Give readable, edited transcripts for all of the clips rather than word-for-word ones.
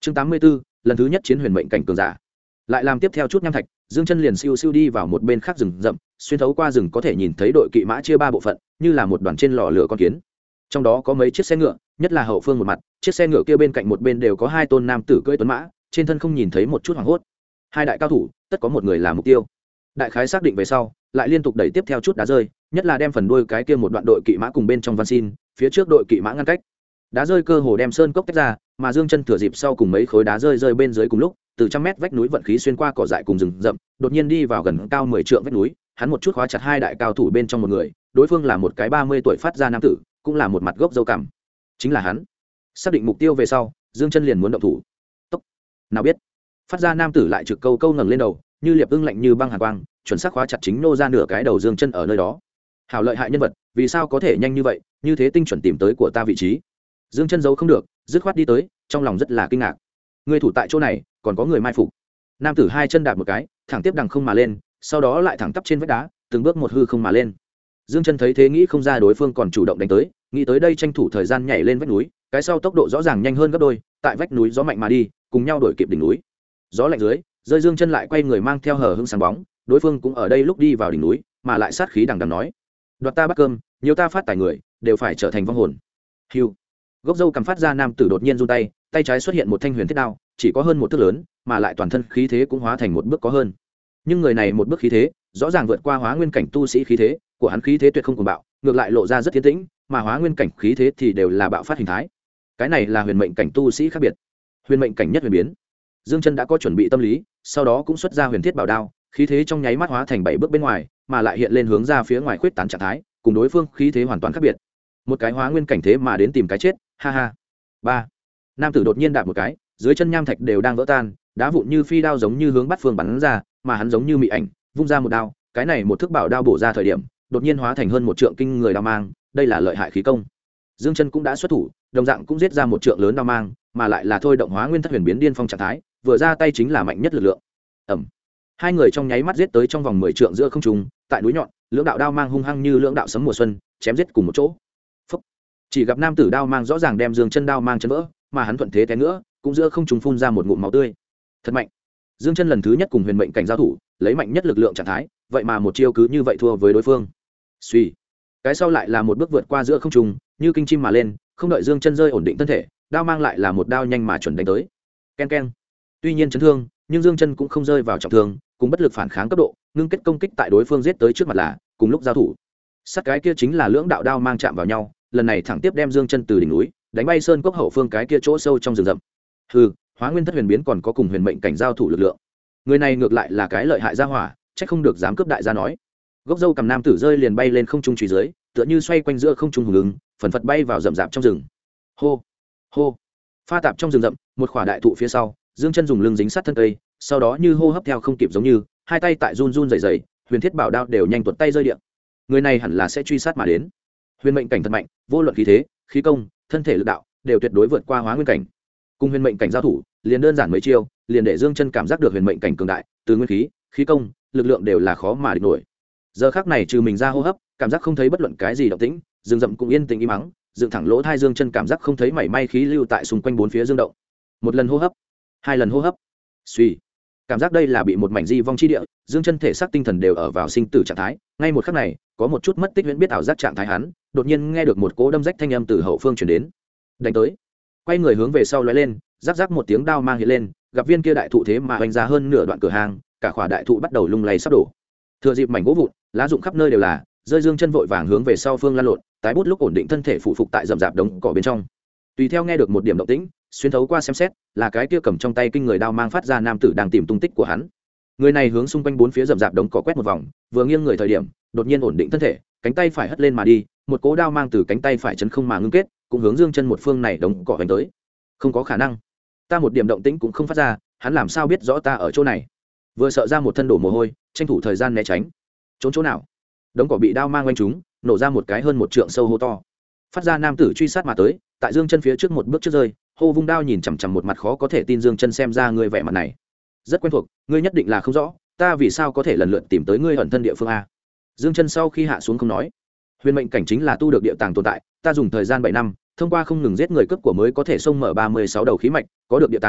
chương 84, lần thứ nhất chiến huyền mệnh cảnh cường giả. Lại làm tiếp theo chút nham thạch, Dương Chân liền siêu siêu đi vào một bên khác rừng rậm, xuyên thấu qua rừng có thể nhìn thấy đội kỵ mã chia ba bộ phận, như là một đoàn trên lò lửa con kiến. Trong đó có mấy chiếc xe ngựa, nhất là hậu phương một mặt, chiếc xe ngựa kia bên cạnh một bên đều có hai tôn nam tử cưỡi tuấn mã, trên thân không nhìn thấy một chút hoảng hốt. Hai đại cao thủ, tất có một người là mục tiêu. Đại khái xác định về sau, lại liên tục đẩy tiếp theo chút đá rơi, nhất là đem phần đuôi cái kia một đoạn đội kỵ mã cùng bên trong van xin, phía trước đội kỵ mã ngăn cách. Đá rơi cơ hồ đem sơn cốc tách ra, mà Dương Chân thừa dịp sau cùng mấy khối đá rơi rơi bên dưới cùng lúc, từ trăm mét vách núi vận khí xuyên qua cỏ dại cùng rừng rậm, đột nhiên đi vào gần cao 10 trượng vách núi, hắn một chút khóa chặt hai đại cao thủ bên trong một người, đối phương là một cái 30 tuổi phát ra nam tử, cũng là một mặt gốc râu cằm. Chính là hắn. Xác định mục tiêu về sau, Dương Chân liền muốn động thủ. Tốc. Nào biết, phát ra nam tử lại trực câu câu ngẩng lên đầu, như liệp ưng lạnh như băng hàn quang, chuẩn xác khóa chặt chính nô ra nửa cái đầu Dương Chân ở nơi đó. Hảo lợi hại nhân vật, vì sao có thể nhanh như vậy, như thế tinh chuẩn tìm tới của ta vị trí. Dương Chân giấu không được, dứt khoát đi tới, trong lòng rất là kinh ngạc. Người thủ tại chỗ này, còn có người mai phục. Nam tử hai chân đạp một cái, thẳng tiếp đằng không mà lên, sau đó lại thẳng tắp trên vách đá, từng bước một hư không mà lên. Dương Chân thấy thế nghĩ không ra đối phương còn chủ động đánh tới, nghĩ tới đây tranh thủ thời gian nhảy lên vách núi, cái sau tốc độ rõ ràng nhanh hơn gấp đôi, tại vách núi gió mạnh mà đi, cùng nhau đuổi kịp đỉnh núi. Gió lạnh dưới, rơi Dương Chân lại quay người mang theo hở hững sáng bóng, đối phương cũng ở đây lúc đi vào đỉnh núi, mà lại sát khí đằng đằng nói: "Đoạt ta bắt cơm, nhiều ta phát tài người, đều phải trở thành vong hồn." Hưu. Gốc dâu cầm phát ra nam tử đột nhiên giương tay, tay trái xuất hiện một thanh huyền thiết đao, chỉ có hơn một thước lớn, mà lại toàn thân khí thế cũng hóa thành một bước có hơn. Nhưng người này một bước khí thế, rõ ràng vượt qua hóa nguyên cảnh tu sĩ khí thế, của hắn khí thế tuyệt không cuồng bạo, ngược lại lộ ra rất tiến tĩnh, mà hóa nguyên cảnh khí thế thì đều là bạo phát hình thái. Cái này là huyền mệnh cảnh tu sĩ khác biệt. Huyền mệnh cảnh nhất huyền biến. Dương Chân đã có chuẩn bị tâm lý, sau đó cũng xuất ra huyền thiết bảo đao, khí thế trong nháy mắt hóa thành 7 bước bên ngoài, mà lại hiện lên hướng ra phía ngoài khuyết tán trạng thái, cùng đối phương khí thế hoàn toàn khác biệt. Một cái hóa nguyên cảnh thế mà đến tìm cái chết, ha ha. 3. Nam tử đột nhiên đạp một cái, dưới chân nham thạch đều đang vỡ tan, đá vụn như phi đao giống như hướng bắt phương bắn ra, mà hắn giống như mị ảnh, vung ra một đao, cái này một thước bảo đao bổ ra thời điểm, đột nhiên hóa thành hơn một trượng kinh người đao mang, đây là lợi hại khí công. Dương Chân cũng đã xuất thủ, đồng dạng cũng giết ra một trượng lớn đao mang, mà lại là thôi động hóa nguyên thất huyền biến điên phong trạng thái, vừa ra tay chính là mạnh nhất lực lượng. Ầm. Hai người trong nháy mắt giết tới trong vòng 10 trượng giữa không trung, tại núi nhọn, lưỡng đạo đao mang hung hăng như lưỡng đạo sấm mùa xuân, chém giết cùng một chỗ. Phúc. Chỉ gặp nam tử đao mang rõ ràng đem Dương Chân đao mang chấn vỡ, mà hắn thuận thế té nữa, cũng giữa không trung phun ra một ngụm máu tươi. Thật mạnh. Dương Chân lần thứ nhất cùng huyền mệnh cảnh giao thủ, lấy mạnh nhất lực lượng trạng thái, vậy mà một chiêu cứ như vậy thua với đối phương. Suy. Cái sau lại là một bước vượt qua giữa không trung, như kinh chim mà lên, không đợi Dương Chân rơi ổn định thân thể, đao mang lại là một đao nhanh mà chuẩn đánh tới. Ken ken. Tuy nhiên chấn thương, nhưng Dương Chân cũng không rơi vào trọng thương, cùng bất lực phản kháng cấp độ, ngưng kết công kích tại đối phương giết tới trước mặt là, cùng lúc giao thủ. Sát cái kia chính là lưỡng đạo đao mang chạm vào nhau, lần này thẳng tiếp đem Dương Chân từ đỉnh núi đánh bay sơn cốc hậu phương cái kia chỗ sâu trong rừng rậm. Hừ, hóa nguyên thất huyền biến còn có cùng huyền mệnh cảnh giao thủ lực lượng. Người này ngược lại là cái lợi hại gia hỏa, chắc không được dám cướp đại gia nói. Gốc dâu cầm nam tử rơi liền bay lên không trung truy dưới, tựa như xoay quanh giữa không trung hùng ứng, phần phật bay vào rậm rạp trong rừng. Hô, hô. Pha tạp trong rừng rậm, một khỏa đại thụ phía sau, Dương Chân dùng lưng dính sát thân cây, sau đó như hô hấp theo không kịp giống như, hai tay tại run run rẩy rẩy, huyền thiết bảo đao đều nhanh tuột tay rơi địa. Người này hẳn là sẽ truy sát mà đến. Huyền mệnh cảnh thật mạnh, vô luận khí thế, khí công, thân thể lực đạo, đều tuyệt đối vượt qua hóa nguyên cảnh. Cùng huyền mệnh cảnh giao thủ, liền đơn giản mấy chiêu, liền để Dương Chân cảm giác được huyền mệnh cảnh cường đại, từ nguyên khí, khí công, lực lượng đều là khó mà địch nổi. Giờ khắc này trừ mình ra hô hấp, cảm giác không thấy bất luận cái gì động tĩnh, rừng rậm cũng yên tĩnh im mắng, dựng thẳng lỗ tai Dương Chân cảm giác không thấy mảy may khí lưu tại xung quanh bốn phía dương động. Một lần hô hấp, hai lần hô hấp. Suy. Cảm giác đây là bị một mảnh di vong chi địa, Dương Chân thể xác tinh thần đều ở vào sinh tử trạng thái, ngay một khắc này, có một chút mất tích huyễn biết ảo giác trạng thái hắn, đột nhiên nghe được một cỗ đâm rách thanh âm từ hậu phương truyền đến. Đánh tới. Quay người hướng về sau lóe lên, rắc rắc một tiếng đao mang hiện lên, gặp viên kia đại thụ thế mà hoành ra hơn nửa đoạn cửa hàng, cả khỏa đại thụ bắt đầu lung lay sắp đổ. Thừa dịp mảnh gỗ vụn, lá rụng khắp nơi đều là, rơi Dương Chân vội vàng hướng về sau phương lăn lộn, tái bút lúc ổn định thân thể phụ phục tại rậm rạp đống cỏ bên trong. Tùy theo nghe được một điểm động tĩnh, xuyên thấu qua xem xét, là cái kia cầm trong tay kinh người đao mang phát ra nam tử đang tìm tung tích của hắn. Người này hướng xung quanh bốn phía rậm rạp đống cỏ quét một vòng, vừa nghiêng người thời điểm, đột nhiên ổn định thân thể, cánh tay phải hất lên mà đi, một cỗ đao mang từ cánh tay phải chấn không mà ngưng kết, cũng hướng Dương Chân một phương này đống cỏ đánh tới. Không có khả năng, ta một điểm động tĩnh cũng không phát ra, hắn làm sao biết rõ ta ở chỗ này? Vừa sợ ra một thân đổ mồ hôi, tranh thủ thời gian né tránh. Trốn chỗ nào? Đống cỏ bị đao mang quanh chúng, nổ ra một cái hơn một trượng sâu hô to. Phát ra nam tử truy sát mà tới, tại Dương Chân phía trước một bước trước rơi, hô vung đao nhìn chằm chằm một mặt khó có thể tin Dương Chân xem ra người vẻ mặt này rất quen thuộc, ngươi nhất định là không rõ, ta vì sao có thể lần lượt tìm tới ngươi ẩn thân địa phương a? Dương Chân sau khi hạ xuống không nói, huyền mệnh cảnh chính là tu được địa tàng tồn tại, ta dùng thời gian 7 năm, thông qua không ngừng giết người cướp của mới có thể xông mở 36 đầu khí mạch, có được địa tàng,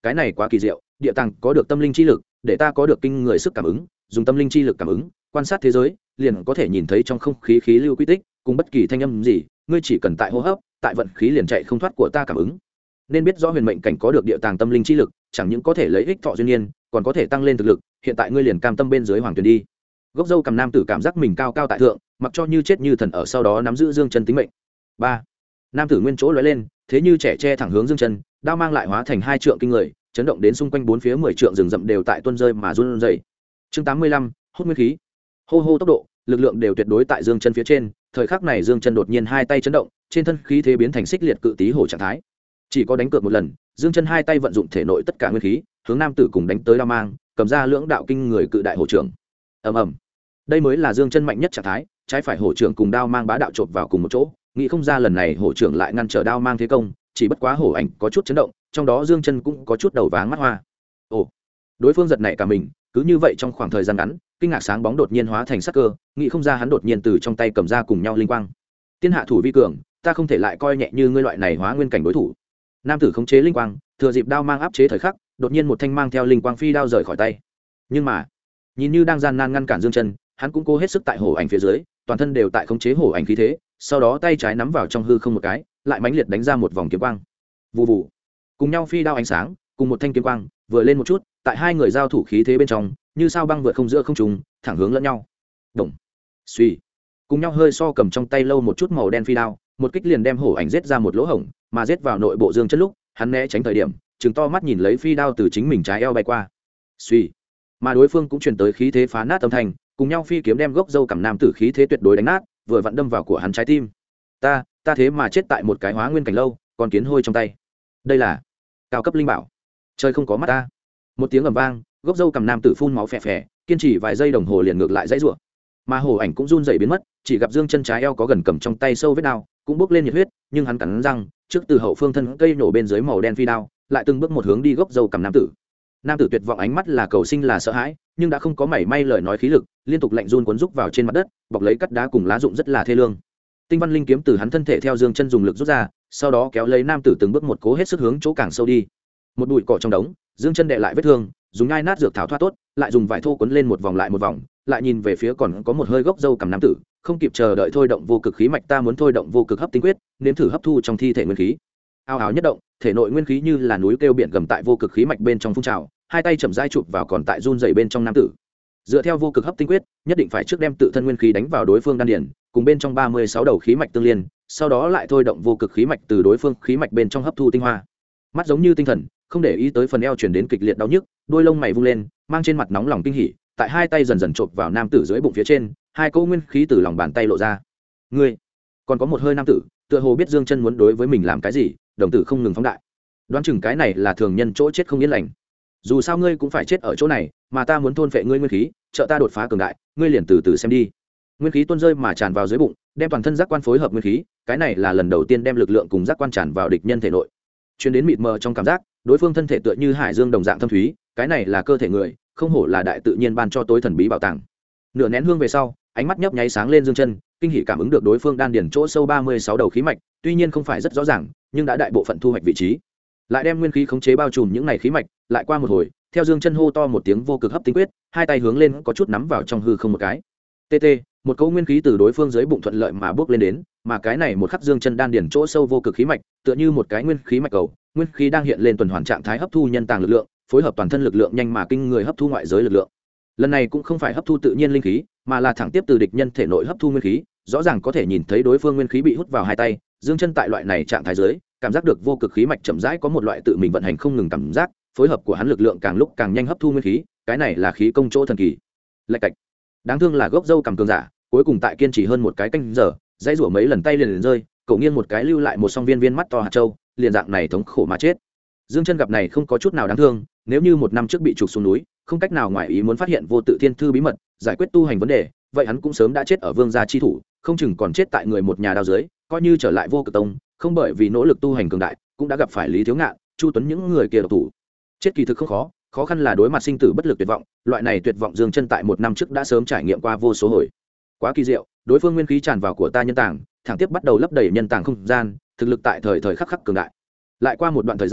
cái này quá kỳ diệu, địa tàng có được tâm linh chi lực, để ta có được kinh người sức cảm ứng, dùng tâm linh chi lực cảm ứng quan sát thế giới, liền có thể nhìn thấy trong không khí khí lưu quy tích cùng bất kỳ thanh âm gì, ngươi chỉ cần tại hô hấp, tại vận khí liền chạy không thoát của ta cảm ứng. Nên biết rõ huyền mệnh cảnh có được địa tàng tâm linh chi lực, chẳng những có thể lấy ích thọ duyên nhiên, còn có thể tăng lên thực lực, hiện tại ngươi liền cam tâm bên dưới hoàng tuyển đi. Gốc dâu cầm nam tử cảm giác mình cao cao tại thượng, mặc cho như chết như thần ở sau đó nắm giữ Dương Chân tính mệnh. 3. Nam tử nguyên chỗ lóe lên, thế như trẻ che thẳng hướng Dương Chân, đao mang lại hóa thành hai trượng kinh người, chấn động đến xung quanh bốn phía 10 trượng rừng rậm đều tại tuôn rơi mà run rẩy. Chương 85, hút nguyên khí. Hô hô tốc độ, lực lượng đều tuyệt đối tại Dương Chân phía trên, thời khắc này Dương Chân đột nhiên hai tay chấn động, trên thân khí thế biến thành xích liệt cự tí hổ trạng thái. Chỉ có đánh cược một lần, Dương Chân hai tay vận dụng thể nội tất cả nguyên khí, hướng nam tử cùng đánh tới đao mang, cầm ra lưỡng đạo kinh người cự đại hổ trưởng. Ầm ầm. Đây mới là Dương Chân mạnh nhất trạng thái, trái phải hổ trưởng cùng đao mang bá đạo chộp vào cùng một chỗ, nghĩ không ra lần này hổ trưởng lại ngăn trở đao mang thế công, chỉ bất quá hổ ảnh có chút chấn động, trong đó Dương Chân cũng có chút đầu váng mắt hoa. Ồ, đối phương giật nảy cả mình, cứ như vậy trong khoảng thời gian ngắn, kinh ngạc sáng bóng đột nhiên hóa thành sắc cơ, nghĩ không ra hắn đột nhiên từ trong tay cầm ra cùng nhau linh quang. Tiên hạ thủ vi cường, ta không thể lại coi nhẹ như ngươi loại này hóa nguyên cảnh đối thủ. Nam tử khống chế linh quang, thừa dịp đao mang áp chế thời khắc, đột nhiên một thanh mang theo linh quang phi đao rời khỏi tay. Nhưng mà, nhìn như đang gian nan ngăn cản Dương Chân, hắn cũng cố hết sức tại hổ ảnh phía dưới, toàn thân đều tại khống chế hổ ảnh khí thế, sau đó tay trái nắm vào trong hư không một cái, lại mãnh liệt đánh ra một vòng kiếm quang. Vù vù, cùng nhau phi đao ánh sáng, cùng một thanh kiếm quang, vừa lên một chút, tại hai người giao thủ khí thế bên trong, như sao băng vượt không giữa không trung, thẳng hướng lẫn nhau. Động, suy, cùng nhau hơi so cầm trong tay lâu một chút màu đen phi đao, một kích liền đem hổ ảnh giết ra một lỗ hổng, mà giết vào nội bộ Dương Chân lúc, hắn né tránh thời điểm, trừng to mắt nhìn lấy phi đao từ chính mình trái eo bay qua. Suy, mà đối phương cũng truyền tới khí thế phá nát âm thanh, cùng nhau phi kiếm đem gốc dâu cằm nam tử khí thế tuyệt đối đánh nát, vừa vặn đâm vào của hắn trái tim. Ta thế mà chết tại một cái hóa nguyên cảnh lâu, còn kiến hôi trong tay. Đây là cao cấp linh bảo. Trời không có mắt ta. Một tiếng ầm vang, gốc dâu cằm nam tử phun máu phè phè, kiên trì vài giây đồng hồ liền ngược lại dãy rủa. Mà hổ ảnh cũng run rẩy biến mất, chỉ gặp Dương Chân trái eo có gần cầm trong tay sâu vết đao, cũng bốc lên nhiệt huyết, nhưng hắn cắn răng, trước từ hậu phương thân cây nổ bên dưới màu đen phi đao, lại từng bước một hướng đi gốc dâu cằm nam tử. Nam tử tuyệt vọng ánh mắt là cầu sinh là sợ hãi, nhưng đã không có mảy may lời nói khí lực, liên tục lạnh run cuốn rúc vào trên mặt đất, bọc lấy cắt đá cùng lá rụng rất là thê lương. Tinh văn linh kiếm từ hắn thân thể theo Dương Chân dùng lực rút ra, sau đó kéo lấy nam tử từng bước một cố hết sức hướng chỗ càng sâu đi. Một bụi cỏ trong đống, Dương Chân đè lại vết thương, dùng ngai nát dược thảo thoát tốt, lại dùng vải thô cuốn lên một vòng lại một vòng, lại nhìn về phía còn có một hơi gốc dâu cằm nam tử, không kịp chờ đợi thôi động vô cực khí mạch, ta muốn thôi động vô cực hấp tinh quyết, nếm thử hấp thu trong thi thể nguyên khí. Ao ào nhất động, thể nội nguyên khí như là núi kêu biển gầm tại vô cực khí mạch bên trong phun trào, hai tay chậm rãi chụp vào còn tại run rẩy bên trong nam tử. Dựa theo vô cực hấp tinh quyết, nhất định phải trước đem tự thân nguyên khí đánh vào đối phương đan điền, cùng bên trong 36 đầu khí mạch tương liên, sau đó lại thôi động vô cực khí mạch từ đối phương khí mạch bên trong hấp thu tinh hoa. Mắt giống như tinh thần, không để ý tới phần eo truyền đến kịch liệt đau nhức, đôi lông mày vung lên, mang trên mặt nóng lòng kinh hỉ, tại hai tay dần dần chộp vào nam tử dưới bụng phía trên, hai cỗ nguyên khí từ lòng bàn tay lộ ra. Ngươi, còn có một hơi nam tử, tựa hồ biết Dương Chân muốn đối với mình làm cái gì, đồng tử không ngừng phóng đại. Đoán chừng cái này là thường nhân chỗ chết không yên lành. Dù sao ngươi cũng phải chết ở chỗ này, mà ta muốn thôn phệ ngươi nguyên khí, trợ ta đột phá cường đại, ngươi liền từ từ xem đi. Nguyên khí tuôn rơi mà tràn vào dưới bụng, đem toàn thân giác quan phối hợp nguyên khí, cái này là lần đầu tiên đem lực lượng cùng giác quan tràn vào địch nhân thể nội. Truyền đến mịt mờ trong cảm giác, đối phương thân thể tựa như hải dương đồng dạng thâm thúy, cái này là cơ thể người, không hổ là đại tự nhiên ban cho tối thần bí bảo tàng. Nửa nén hương về sau, ánh mắt nhấp nháy sáng lên Dương Chân, kinh hỉ cảm ứng được đối phương đan điền chỗ sâu 36 đầu khí mạch, tuy nhiên không phải rất rõ ràng, nhưng đã đại bộ phận thu hoạch vị trí. Lại đem nguyên khí khống chế bao trùm những này khí mạch, lại qua một hồi, theo Dương Chân hô to một tiếng vô cực hấp tinh quyết, hai tay hướng lên có chút nắm vào trong hư không một cái. TT, một cỗ nguyên khí từ đối phương dưới bụng thuận lợi mà bước lên đến, mà cái này một khắc Dương Chân đan điền chỗ sâu vô cực khí mạch, tựa như một cái nguyên khí mạch cầu, nguyên khí đang hiện lên tuần hoàn trạng thái hấp thu nhân tàng lực lượng, phối hợp toàn thân lực lượng nhanh mà kinh người hấp thu ngoại giới lực lượng. Lần này cũng không phải hấp thu tự nhiên linh khí, mà là thẳng tiếp từ địch nhân thể nội hấp thu nguyên khí, rõ ràng có thể nhìn thấy đối phương nguyên khí bị hút vào hai tay, Dương Chân tại loại này trạng thái dưới, cảm giác được vô cực khí mạch chậm rãi có một loại tự mình vận hành không ngừng cảm giác, phối hợp của hắn lực lượng càng lúc càng nhanh hấp thu nguyên khí, cái này là khí công chỗ thần kỳ. Lạch cạch. Đáng thương là gốc dâu cầm cường giả, cuối cùng tại kiên trì hơn một cái canh giờ, dãy rủa mấy lần tay liền rơi, cậu nghiêng một cái lưu lại một song viên viên mắt to hạt châu, liền dạng này thống khổ mà chết. Dương Chân gặp này không có chút nào đáng thương, nếu như một năm trước bị trục xuống núi, không cách nào ngoài ý muốn phát hiện vô tự thiên thư bí mật, giải quyết tu hành vấn đề, vậy hắn cũng sớm đã chết ở vương gia chi thủ, không chừng còn chết tại người một nhà đao dưới, coi như trở lại vô cực tông, không bởi vì nỗ lực tu hành cường đại, cũng đã gặp phải Lý Thiếu Ngạn, Chu Tuấn những người kia độc thủ. Chết kỳ thực không khó, khó khăn là đối mặt sinh tử bất lực tuyệt vọng, loại này tuyệt vọng Dương Chân tại một năm trước đã sớm trải nghiệm qua vô số hồi. Quá kỳ diệu, đối phương nguyên khí tràn vào của ta nhân tàng, thẳng tiếp bắt đầu lấp đầy nhân tàng không gian, thực lực tại thời khắc khắc cường đại. Lại qua một đoạn thời gian,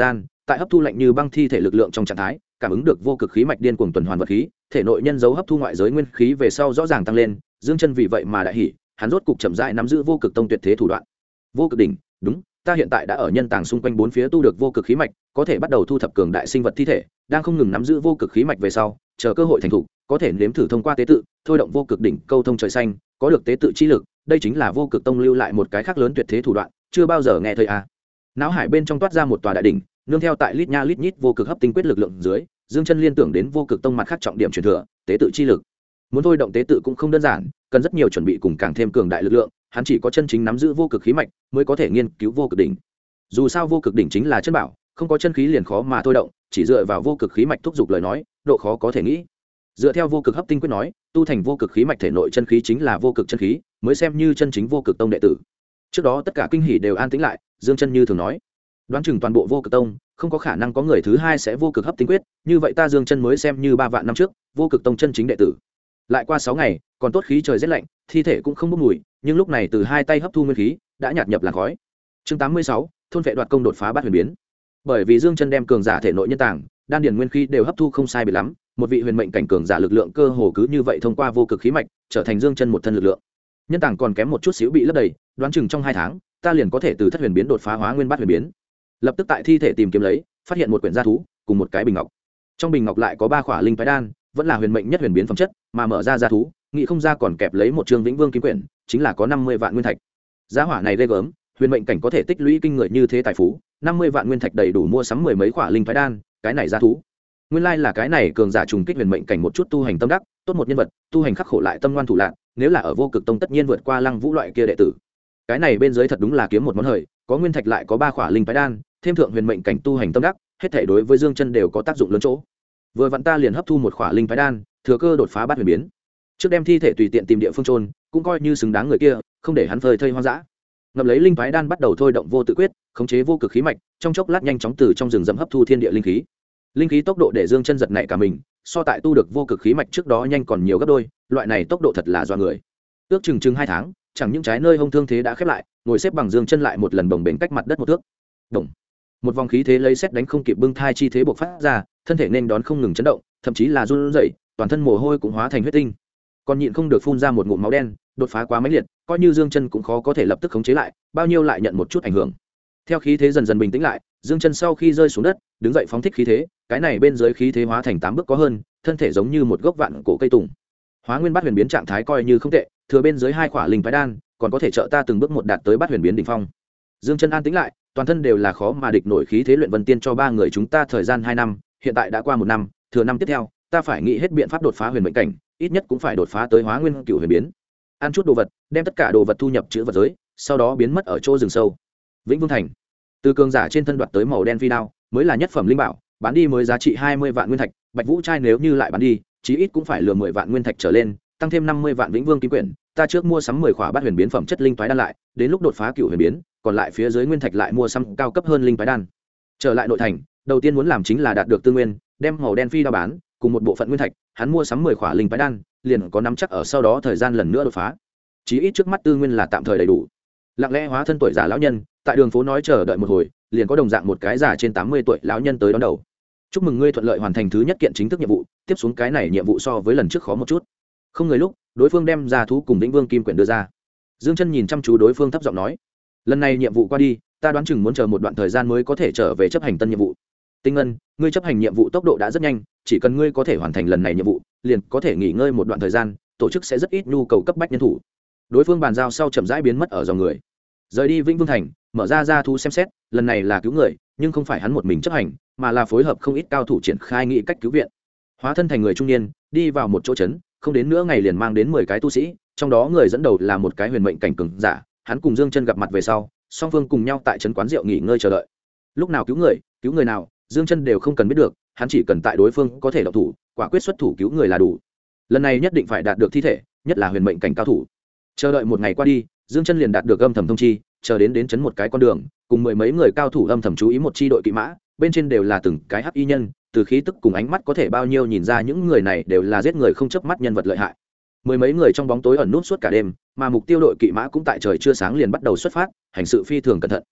tại hấp thu lạnh như băng thi thể lực lượng trong trạng thái, cảm ứng được vô cực khí mạch điên cuồng tuần hoàn vật khí, thể nội nhân dấu hấp thu ngoại giới nguyên khí về sau rõ ràng tăng lên. Dương Chân vì vậy mà đại hỉ, hắn rốt cục chậm rãi nắm giữ vô cực tông tuyệt thế thủ đoạn. Vô cực đỉnh, đúng, ta hiện tại đã ở nhân tàng xung quanh bốn phía tu được vô cực khí mạch, có thể bắt đầu thu thập cường đại sinh vật thi thể, đang không ngừng nắm giữ vô cực khí mạch về sau, chờ cơ hội thành thủ, có thể nếm thử thông qua tế tự, thôi động vô cực đỉnh câu thông trời xanh, có được tế tự chi lực, đây chính là vô cực tông lưu lại một cái khác lớn tuyệt thế thủ đoạn, chưa bao giờ nghe thấy à. Náo hải bên trong toát ra một tòa đại đỉnh, nương theo tại lít nha lít nhít vô cực hấp tinh quyết lực lượng dưới, Dương Chân liên tưởng đến vô cực tông mặt khác trọng điểm truyền thừa, tế tự chi lực. Muốn thôi động tế tự cũng không đơn giản, cần rất nhiều chuẩn bị cùng càng thêm cường đại lực lượng, hắn chỉ có chân chính nắm giữ vô cực khí mạch mới có thể nghiên cứu vô cực đỉnh. Dù sao vô cực đỉnh chính là chân bảo, không có chân khí liền khó mà thôi động, chỉ dựa vào vô cực khí mạch thúc giục lời nói, độ khó có thể nghĩ. Dựa theo vô cực hấp tinh quyết nói, tu thành vô cực khí mạch thể nội chân khí chính là vô cực chân khí, mới xem như chân chính vô cực tông đệ tử. Trước đó tất cả kinh hỉ đều an tĩnh lại, Dương Chân như thường nói, đoán chừng toàn bộ vô cực tông không có khả năng có người thứ hai sẽ vô cực hấp tinh quyết, như vậy ta Dương Chân mới xem như 3 vạn năm trước vô cực tông chân chính đệ tử. Lại qua 6 ngày, còn tốt khí trời rét lạnh, thi thể cũng không bốc mùi, nhưng lúc này từ hai tay hấp thu nguyên khí đã nhạt nhập làn khói. Chương 86, thôn vệ đoạt công đột phá bát huyền biến. Bởi vì Dương Chân đem cường giả thể nội nhân tàng, đan điền nguyên khí đều hấp thu không sai biệt lắm, một vị huyền mệnh cảnh cường giả lực lượng cơ hồ cứ như vậy thông qua vô cực khí mạch trở thành Dương Chân một thân lực lượng. Nhân tàng còn kém một chút xíu bị lấp đầy, đoán chừng trong 2 tháng, ta liền có thể từ thất huyền biến đột phá hóa nguyên bát huyền biến. Lập tức tại thi thể tìm kiếm lấy, phát hiện một quyển gia thú cùng một cái bình ngọc. Trong bình ngọc lại có 3 khỏa linh phái đan, vẫn là huyền mệnh nhất huyền biến phẩm chất, mà mở ra gia thú, nghĩ không ra còn kẹp lấy một chương vĩnh vương kim quyển, chính là có 50 vạn nguyên thạch. Giá hỏa này ghê gớm, huyền mệnh cảnh có thể tích lũy kinh người như thế tài phú, 50 vạn nguyên thạch đầy đủ mua sắm mười mấy khỏa linh phái đan, cái này gia thú. Nguyên lai là cái này cường giả trùng kích huyền mệnh cảnh một chút tu hành tâm đắc, tốt một nhân vật, tu hành khắc khổ lại tâm ngoan thủ lạn, nếu là ở vô cực tông tất nhiên vượt qua Lăng Vũ loại kia đệ tử. Cái này bên dưới thật đúng là kiếm một món hời, có nguyên thạch lại có 3 khỏa linh phái đan, thêm thượng huyền mệnh cảnh tu hành tâm đắc, hết thảy đối với Dương Chân đều có tác dụng lớn chỗ. Vừa vặn ta liền hấp thu một khỏa linh phái đan, thừa cơ đột phá bát huyền biến. Trước đem thi thể tùy tiện tìm địa phương chôn, cũng coi như xứng đáng người kia, không để hắn phơi thây hoang dã. Ngậm lấy linh phái đan bắt đầu thôi động vô tự quyết, khống chế vô cực khí mạch, trong chốc lát nhanh chóng từ trong rừng rậm hấp thu thiên địa linh khí. Linh khí tốc độ để Dương Chân giật nảy cả mình, so tại tu được vô cực khí mạch trước đó nhanh còn nhiều gấp đôi, loại này tốc độ thật là doa người. Ước chừng 2 tháng, chẳng những trái nơi hông thương thế đã khép lại, ngồi xếp bằng Dương Chân lại một lần bồng bềnh cách mặt đất một thước. Động. Một vòng khí thế lấy xét đánh không kịp bưng thai chi thế bộc phát ra, thân thể nên đón không ngừng chấn động, thậm chí là run rẩy, toàn thân mồ hôi cũng hóa thành huyết tinh. Còn nhịn không được phun ra một ngụm máu đen, đột phá quá mãnh liệt, coi như Dương Chân cũng khó có thể lập tức khống chế lại, bao nhiêu lại nhận một chút ảnh hưởng. Theo khí thế dần dần bình tĩnh lại, Dương Chân sau khi rơi xuống đất, đứng dậy phóng thích khí thế, cái này bên dưới khí thế hóa thành 8 bước có hơn, thân thể giống như một gốc vạn cổ cây tùng. Hóa nguyên bát huyền biến trạng thái coi như không tệ, thừa bên dưới 2 khỏa linh phái đan, còn có thể trợ ta từng bước một đạt tới bát huyền biến đỉnh phong. Dương Chân an tĩnh lại, toàn thân đều là khó mà địch nổi khí thế luyện vân tiên cho 3 người chúng ta thời gian 2 năm, hiện tại đã qua 1 năm, thừa năm tiếp theo, ta phải nghĩ hết biện pháp đột phá huyền mệnh cảnh, ít nhất cũng phải đột phá tới hóa nguyên cửu huyền biến. Ăn chút đồ vật, đem tất cả đồ vật thu nhập chữ vật giới, sau đó biến mất ở chỗ rừng sâu. Vĩnh Vương thành. Từ cường giả trên thân đoạt tới màu đen phi đao, mới là nhất phẩm linh bảo, bán đi mới giá trị 20 vạn nguyên thạch, Bạch Vũ trai nếu như lại bán đi, chí ít cũng phải lừa 10 vạn nguyên thạch trở lên, tăng thêm 50 vạn Vĩnh Vương kim quyển, ta trước mua sắm 10 khỏa bát huyền biến phẩm chất linh toái đan lại, đến lúc đột phá cửu huyền biến, còn lại phía dưới nguyên thạch lại mua sắm cao cấp hơn linh toái đan. Trở lại nội thành, đầu tiên muốn làm chính là đạt được tư nguyên, đem màu đen phi đao bán, cùng một bộ phận nguyên thạch, hắn mua sắm 10 khỏa linh toái đan, liền có nắm chắc ở sau đó thời gian lần nữa đột phá. Chí ít trước mắt tư nguyên là tạm thời đầy đủ. Lặng lẽ hóa thân tuổi già lão nhân, tại đường phố nói chờ đợi một hồi, liền có đồng dạng một cái già trên 80 tuổi lão nhân tới đón đầu. Chúc mừng ngươi thuận lợi hoàn thành thứ nhất kiện chính thức nhiệm vụ, tiếp xuống cái này nhiệm vụ so với lần trước khó một chút. Không người lúc, đối phương đem ra thú cùng Vĩnh Vương kim quyển đưa ra. Dương Chân nhìn chăm chú đối phương thấp giọng nói, lần này nhiệm vụ qua đi, ta đoán chừng muốn chờ một đoạn thời gian mới có thể trở về chấp hành tân nhiệm vụ. Tinh Ngân, ngươi chấp hành nhiệm vụ tốc độ đã rất nhanh, chỉ cần ngươi có thể hoàn thành lần này nhiệm vụ, liền có thể nghỉ ngơi một đoạn thời gian, tổ chức sẽ rất ít nhu cầu cấp bách nhân thủ. Đối phương bàn giao sau chậm rãi biến mất ở dòng người. Rời đi Vĩnh Vương thành, mở ra thú xem xét, lần này là cứu người, nhưng không phải hắn một mình chấp hành, mà là phối hợp không ít cao thủ triển khai nghị cách cứu viện. Hóa thân thành người trung niên, đi vào một chỗ trấn, không đến nửa ngày liền mang đến 10 cái tu sĩ, trong đó người dẫn đầu là một cái huyền mệnh cảnh cường giả, hắn cùng Dương Chân gặp mặt về sau, song phương cùng nhau tại trấn quán rượu nghỉ ngơi chờ đợi. Lúc nào cứu người nào, Dương Chân đều không cần biết được, hắn chỉ cần tại đối phương có thể động thủ, quả quyết xuất thủ cứu người là đủ. Lần này nhất định phải đạt được thi thể, nhất là huyền mệnh cảnh cao thủ. Chờ đợi một ngày qua đi, Dương Chân liền đạt được âm thầm thông chi, chờ đến trấn một cái con đường, cùng mười mấy người cao thủ âm thầm chú ý một chi đội kỵ mã, bên trên đều là từng cái hắc y nhân, từ khí tức cùng ánh mắt có thể bao nhiêu nhìn ra những người này đều là giết người không chớp mắt nhân vật lợi hại. Mười mấy người trong bóng tối ẩn nút suốt cả đêm, mà mục tiêu đội kỵ mã cũng tại trời chưa sáng liền bắt đầu xuất phát, hành sự phi thường cẩn thận.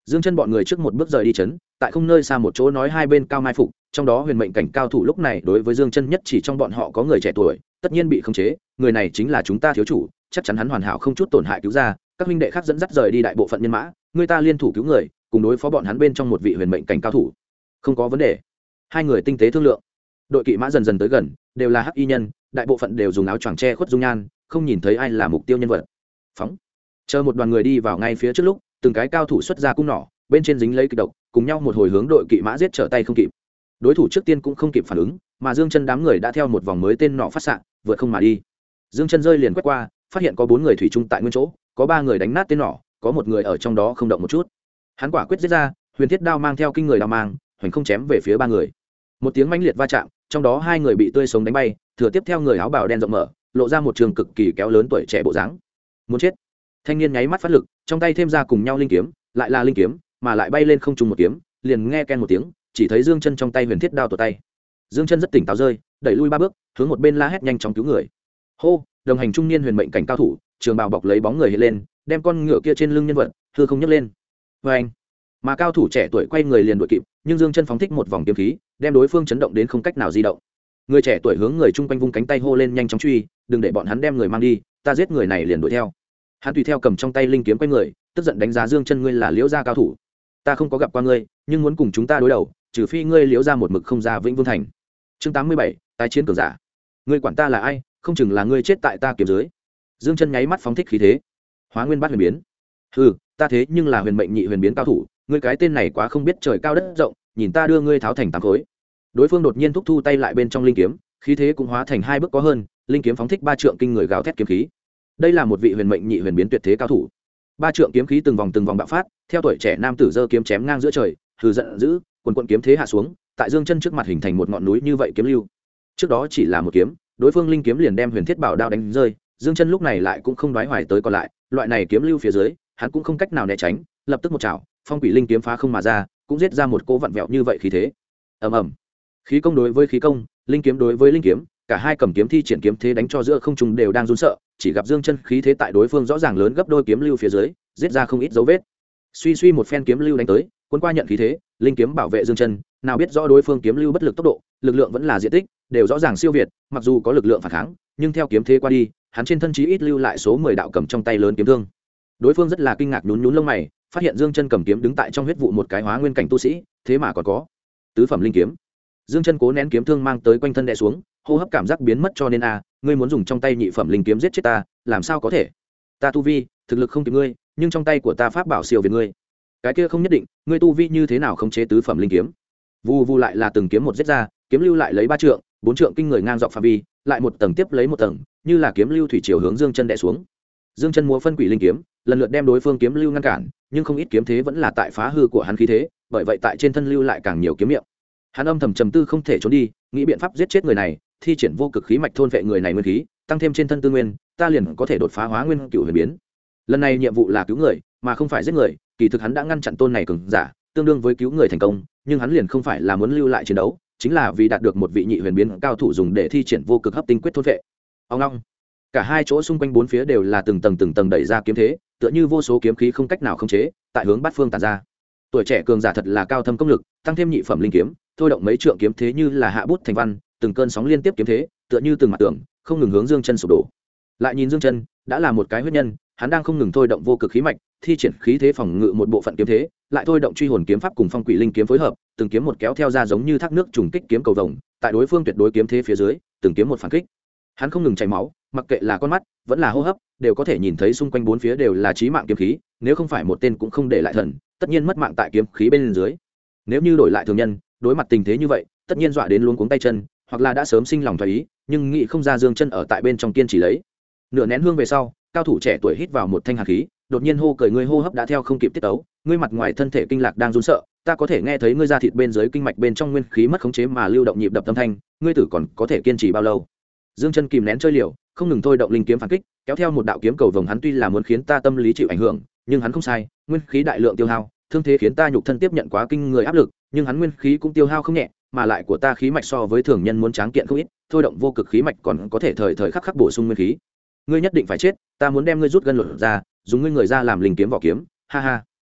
Dương Chân bọn người trước một bước rời đi chấn, tại không nơi xa một chỗ nói hai bên cao mai phục, trong đó huyền mệnh cảnh cao thủ lúc này đối với Dương Chân nhất chỉ trong bọn họ có người trẻ tuổi, tất nhiên bị khống chế, người này chính là chúng ta thiếu chủ, chắc chắn hắn hoàn hảo không chút tổn hại cứu ra, các huynh đệ khác dẫn dắt rời đi đại bộ phận nhân mã, người ta liên thủ cứu người, cùng đối phó bọn hắn bên trong một vị huyền mệnh cảnh cao thủ. Không có vấn đề. Hai người tinh tế thương lượng. Đội kỵ mã dần dần tới gần, đều là hắc y nhân, đại bộ phận đều dùng áo choàng che khuất dung nhan, không nhìn thấy ai là mục tiêu nhân vật. Phóng. Chờ một đoàn người đi vào ngay phía trước lúc, từng cái cao thủ xuất ra cung nỏ, bên trên dính lấy kịch độc, cùng nhau một hồi hướng đội kỵ mã giết trở tay không kịp. Đối thủ trước tiên cũng không kịp phản ứng, mà Dương Chân đám người đã theo một vòng mới tên nỏ phát xạ, vượt không mà đi. Dương Chân rơi liền quét qua, phát hiện có 4 người thủy chung tại nguyên chỗ, có 3 người đánh nát tên nỏ, có một người ở trong đó không động một chút. Hắn quả quyết giết ra, huyền thiết đao mang theo kinh người đao mang, hoành không chém về phía 3 người. Một tiếng mãnh liệt va chạm, trong đó 2 người bị tươi sống đánh bay, thừa tiếp theo người áo bào đen rộng mở, lộ ra một trường cực kỳ kéo lớn tuổi trẻ bộ dáng. Muốn chết. Thanh niên nháy mắt phát lực, trong tay thêm ra cùng nhau linh kiếm, lại là linh kiếm, mà lại bay lên không trung một kiếm, liền nghe ken một tiếng, chỉ thấy Dương Chân trong tay huyền thiết đao tuột tay. Dương Chân rất tỉnh táo rơi, đẩy lui 3 bước, hướng một bên la hét nhanh chóng cứu người. Hô, đồng hành trung niên huyền mệnh cảnh cao thủ, trường bào bọc lấy bóng người hiện lên, đem con ngựa kia trên lưng nhân vật, hư không nhấc lên. Oeng. Mà cao thủ trẻ tuổi quay người liền đuổi kịp, nhưng Dương Chân phóng thích một vòng kiếm khí, đem đối phương chấn động đến không cách nào di động. Người trẻ tuổi hướng người chung quanh vung cánh tay hô lên nhanh chóng truy, đừng để bọn hắn đem người mang đi, ta giết người này liền đuổi theo. Hắn tùy theo cầm trong tay linh kiếm quay người, tức giận đánh giá Dương Chân, ngươi là Liễu gia cao thủ, ta không có gặp qua ngươi, nhưng muốn cùng chúng ta đối đầu, trừ phi ngươi Liễu gia một mực không ra Vĩnh Vương thành. Chương 87, tái chiến cường giả. Ngươi quản ta là ai, không chừng là ngươi chết tại ta kiếm dưới. Dương Chân nháy mắt phóng thích khí thế, hóa nguyên bát huyền biến. Hừ, ta thế nhưng là huyền mệnh nhị huyền biến cao thủ, ngươi cái tên này quá không biết trời cao đất rộng, nhìn ta đưa ngươi tháo thành 8 khối. Đối phương đột nhiên thúc thu tay lại bên trong linh kiếm, khí thế cũng hóa thành 2 bước có hơn, linh kiếm phóng thích 3 trượng kinh người gào thét kiếm khí. Đây là một vị huyền mệnh nhị huyền biến tuyệt thế cao thủ. 3 trượng kiếm khí từng vòng bạo phát, theo tuổi trẻ nam tử giơ kiếm chém ngang giữa trời, hừ giận dữ, quần quần kiếm thế hạ xuống, tại Dương Chân trước mặt hình thành một ngọn núi như vậy kiếm lưu. Trước đó chỉ là một kiếm, đối phương linh kiếm liền đem huyền thiết bảo đao đánh rơi, Dương Chân lúc này lại cũng không đoái hoài tới còn lại, loại này kiếm lưu phía dưới, hắn cũng không cách nào né tránh, lập tức một chảo, phong quỷ linh kiếm phá không mà ra, cũng giết ra một cỗ vặn vẹo như vậy khí thế. Ầm ầm. Khí công đối với khí công, linh kiếm đối với linh kiếm, cả hai cầm kiếm thi triển kiếm thế đánh cho giữa không trung đều đang run sợ, chỉ gặp Dương Chân khí thế tại đối phương rõ ràng lớn gấp đôi kiếm lưu phía dưới, giết ra không ít dấu vết. Suy một phen kiếm lưu đánh tới, cuốn qua nhận khí thế, linh kiếm bảo vệ Dương Chân, nào biết rõ đối phương kiếm lưu bất lực tốc độ, lực lượng vẫn là diện tích, đều rõ ràng siêu việt, mặc dù có lực lượng phản kháng, nhưng theo kiếm thế qua đi, hắn trên thân chí ít lưu lại số 10 đạo cầm trong tay lớn kiếm thương. Đối phương rất là kinh ngạc nhún nhún lông mày, phát hiện Dương Chân cầm kiếm đứng tại trong huyết vụ một cái hóa nguyên cảnh tu sĩ, thế mà còn có tứ phẩm linh kiếm. Dương Chân cố nén kiếm thương mang tới quanh thân đè xuống, hô hấp cảm giác biến mất cho nên ngươi muốn dùng trong tay nhị phẩm linh kiếm giết chết ta, làm sao có thể? Ta tu vi, thực lực không kịp ngươi, nhưng trong tay của ta pháp bảo siêu việt ngươi. Cái kia không nhất định, ngươi tu vi như thế nào khống chế tứ phẩm linh kiếm? Vù vù lại là từng kiếm một giết ra, kiếm lưu lại lấy 3 trượng, 4 trượng kinh người ngang dọc phạm vi, lại một tầng tiếp lấy một tầng, như là kiếm lưu thủy chiều hướng Dương Chân đè xuống. Dương Chân múa phân quỷ linh kiếm, lần lượt đem đối phương kiếm lưu ngăn cản, nhưng không ít kiếm thế vẫn là tại phá hư của hắn khí thế, bởi vậy tại trên thân lưu lại càng nhiều kiếm miệng. Hắn âm thầm trầm tư không thể trốn đi, nghĩ biện pháp giết chết người này, thi triển vô cực khí mạch thôn vệ người này nguyên khí, tăng thêm trên thân tư nguyên, ta liền có thể đột phá hóa nguyên cửu huyền biến. Lần này nhiệm vụ là cứu người, mà không phải giết người, kỳ thực hắn đã ngăn chặn tôn này cường giả, tương đương với cứu người thành công, nhưng hắn liền không phải là muốn lưu lại chiến đấu, chính là vì đạt được một vị nhị huyền biến cao thủ dùng để thi triển vô cực hấp tinh quyết thôn vệ. Ông long, cả hai chỗ xung quanh bốn phía đều là từng tầng đẩy ra kiếm thế, tựa như vô số kiếm khí không cách nào khống chế, tại hướng bát phương tản ra. Tuổi trẻ cường giả thật là cao thâm công lực, tăng thêm nhị phẩm linh kiếm, thôi động mấy trượng kiếm thế như là hạ bút thành văn, từng cơn sóng liên tiếp kiếm thế, tựa như từng mặt tường, không ngừng hướng Dương Chân sụp đổ. Lại nhìn Dương Chân, đã là một cái huyết nhân, hắn đang không ngừng thôi động vô cực khí mạch, thi triển khí thế phòng ngự một bộ phận kiếm thế, lại thôi động truy hồn kiếm pháp cùng phong quỷ linh kiếm phối hợp, từng kiếm một kéo theo ra giống như thác nước trùng kích kiếm cầu vồng, tại đối phương tuyệt đối kiếm thế phía dưới, từng kiếm một phản kích. Hắn không ngừng chảy máu, mặc kệ là con mắt, vẫn là hô hấp, đều có thể nhìn thấy xung quanh bốn phía đều là chí mạng kiếm khí, nếu không phải một tên cũng không để lại thần, tất nhiên mất mạng tại kiếm khí bên dưới. Nếu như đổi lại thường nhân, đối mặt tình thế như vậy, tất nhiên dọa đến luống cuống tay chân, hoặc là đã sớm sinh lòng thoái ý, nhưng nghĩ không ra Dương Chân ở tại bên trong kiên trì lấy. Nửa nén hương về sau, cao thủ trẻ tuổi hít vào một thanh hàn khí, đột nhiên hô cười, ngươi hô hấp đã theo không kịp tiết tấu, ngươi mặt ngoài thân thể kinh lạc đang run sợ, ta có thể nghe thấy ngươi da thịt bên dưới kinh mạch bên trong nguyên khí mất khống chế mà lưu động nhịp đập âm thanh, ngươi tử còn có thể kiên trì bao lâu? Dương Chân kìm nén chơi liều, không ngừng thôi động linh kiếm phản kích, kéo theo một đạo kiếm cầu vồng, hắn tuy là muốn khiến ta tâm lý chịu ảnh hưởng, nhưng hắn không sai, nguyên khí đại lượng tiêu hao, thương thế khiến ta nhục thân tiếp nhận quá kinh người áp lực, nhưng hắn nguyên khí cũng tiêu hao không nhẹ, mà lại của ta khí mạch so với thường nhân muốn tráng kiện không ít, thôi động vô cực khí mạch còn có thể thời thời khắc khắc bổ sung nguyên khí. Ngươi nhất định phải chết, ta muốn đem ngươi rút gân lột ra, dùng ngươi người ra làm linh kiếm vỏ kiếm, ha ha.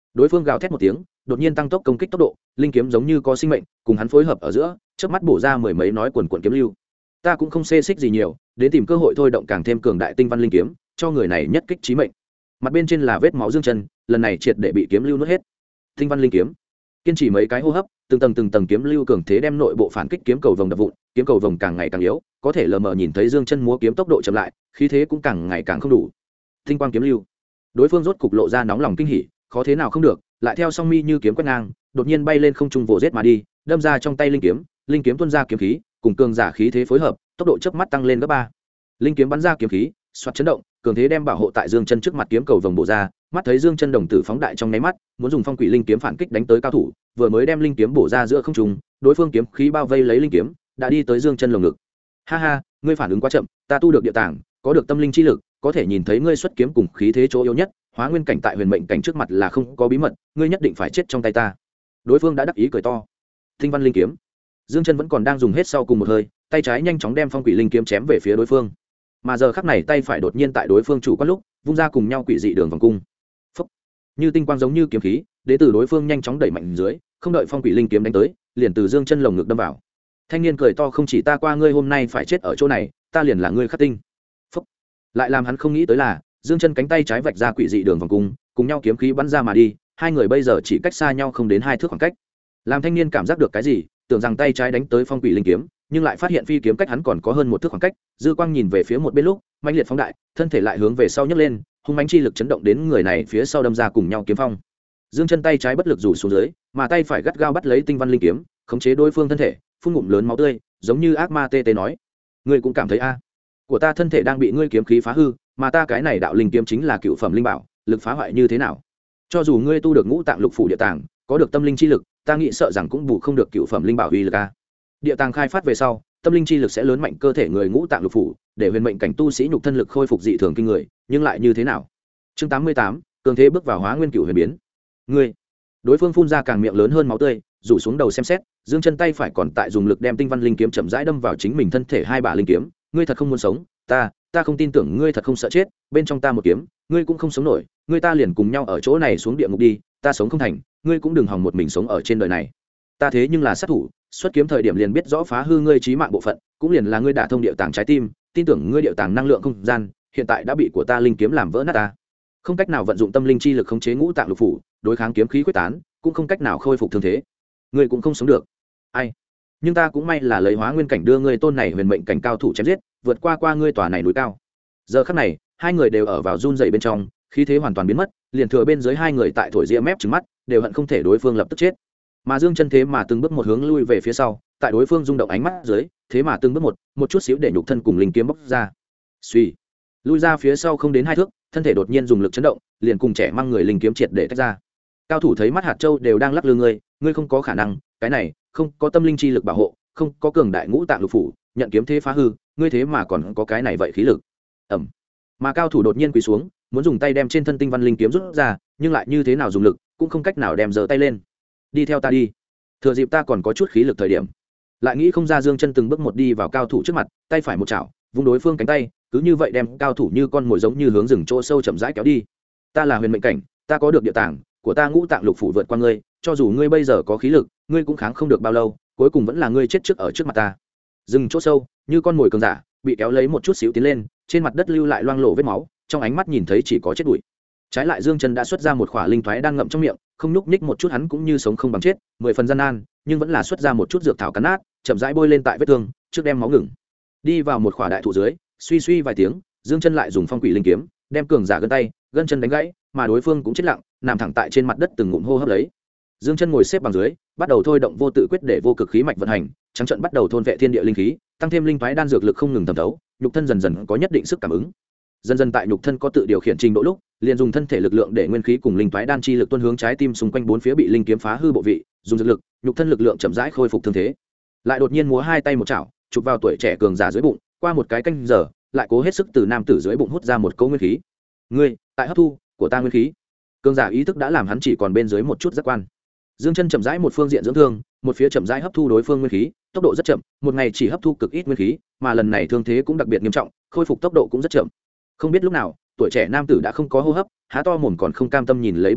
đối phương gào thét một tiếng, đột nhiên tăng tốc công kích tốc độ, linh kiếm giống như có sinh mệnh cùng hắn phối hợp ở giữa, chớp mắt bổ ra mười mấy nói quần quần kiếm lưu. Ta cũng không xê xích gì nhiều, đến tìm cơ hội thôi động càng thêm cường đại tinh văn linh kiếm, cho người này nhất kích chí mệnh. Mặt bên trên là vết máu dương chân, lần này triệt để bị kiếm lưu nuốt hết. Tinh văn linh kiếm, kiên trì mấy cái hô hấp, từng tầng kiếm lưu cường thế đem nội bộ phản kích kiếm cầu vồng đập vụn, kiếm cầu vồng càng ngày càng yếu, có thể lờ mờ nhìn thấy dương chân múa kiếm tốc độ chậm lại, khí thế cũng càng ngày càng không đủ. Tinh quang kiếm lưu, đối phương rốt cục lộ ra nóng lòng kinh hỉ, khó thế nào không được, lại theo song mi như kiếm quét ngang, đột nhiên bay lên không trung vồ giết mà đi, đâm ra trong tay linh kiếm tuôn ra kiếm khí, cùng cường giả khí thế phối hợp, tốc độ chớp mắt tăng lên gấp 3. Linh kiếm bắn ra kiếm khí, xoạt chấn động, cường thế đem bảo hộ tại dương chân trước mặt kiếm cầu vồng bổ ra, mắt thấy dương chân đồng tử phóng đại trong nháy mắt, muốn dùng phong quỷ linh kiếm phản kích đánh tới cao thủ, vừa mới đem linh kiếm bổ ra giữa không trung, đối phương kiếm khí bao vây lấy linh kiếm, đã đi tới dương chân lồng ngực. Ha ha, ngươi phản ứng quá chậm, ta tu được địa tàng, có được tâm linh chi lực, có thể nhìn thấy ngươi xuất kiếm cùng khí thế chỗ yếu nhất, hóa nguyên cảnh tại huyền mệnh cảnh trước mặt là không có bí mật, ngươi nhất định phải chết trong tay ta. Đối phương đã đắc ý cười to. Tinh văn linh kiếm, dương chân vẫn còn đang dùng hết sau cùng một hơi, tay trái nhanh chóng đem phong quỷ linh kiếm chém về phía đối phương, mà giờ khắc này tay phải đột nhiên tại đối phương chủ quan lúc vung ra cùng nhau quỷ dị đường vòng cung. Phúc. Như tinh quang giống như kiếm khí đế từ đối phương nhanh chóng đẩy mạnh dưới, không đợi phong quỷ linh kiếm đánh tới, liền từ dương chân lồng ngực đâm vào. Thanh niên cười to, không chỉ ta qua ngươi hôm nay phải chết ở chỗ này, ta liền là ngươi khắc tinh. Phúc. Lại làm hắn không nghĩ tới là dương chân cánh tay trái vạch ra quỷ dị đường vòng cung, cùng nhau kiếm khí bắn ra mà đi, hai người bây giờ chỉ cách xa nhau không đến 2 thước khoảng cách. Làm thanh niên cảm giác được cái gì, tưởng rằng tay trái đánh tới phong quỷ linh kiếm, nhưng lại phát hiện phi kiếm cách hắn còn có hơn 1 thước khoảng cách, dư quang nhìn về phía một bên lúc mãnh liệt phóng đại, thân thể lại hướng về sau nhấc lên, hung mãnh chi lực chấn động đến người này phía sau đâm ra cùng nhau kiếm phong. Dương chân tay trái bất lực rủ xuống dưới, mà tay phải gắt gao bắt lấy tinh văn linh kiếm, khống chế đối phương thân thể, phun ngụm lớn máu tươi, giống như ác ma tê tê nói: ngươi cũng cảm thấy a, của ta thân thể đang bị ngươi kiếm khí phá hư, mà ta cái này đạo linh kiếm chính là cựu phẩm linh bảo, lực phá hoại như thế nào? Cho dù ngươi tu được ngũ tạng lục phủ địa tàng, có được tâm linh chi lực, ta nghĩ sợ rằng cũng bù không được cựu phẩm linh bảo uy lực a. Địa tàng khai phát về sau, tâm linh chi lực sẽ lớn mạnh cơ thể người ngũ tạng lục phủ, để huyền mệnh cảnh tu sĩ nhục thân lực khôi phục dị thường kinh người, nhưng lại như thế nào? Chương 88, cường thế bước vào hóa nguyên cựu huyền biến. Ngươi, đối phương phun ra càng miệng lớn hơn máu tươi, rủ xuống đầu xem xét, dương chân tay phải còn tại dùng lực đem tinh văn linh kiếm chậm rãi đâm vào chính mình thân thể hai bả linh kiếm. Ngươi thật không muốn sống, ta không tin tưởng ngươi thật không sợ chết, bên trong ta một kiếm, ngươi cũng không sống nổi, ngươi ta liền cùng nhau ở chỗ này xuống địa ngục đi, ta sống không thành, ngươi cũng đừng hòng một mình sống ở trên đời này. Ta thế nhưng là sát thủ, xuất kiếm thời điểm liền biết rõ phá hư ngươi chí mạng bộ phận, cũng liền là ngươi đả thông địa tàng trái tim, tin tưởng ngươi địa tàng năng lượng không gian, hiện tại đã bị của ta linh kiếm làm vỡ nát ta. Không cách nào vận dụng tâm linh chi lực khống chế ngũ tạng lục phủ, đối kháng kiếm khí quyết tán, cũng không cách nào khôi phục thương thế. Ngươi cũng không sống được. Ai? Nhưng ta cũng may là lấy hóa nguyên cảnh đưa ngươi tôn này huyền mệnh cảnh cao thủ chém giết, vượt qua ngươi tòa này núi cao. Giờ khắc này, hai người đều ở vào run rẩy bên trong, khí thế hoàn toàn biến mất, liền thừa bên dưới hai người tại thổi ria mép trừng mắt, đều hận không thể đối phương lập tức chết. Mà dương chân thế mà từng bước một hướng lui về phía sau, tại đối phương rung động ánh mắt dưới, thế mà từng bước một chút xíu để nhục thân cùng linh kiếm bóc ra. Suy, lui ra phía sau không đến 2 thước, thân thể đột nhiên dùng lực chấn động, liền cùng trẻ mang người linh kiếm triệt để tách ra. Cao thủ thấy mắt hạt châu đều đang lắc lư ngươi không có khả năng, cái này không có tâm linh chi lực bảo hộ, không có cường đại ngũ tạng lục phủ, nhận kiếm thế phá hư, ngươi thế mà còn có cái này vậy khí lực. Ẩm. Mà cao thủ đột nhiên quỳ xuống, muốn dùng tay đem trên thân tinh văn linh kiếm rút ra, nhưng lại như thế nào dùng lực, cũng không cách nào đem giơ tay lên. Đi theo ta đi, thừa dịp ta còn có chút khí lực thời điểm. Lại nghĩ không ra dương chân từng bước một đi vào cao thủ trước mặt, tay phải một chảo vung đối phương cánh tay, cứ như vậy đem cao thủ như con mồi giống như hướng rừng chỗ sâu chậm rãi kéo đi. Ta là huyền mệnh cảnh, ta có được địa tàng của ta, ngũ tạng lục phủ vượt qua ngươi, cho dù ngươi bây giờ có khí lực, ngươi cũng kháng không được bao lâu, cuối cùng vẫn là ngươi chết trước ở trước mặt ta. Rừng chỗ sâu như con mồi cường giả bị kéo lấy một chút xíu tiến lên, trên mặt đất lưu lại loang lổ vết máu, trong ánh mắt nhìn thấy chỉ có chết bụi. Trái lại dương chân đã xuất ra một khỏa linh thoái đang ngậm trong miệng, không nhúc nhích một chút, hắn cũng như sống không bằng chết, 10 phần gian nan, nhưng vẫn là xuất ra một chút dược thảo cắn nát, chậm rãi bôi lên tại vết thương, trước đem máu ngừng. Đi vào một khỏa đại thụ dưới, suy suy vài tiếng, dương chân lại dùng phong quỷ linh kiếm đem cường giả gân tay gân chân đánh gãy, mà đối phương cũng chết lặng, nằm thẳng tại trên mặt đất từng ngụm hô hấp lấy. Dương chân ngồi xếp bằng dưới, bắt đầu thôi động vô tự quyết để vô cực khí mạch vận hành, trắng trận bắt đầu thôn vệ thiên địa linh khí, tăng thêm linh thoái đan dược lực không ngừng thẩm thấu, nhục thân dần dần có nhất định sức cảm ứng. Dần dần tại nhục thân có tự điều khiển trình độ lúc, liền dùng thân thể lực lượng để nguyên khí cùng linh thoái đan chi lực tuôn hướng trái tim xung quanh 4 phía bị linh kiếm phá hư bộ vị, dùng dược lực, nhục thân lực lượng chậm rãi khôi phục thương thế. Lại đột nhiên múa hai tay một chảo, chụp vào tuổi trẻ cường giả dưới bụng, qua một cái canh giờ, lại cố hết sức từ nam tử dưới bụng hút ra một cỗ nguyên khí. Ngươi, tại hấp thu của ta nguyên khí. Cường giả ý thức đã làm hắn chỉ còn bên dưới một chút giác quan. Dương chân chậm rãi một phương diện dưỡng thương, một phía chậm rãi hấp thu đối phương nguyên khí, tốc độ rất chậm, một ngày chỉ hấp thu cực ít nguyên khí, mà lần này thương thế cũng đặc biệt nghiêm trọng, khôi phục tốc độ cũng rất chậm. Không biết lúc nào, tuổi trẻ nam tử đã không có hô hấp, há to mồm còn không cam tâm nhìn lấy bầu trời,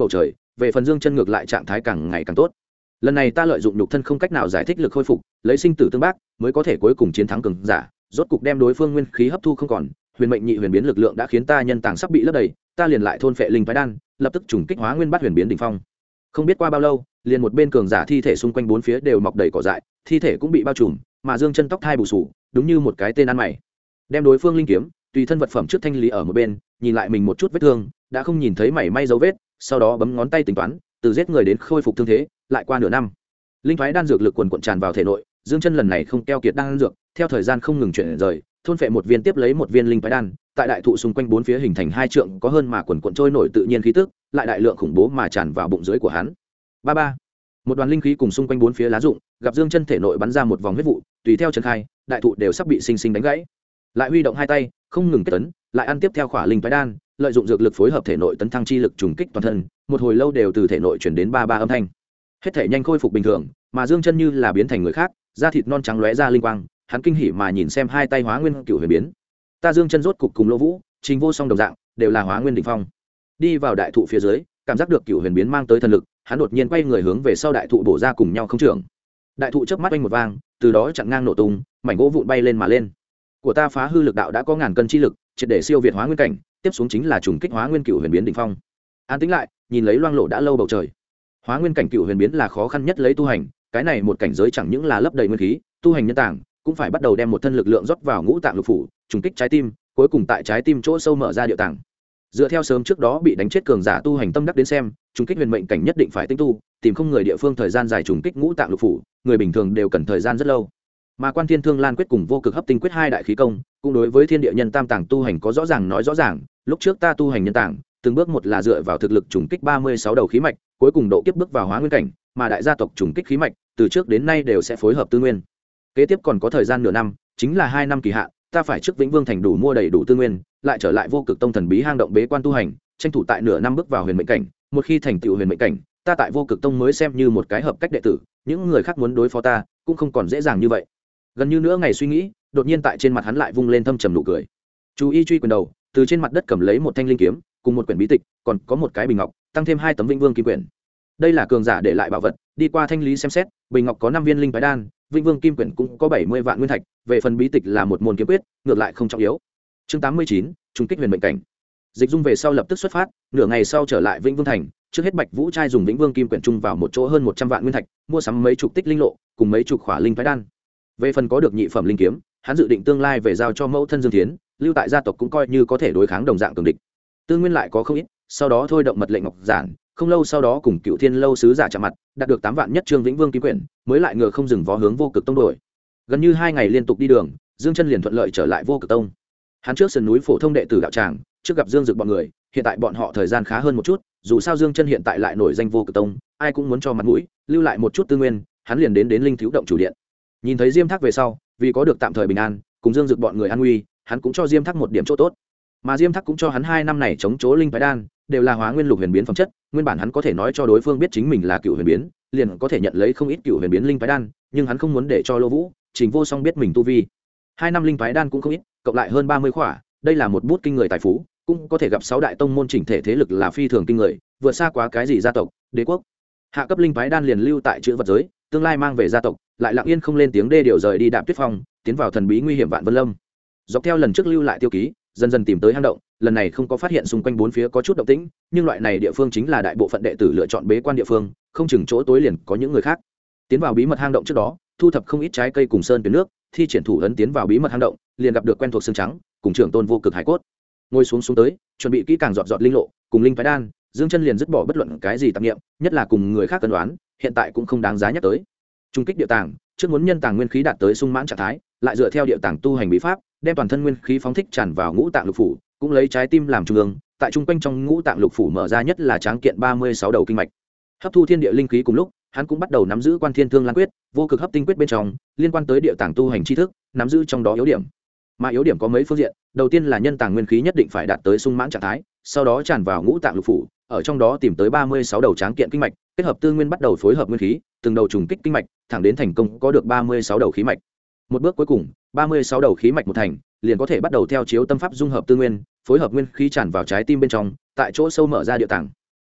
về phần Dương Chân ngược lại trạng thái càng ngày càng tốt. Lần này ta lợi dụng nhục thân không cách nào giải thích lực khôi phục, lấy sinh tử tương bác, mới có thể cuối cùng chiến thắng cường giả, rốt cục đem đối phương nguyên khí hấp thu không còn. Huyền mệnh nhị huyền biến lực lượng đã khiến ta nhân tàng sắp bị lấp đầy, ta liền lại thôn phệ linh phái đan, lập tức trùng kích hóa nguyên bát huyền biến đỉnh phong. Không biết qua bao lâu, liền một bên cường giả thi thể xung quanh bốn phía đều mọc đầy cỏ dại, thi thể cũng bị bao trùm, mà Dương Chân tóc thai bù sù, đúng như một cái tên ăn mày. Đem đối phương linh kiếm, tùy thân vật phẩm trước thanh lý ở một bên, nhìn lại mình một chút vết thương, đã không nhìn thấy mảy may dấu vết, sau đó bấm ngón tay tính toán, từ giết người đến khôi phục thương thế, lại qua nửa năm. Linh thoái đan dược lực quần quần tràn vào thể nội, Dương Chân lần này không keo kiệt đan dược, theo thời gian không ngừng chuyển rời, thôn phệ một viên tiếp lấy một viên linh thoái đan, tại đại thụ xung quanh bốn phía hình thành hai trượng có hơn mà quần quần trôi nổi tự nhiên khí tức, lại đại lượng khủng bố mà tràn vào bụng dưới của hắn. Ba ba. Một đoàn linh khí cùng xung quanh bốn phía lá rụng, gặp Dương Chân thể nội bắn ra một vòng huyết vụ, tùy theo chân khai, đại thụ đều sắp bị sinh sinh đánh gãy. Lại huy động hai tay, không ngừng kết tấn, lại ăn tiếp theo khỏa linh thoái đan, lợi dụng dược lực phối hợp thể nội tấn thăng chi lực trùng kích toàn thân, một hồi lâu đều từ thể nội truyền đến ba ba âm thanh. Hết thể nhanh khôi phục bình thường, mà Dương Chân như là biến thành người khác, da thịt non trắng lóe ra linh quang, hắn kinh hỉ mà nhìn xem hai tay hóa nguyên cựu huyền biến. Ta Dương Chân rốt cục cùng Lô Vũ, Trình Vô Song đồng dạng, đều là hóa nguyên đỉnh phong. Đi vào đại thụ phía dưới, cảm giác được cựu huyền biến mang tới thần lực, hắn đột nhiên quay người hướng về sau đại thụ bổ ra cùng nhau không trưởng. Đại thụ chớp mắt oanh một vang, từ đó chặn ngang nổ tung, mảnh gỗ vụn bay lên mà lên. Của ta phá hư lực đạo đã có ngàn cân chi lực, triệt để siêu việt hóa nguyên cảnh, tiếp xuống chính là trùng kích hóa nguyên cựu huyền biến đỉnh phong. An tĩnh lại, nhìn lấy loang lộ đã lâu bầu trời. Hóa nguyên cảnh cựu huyền biến là khó khăn nhất lấy tu hành, cái này một cảnh giới chẳng những là lấp đầy nguyên khí, tu hành nhân tảng, cũng phải bắt đầu đem một thân lực lượng rót vào ngũ tạng lục phủ, trùng kích trái tim, cuối cùng tại trái tim chỗ sâu mở ra địa tạng. Dựa theo sớm trước đó bị đánh chết cường giả tu hành tâm đắc đến xem, trùng kích huyền mệnh cảnh nhất định phải tinh tu, tìm không người địa phương thời gian dài trùng kích ngũ tạng lục phủ, người bình thường đều cần thời gian rất lâu. Mà Quan Thiên Thương Lan quyết cùng Vô Cực Hấp Tinh quyết hai đại khí công, cũng đối với thiên địa nhân tam tàng tu hành có rõ ràng nói rõ ràng, lúc trước ta tu hành nhân tàng, từng bước một là dựa vào thực lực trùng kích 36 đầu khí mạch, cuối cùng độ kiếp bước vào hóa nguyên cảnh, mà đại gia tộc trùng kích khí mạch, từ trước đến nay đều sẽ phối hợp tư nguyên. Kế tiếp còn có thời gian nửa năm, chính là 2 năm kỳ hạn, ta phải trước Vĩnh Vương thành đủ mua đầy đủ tư nguyên, lại trở lại Vô Cực Tông thần bí hang động bế quan tu hành, tranh thủ tại nửa năm bước vào huyền mệnh cảnh, một khi thành tựu huyền mệnh cảnh, ta tại Vô Cực Tông mới xem như một cái hợp cách đệ tử, những người khác muốn đối phó ta, cũng không còn dễ dàng như vậy. Gần như nữa ngày suy nghĩ, đột nhiên tại trên mặt hắn lại vung lên thâm trầm nụ cười. Chú ý truy quyền đầu, từ trên mặt đất cầm lấy một thanh linh kiếm, cùng một quyển bí tịch, còn có một cái bình ngọc, tăng thêm 2 tấm Vĩnh Vương kim quyển. Đây là cường giả để lại bảo vật, đi qua thanh lý xem xét, bình ngọc có 5 viên linh phái đan, Vĩnh Vương kim quyển cũng có 70 vạn nguyên thạch, về phần bí tịch là một môn kiếm quyết, ngược lại không trọng yếu. Chương 89, trùng kích huyền mệnh cảnh. Dịch Dung về sau lập tức xuất phát, nửa ngày sau trở lại Vĩnh Vương thành, trước hết Bạch Vũ trai dùng Vĩnh Vương kim quyển chung vào một chỗ hơn 100 vạn nguyên thạch, mua sắm mấy chục tích linh lộ, cùng mấy chục khỏa linh phái đan. Về phần có được nhị phẩm linh kiếm, hắn dự định tương lai về giao cho mẫu thân Dương Thiến, lưu tại gia tộc cũng coi như có thể đối kháng đồng dạng cường địch. Tư nguyên lại có không ít, sau đó thôi động mật lệnh ngọc giản, không lâu sau đó cùng Cựu Thiên lâu sứ giả chạm mặt, đạt được 8 vạn nhất trương Vĩnh Vương kim quyển, mới lại ngựa không dừng vó hướng Vô Cực Tông đổi. Gần như 2 ngày liên tục đi đường, Dương Chân liền thuận lợi trở lại Vô Cực Tông. Hắn trước sườn núi phổ thông đệ tử đạo tràng, trước gặp Dương Dực bọn người, hiện tại bọn họ thời gian khá hơn một chút, dù sao Dương Chân hiện tại lại nổi danh Vô Cực Tông, ai cũng muốn cho mặt mũi, lưu lại một chút tư nguyên, hắn liền đến linh thiếu động chủ điện. Nhìn thấy Diêm Thác về sau, vì có được tạm thời bình an, cùng Dương Dực bọn người an nguy, hắn cũng cho Diêm Thác một điểm chỗ tốt. Mà Diêm Thác cũng cho hắn 2 năm này chống chố linh phái đan, đều là hóa nguyên lục huyền biến phẩm chất, nguyên bản hắn có thể nói cho đối phương biết chính mình là cựu huyền biến, liền có thể nhận lấy không ít cựu huyền biến linh phái đan, nhưng hắn không muốn để cho Lô Vũ, Trình Vô Song biết mình tu vi. 2 năm linh phái đan cũng không ít, cộng lại hơn 30 khỏa, đây là một bút kinh người tài phú, cũng có thể gặp 6 đại tông môn chỉnh thể thế lực là phi thường kinh người, vượt xa quá cái gì gia tộc, đế quốc. Hạ cấp linh phái đan liền lưu tại chữ vật giới, tương lai mang về gia tộc, lại lặng yên không lên tiếng đê điều rời đi Đạm Tuyết Phong, tiến vào thần bí nguy hiểm Vạn Vân Lâm. Dọc theo lần trước lưu lại tiêu ký, dần dần tìm tới hang động, lần này không có phát hiện xung quanh bốn phía có chút động tĩnh, nhưng loại này địa phương chính là đại bộ phận đệ tử lựa chọn bế quan địa phương, không chừng chỗ tối liền có những người khác. Tiến vào bí mật hang động trước đó, thu thập không ít trái cây cùng sơn tuyến nước, thi triển thủ ấn tiến vào bí mật hang động, liền gặp được quen thuộc xương trắng, cùng trưởng tôn Vô Cực hải cốt. Ngồi xuống tới, chuẩn bị kỹ càng giọt linh lộ, cùng linh phái đan, Dương Chân liền dứt bỏ bất luận cái gì tạp niệm, nhất là cùng người khác cân đoán, hiện tại cũng không đáng giá nhắc tới. Trung kích địa tàng, trước muốn nhân tàng nguyên khí đạt tới sung mãn trạng thái, lại dựa theo địa tàng tu hành bí pháp, đem toàn thân nguyên khí phóng thích tràn vào ngũ tạng lục phủ, cũng lấy trái tim làm trung ương, tại trung quanh trong ngũ tạng lục phủ mở ra nhất là tráng kiện 36 đầu kinh mạch. Hấp thu thiên địa linh khí cùng lúc, hắn cũng bắt đầu nắm giữ Quan Thiên Thương Lan quyết, Vô Cực Hấp Tinh quyết bên trong, liên quan tới địa tàng tu hành tri thức, nắm giữ trong đó yếu điểm. Mà yếu điểm có mấy phương diện, đầu tiên là nhân tàng nguyên khí nhất định phải đạt tới sung mãn trạng thái, sau đó tràn vào ngũ tạng lục phủ, ở trong đó tìm tới 36 đầu tráng kiện kinh mạch, kết hợp tư nguyên bắt đầu phối hợp nguyên khí, từng đầu trùng kích kinh mạch, thẳng đến thành công có được 36 đầu khí mạch. Một bước cuối cùng, 36 đầu khí mạch một thành, liền có thể bắt đầu theo chiếu tâm pháp dung hợp tư nguyên, phối hợp nguyên khí tràn vào trái tim bên trong, tại chỗ sâu mở ra địa tàng.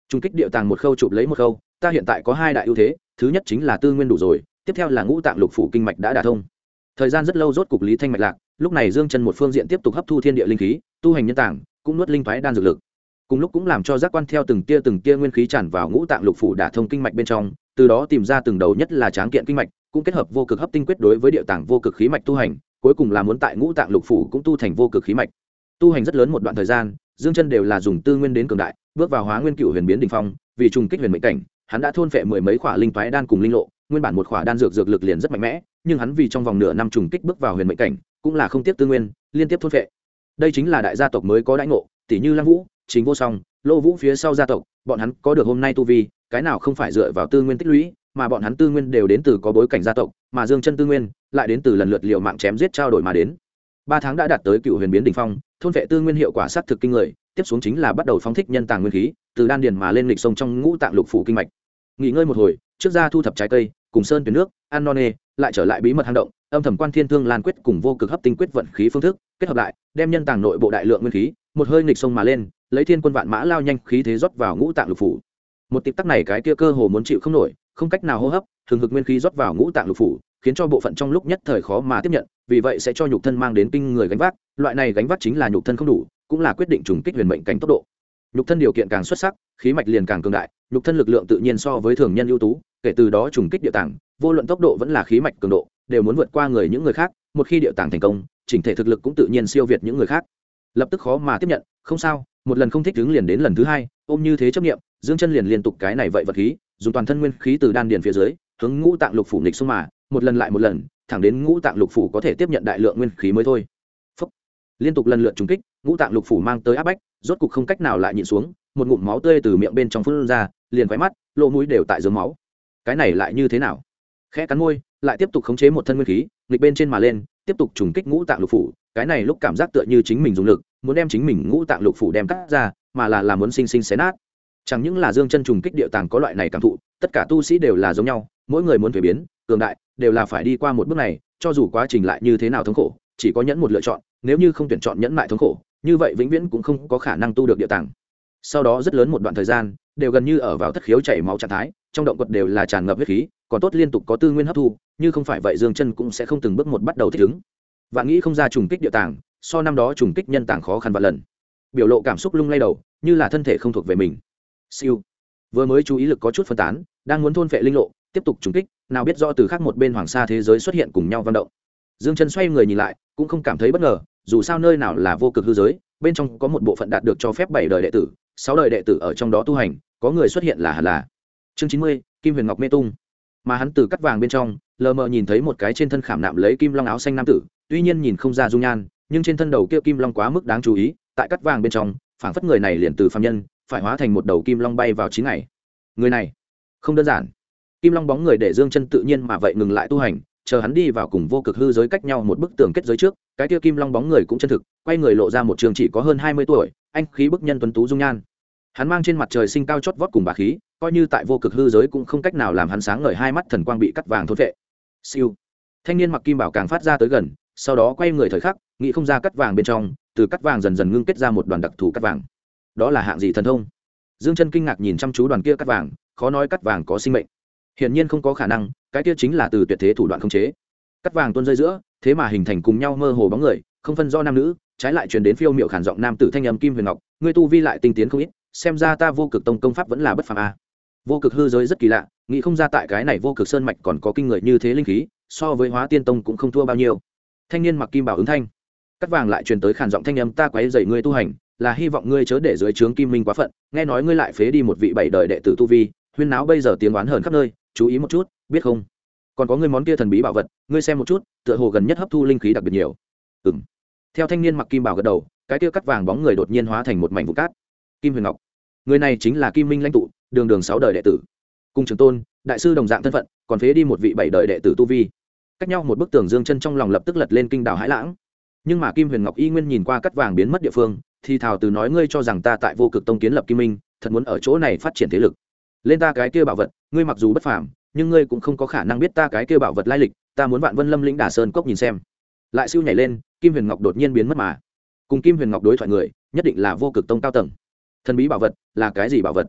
Trung kích địa tàng một khâu chụp lấy một khâu, ta hiện tại có hai đại ưu thế, thứ nhất chính là tư nguyên đủ rồi, tiếp theo là ngũ tạng lục phủ kinh mạch đã đả thông. Thời gian rất lâu rốt cục Lý Thanh mạch lạc, lúc này Dương Chân một phương diện tiếp tục hấp thu thiên địa linh khí, tu hành nhân tạng, cũng nuốt linh thoái đan dược lực. Cùng lúc cũng làm cho giác quan theo từng tia nguyên khí tràn vào ngũ tạng lục phủ đả thông kinh mạch bên trong, từ đó tìm ra từng đầu nhất là tráng kiện kinh mạch, cũng kết hợp vô cực hấp tinh quyết đối với địa tạng vô cực khí mạch tu hành, cuối cùng là muốn tại ngũ tạng lục phủ cũng tu thành vô cực khí mạch. Tu hành rất lớn một đoạn thời gian, Dương Chân đều là dùng tư nguyên đến cường đại, bước vào Hóa Nguyên Cựu Huyền biến đỉnh phong, vì trùng kích huyền mệnh cảnh, hắn đã thôn phệ mười mấy khỏa linh toái đan cùng linh lộ, nguyên bản một khỏa đan dược lực liền rất mạnh mẽ, nhưng hắn vì trong vòng nửa năm trùng kích bước vào huyền mệnh cảnh, cũng là không tiếc tư nguyên, liên tiếp thôn phệ. Đây chính là đại gia tộc mới có đãi ngộ, tỷ như Lăng Vũ, Chính Vô Song, Lô Vũ phía sau gia tộc, bọn hắn có được hôm nay tu vi, cái nào không phải dựa vào tư nguyên tích lũy, mà bọn hắn tư nguyên đều đến từ có bối cảnh gia tộc, mà Dương Chân tư nguyên lại đến từ lần lượt liều mạng chém giết trao đổi mà đến. 3 tháng đã đạt tới Cựu Huyền biến đỉnh phong, thôn vệ tư nguyên hiệu quả sát thực kinh người, tiếp xuống chính là bắt đầu phóng thích nhân tàng nguyên khí, từ đan điền mà lên lịch sông trong ngũ tạng lục phủ kinh mạch. Nghỉ ngơi một hồi, trước ra thu thập trái cây, cùng sơn tuyển nước, ăn non nê, lại trở lại bí mật hang động, âm thầm quan thiên thương lan quyết cùng vô cực hấp tinh quyết vận khí phương thức, kết hợp lại, đem nhân tàng nội bộ đại lượng nguyên khí, một hơi nghịch sông mà lên, lấy thiên quân vạn mã lao nhanh khí thế rót vào ngũ tạng lục phủ. Một tịp tắc này cái kia cơ hồ muốn chịu không nổi, không cách nào hô hấp, thường hực nguyên khí rót vào ngũ tạng lục phủ, khiến cho bộ phận trong lúc nhất thời khó mà tiếp nhận, vì vậy sẽ cho nhục thân mang đến kinh người gánh vác, loại này gánh vác chính là nhục thân không đủ, cũng là quyết định trùng kích huyền mệnh cảnh tốc độ. Nhục thân điều kiện càng xuất sắc, khí mạch liền càng cường đại, nhục thân lực lượng tự nhiên so với thường nhân ưu tú, kể từ đó trùng kích địa tạng, vô luận tốc độ vẫn là khí mạch cường độ, đều muốn vượt qua những người khác, một khi địa tạng thành công, chỉnh thể thực lực cũng tự nhiên siêu việt những người khác. Lập tức khó mà tiếp nhận, không sao, một lần không thích ứng liền đến lần thứ hai, ôm như thế chấp niệm, Dương Chân liền liên tục cái này vậy vật khí, dùng toàn thân nguyên khí từ đan điền phía dưới, hướng ngũ tạng lục phủ nghịch xung mà, một lần lại một lần, thẳng đến ngũ tạng lục phủ có thể tiếp nhận đại lượng nguyên khí mới thôi. Phốc. Liên tục lần lượt trùng kích, ngũ tạng lục phủ mang tới áp bách, rốt cục không cách nào lại nhịn xuống, một ngụm máu tươi từ miệng bên trong phun ra, liền khóe mắt, lỗ mũi đều tại dướng máu. Cái này lại như thế nào? Khẽ cắn môi, lại tiếp tục khống chế một thân nguyên khí, nghịch bên trên mà lên, tiếp tục trùng kích ngũ tạng lục phủ, cái này lúc cảm giác tựa như chính mình dùng lực, muốn đem chính mình ngũ tạng lục phủ đem cắt ra, mà là muốn sinh sinh xé nát. Chẳng những là Dương Chân trùng kích địa tàng có loại này cảm thụ, tất cả tu sĩ đều là giống nhau, mỗi người muốn thay biến, cường đại, đều là phải đi qua một bước này, cho dù quá trình lại như thế nào thống khổ, chỉ có nhẫn một lựa chọn, nếu như không tuyển chọn nhẫn lại thống khổ, như vậy vĩnh viễn cũng không có khả năng tu được địa tàng. Sau đó rất lớn một đoạn thời gian, đều gần như ở vào thất khiếu chảy máu trạng thái, trong động quật đều là tràn ngập huyết khí, còn tốt liên tục có tư nguyên hấp thu, như không phải vậy Dương Chân cũng sẽ không từng bước một bắt đầu thích ứng. Vạn nghĩ không ra trùng kích địa tàng, so năm đó trùng kích nhân tàng khó khăn vạn lần. Biểu lộ cảm xúc lung lay đầu, như là thân thể không thuộc về mình. Siêu. Vừa mới chú ý lực có chút phân tán, đang muốn thôn phệ linh lộ, tiếp tục trùng kích, nào biết rõ từ khác một bên hoàng sa thế giới xuất hiện cùng nhau vận động. Dương Chân xoay người nhìn lại, cũng không cảm thấy bất ngờ, dù sao nơi nào là vô cực hư giới, bên trong có một bộ phận đạt được cho phép 7 đời đệ tử, 6 đời đệ tử ở trong đó tu hành, có người xuất hiện là hẳn là. Chương 90, Kim Huyền Ngọc Mê Tung. Mà hắn từ cắt vàng bên trong, lờ mờ nhìn thấy một cái trên thân khảm nạm lấy kim long áo xanh nam tử, tuy nhiên nhìn không ra dung nhan, nhưng trên thân đầu kia kim long quá mức đáng chú ý, tại cắt vàng bên trong, phảng phất người này liền từ phàm nhân, phải hóa thành một đầu kim long bay vào 9 ngày. Người này, không đơn giản. Kim long bóng người để Dương Chân tự nhiên mà vậy ngừng lại tu hành, chờ hắn đi vào cùng vô cực hư giới cách nhau một bức tường kết giới trước, cái kia kim long bóng người cũng chân thực, quay người lộ ra một trường chỉ có hơn 20 tuổi, anh khí bức nhân tuấn tú dung nhan. Hắn mang trên mặt trời sinh cao chót vót cùng bá khí, coi như tại vô cực hư giới cũng không cách nào làm hắn sáng ngời hai mắt thần quang bị cắt vàng thôn vệ. Siêu. Thanh niên mặc kim bảo càng phát ra tới gần, sau đó quay người thời khắc, nghĩ không ra cắt vàng bên trong, từ cắt vàng dần dần ngưng kết ra một đoàn đặc thù cắt vàng. Đó là hạng gì thần thông? Dương Chân kinh ngạc nhìn chăm chú đoàn kia cắt vàng, khó nói cắt vàng có sinh mệnh. Hiển nhiên không có khả năng, cái kia chính là từ tuyệt thế thủ đoạn khống chế. Cắt vàng tuôn rơi giữa, thế mà hình thành cùng nhau mơ hồ bóng người, không phân do nam nữ, trái lại truyền đến phiêu miệu khản giọng nam tử thanh âm Kim Huyền Ngọc, ngươi tu vi lại tinh tiến không ít, xem ra ta vô cực tông công pháp vẫn là bất phàm a. Vô cực hư giới rất kỳ lạ, nghĩ không ra tại cái này vô cực sơn mạch còn có kinh người như thế linh khí, so với Hóa Tiên tông cũng không thua bao nhiêu. Thanh niên mặc kim bảo ứng thanh. Cắt vàng lại truyền tới khản giọng thanh âm, ta quấy rầy ngươi tu hành, là hy vọng ngươi chớ để dưới trướng Kim Minh quá phận, nghe nói ngươi lại phế đi một vị 7 đời đệ tử tu vi, huyên náo bây giờ tiếng oán hờn khắp nơi, chú ý một chút, biết không? Còn có ngươi món kia thần bí bảo vật, ngươi xem một chút, tựa hồ gần nhất hấp thu linh khí đặc biệt nhiều. Ừm. Theo thanh niên mặc kim bảo gật đầu, cái kia cắt vàng bóng người đột nhiên hóa thành một mảnh vụ cát. Kim Huyền Ngọc, người này chính là Kim Minh lãnh tụ, đường 6 đời đệ tử, cung trường tôn, đại sư đồng dạng thân phận, còn phế đi một vị 7 đời đệ tử tu vi. Cách nhau một bức tường, Dương Chân trong lòng lập tức lật lên kinh đảo hãi lãng. Nhưng mà Kim Huyền Ngọc y nguyên nhìn qua cắt vàng biến mất địa phương, thì thào từ nói, ngươi cho rằng ta tại vô cực tông kiến lập Kim Minh, thật muốn ở chỗ này phát triển thế lực. Lên ta cái kia bảo vật, ngươi mặc dù bất phàm, nhưng ngươi cũng không có khả năng biết ta cái kia bảo vật lai lịch, ta muốn Vạn Vân Lâm lĩnh Đả Sơn cốc nhìn xem. Lại siêu nhảy lên, Kim Huyền Ngọc đột nhiên biến mất mà. Cùng Kim Huyền Ngọc đối thoại người, nhất định là vô cực tông cao tầng. Thần bí bảo vật, là cái gì bảo vật?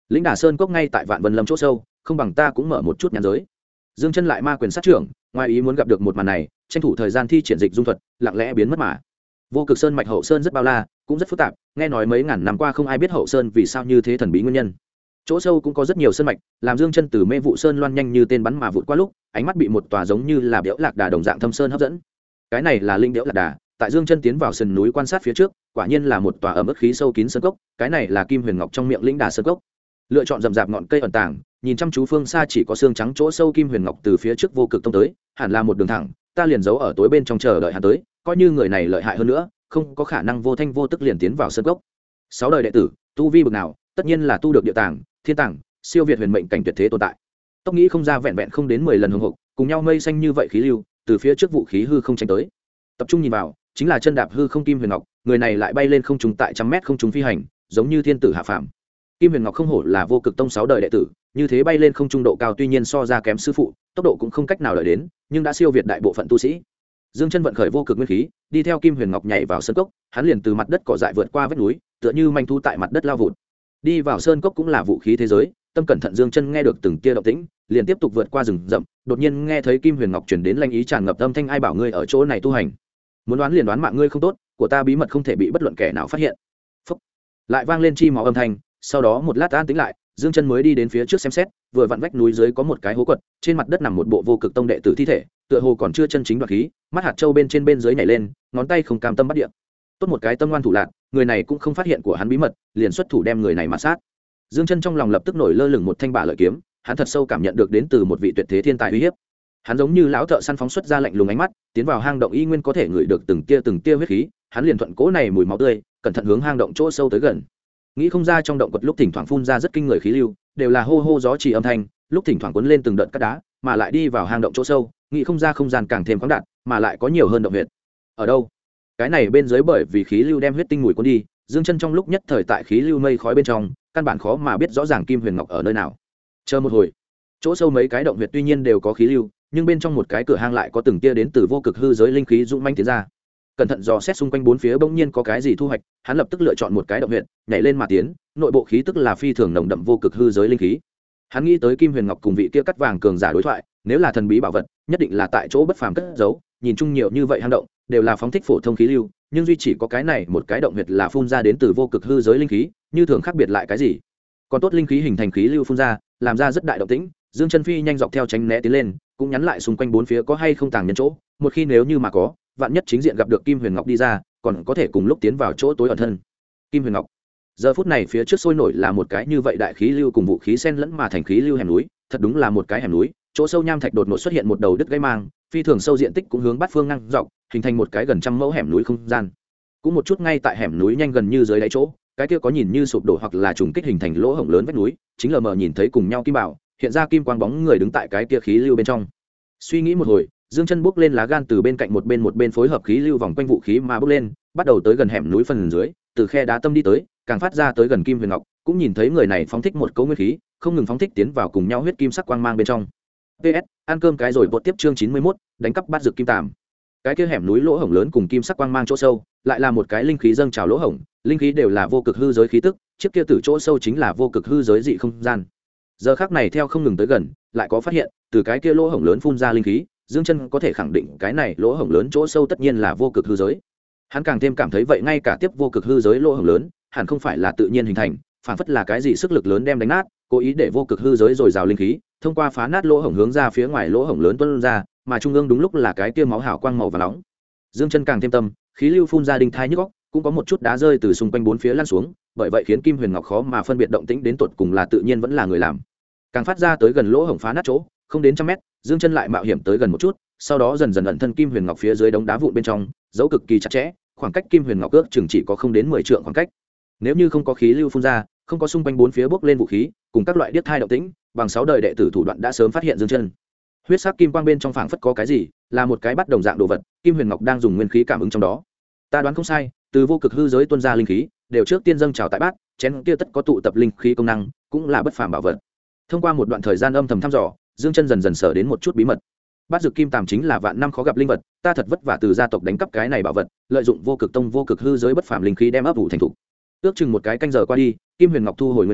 lĩnh đà sơn cốc ngay tại vạn vân lâm chỗ sâu, không bằng ta cũng mở một chút nhãn giới. Dương chân lại ma quyền sát trưởng, ngoài ý muốn gặp được một màn này, tranh thủ thời gian thi triển dịch dung thuật, lặng lẽ biến mất mà. Vô Cực Sơn mạch hậu sơn rất bao la, cũng rất phức tạp, nghe nói mấy ngàn năm qua không ai biết hậu sơn vì sao như thế thần bí nguyên nhân. Chỗ sâu cũng có rất nhiều sơn mạch, làm Dương chân từ mê vụ sơn loan nhanh như tên bắn mà vụt qua lúc, ánh mắt bị một tòa giống như là Điểu Lạc Đà đồng dạng thâm sơn hấp dẫn. Cái này là linh Điểu Lạc Đà, tại Dương chân tiến vào sườn núi quan sát phía trước, quả nhiên là một tòa ẩm ướt khí sâu kín sơn cốc, cái này là Kim Huyền Ngọc trong miệng lĩnh đà sơn cốc. Lựa chọn rậm rạp ngọn cây ẩn tàng, nhìn chăm chú phương xa chỉ có xương trắng chỗ sâu Kim Huyền Ngọc từ phía trước Vô Cực tông tới, hẳn là một đường thẳng, ta liền giấu ở tối bên trong chờ đợi hắn tới, coi như người này lợi hại hơn nữa, không có khả năng vô thanh vô tức liền tiến vào sơn cốc. 6 đời đệ tử, tu vi bậc nào, tất nhiên là tu được địa tàng, thiên tàng, siêu việt huyền mệnh cảnh tuyệt thế tồn tại. Tốc nghĩ không ra vẹn vẹn không đến 10 lần hùng hục, cùng nhau mây xanh như vậy khí lưu, từ phía trước vũ khí hư không tránh tới. Tập trung nhìn vào, chính là chân đạp hư không Kim Huyền Ngọc, người này lại bay lên không trung tại trăm mét không trung phi hành, giống như thiên tử hạ phàm. Kim Huyền Ngọc không hổ là Vô Cực tông 6 đời đệ tử, như thế bay lên không trung độ cao tuy nhiên so ra kém sư phụ, tốc độ cũng không cách nào đợi đến, nhưng đã siêu việt đại bộ phận tu sĩ. Dương chân vận khởi vô cực nguyên khí, đi theo Kim Huyền Ngọc nhảy vào sơn cốc, hắn liền từ mặt đất cỏ dại vượt qua vách núi, tựa như manh thu tại mặt đất lao vụt. Đi vào sơn cốc cũng là vũ khí thế giới, tâm cẩn thận Dương chân nghe được từng tia động tĩnh, liền tiếp tục vượt qua rừng rậm, đột nhiên nghe thấy Kim Huyền Ngọc truyền đến lanh ý tràn ngập âm thanh, ai bảo ngươi ở chỗ này tu hành? Muốn đoán liền đoán mạng ngươi không tốt, của ta bí mật không thể bị bất luận kẻ nào phát hiện. Phúc. Lại vang lên chi máu âm thanh, sau đó một lát an tĩnh lại, Dương chân mới đi đến phía trước xem xét, vừa vặn vách núi dưới có một cái hố quật, trên mặt đất nằm một bộ Vô Cực tông đệ tử thi thể, tựa hồ còn chưa chân chính đoạt khí, mắt hạt châu bên trên bên dưới nhảy lên, ngón tay không cam tâm bắt địa. Tốt một cái tâm ngoan thủ lạn, người này cũng không phát hiện của hắn bí mật, liền xuất thủ đem người này mà sát. Dương chân trong lòng lập tức nổi lơ lửng một thanh bả lợi kiếm, hắn thật sâu cảm nhận được đến từ một vị tuyệt thế thiên tài uy hiếp. Hắn giống như lão thợ săn phóng xuất ra lạnh lùng ánh mắt, tiến vào hang động y nguyên có thể ngửi được từng tia huyết khí, hắn liền thuận cố này mùi máu tươi, cẩn thận hướng hang động chỗ sâu tới gần. Nghĩ không ra trong động quật lúc thỉnh thoảng phun ra rất kinh người khí lưu, đều là hô hô gió chỉ âm thanh, lúc thỉnh thoảng cuốn lên từng đợt cát đá, mà lại đi vào hang động chỗ sâu, nghĩ không ra không gian càng thêm khoáng đạt, mà lại có nhiều hơn động huyệt. Ở đâu? Cái này bên dưới bởi vì khí lưu đem huyết tinh mùi cuốn đi, Dương chân trong lúc nhất thời tại khí lưu mây khói bên trong, căn bản khó mà biết rõ ràng Kim Huyền Ngọc ở nơi nào. Chờ một hồi, chỗ sâu mấy cái động huyệt tuy nhiên đều có khí lưu, nhưng bên trong một cái cửa hang lại có từng tia đến từ vô cực hư giới linh khí dũng mãnh tiến ra. Cẩn thận dò xét xung quanh bốn phía bỗng nhiên có cái gì thu hoạch, hắn lập tức lựa chọn một cái động huyệt, nhảy lên mà tiến, nội bộ khí tức là phi thường nồng đậm vô cực hư giới linh khí. Hắn nghĩ tới Kim Huyền Ngọc cùng vị kia cắt vàng cường giả đối thoại, nếu là thần bí bảo vật, nhất định là tại chỗ bất phàm cất giấu, nhìn chung nhiều như vậy hang động, đều là phóng thích phổ thông khí lưu, nhưng duy chỉ có cái này một cái động huyệt là phun ra đến từ vô cực hư giới linh khí, như thường khác biệt lại cái gì? Còn tốt linh khí hình thành khí lưu phun ra, làm ra rất đại động tĩnh, Dương chân phi nhanh dọc theo tránh né tiến lên, cũng nhắn lại xung quanh bốn phía có hay không tàng nhân chỗ, một khi nếu như mà có, vạn nhất chính diện gặp được Kim Huyền Ngọc đi ra, còn có thể cùng lúc tiến vào chỗ tối ẩn thân. Kim Huyền Ngọc. Giờ phút này phía trước sôi nổi là một cái như vậy đại khí lưu cùng vũ khí xen lẫn mà thành khí lưu hẻm núi, thật đúng là một cái hẻm núi, chỗ sâu nham thạch đột ngột xuất hiện một đầu đứt gãy mang, phi thường sâu diện tích cũng hướng bát phương ngang dọc, hình thành một cái gần trăm mẫu hẻm núi không gian. Cũng một chút ngay tại hẻm núi nhanh gần như dưới đáy chỗ, cái kia có nhìn như sụp đổ hoặc là trùng kích hình thành lỗ hổng lớn vách núi, chính lờ mờ nhìn thấy cùng nhau kim bảo, hiện ra kim quang bóng người đứng tại cái kia khí lưu bên trong. Suy nghĩ một hồi, Dương chân bước lên lá gan từ bên cạnh một bên phối hợp khí lưu vòng quanh vũ khí mà bước lên, bắt đầu tới gần hẻm núi phần dưới, từ khe đá tâm đi tới, càng phát ra tới gần Kim Huyền Ngọc, cũng nhìn thấy người này phóng thích một cấu nguyên khí, không ngừng phóng thích tiến vào cùng nhau huyết kim sắc quang mang bên trong. PS, ăn cơm cái rồi bột tiếp chương 91, đánh cắp bát dược kim tàm. Cái kia hẻm núi lỗ hổng lớn cùng kim sắc quang mang chỗ sâu, lại là một cái linh khí dâng trào lỗ hổng, linh khí đều là vô cực hư giới khí tức, chiếc kia từ chỗ sâu chính là vô cực hư giới dị không gian. Giờ khắc này theo không ngừng tới gần, lại có phát hiện, từ cái kia lỗ hổng lớn phun ra linh khí, Dương chân có thể khẳng định cái này lỗ hổng lớn chỗ sâu tất nhiên là vô cực hư giới. Hắn càng thêm cảm thấy vậy ngay cả tiếp vô cực hư giới lỗ hổng lớn, hẳn không phải là tự nhiên hình thành, phản phất là cái gì sức lực lớn đem đánh nát, cố ý để vô cực hư giới dồi dào linh khí, thông qua phá nát lỗ hổng hướng ra phía ngoài lỗ hổng lớn tuôn ra, mà trung ương đúng lúc là cái kia máu hào quang màu vàng nóng. Dương chân càng thêm tâm, khí lưu phun ra đinh thai nhức óc, cũng có một chút đá rơi từ xung quanh bốn phía lăn xuống, bởi vậy khiến Kim Huyền Ngọc khó mà phân biệt động tĩnh đến tột cùng là tự nhiên vẫn là người làm. Càng phát ra tới gần lỗ hổng phá nát chỗ, không đến trăm mét, Dương chân lại mạo hiểm tới gần một chút, sau đó dần dần ẩn thân Kim Huyền Ngọc phía dưới đống đá vụn bên trong, giấu cực kỳ chặt chẽ, khoảng cách Kim Huyền Ngọc ước chừng chỉ có không đến 10 trượng khoảng cách. Nếu như không có khí lưu phun ra, không có xung quanh bốn phía bốc lên vũ khí, cùng các loại điếc thai động tĩnh, bằng 6 đời đệ tử thủ đoạn đã sớm phát hiện Dương chân. Huyết sắc kim quang bên trong phảng phất có cái gì, là một cái bắt đồng dạng đồ vật, Kim Huyền Ngọc đang dùng nguyên khí cảm ứng trong đó. Ta đoán không sai, từ vô cực hư giới tuôn ra linh khí, đều trước tiên dâng trào tại bát, chén kia tất có tụ tập linh khí công năng, cũng là bất phàm bảo vật. Thông qua một đoạn thời gian âm thầm thăm dò, Dương chân dần dần sở đến một chút bí mật. Bát dược kim tàm chính là vạn năm khó gặp linh vật, ta thật vất vả từ gia tộc đánh cắp cái này bảo vật, lợi dụng vô cực tông vô cực hư giới bất phàm linh khí đem ấp ủ thành thục. Ước chừng một cái canh giờ qua đi, Kim Huyền Ngọc thu hồi nguyên khí,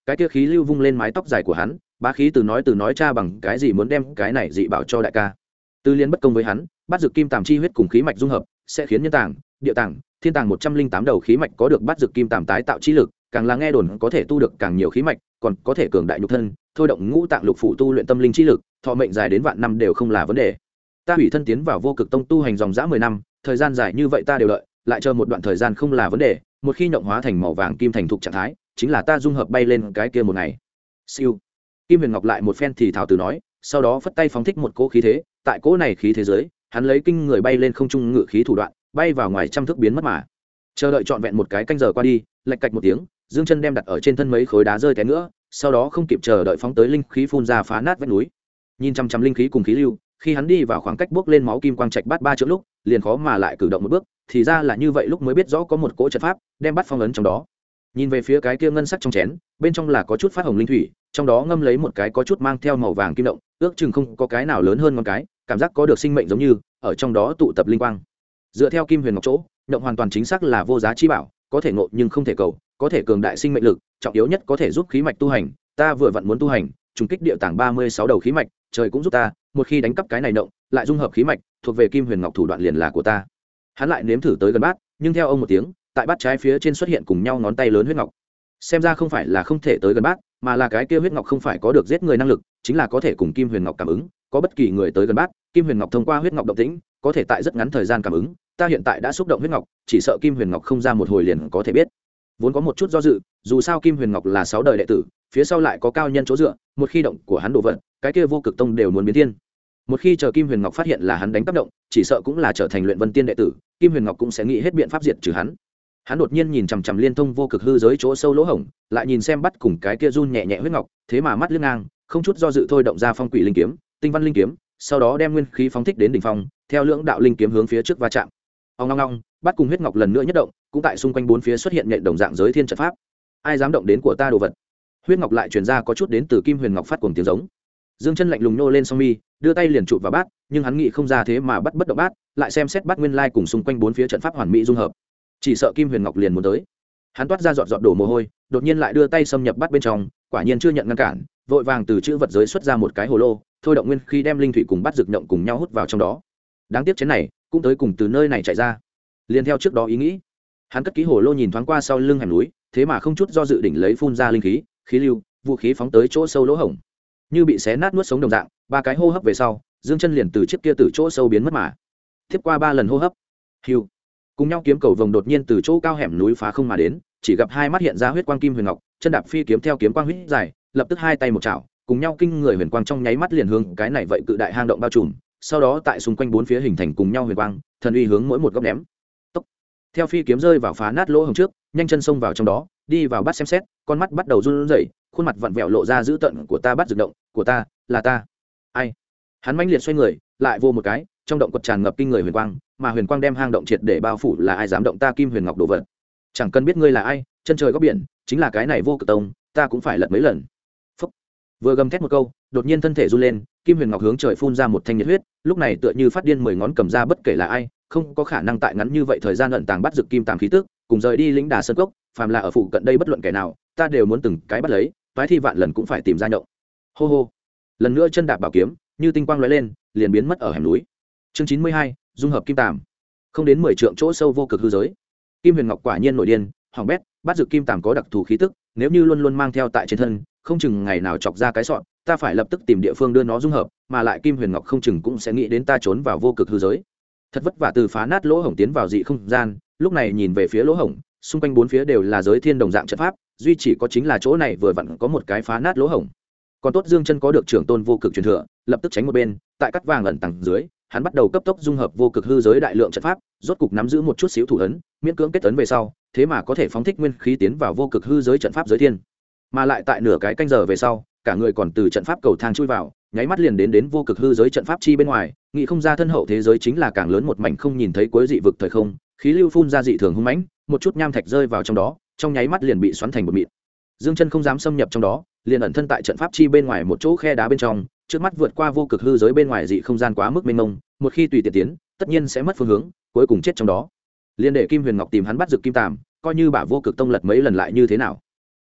cái kia khí lưu vung lên mái tóc dài của hắn, bá khí từ nói cha bằng cái gì muốn đem cái này dị bảo cho đại ca. Tư liên bất công với hắn, bắt dược kim tàm chi huyết cùng khí mạch dung hợp sẽ khiến nhân tàng, địa tàng, thiên tàng 108 đầu khí mạch có được bắt dược kim tàm tái tạo chi lực, càng là nghe đồn có thể tu được càng nhiều khí mạch, còn có thể cường đại nhục thân, thôi động ngũ tạng lục phủ tu luyện tâm linh chi lực, thọ mệnh dài đến vạn năm đều không là vấn đề. Ta hủy thân tiến vào vô cực tông tu hành dòng dã 10 năm, thời gian dài như vậy ta đều đợi, lại chờ một đoạn thời gian không là vấn đề, một khi nhộng hóa thành màu vàng kim thành thục trạng thái, chính là ta dung hợp bay lên cái kia một ngày. Siêu. Kim Huyền Ngọc lại một phen thì thảo từ nói, sau đó phất tay phóng thích một cỗ khí thế, tại cỗ này khí thế giới, hắn lấy kinh người bay lên không trung ngự khí thủ đoạn, bay vào ngoài trăm thước biến mất mà. Chờ đợi trọn vẹn một cái canh giờ qua đi, lạch cạch một tiếng, Dương Chân đem đặt ở trên thân mấy khối đá rơi té nữa, sau đó không kịp chờ đợi phóng tới linh khí phun ra phá nát vách núi. Nhìn chăm chăm linh khí cùng khí lưu, khi hắn đi vào khoảng cách bước lên máu kim quang trạch bát 3 trượng lúc, liền khó mà lại cử động một bước, thì ra là như vậy lúc mới biết rõ có một cỗ trận pháp đem bắt phong ấn trong đó. Nhìn về phía cái kia ngân sắc trong chén, bên trong là có chút phát hồng linh thủy, trong đó ngâm lấy một cái có chút mang theo màu vàng kim động, ước chừng không có cái nào lớn hơn ngón cái, cảm giác có được sinh mệnh giống như ở trong đó tụ tập linh quang. Dựa theo Kim Huyền Ngọc chỗ, động hoàn toàn chính xác là vô giá chi bảo, có thể ngộ nhưng không thể cầu, có thể cường đại sinh mệnh lực, trọng yếu nhất có thể giúp khí mạch tu hành. Ta vừa vặn muốn tu hành, trùng kích địa tàng 36 đầu khí mạch, trời cũng giúp ta, một khi đánh cắp cái này động, lại dung hợp khí mạch, thuộc về Kim Huyền Ngọc thủ đoạn liền là của ta. Hắn lại nếm thử tới gần bát, nhưng theo ông một tiếng, tại bát trái phía trên xuất hiện cùng nhau ngón tay lớn huyết ngọc. Xem ra không phải là không thể tới gần bát, mà là cái kia huyết ngọc không phải có được giết người năng lực, chính là có thể cùng Kim Huyền Ngọc cảm ứng, có bất kỳ người tới gần bát, Kim Huyền Ngọc thông qua huyết ngọc động tĩnh, có thể tại rất ngắn thời gian cảm ứng. Ta hiện tại đã xúc động huyết ngọc, chỉ sợ Kim Huyền Ngọc không ra một hồi liền có thể biết. Vốn có một chút do dự, dù sao Kim Huyền Ngọc là 6 đời đệ tử, phía sau lại có cao nhân chỗ dựa, một khi động của hắn đổ vận, cái kia vô cực tông đều muốn biến thiên. Một khi chờ Kim Huyền Ngọc phát hiện là hắn đánh tác động, chỉ sợ cũng là trở thành luyện vân tiên đệ tử, Kim Huyền Ngọc cũng sẽ nghĩ hết biện pháp diệt trừ hắn. Hắn đột nhiên nhìn chằm chằm liên thông vô cực hư giới chỗ sâu lỗ hổng, lại nhìn xem bắt cùng cái kia run nhẹ nhẹ huyết ngọc, thế mà mắt liếc ngang, không chút do dự thôi động ra phong quỷ linh kiếm, tinh văn linh kiếm, sau đó đem nguyên khí phóng thích đến đỉnh phong, theo lưỡng đạo linh kiếm hướng phía trước va chạm. Ong ong ong, bắt cùng huyết ngọc lần nữa nhất động, cũng tại xung quanh bốn phía xuất hiện nhện đồng dạng giới thiên trận pháp. Ai dám động đến của ta đồ vật? Huyết ngọc lại truyền ra có chút đến từ Kim Huyền Ngọc phát cuồng tiếng giống. Dương Chân lạnh lùng nô lên song mi, đưa tay liền chụp vào bát, nhưng hắn nghĩ không ra thế mà bắt bất động bát, lại xem xét bát nguyên lai cùng xung quanh bốn phía trận pháp hoàn mỹ dung hợp. Chỉ sợ Kim Huyền Ngọc liền muốn tới. Hắn toát ra giọt giọt đổ mồ hôi, đột nhiên lại đưa tay xâm nhập bát bên trong, quả nhiên chưa nhận ngăn cản, vội vàng từ chữ vật giới xuất ra một cái hồ lô, thôi động nguyên khí đem linh thủy cùng bát dược nhộng cùng nhau hút vào trong đó. Đáng tiếc chén này cũng tới cùng từ nơi này chạy ra. Liên theo trước đó ý nghĩ, hắn cất kỹ hồ lô nhìn thoáng qua sau lưng hẻm núi, thế mà không chút do dự đỉnh lấy phun ra linh khí, khí lưu, vũ khí phóng tới chỗ sâu lỗ hổng. Như bị xé nát nuốt sống đồng dạng, 3 cái hô hấp về sau, Dương Chân liền từ chiếc kia từ chỗ sâu biến mất mà. Tiếp qua 3 lần hô hấp, hưu, cùng nhau kiếm cầu vồng đột nhiên từ chỗ cao hẻm núi phá không mà đến, chỉ gặp hai mắt hiện ra huyết quang Kim Huyền Ngọc, chân đạp phi kiếm theo kiếm quang huyết dài, lập tức hai tay một chảo, cùng nhau kinh người huyền quang trong nháy mắt liền hướng cái này vậy cự đại hang động bao trùm, sau đó tại xung quanh bốn phía hình thành cùng nhau huyền quang, thần uy hướng mỗi một góc ném. Tốc. Theo phi kiếm rơi vào phá nát lỗ hổng trước, nhanh chân xông vào trong đó, đi vào bắt xem xét, con mắt bắt đầu run rẩy, khuôn mặt vặn vẹo lộ ra dữ tợn của ta bắt dược động, của ta, là ta. Ai? Hắn mãnh liệt xoay người, lại vô một cái, trong động quật tràn ngập kinh người huyền quang, mà huyền quang đem hang động triệt để bao phủ, là ai dám động ta Kim Huyền Ngọc đồ vật? Chẳng cần biết ngươi là ai, chân trời góc biển, chính là cái này vô cực tông, ta cũng phải lật mấy lần. Phúc. Vừa gầm thét một câu, đột nhiên thân thể run lên, Kim Huyền Ngọc hướng trời phun ra một thanh nhiệt huyết, lúc này tựa như phát điên 10 ngón cầm ra bất kể là ai, không có khả năng tại ngắn như vậy thời gian ẩn tàng bắt dược kim tàm khí tức, cùng rời đi lĩnh đà sơn cốc, phàm là ở phụ cận đây bất luận kẻ nào, ta đều muốn từng cái bắt lấy, toái thi vạn lần cũng phải tìm ra nhậu. Hô hô. Lần nữa chân đạp bảo kiếm, như tinh quang lóe lên, liền biến mất ở hẻm núi. Chương 92, dung hợp kim tàm. Không đến 10 trượng chỗ sâu vô cực hư giới. Kim Huyền Ngọc quả nhiên nổi điên, hỏng bét, bắt dược kim tàm có đặc thù khí tức, nếu như luôn luôn mang theo tại trên thân, không chừng ngày nào chọc ra cái sọn, ta phải lập tức tìm địa phương đưa nó dung hợp, mà lại Kim Huyền Ngọc không chừng cũng sẽ nghĩ đến ta trốn vào vô cực hư giới. Thật vất vả từ phá nát lỗ hổng tiến vào dị không gian, lúc này nhìn về phía lỗ hổng, xung quanh bốn phía đều là giới thiên đồng dạng trận pháp, duy chỉ có chính là chỗ này vừa vặn có một cái phá nát lỗ hổng. Còn tốt Dương Chân có được trưởng tôn vô cực truyền thừa, lập tức tránh một bên, tại cắt vàng ẩn tàng dưới, hắn bắt đầu cấp tốc dung hợp vô cực hư giới đại lượng trận pháp, rốt cục nắm giữ một chút xíu thủ ấn, miễn cưỡng kết ấn về sau, thế mà có thể phóng thích nguyên khí tiến vào vô cực hư giới trận pháp giới thiên. Mà lại tại nửa cái canh giờ về sau, cả người còn từ trận pháp cầu thang chui vào, nháy mắt liền đến vô cực hư giới trận pháp chi bên ngoài, nghĩ không ra thân hậu thế giới chính là càng lớn một mảnh không nhìn thấy cuối dị vực thời không, khí lưu phun ra dị thường hung mãnh, một chút nham thạch rơi vào trong đó, trong nháy mắt liền bị xoắn thành một mịn. Dương Chân không dám xâm nhập trong đó, liền ẩn thân tại trận pháp chi bên ngoài một chỗ khe đá bên trong, trước mắt vượt qua vô cực hư giới bên ngoài dị không gian quá mức mênh mông, một khi tùy tiện tiến, tất nhiên sẽ mất phương hướng, cuối cùng chết trong đó. Liên để Kim Huyền Ngọc tìm hắn bắt dược kim tàm, coi như bả vô cực tông lật mấy lần lại như thế nào?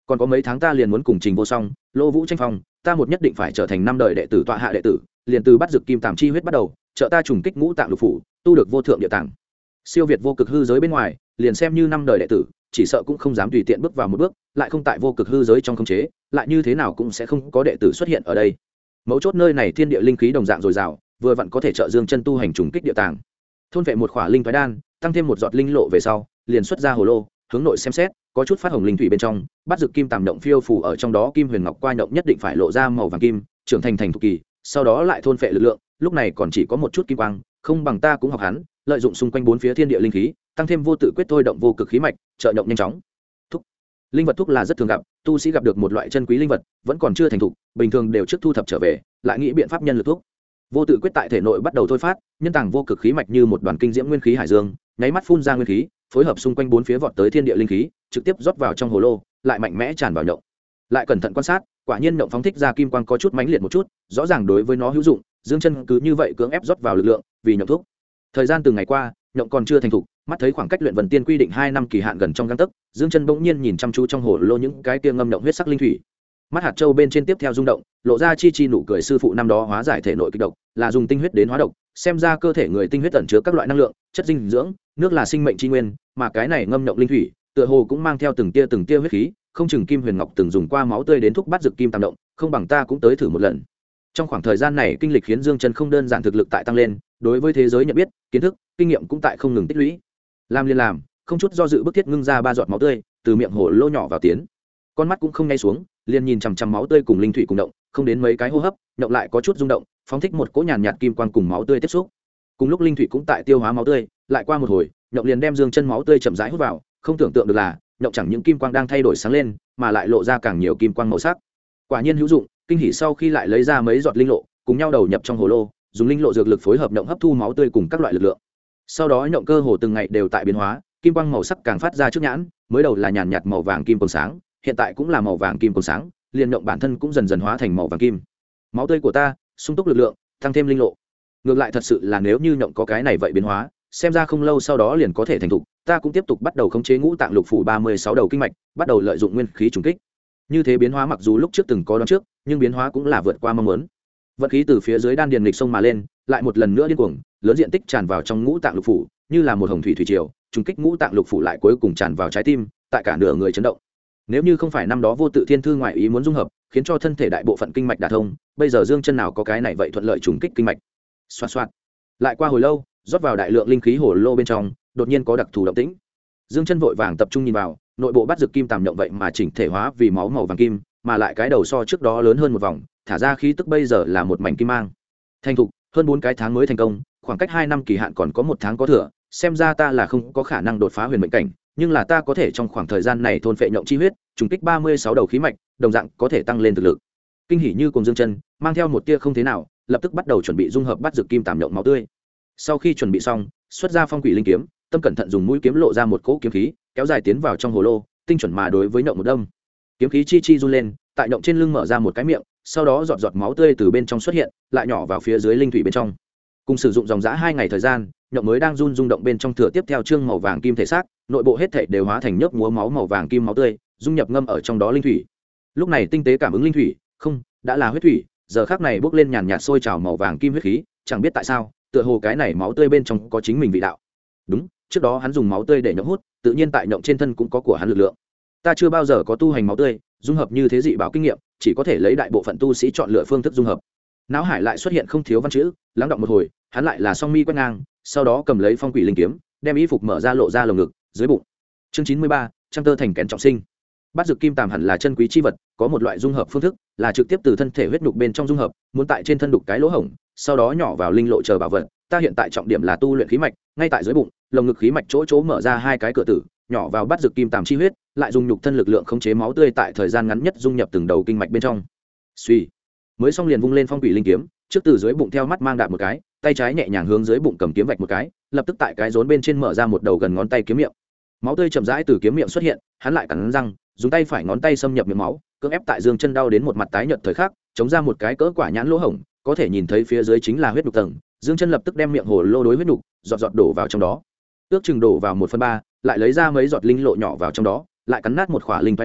còn có mấy tháng ta liền muốn cùng Trình Vô Song, Lô Vũ tranh phong, ta một nhất định phải trở thành 5 đời đệ tử tọa hạ đệ tử, liền từ bắt dược kim tàm chi huyết bắt đầu, trợ ta trùng kích ngũ tạng lục phủ, tu được vô thượng địa tạng. Siêu việt vô cực hư giới bên ngoài, liền xem như 5 đời đệ tử, chỉ sợ cũng không dám tùy tiện bước vào một bước, lại không tại vô cực hư giới trong khống chế, lại như thế nào cũng sẽ không có đệ tử xuất hiện ở đây. Mấu chốt nơi này thiên địa linh khí đồng dạng dồi dào, vừa vặn có thể trợ Dương Chân tu hành trùng kích địa tạng. Thôn vệ một khỏa linh toái đan, tăng thêm một giọt linh lộ về sau, liền xuất ra hồ lô, hướng nội xem xét, có chút phát hồng linh thủy bên trong, bắt dược kim tàm động phiêu phù ở trong đó, kim huyền ngọc qua động nhất định phải lộ ra màu vàng kim, trưởng thành thục kỳ, sau đó lại thôn phệ lực lượng, lúc này còn chỉ có một chút kim quang, không bằng ta cũng học hắn, lợi dụng xung quanh bốn phía thiên địa linh khí, tăng thêm vô tự quyết thôi động vô cực khí mạch, trợ động nhanh chóng. Thúc. Linh vật thúc là rất thường gặp, tu sĩ gặp được một loại chân quý linh vật, vẫn còn chưa thành thục, bình thường đều trước thu thập trở về, lại nghĩ biện pháp nhân lực thúc. Vô tự quyết tại thể nội bắt đầu thôi phát, nhân tàng vô cực khí mạch như một đoàn kinh diễm nguyên khí hải dương, nháy mắt phun ra nguyên khí, phối hợp xung quanh bốn phía vọt tới thiên địa linh khí, trực tiếp rót vào trong hồ lô, lại mạnh mẽ tràn vào nhộng. Lại cẩn thận quan sát, quả nhiên nhộng phóng thích ra kim quang có chút mãnh liệt một chút, rõ ràng đối với nó hữu dụng. Dương Chân cứ như vậy cưỡng ép rót vào lực lượng, vì nhộng thuốc. Thời gian từng ngày qua, nhộng còn chưa thành thục, mắt thấy khoảng cách luyện vần tiên quy định 2 năm kỳ hạn gần trong gang tấc, Dương Chân bỗng nhiên nhìn chăm chú trong hồ lô những cái kia ngâm nhộng huyết sắc linh thủy. Mắt hạt châu bên trên tiếp theo rung động, lộ ra chi chi nụ cười sư phụ năm đó hóa giải thể nội kịch độc, là dùng tinh huyết đến hóa độc, xem ra cơ thể người tinh huyết ẩn chứa các loại năng lượng, chất dinh dưỡng, nước là sinh mệnh chi nguyên, mà cái này ngâm nhộng linh thủy, tựa hồ cũng mang theo từng tia huyết khí, không chừng Kim Huyền Ngọc từng dùng qua máu tươi đến thúc bắt dược kim tam động, không bằng ta cũng tới thử một lần. Trong khoảng thời gian này, kinh lịch khiến Dương Chân không đơn giản thực lực tại tăng lên, đối với thế giới nhận biết, kiến thức, kinh nghiệm cũng tại không ngừng tích lũy. Làm liền làm, không chút do dự bức thiết ngưng ra 3 giọt máu tươi, từ miệng hồ lô nhỏ vào tiến. Con mắt cũng không ngay xuống, liền nhìn chằm chằm máu tươi cùng linh thủy cùng động, không đến mấy cái hô hấp, nhộng lại có chút rung động, phóng thích một cỗ nhàn nhạt kim quang cùng máu tươi tiếp xúc. Cùng lúc linh thủy cũng tại tiêu hóa máu tươi, lại qua một hồi, nhộng liền đem Dương Chân máu tươi chậm rãi hút vào, không tưởng tượng được là, nhộng chẳng những kim quang đang thay đổi sáng lên, mà lại lộ ra càng nhiều kim quang màu sắc. Quả nhiên hữu dụng, kinh hỉ sau khi lại lấy ra mấy giọt linh lộ, cùng nhau đầu nhập trong hồ lô, dùng linh lộ dược lực phối hợp nhộng hấp thu máu tươi cùng các loại lực lượng. Sau đó nhộng cơ hồ từng ngày đều tại biến hóa, kim quang màu sắc càng phát ra trước nhãn, mới đầu là nhàn nhạt màu vàng kim còn sáng, hiện tại cũng là màu vàng kim còn sáng, liền nhộng bản thân cũng dần dần hóa thành màu vàng kim. Máu tươi của ta, sung túc lực lượng, tăng thêm linh lộ. Ngược lại thật sự là nếu như nhộng có cái này vậy biến hóa, xem ra không lâu sau đó liền có thể thành thục, ta cũng tiếp tục bắt đầu khống chế ngũ tạng lục phủ 36 đầu kinh mạch, bắt đầu lợi dụng nguyên khí trùng kích. Như thế biến hóa mặc dù lúc trước từng có đoán trước, nhưng biến hóa cũng là vượt qua mong muốn. Vận khí từ phía dưới đan điền nghịch sông mà lên, lại một lần nữa điên cuồng, lớn diện tích tràn vào trong ngũ tạng lục phủ, như là một hồng thủy thủy triều, trùng kích ngũ tạng lục phủ lại cuối cùng tràn vào trái tim, tại cả nửa người chấn động. Nếu như không phải năm đó vô tự thiên thư ngoại ý muốn dung hợp, khiến cho thân thể đại bộ phận kinh mạch đả thông, bây giờ Dương Chân nào có cái này vậy thuận lợi trùng kích kinh mạch. Xoạt xoạt. Lại qua hồi lâu, rót vào đại lượng linh khí hồ lô bên trong, đột nhiên có đặc thù động tĩnh. Dương Chân vội vàng tập trung nhìn vào, nội bộ bắt dược kim tàm nhộng vậy mà chỉnh thể hóa vì máu màu vàng kim, mà lại cái đầu so trước đó lớn hơn một vòng, thả ra khí tức bây giờ là một mảnh kim mang. Thành thục, hơn 4 cái tháng mới thành công, khoảng cách 2 năm kỳ hạn còn có 1 tháng có thừa, xem ra ta là không có khả năng đột phá huyền mệnh cảnh, nhưng là ta có thể trong khoảng thời gian này thôn phệ nhộng chi huyết, trùng kích 36 đầu khí mạch, đồng dạng có thể tăng lên thực lực. Kinh hỉ như cùng Dương Chân, mang theo một tia không thế nào, lập tức bắt đầu chuẩn bị dung hợp bắt dược kim tàm nhộng máu tươi. Sau khi chuẩn bị xong, xuất ra phong quỷ linh kiếm, tâm cẩn thận dùng mũi kiếm lộ ra một cỗ kiếm khí, kéo dài tiến vào trong hồ lô, tinh chuẩn mà đối với nhộng một đâm. Kiếm khí chi chi run lên, tại nhộng trên lưng mở ra một cái miệng, sau đó giọt giọt máu tươi từ bên trong xuất hiện, lại nhỏ vào phía dưới linh thủy bên trong. Cùng sử dụng dòng dã 2 ngày thời gian, nhộng mới đang run rung động bên trong thừa tiếp theo trương màu vàng kim thể xác, nội bộ hết thảy đều hóa thành nhớp múa máu màu vàng kim máu tươi, dung nhập ngâm ở trong đó linh thủy. Lúc này tinh tế cảm ứng linh thủy, không, đã là huyết thủy, giờ khắc này bốc lên nhàn nhạt sôi trào màu vàng kim huyết khí, chẳng biết tại sao, tựa hồ cái này máu tươi bên trong có chính mình vị đạo. Đúng, trước đó hắn dùng máu tươi để nhộng hút, tự nhiên tại nhộng trên thân cũng có của hắn lực lượng. Ta chưa bao giờ có tu hành máu tươi, dung hợp như thế dị bảo kinh nghiệm, chỉ có thể lấy đại bộ phận tu sĩ chọn lựa phương thức dung hợp. Não hải lại xuất hiện không thiếu văn chữ, lắng đọng một hồi, hắn lại là song mi quét ngang, sau đó cầm lấy phong quỷ linh kiếm, đem y phục mở ra lộ ra lồng ngực, dưới bụng. Chương 93, trăm tơ thành kén trọng sinh. Bát dược kim tàm hẳn là chân quý chi vật, có một loại dung hợp phương thức, là trực tiếp từ thân thể huyết nhục bên trong dung hợp, muốn tại trên thân đục cái lỗ hổng, sau đó nhỏ vào linh lộ chờ bảo vật. Ta hiện tại trọng điểm là tu luyện khí mạch, ngay tại dưới bụng, lồng ngực khí mạch chỗ chỗ mở ra 2 cái cửa tử, nhỏ vào bát dược kim tàm chi huyết, lại dùng nhục thân lực lượng khống chế máu tươi tại thời gian ngắn nhất dung nhập từng đầu kinh mạch bên trong. Suy, mới xong liền vung lên phong quỷ linh kiếm, trước từ dưới bụng theo mắt mang đạp một cái, tay trái nhẹ nhàng hướng dưới bụng cầm kiếm vạch một cái, lập tức tại cái rốn bên trên mở ra một đầu gần ngón tay kiếm miệng. Máu tươi chậm rãi từ kiếm miệng xuất hiện, hắn lại cắn răng, dùng tay phải ngón tay xâm nhập miệng máu, cưỡng ép tại Dương Chân đau đến một mặt tái nhợt thời khắc, chống ra một cái cỡ quả nhãn lỗ hổng, có thể nhìn thấy phía dưới chính là huyết nhục tầng. Dương Chân lập tức đem miệng hồ lô đối huyết nhục, giọt giọt đổ vào trong đó. Ước chừng đổ vào 1/3, lại lấy ra mấy giọt linh lộ nhỏ vào trong đó, lại cắn nát một khỏa linh phái đan,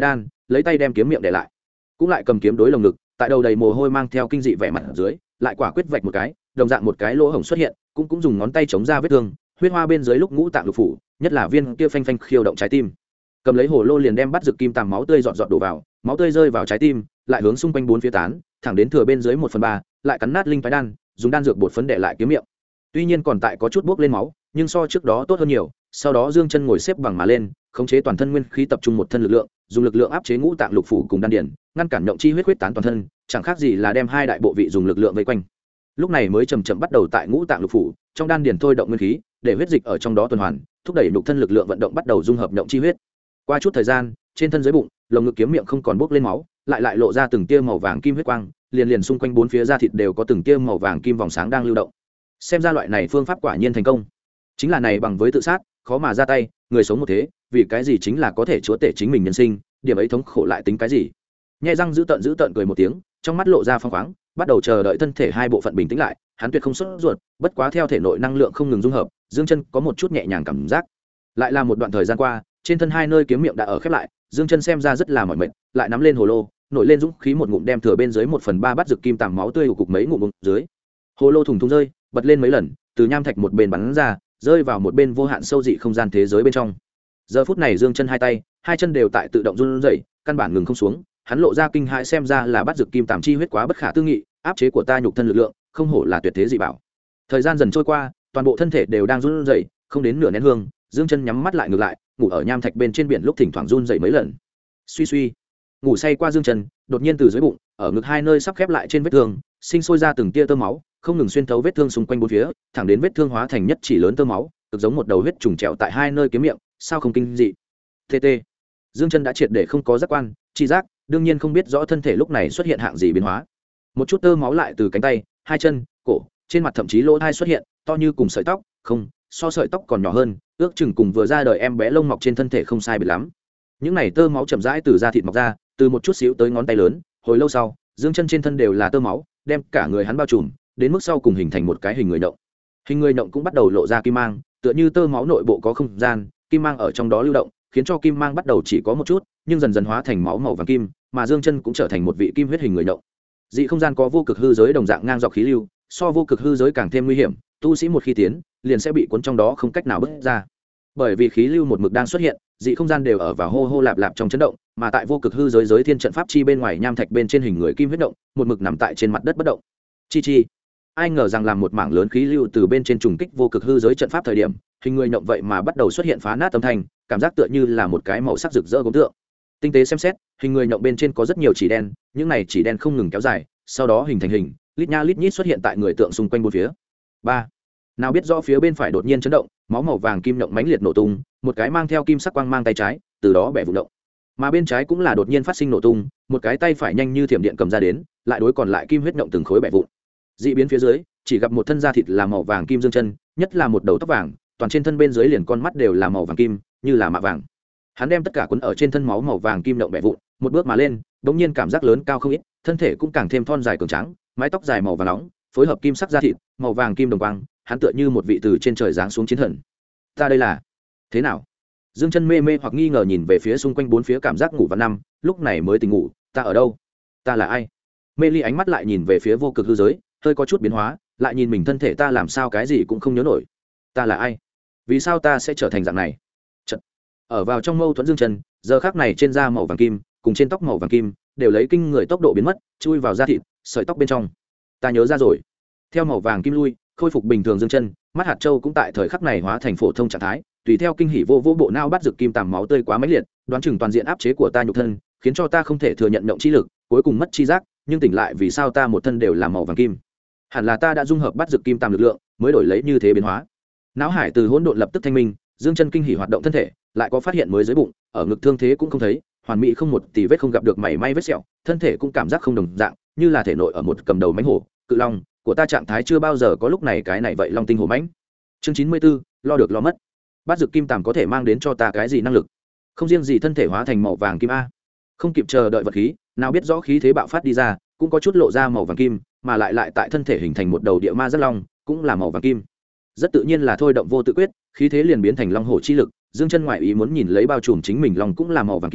lấy tay đem kiếm miệng để lại, cũng lại cầm kiếm đối lồng ngực, tại đầu đầy mồ hôi mang theo kinh dị vẻ mặt ở dưới, lại quả quyết vạch một cái, đồng dạng một cái lỗ hổng xuất hiện, cũng dùng ngón tay chống ra vết thương, huyết hoa bên dưới lúc ngũ tạng lục phủ, nhất là viên kia phanh phanh khiêu động trái tim. Cầm lấy hồ lô liền đem bắt rực kim tàm máu tươi giọt giọt đổ vào, máu tươi rơi vào trái tim, lại hướng xung quanh bốn phía tán, thẳng đến thừa bên dưới 1/3, lại cắn nát linh phái đan, dùng đan dược bột phấn để lại kiếm miệng. Tuy nhiên còn tại có chút bốc lên máu, nhưng so trước đó tốt hơn nhiều. Sau đó Dương Chân ngồi xếp bằng mà lên, khống chế toàn thân nguyên khí tập trung một thân lực lượng, dùng lực lượng áp chế ngũ tạng lục phủ cùng đan điền, ngăn cản động chi huyết huyết tán toàn thân, chẳng khác gì là đem hai đại bộ vị dùng lực lượng vây quanh. Lúc này mới chậm chậm bắt đầu tại ngũ tạng lục phủ, trong đan điền thôi động nguyên khí, để huyết dịch ở trong đó tuần hoàn, thúc đẩy nhục thân lực lượng vận động bắt đầu dung hợp động chi huyết. Qua chút thời gian, trên thân dưới bụng, lồng ngực kiếm miệng không còn bốc lên máu, lại lộ ra từng tia màu vàng kim huyết quang, liền xung quanh bốn phía da thịt đều có từng tia màu vàng kim vòng sáng đang lưu động. Xem ra loại này phương pháp quả nhiên thành công. Chính là này bằng với tự sát, khó mà ra tay, người sống một thế, vì cái gì chính là có thể chúa tể chính mình nhân sinh, điểm ấy thống khổ lại tính cái gì. Nhẹ răng giữ tợn cười một tiếng, trong mắt lộ ra phong khoáng, bắt đầu chờ đợi thân thể hai bộ phận bình tĩnh lại, hắn tuyệt không sốt ruột, bất quá theo thể nội năng lượng không ngừng dung hợp, Dương Chân có một chút nhẹ nhàng cảm giác. Lại là một đoạn thời gian qua, trên thân hai nơi kiếm miệng đã ở khép lại, Dương Chân xem ra rất là mỏi mệt, lại nắm lên hồ lô, nổi lên dũng khí một ngụm đem thừa bên dưới 1/3 bát rực kim tàm máu tươi cục mấy ngụm dưới. Hồ lô thùng rơi, bật lên mấy lần, từ nham thạch một bên bắn ra, rơi vào một bên vô hạn sâu dị không gian thế giới bên trong. Giờ phút này Dương Chân hai chân đều tại tự động run rẩy, căn bản ngừng không xuống, hắn lộ ra kinh hãi, xem ra là bát rực kim tàm chi huyết quá bất khả tư nghị, áp chế của ta nhục thân lực lượng, không hổ là tuyệt thế dị bảo. Thời gian dần trôi qua, toàn bộ thân thể đều đang run rẩy, không đến nửa nén hương, Dương Chân nhắm mắt lại ngược lại, ngủ ở nham thạch bên trên biển lúc thỉnh thoảng run rẩy mấy lần. Suy suy, ngủ say qua Dương Chân, đột nhiên từ dưới bụng, ở ngực hai nơi sắp khép lại trên vết thương, sinh sôi ra từng tia tơ máu, không ngừng xuyên thấu vết thương xung quanh bốn phía, thẳng đến vết thương hóa thành nhất chỉ lớn tơ máu, cực giống một đầu huyết trùng trèo tại hai nơi kiếm miệng, sao không kinh dị. TT. Dương Chân đã triệt để không có giác quan, chi giác, đương nhiên không biết rõ thân thể lúc này xuất hiện hạng gì biến hóa. Một chút tơ máu lại từ cánh tay, hai chân, cổ, trên mặt thậm chí lỗ tai xuất hiện, to như cùng sợi tóc, không, so sợi tóc còn nhỏ hơn, ước chừng cùng vừa ra đời em bé lông mọc trên thân thể không sai biệt lắm. Những này tơ máu chậm rãi từ da thịt mọc ra, từ một chút xíu tới ngón tay lớn, hồi lâu sau, Dương Chân trên thân đều là tơ máu, đem cả người hắn bao trùm, đến mức sau cùng hình thành một cái hình người động. Hình người động cũng bắt đầu lộ ra kim mang, tựa như tơ máu nội bộ có không gian, kim mang ở trong đó lưu động, khiến cho kim mang bắt đầu chỉ có một chút, nhưng dần dần hóa thành máu màu vàng kim, mà Dương Chân cũng trở thành một vị kim huyết hình người động. Dị không gian có vô cực hư giới đồng dạng ngang dọc khí lưu, so vô cực hư giới càng thêm nguy hiểm, tu sĩ một khi tiến, liền sẽ bị cuốn trong đó không cách nào bước ra. Bởi vì khí lưu một mực đang xuất hiện, dị không gian đều ở vào hô hô lạp lạp trong chấn động, mà tại vô cực hư giới giới thiên trận pháp chi bên ngoài nham thạch bên trên hình người kim huyết động, một mực nằm tại trên mặt đất bất động. Chi, ai ngờ rằng làm một mảng lớn khí lưu từ bên trên trùng kích vô cực hư giới trận pháp thời điểm, hình người động vậy mà bắt đầu xuất hiện phá nát âm thanh, cảm giác tựa như là một cái màu sắc rực rỡ gốm tượng. Tinh tế xem xét, hình người động bên trên có rất nhiều chỉ đen, những này chỉ đen không ngừng kéo dài, sau đó hình thành hình, lít nha lít nhít xuất hiện tại người tượng xung quanh bốn phía. 3. Nào biết rõ phía bên phải đột nhiên chấn động, máu màu vàng kim động mãnh liệt nổ tung, một cái mang theo kim sắc quang mang tay trái, từ đó bẻ vụn động. Mà bên trái cũng là đột nhiên phát sinh nổ tung, một cái tay phải nhanh như thiểm điện cầm ra đến, lại đối còn lại kim huyết động từng khối bẻ vụn. Dị biến phía dưới, chỉ gặp một thân da thịt là màu vàng kim Dương Chân, nhất là một đầu tóc vàng, toàn trên thân bên dưới liền con mắt đều là màu vàng kim, như là mạ vàng. Hắn đem tất cả quấn ở trên thân máu màu vàng kim động bẻ vụn, một bước mà lên, đột nhiên cảm giác lớn cao không ít, thân thể cũng càng thêm thon dài cường tráng, mái tóc dài màu vàng nóng, phối hợp kim sắc da thịt, màu vàng kim đồng quang, hắn tựa như một vị từ trên trời giáng xuống chiến thần. Ta đây là thế nào? Dương Chân mê mê hoặc nghi ngờ nhìn về phía xung quanh bốn phía, cảm giác ngủ vào năm, lúc này mới tỉnh ngủ, ta ở đâu? Ta là ai? Mê ly ánh mắt lại nhìn về phía vô cực hư giới, hơi có chút biến hóa, lại nhìn mình thân thể, ta làm sao cái gì cũng không nhớ nổi. Ta là ai? Vì sao ta sẽ trở thành dạng này? Chật. Ở vào trong mâu thuẫn Dương Chân, giờ khắc này trên da màu vàng kim, cùng trên tóc màu vàng kim, đều lấy kinh người tốc độ biến mất, chui vào da thịt, sợi tóc bên trong. Ta nhớ ra rồi. Theo màu vàng kim lui, khôi phục bình thường Dương Chân, mắt hạt châu cũng tại thời khắc này hóa thành phổ thông trạng thái, tùy theo kinh hỉ vô bộ não bắt rực kim tàm máu tươi quá mãnh liệt, đoán chừng toàn diện áp chế của ta nhục thân, khiến cho ta không thể thừa nhận động chi lực, cuối cùng mất chi giác, nhưng tỉnh lại vì sao ta một thân đều là màu vàng kim? Hẳn là ta đã dung hợp bắt rực kim tàm lực lượng, mới đổi lấy như thế biến hóa. Não hải từ hỗn độn lập tức thanh minh, Dương Chân kinh hỉ hoạt động thân thể, lại có phát hiện mới dưới bụng, ở ngực thương thế cũng không thấy, hoàn mỹ không một tì vết, không gặp được mảy may vết sẹo, thân thể cũng cảm giác không đồng dạng, như là thể nội ở một cầm đầu mãnh hổ, cự long của ta trạng thái chưa bao giờ có lúc này cái này vậy long tinh hổ mãnh. Chương 94, lo được lo mất. Bát dược kim tàm có thể mang đến cho ta cái gì năng lực? Không riêng gì thân thể hóa thành màu vàng kim a. Không kịp chờ đợi vật khí, nào biết rõ khí thế bạo phát đi ra, cũng có chút lộ ra màu vàng kim, mà lại tại thân thể hình thành một đầu địa ma rất long, cũng là màu vàng kim. Rất tự nhiên là thôi động vô tự quyết, khí thế liền biến thành long hổ chi lực. Dương Chân ngoại ý muốn nhìn lấy bao trùm chính mình long cũng là màu vàng kim,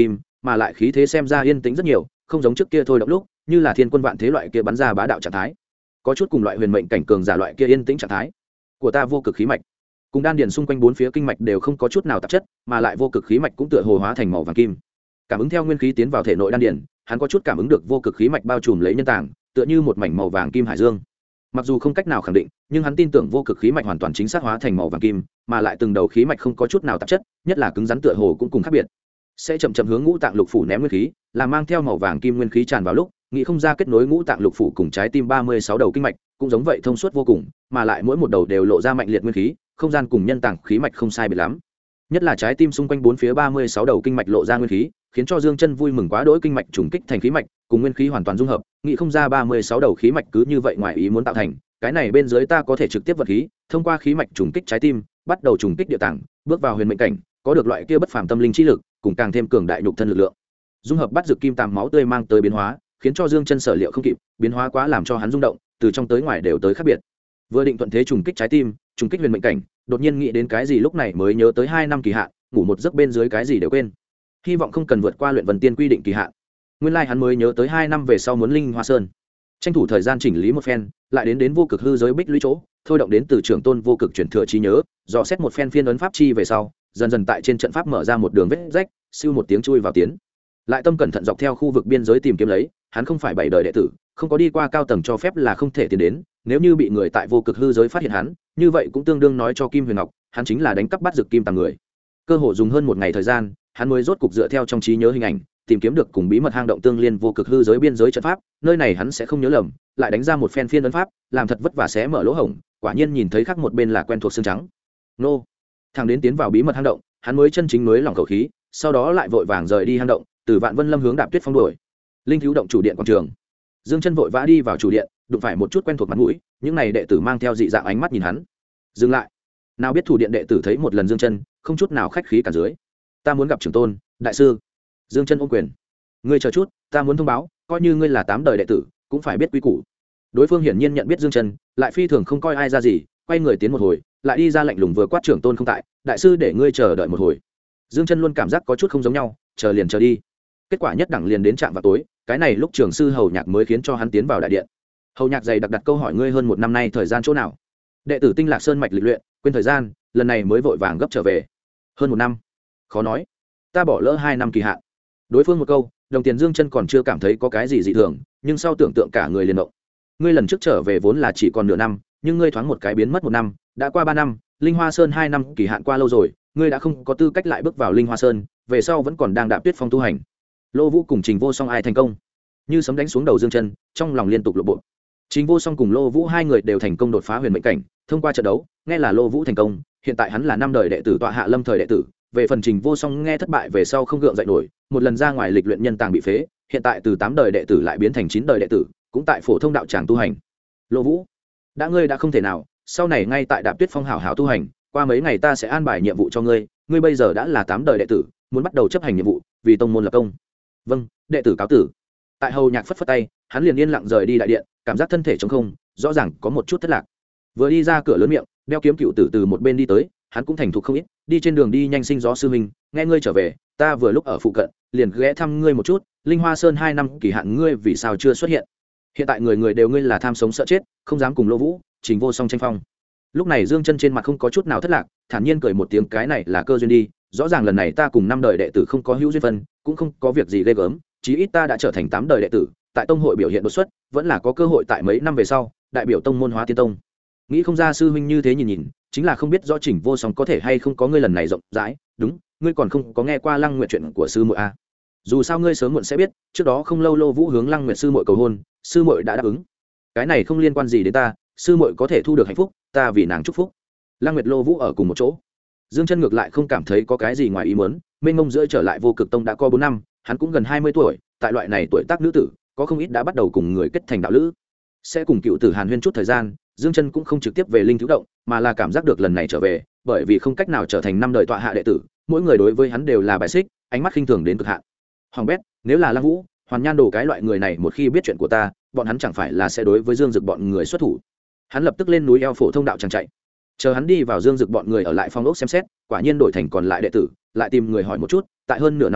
mà lại khí thế xem ra yên tĩnh rất nhiều, không giống trước kia thôi động lúc như là thiên quân vạn thế loại kia bắn ra bá đạo trạng thái, có chút cùng loại huyền mệnh cảnh cường giả loại kia yên tĩnh trạng thái của ta. Vô cực khí mạch cùng đan điền xung quanh bốn phía kinh mạch đều không có chút nào tạp chất, mà lại vô cực khí mạch cũng tựa hồ hóa thành màu vàng kim, cảm ứng theo nguyên khí tiến vào thể nội đan điền, hắn có chút cảm ứng được vô cực khí mạch bao trùm lấy nhân tạng, tựa như một mảnh màu vàng kim hải dương. Mặc dù không cách nào khẳng định, nhưng hắn tin tưởng vô cực khí mạch hoàn toàn chính xác hóa thành màu vàng kim, mà lại từng đầu khí mạch không có chút nào tạp chất, nhất là cứng rắn tựa hồ cũng cùng khác biệt. Sẽ chậm chậm hướng ngũ tạng lục phủ ném nguyên khí, làm mang theo màu vàng kim nguyên khí tràn vào lúc, nghĩ không ra kết nối ngũ tạng lục phủ cùng trái tim 36 đầu kinh mạch, cũng giống vậy thông suốt vô cùng, mà lại mỗi một đầu đều lộ ra mạnh liệt nguyên khí, không gian cùng nhân tạng khí mạch không sai biệt lắm. Nhất là trái tim xung quanh bốn phía 36 đầu kinh mạch lộ ra nguyên khí, khiến cho Dương Chân vui mừng quá đỗi, kinh mạch trùng kích thành khí mạch, cùng nguyên khí hoàn toàn dung hợp, nghĩ không ra 36 đầu khí mạch cứ như vậy ngoài ý muốn tạo thành, cái này bên dưới ta có thể trực tiếp vật khí, thông qua khí mạch trùng kích trái tim, bắt đầu trùng kích địa tạng, bước vào huyền mệnh cảnh, có được loại kia bất phàm tâm linh chi lực, cùng càng thêm cường đại nhục thân lực lượng. Dung hợp bắt dược kim tàm máu tươi mang tới biến hóa, khiến cho Dương Chân sở liệu không kịp, biến hóa quá làm cho hắn rung động, từ trong tới ngoài đều tới khác biệt. Vừa định thuận thế trùng kích trái tim, trùng kích huyền mệnh cảnh, đột nhiên nghĩ đến cái gì lúc này mới nhớ tới 2 năm kỳ hạn, ngủ một giấc bên dưới cái gì đều quên. Hy vọng không cần vượt qua luyện vân tiên quy định kỳ hạn. Nguyên lai hắn mới nhớ tới 2 năm về sau muốn linh hoa sơn. Tranh thủ thời gian chỉnh lý một phen, lại đến vô cực hư giới bích lũy chỗ, thôi động đến từ trưởng tôn vô cực chuyển thừa trí nhớ, dò xét một phen phiên ấn pháp chi về sau, dần dần tại trên trận pháp mở ra một đường vết rách, siêu một tiếng chui vào tiến. Lại tâm cẩn thận dọc theo khu vực biên giới tìm kiếm lấy, hắn không phải 7 đời đệ tử, không có đi qua cao tầng cho phép là không thể tiến đến, nếu như bị người tại vô cực hư giới phát hiện hắn, như vậy cũng tương đương nói cho Kim Huyền Ngọc, hắn chính là đánh cắp bắt dược kim tàng người. Cơ hội dùng hơn một ngày thời gian, hắn mới rốt cục dựa theo trong trí nhớ hình ảnh, tìm kiếm được cùng bí mật hang động tương liên vô cực hư giới biên giới trận pháp, nơi này hắn sẽ không nhớ lầm, lại đánh ra một phen phiên ấn pháp, làm thật vất vả xé mở lỗ hổng, quả nhiên nhìn thấy khác một bên là quen thuộc xương trắng. Nô, thằng đến tiến vào bí mật hang động, hắn mới chân chính mới lỏng khẩu khí, sau đó lại vội vàng rời đi hang động, từ Vạn Vân Lâm hướng Đạp Tuyết Phong đuổi. Linh thiếu động chủ điện quảng trường. Dương Chân vội vã đi vào chủ điện, đụng phải một chút quen thuộc mặt mũi, những này đệ tử mang theo dị dạng ánh mắt nhìn hắn. Dừng lại. Nào biết thủ điện đệ tử thấy một lần Dương Chân, không chút nào khách khí cả dưới. Ta muốn gặp trưởng tôn, đại sư. Dương Chân ôm quyền. Ngươi chờ chút, ta muốn thông báo, coi như ngươi là 8 đời đệ tử, cũng phải biết quy củ. Đối phương hiển nhiên nhận biết Dương Chân, lại phi thường không coi ai ra gì, quay người tiến một hồi, lại đi ra lạnh lùng vừa quát trưởng tôn không tại, đại sư để ngươi chờ đợi một hồi. Dương Chân luôn cảm giác có chút không giống nhau, chờ liền chờ đi. Kết quả nhất đẳng liền đến trạm vào tối, cái này lúc trưởng sư Hầu Nhạc mới khiến cho hắn tiến vào đại điện. Hầu Nhạc dày đặc đặt câu hỏi ngươi hơn 1 năm nay thời gian chỗ nào? Đệ tử Tinh Lạc Sơn mạch lịch luyện, quên thời gian, lần này mới vội vàng gấp trở về. Hơn 1 năm? Khó nói. Ta bỏ lỡ 2 năm kỳ hạn. Đối phương một câu, đồng tiền Dương Chân còn chưa cảm thấy có cái gì dị thường, nhưng sau tưởng tượng cả người liền động. Ngươi lần trước trở về vốn là chỉ còn nửa năm, nhưng ngươi thoáng một cái biến mất 1 năm, đã qua 3 năm, Linh Hoa Sơn 2 năm kỳ hạn qua lâu rồi, ngươi đã không có tư cách lại bước vào Linh Hoa Sơn, về sau vẫn còn đang Đạp Tuyết Phong tu hành. Lô Vũ cùng Trình Vô Song ai thành công? Như sấm đánh xuống đầu Dương Chân, trong lòng liên tục lộ bộ. Trình Vô Song cùng Lô Vũ hai người đều thành công đột phá huyền mệnh cảnh, thông qua trận đấu, nghe là Lô Vũ thành công, hiện tại hắn là 5 đời đệ tử tọa hạ lâm thời đệ tử, về phần Trình Vô Song nghe thất bại về sau không gượng dậy nổi, một lần ra ngoài lịch luyện nhân tàng bị phế, hiện tại từ 8 đời đệ tử lại biến thành 9 đời đệ tử, cũng tại phổ thông đạo tràng tu hành. Lô Vũ, ngươi đã không thể nào, sau này ngay tại Đạp Tuyết Phong hảo hảo tu hành, qua mấy ngày ta sẽ an bài nhiệm vụ cho ngươi, ngươi bây giờ đã là 8 đời đệ tử, muốn bắt đầu chấp hành nhiệm vụ, vì tông môn lập công. Vâng, đệ tử cáo tử. Tại Hầu Nhạc phất phất tay, hắn liền yên lặng rời đi đại điện, cảm giác thân thể trống không, rõ ràng có một chút thất lạc. Vừa đi ra cửa lớn miệng, đeo kiếm cựu tử từ một bên đi tới, hắn cũng thành thục không ít, đi trên đường đi nhanh sinh gió sư huynh, nghe ngươi trở về, ta vừa lúc ở phụ cận, liền ghé thăm ngươi một chút, Linh Hoa Sơn 2 năm kỳ hạn ngươi vì sao chưa xuất hiện? Hiện tại người người đều ngươi là tham sống sợ chết, không dám cùng Lô Vũ, Trình Vô Song tranh phong. Lúc này Dương Chân trên mặt không có chút nào thất lạc, thản nhiên cười một tiếng, cái này là cơ duyên đi, rõ ràng lần này ta cùng 5 đời đệ tử không có hữu duyên phân, cũng không có việc gì ghê gớm, chí ít ta đã trở thành 8 đời đệ tử, tại tông hội biểu hiện đột xuất, vẫn là có cơ hội tại mấy năm về sau, đại biểu tông môn Hóa Tiên Tông. Nghĩ không ra sư huynh như thế nhìn, chính là không biết rõ Trình Vô Song có thể hay không có ngươi lần này rộng rãi, đúng, ngươi còn không có nghe qua Lăng Nguyệt chuyện của sư muội a. Dù sao ngươi sớm muộn sẽ biết, trước đó không lâu Lô Vũ hướng Lăng Nguyệt sư muội cầu hôn, sư muội đã đáp ứng. Cái này không liên quan gì đến ta, sư muội có thể thu được hạnh phúc, ta vì nàng chúc phúc. Lăng Nguyệt Lô Vũ ở cùng một chỗ. Dương Chân ngược lại không cảm thấy có cái gì ngoài ý muốn, mênh mông giữa trở lại Vô Cực Tông đã có 4 năm, hắn cũng gần 20 tuổi, tại loại này tuổi tác nữ tử, có không ít đã bắt đầu cùng người kết thành đạo lữ. Sẽ cùng cựu tử Hàn Huyên chút thời gian, Dương Chân cũng không trực tiếp về Linh Thiếu Động, mà là cảm giác được lần này trở về, bởi vì không cách nào trở thành 5 đời tọa hạ đệ tử, mỗi người đối với hắn đều là bài xích, ánh mắt khinh thường đến cực hạn. Hoàng bét, nếu là Lăng Vũ, Hoàn Nhan Đồ cái loại người này một khi biết chuyện của ta, bọn hắn chẳng phải là sẽ đối với Dương Dực bọn người xuất thủ. Hắn lập tức lên núi eo phổ thông đạo chẳng chạy. Chờ hắn đi vào Dương Dực bọn người ở lại phong ốc xem xét, quả nhiên đổi thành còn lại đệ tử, lại tìm người hỏi một chút, tại hơn nửa năm trước,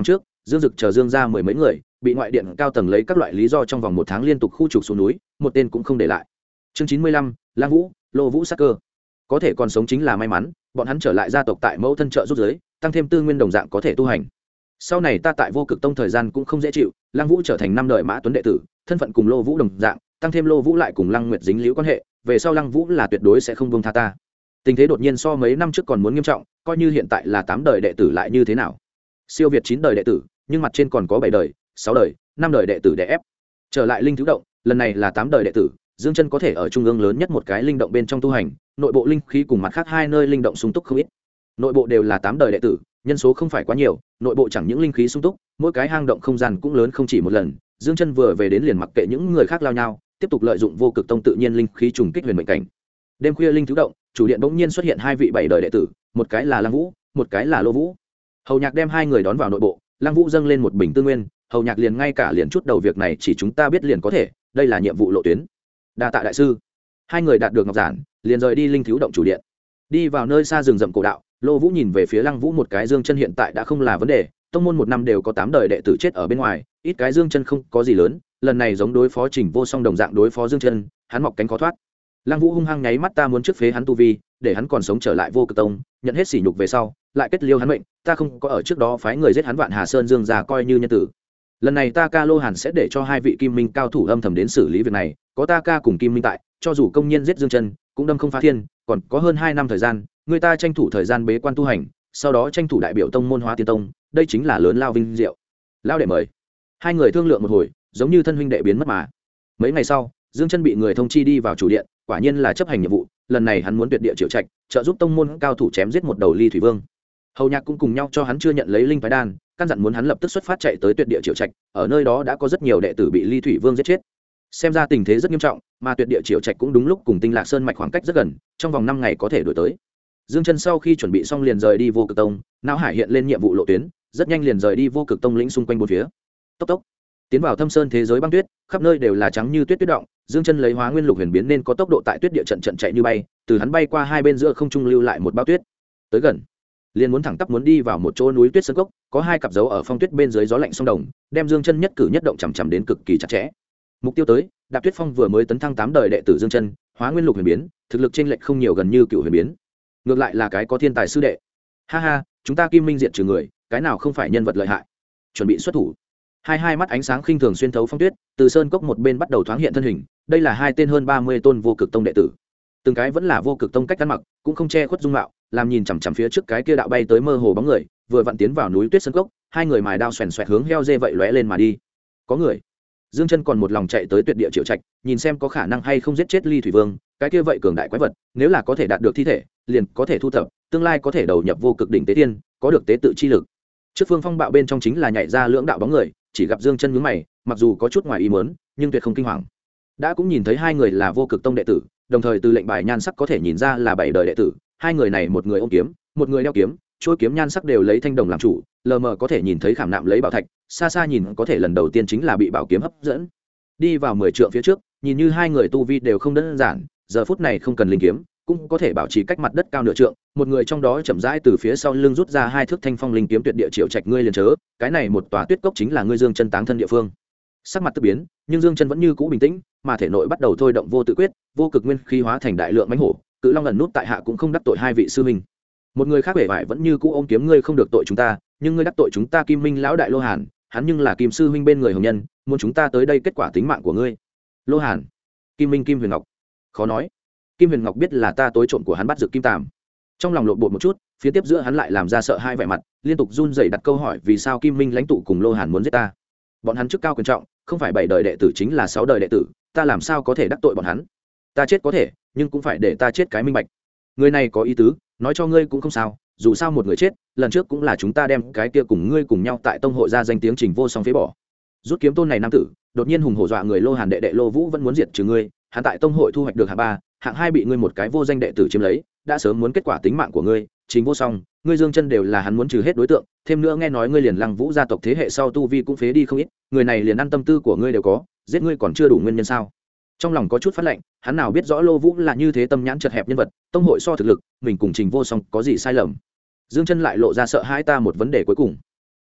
Dương Dực chờ Dương ra mười mấy người bị ngoại điện cao tầng lấy các loại lý do trong vòng một tháng liên tục khu trục xuống núi, một tên cũng không để lại. Chương 95, Lang Vũ, Lô Vũ sát cơ. Có thể còn sống chính là may mắn, bọn hắn trở lại gia tộc tại mẫu thân trợ giúp giới, tăng thêm tư nguyên đồng dạng có thể tu hành. Sau này ta tại Vô Cực Tông thời gian cũng không dễ chịu, Lang Vũ trở thành năm đời Mã Tuấn đệ tử, thân phận cùng Lô Vũ đồng dạng, tăng thêm Lô Vũ lại cùng Lăng Nguyệt dính líu quan hệ, về sau Lăng Vũ là tuyệt đối sẽ không buông tha ta. Tình thế đột nhiên so mấy năm trước còn muốn nghiêm trọng, coi như hiện tại là 8 đời đệ tử lại như thế nào? Siêu việt 9 đời đệ tử, nhưng mặt trên còn có 7 đời, 6 đời, 5 đời đệ tử đè ép. Trở lại linh thú động, lần này là 8 đời đệ tử, Dương Chân có thể ở trung ương lớn nhất một cái linh động bên trong tu hành, nội bộ linh khí cùng mặt khác hai nơi linh động sung túc không ít. Nội bộ đều là 8 đời đệ tử, nhân số không phải quá nhiều, nội bộ chẳng những linh khí sung túc, mỗi cái hang động không gian cũng lớn không chỉ một lần. Dương Chân vừa về đến liền mặc kệ những người khác lao nhau, tiếp tục lợi dụng Vô Cực Tông tự nhiên linh khí trùng kích huyền mệnh cảnh. Đêm khuya linh thú động, chủ điện bỗng nhiên xuất hiện hai vị 7 đời đệ tử, một cái là Lăng Vũ, một cái là Lô Vũ. Hầu Nhạc đem hai người đón vào nội bộ, Lăng Vũ dâng lên một bình tư nguyên, Hầu Nhạc liền ngay cả liền chút đầu việc này chỉ chúng ta biết liền có thể, đây là nhiệm vụ lộ tuyến. Đa tạ đại sư. Hai người đạt được ngọc giản, liền rời đi linh thú động chủ điện. Đi vào nơi xa rừng rậm cổ đạo, Lô Vũ nhìn về phía Lăng Vũ một cái, Dương Chân hiện tại đã không là vấn đề, tông môn một năm đều có 8 đời đệ tử chết ở bên ngoài, ít cái Dương Chân không có gì lớn, lần này giống đối phó Trình Vô Song đồng dạng đối phó Dương Chân, hắn mọc cánh khó thoát. Lăng Vũ hung hăng nháy mắt, ta muốn trước phế hắn tu vi, để hắn còn sống trở lại Vô Cực Tông, nhận hết sỉ nhục về sau, lại kết liêu hắn mệnh, ta không có ở trước đó phái người giết hắn Vạn Hà Sơn Dương gia coi như nhân tử. Lần này ta ca Lô Hàn sẽ để cho hai vị Kim Minh cao thủ âm thầm đến xử lý việc này, có ta ca cùng Kim Minh tại, cho dù công nhân giết Dương Chân, cũng đâm không phá thiên, còn có hơn 2 năm thời gian, người ta tranh thủ thời gian bế quan tu hành, sau đó tranh thủ đại biểu tông môn Hóa Tiên Tông, đây chính là lớn lao vinh diệu. Lao đệ mời. Hai người thương lượng một hồi, giống như thân huynh đệ biến mất mà. Mấy ngày sau, Dương Chân bị người thông chi đi vào chủ điện, quả nhiên là chấp hành nhiệm vụ, lần này hắn muốn tuyệt địa triệu trạch, trợ giúp tông môn cao thủ chém giết một đầu Ly Thủy Vương. Hầu Nhạc cũng cùng nhau cho hắn chưa nhận lấy linh phái đan, căn dặn muốn hắn lập tức xuất phát chạy tới tuyệt địa triệu trạch, ở nơi đó đã có rất nhiều đệ tử bị Ly Thủy Vương giết chết. Xem ra tình thế rất nghiêm trọng, mà tuyệt địa triệu trạch cũng đúng lúc cùng Tinh Lạc Sơn mạch khoảng cách rất gần, trong vòng 5 ngày có thể đuổi tới. Dương Chân sau khi chuẩn bị xong liền rời đi Vô Cực Tông, não hải hiện lên nhiệm vụ lộ tuyến, rất nhanh liền rời đi Vô Cực Tông lĩnh xung quanh bốn phía. Tốc tốc tiến vào thâm sơn thế giới băng tuyết, khắp nơi đều là trắng như tuyết tuyết động. Dương Chân lấy Hóa Nguyên Lục Huyền biến nên có tốc độ tại tuyết địa trận chạy như bay, từ hắn bay qua hai bên giữa không trung lưu lại một bao tuyết. Tới gần, liền muốn thẳng tắp muốn đi vào một chỗ núi tuyết sơn cốc, có hai cặp dấu ở phong tuyết bên dưới gió lạnh song đồng, đem Dương Chân nhất cử nhất động chằm chằm đến cực kỳ chặt chẽ. Mục tiêu tới, Đạp Tuyết Phong vừa mới tấn thăng 8 đời đệ tử Dương Chân, Hóa Nguyên Lục Huyền biến, thực lực chênh lệch không nhiều, gần như Cựu Huyền biến. Ngược lại là cái có thiên tài sư đệ. Ha ha, chúng ta Kim Minh diện trừ người, cái nào không phải nhân vật lợi hại. Chuẩn bị xuất thủ. Hai mắt ánh sáng khinh thường xuyên thấu phong tuyết, từ sơn cốc một bên bắt đầu thoáng hiện thân hình, đây là hai tên hơn 30 tôn Vô Cực Tông đệ tử. Từng cái vẫn là Vô Cực Tông cách ăn mặc, cũng không che khuất dung mạo, làm nhìn chằm chằm phía trước cái kia đạo bay tới mơ hồ bóng người, vừa vặn tiến vào núi tuyết sơn cốc, hai người mài đao xoèn xoẹt hướng heo dê vậy lóe lên mà đi. Có người. Dương Chân còn một lòng chạy tới tuyệt địa triệu trạch, nhìn xem có khả năng hay không giết chết Ly Thủy Vương, cái kia vậy cường đại quái vật, nếu là có thể đạt được thi thể, liền có thể thu thập, tương lai có thể đầu nhập vô cực đỉnh tế tiên, có được tế tự chi lực. Trước phương phong bạo bên trong chính là nhảy ra lưỡng đạo bóng người, chỉ gặp Dương Chân nhướng mày, mặc dù có chút ngoài ý muốn, nhưng tuyệt không kinh hoàng. Đã cũng nhìn thấy hai người là Vô Cực Tông đệ tử, đồng thời từ lệnh bài nhan sắc có thể nhìn ra là 7 đời đệ tử, hai người này một người ôm kiếm, một người đeo kiếm, chuôi kiếm nhan sắc đều lấy thanh đồng làm chủ, lờ mờ có thể nhìn thấy khảm nạm lấy bảo thạch, xa xa nhìn có thể lần đầu tiên chính là bị bảo kiếm hấp dẫn. Đi vào 10 trượng phía trước, nhìn như hai người tu vi đều không đơn giản, giờ phút này không cần linh kiếm, cũng có thể bảo trì cách mặt đất cao nửa trượng, một người trong đó chậm rãi từ phía sau lưng rút ra hai thước thanh phong linh kiếm tuyệt địa triệu trạch, ngươi liền chớ, cái này một tòa tuyết cốc chính là ngươi Dương Chân táng thân địa phương. Sắc mặt tức biến, nhưng Dương Chân vẫn như cũ bình tĩnh, mà thể nội bắt đầu thôi động vô tự quyết, vô cực nguyên khí hóa thành đại lượng mãnh hổ, cự long ẩn nút tại hạ cũng không đắc tội hai vị sư huynh. Một người khác bể bại vẫn như cũ ôm kiếm, ngươi không được tội chúng ta, nhưng ngươi đắc tội chúng ta Kim Minh lão đại Lô Hàn, hắn nhưng là Kim sư huynh bên người hồng nhân, muốn chúng ta tới đây kết quả tính mạng của ngươi. Lô Hàn, Kim Minh, Kim Huyền Ngọc, khó nói. Kim Huyền Ngọc biết là ta tối trộm của hắn bắt dược kim tàm, trong lòng lộn bột một chút, phía tiếp giữa hắn lại làm ra sợ hai vẻ mặt, liên tục run rẩy đặt câu hỏi, vì sao Kim Minh lãnh tụ cùng Lô Hàn muốn giết ta? Bọn hắn chức cao quyền trọng, không phải 7 đời đệ tử chính là 6 đời đệ tử, ta làm sao có thể đắc tội bọn hắn? Ta chết có thể, nhưng cũng phải để ta chết cái minh bạch. Người này có ý tứ, nói cho ngươi cũng không sao, dù sao một người chết, lần trước cũng là chúng ta đem cái kia cùng ngươi cùng nhau tại tông hội ra danh tiếng Trình Vô Song phế bỏ. Rút kiếm tôn này nam tử, đột nhiên hùng hổ dọa người, Lô Hàn đệ đệ Lô Vũ vẫn muốn diệt trừ ngươi, hắn tại tông hội thu hoạch được hạng 3, hạng 2 bị ngươi một cái vô danh đệ tử chiếm lấy, đã sớm muốn kết quả tính mạng của ngươi, Trình Vô Song, ngươi Dương Chân đều là hắn muốn trừ hết đối tượng, thêm nữa nghe nói ngươi liền Lăng Vũ gia tộc thế hệ sau tu vi cũng phế đi không ít, người này liền ăn tâm tư của ngươi đều có, giết ngươi còn chưa đủ nguyên nhân sao? Trong lòng có chút phát lạnh, hắn nào biết rõ Lô Vũ là như thế tâm nhãn chật hẹp nhân vật, tông hội so thực lực, mình cùng Trình Vô Song có gì sai lầm? Dương Chân lại lộ ra sợ hãi, ta một vấn đề cuối cùng,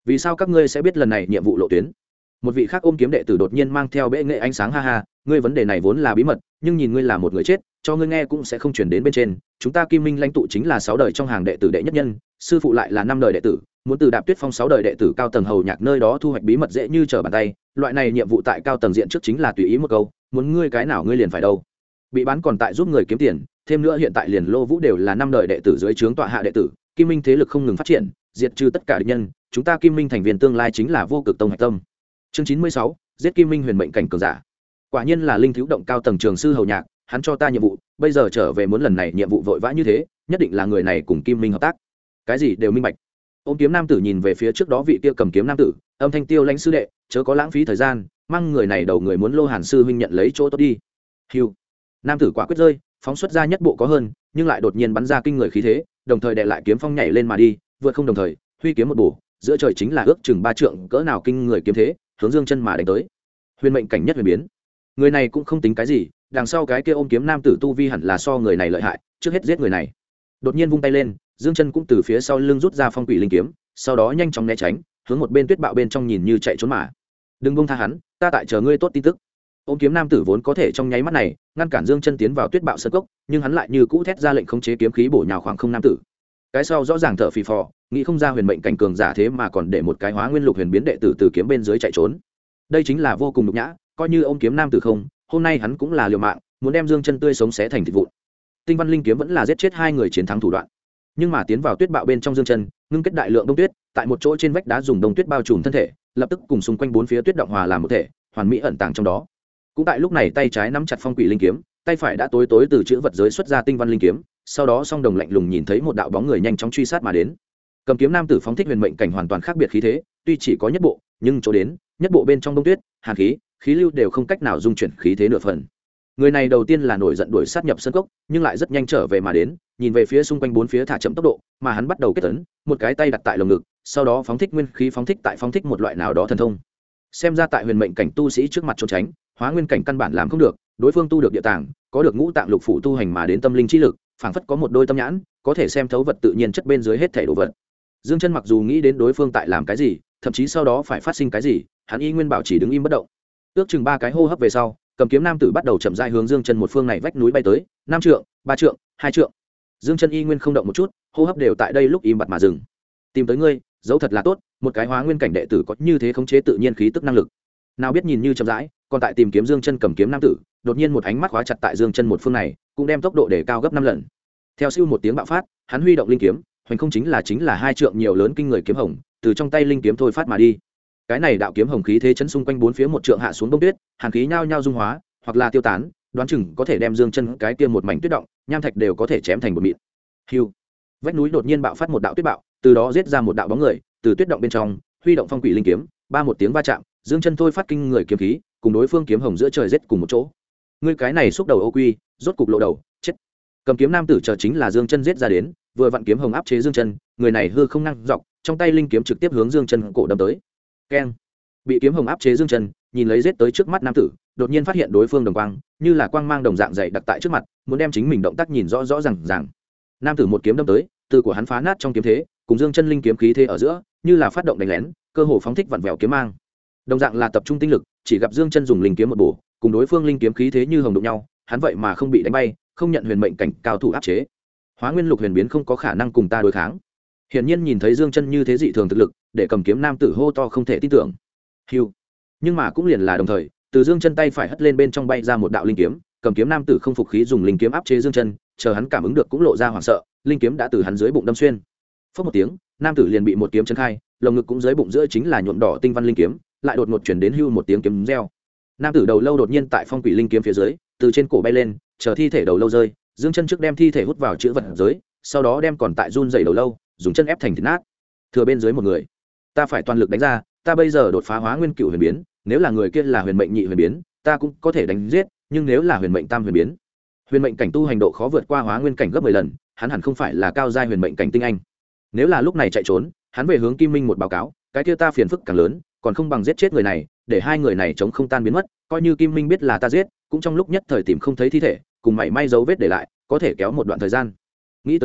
vì sao các ngươi sẽ biết lần này nhiệm vụ lộ tuyến? Một vị khác ôm kiếm đệ tử đột nhiên mang theo bệ nghệ ánh sáng, ha ha, ngươi vấn đề này vốn là bí mật, nhưng nhìn ngươi là một người chết, cho ngươi nghe cũng sẽ không chuyển đến bên trên. Chúng ta Kim Minh lãnh tụ chính là 6 đời trong hàng đệ tử đệ nhất nhân, sư phụ lại là 5 đời đệ tử, muốn từ Đạp Tuyết Phong 6 đời đệ tử cao tầng hầu nhạc nơi đó thu hoạch bí mật dễ như trở bàn tay. Loại này nhiệm vụ tại cao tầng diện trước chính là tùy ý một câu, muốn ngươi cái nào ngươi liền phải đâu. Bị bán còn tại giúp người kiếm tiền, thêm nữa hiện tại liền Lô Vũ đều là 5 đời đệ tử dưới trướng tọa hạ đệ tử, Kim Minh thế lực không ngừng phát triển, diệt trừ tất cả địch nhân, chúng ta Kim Minh thành viên tương lai chính là vô cực tông hạch tâm. Chương 96, giết Kim Minh huyền mệnh cảnh cường giả. Quả nhiên là linh thiếu động cao tầng trường sư hầu nhạc, hắn cho ta nhiệm vụ, bây giờ trở về muốn lần này nhiệm vụ vội vã như thế, nhất định là người này cùng Kim Minh hợp tác. Cái gì đều minh bạch. Ôm kiếm nam tử nhìn về phía trước đó vị kia cầm kiếm nam tử, âm thanh tiêu lãnh sư đệ, chớ có lãng phí thời gian, mang người này đầu người muốn Lô Hàn sư huynh nhận lấy chỗ tốt đi. Hưu. Nam tử quả quyết rơi, phóng xuất ra nhất bộ có hơn, nhưng lại đột nhiên bắn ra kinh người khí thế, đồng thời đè lại kiếm phong nhảy lên mà đi, vượt không đồng thời, huy kiếm một bổ, giữa trời chính là ước chừng 3 trượng cỡ nào kinh người kiếm thế, hướng Dương Chân mà đánh tới. Huyền mệnh cảnh nhất huyền biến. Người này cũng không tính cái gì, đằng sau cái kia ôm kiếm nam tử tu vi hẳn là so người này lợi hại, trước hết giết người này. Đột nhiên vung tay lên, Dương Chân cũng từ phía sau lưng rút ra phong quỷ linh kiếm, sau đó nhanh chóng né tránh, hướng một bên tuyết bạo bên trong nhìn như chạy trốn mà. Đừng buông tha hắn, ta tại chờ ngươi tốt tin tức. Ôm kiếm nam tử vốn có thể trong nháy mắt này ngăn cản Dương Chân tiến vào tuyết bạo sơn cốc, nhưng hắn lại như cũ thét ra lệnh khống chế kiếm khí bổ nhào khoảng không nam tử. Cái sau rõ ràng thở phì phò, nghĩ không ra huyền mệnh cảnh cường giả thế mà còn để một cái hóa nguyên lục huyền biến đệ tử từ kiếm bên dưới chạy trốn. Đây chính là vô cùng nhục nhã, coi như ôm kiếm nam tử không, hôm nay hắn cũng là liều mạng, muốn đem Dương Chân tươi sống xé thành thịt vụn. Tinh văn linh kiếm vẫn là giết chết 2 người chiến thắng thủ đoạn, nhưng mà tiến vào tuyết bạo bên trong Dương Chân, ngưng kết đại lượng đông tuyết, tại một chỗ trên vách đá dùng đông tuyết bao trùm thân thể, lập tức cùng xung quanh 4 phía tuyết động hòa làm một thể, hoàn mỹ ẩn tàng trong đó. Cũng tại lúc này tay trái nắm chặt phong quỷ linh kiếm, tay phải đã tối tối từ chữ vật giới xuất ra tinh văn linh kiếm, sau đó song đồng lạnh lùng nhìn thấy một đạo bóng người nhanh chóng truy sát mà đến. Cầm kiếm nam tử phóng thích huyền mệnh cảnh hoàn toàn khác biệt khí thế, tuy chỉ có nhất bộ, nhưng chỗ đến, nhất bộ bên trong đông tuyết, hàn khí, khí lưu đều không cách nào dung chuyển khí thế nửa phần. Người này đầu tiên là nổi giận đuổi sát nhập sân cốc, nhưng lại rất nhanh trở về mà đến, nhìn về phía xung quanh 4 phía thả chậm tốc độ, mà hắn bắt đầu kết ấn, một cái tay đặt tại lồng ngực, sau đó phóng thích nguyên khí phóng thích một loại nào đó thần thông. Xem ra tại huyền mệnh cảnh tu sĩ trước mặt trốn tránh, hóa nguyên cảnh căn bản làm không được, đối phương tu được địa tạng, có được ngũ tạng lục phủ tu hành mà đến tâm linh chi lực, phảng phất có một đôi tâm nhãn, có thể xem thấu vật tự nhiên chất bên dưới hết thảy đồ vật. Dương Chân mặc dù nghĩ đến đối phương tại làm cái gì, thậm chí sau đó phải phát sinh cái gì, hắn y nguyên bảo chỉ đứng im bất động. Ước chừng 3 cái hô hấp về sau, cầm kiếm nam tử bắt đầu chậm rãi hướng Dương Chân một phương này vách núi bay tới, 5 trượng, 3 trượng, 2 trượng. Dương Chân y nguyên không động một chút, hô hấp đều tại đây lúc im bặt mà dừng. Tìm tới ngươi, dấu thật là tốt, một cái hóa nguyên cảnh đệ tử có như thế khống chế tự nhiên khí tức năng lực. Nào biết nhìn như chậm rãi, còn tại tìm kiếm Dương Chân cầm kiếm nam tử, đột nhiên một ánh mắt khóa chặt tại Dương Chân một phương này, cũng đem tốc độ để cao gấp 5 lần. Theo siêu một tiếng bạo phát, hắn huy động linh kiếm, hoành không chính là 2 trượng nhiều lớn kinh người kiếm hồng, từ trong tay linh kiếm thôi phát mà đi. Cái này đạo kiếm hồng khí thế chấn xung quanh 4 phía một trượng hạ xuống đông tuyết, hàn khí nhao nhao dung hóa, hoặc là tiêu tán, đoán chừng có thể đem Dương Chân cái kia một mảnh tuyết động, nham thạch đều có thể chém thành một mịn. Hưu. Vách núi đột nhiên bạo phát một đạo tuyết bạo, từ đó giết ra một đạo bóng người, từ tuyết động bên trong, huy động phong quỷ linh kiếm, ba một tiếng va chạm, Dương Chân thôi phát kinh người kiếm khí, cùng đối phương kiếm hồng giữa trời giết cùng một chỗ. Ngươi cái này xúc đầu ô quy, rốt cục lộ đầu, chết. Cầm kiếm nam tử chờ chính là Dương Chân giết ra đến, vừa vặn kiếm hồng áp chế Dương Chân, người này hư không năng dọc, trong tay linh kiếm trực tiếp hướng Dương Chân cổ đâm tới. Keng. Bị kiếm hồng áp chế Dương Chân, nhìn lấy giết tới trước mắt nam tử, đột nhiên phát hiện đối phương đồng quang, như là quang mang đồng dạng dày đặc tại trước mặt, muốn đem chính mình động tác nhìn rõ rõ ràng ràng. Nam tử một kiếm đâm tới, từ của hắn phá nát trong kiếm thế, cùng Dương Chân linh kiếm khí thế ở giữa, như là phát động đánh lén, cơ hồ phóng thích vặn vẹo kiếm mang. Đồng dạng là tập trung tinh lực, chỉ gặp Dương Chân dùng linh kiếm một bổ, cùng đối phương linh kiếm khí thế như hồng đụng nhau, hắn vậy mà không bị đánh bay, không nhận huyền mệnh cảnh cao thủ áp chế. Hóa nguyên lục huyền biến không có khả năng cùng ta đối kháng. Hiển nhiên nhìn thấy Dương Chân như thế dị thường thực lực, để cầm kiếm nam tử hô to không thể tin tưởng. Hưu. Nhưng mà cũng liền là đồng thời, từ Dương Chân tay phải hất lên bên trong bay ra một đạo linh kiếm, cầm kiếm nam tử không phục khí dùng linh kiếm áp chế Dương Chân, chờ hắn cảm ứng được cũng lộ ra hoảng sợ, linh kiếm đã từ hắn dưới bụng đâm xuyên. Phốc một tiếng, nam tử liền bị một kiếm chấn khai, lồng ngực cũng dưới bụng giữa chính là nhuộm đỏ tinh văn linh kiếm, lại đột ngột chuyển đến hưu một tiếng kiếm reo. Nam tử đầu lâu đột nhiên tại phong quỷ linh kiếm phía dưới, từ trên cổ bay lên, chờ thi thể đầu lâu rơi, Dương Chân trước đem thi thể hút vào chữ vật giới, sau đó đem còn tại run rẩy đầu lâu, dùng chân ép thành thịt nát. Thừa bên dưới một người, ta phải toàn lực đánh ra, ta bây giờ đột phá hóa nguyên cửu huyền biến, nếu là người kia là huyền mệnh nhị huyền biến, ta cũng có thể đánh giết, nhưng nếu là huyền mệnh tam huyền biến, huyền mệnh cảnh tu hành độ khó vượt qua hóa nguyên cảnh gấp 10 lần, hắn hẳn không phải là cao giai huyền mệnh cảnh tinh anh. Nếu là lúc này chạy trốn, hắn về hướng Kim Minh một báo cáo, cái kia ta phiền phức càng lớn, còn không bằng giết chết người này, để hai người này chống không tan biến mất, coi như Kim Minh biết là ta giết, cũng trong lúc nhất thời tìm không thấy thi thể, cùng mảy may dấu vết để lại, có thể kéo một đoạn thời gian. Nghĩ tới đây,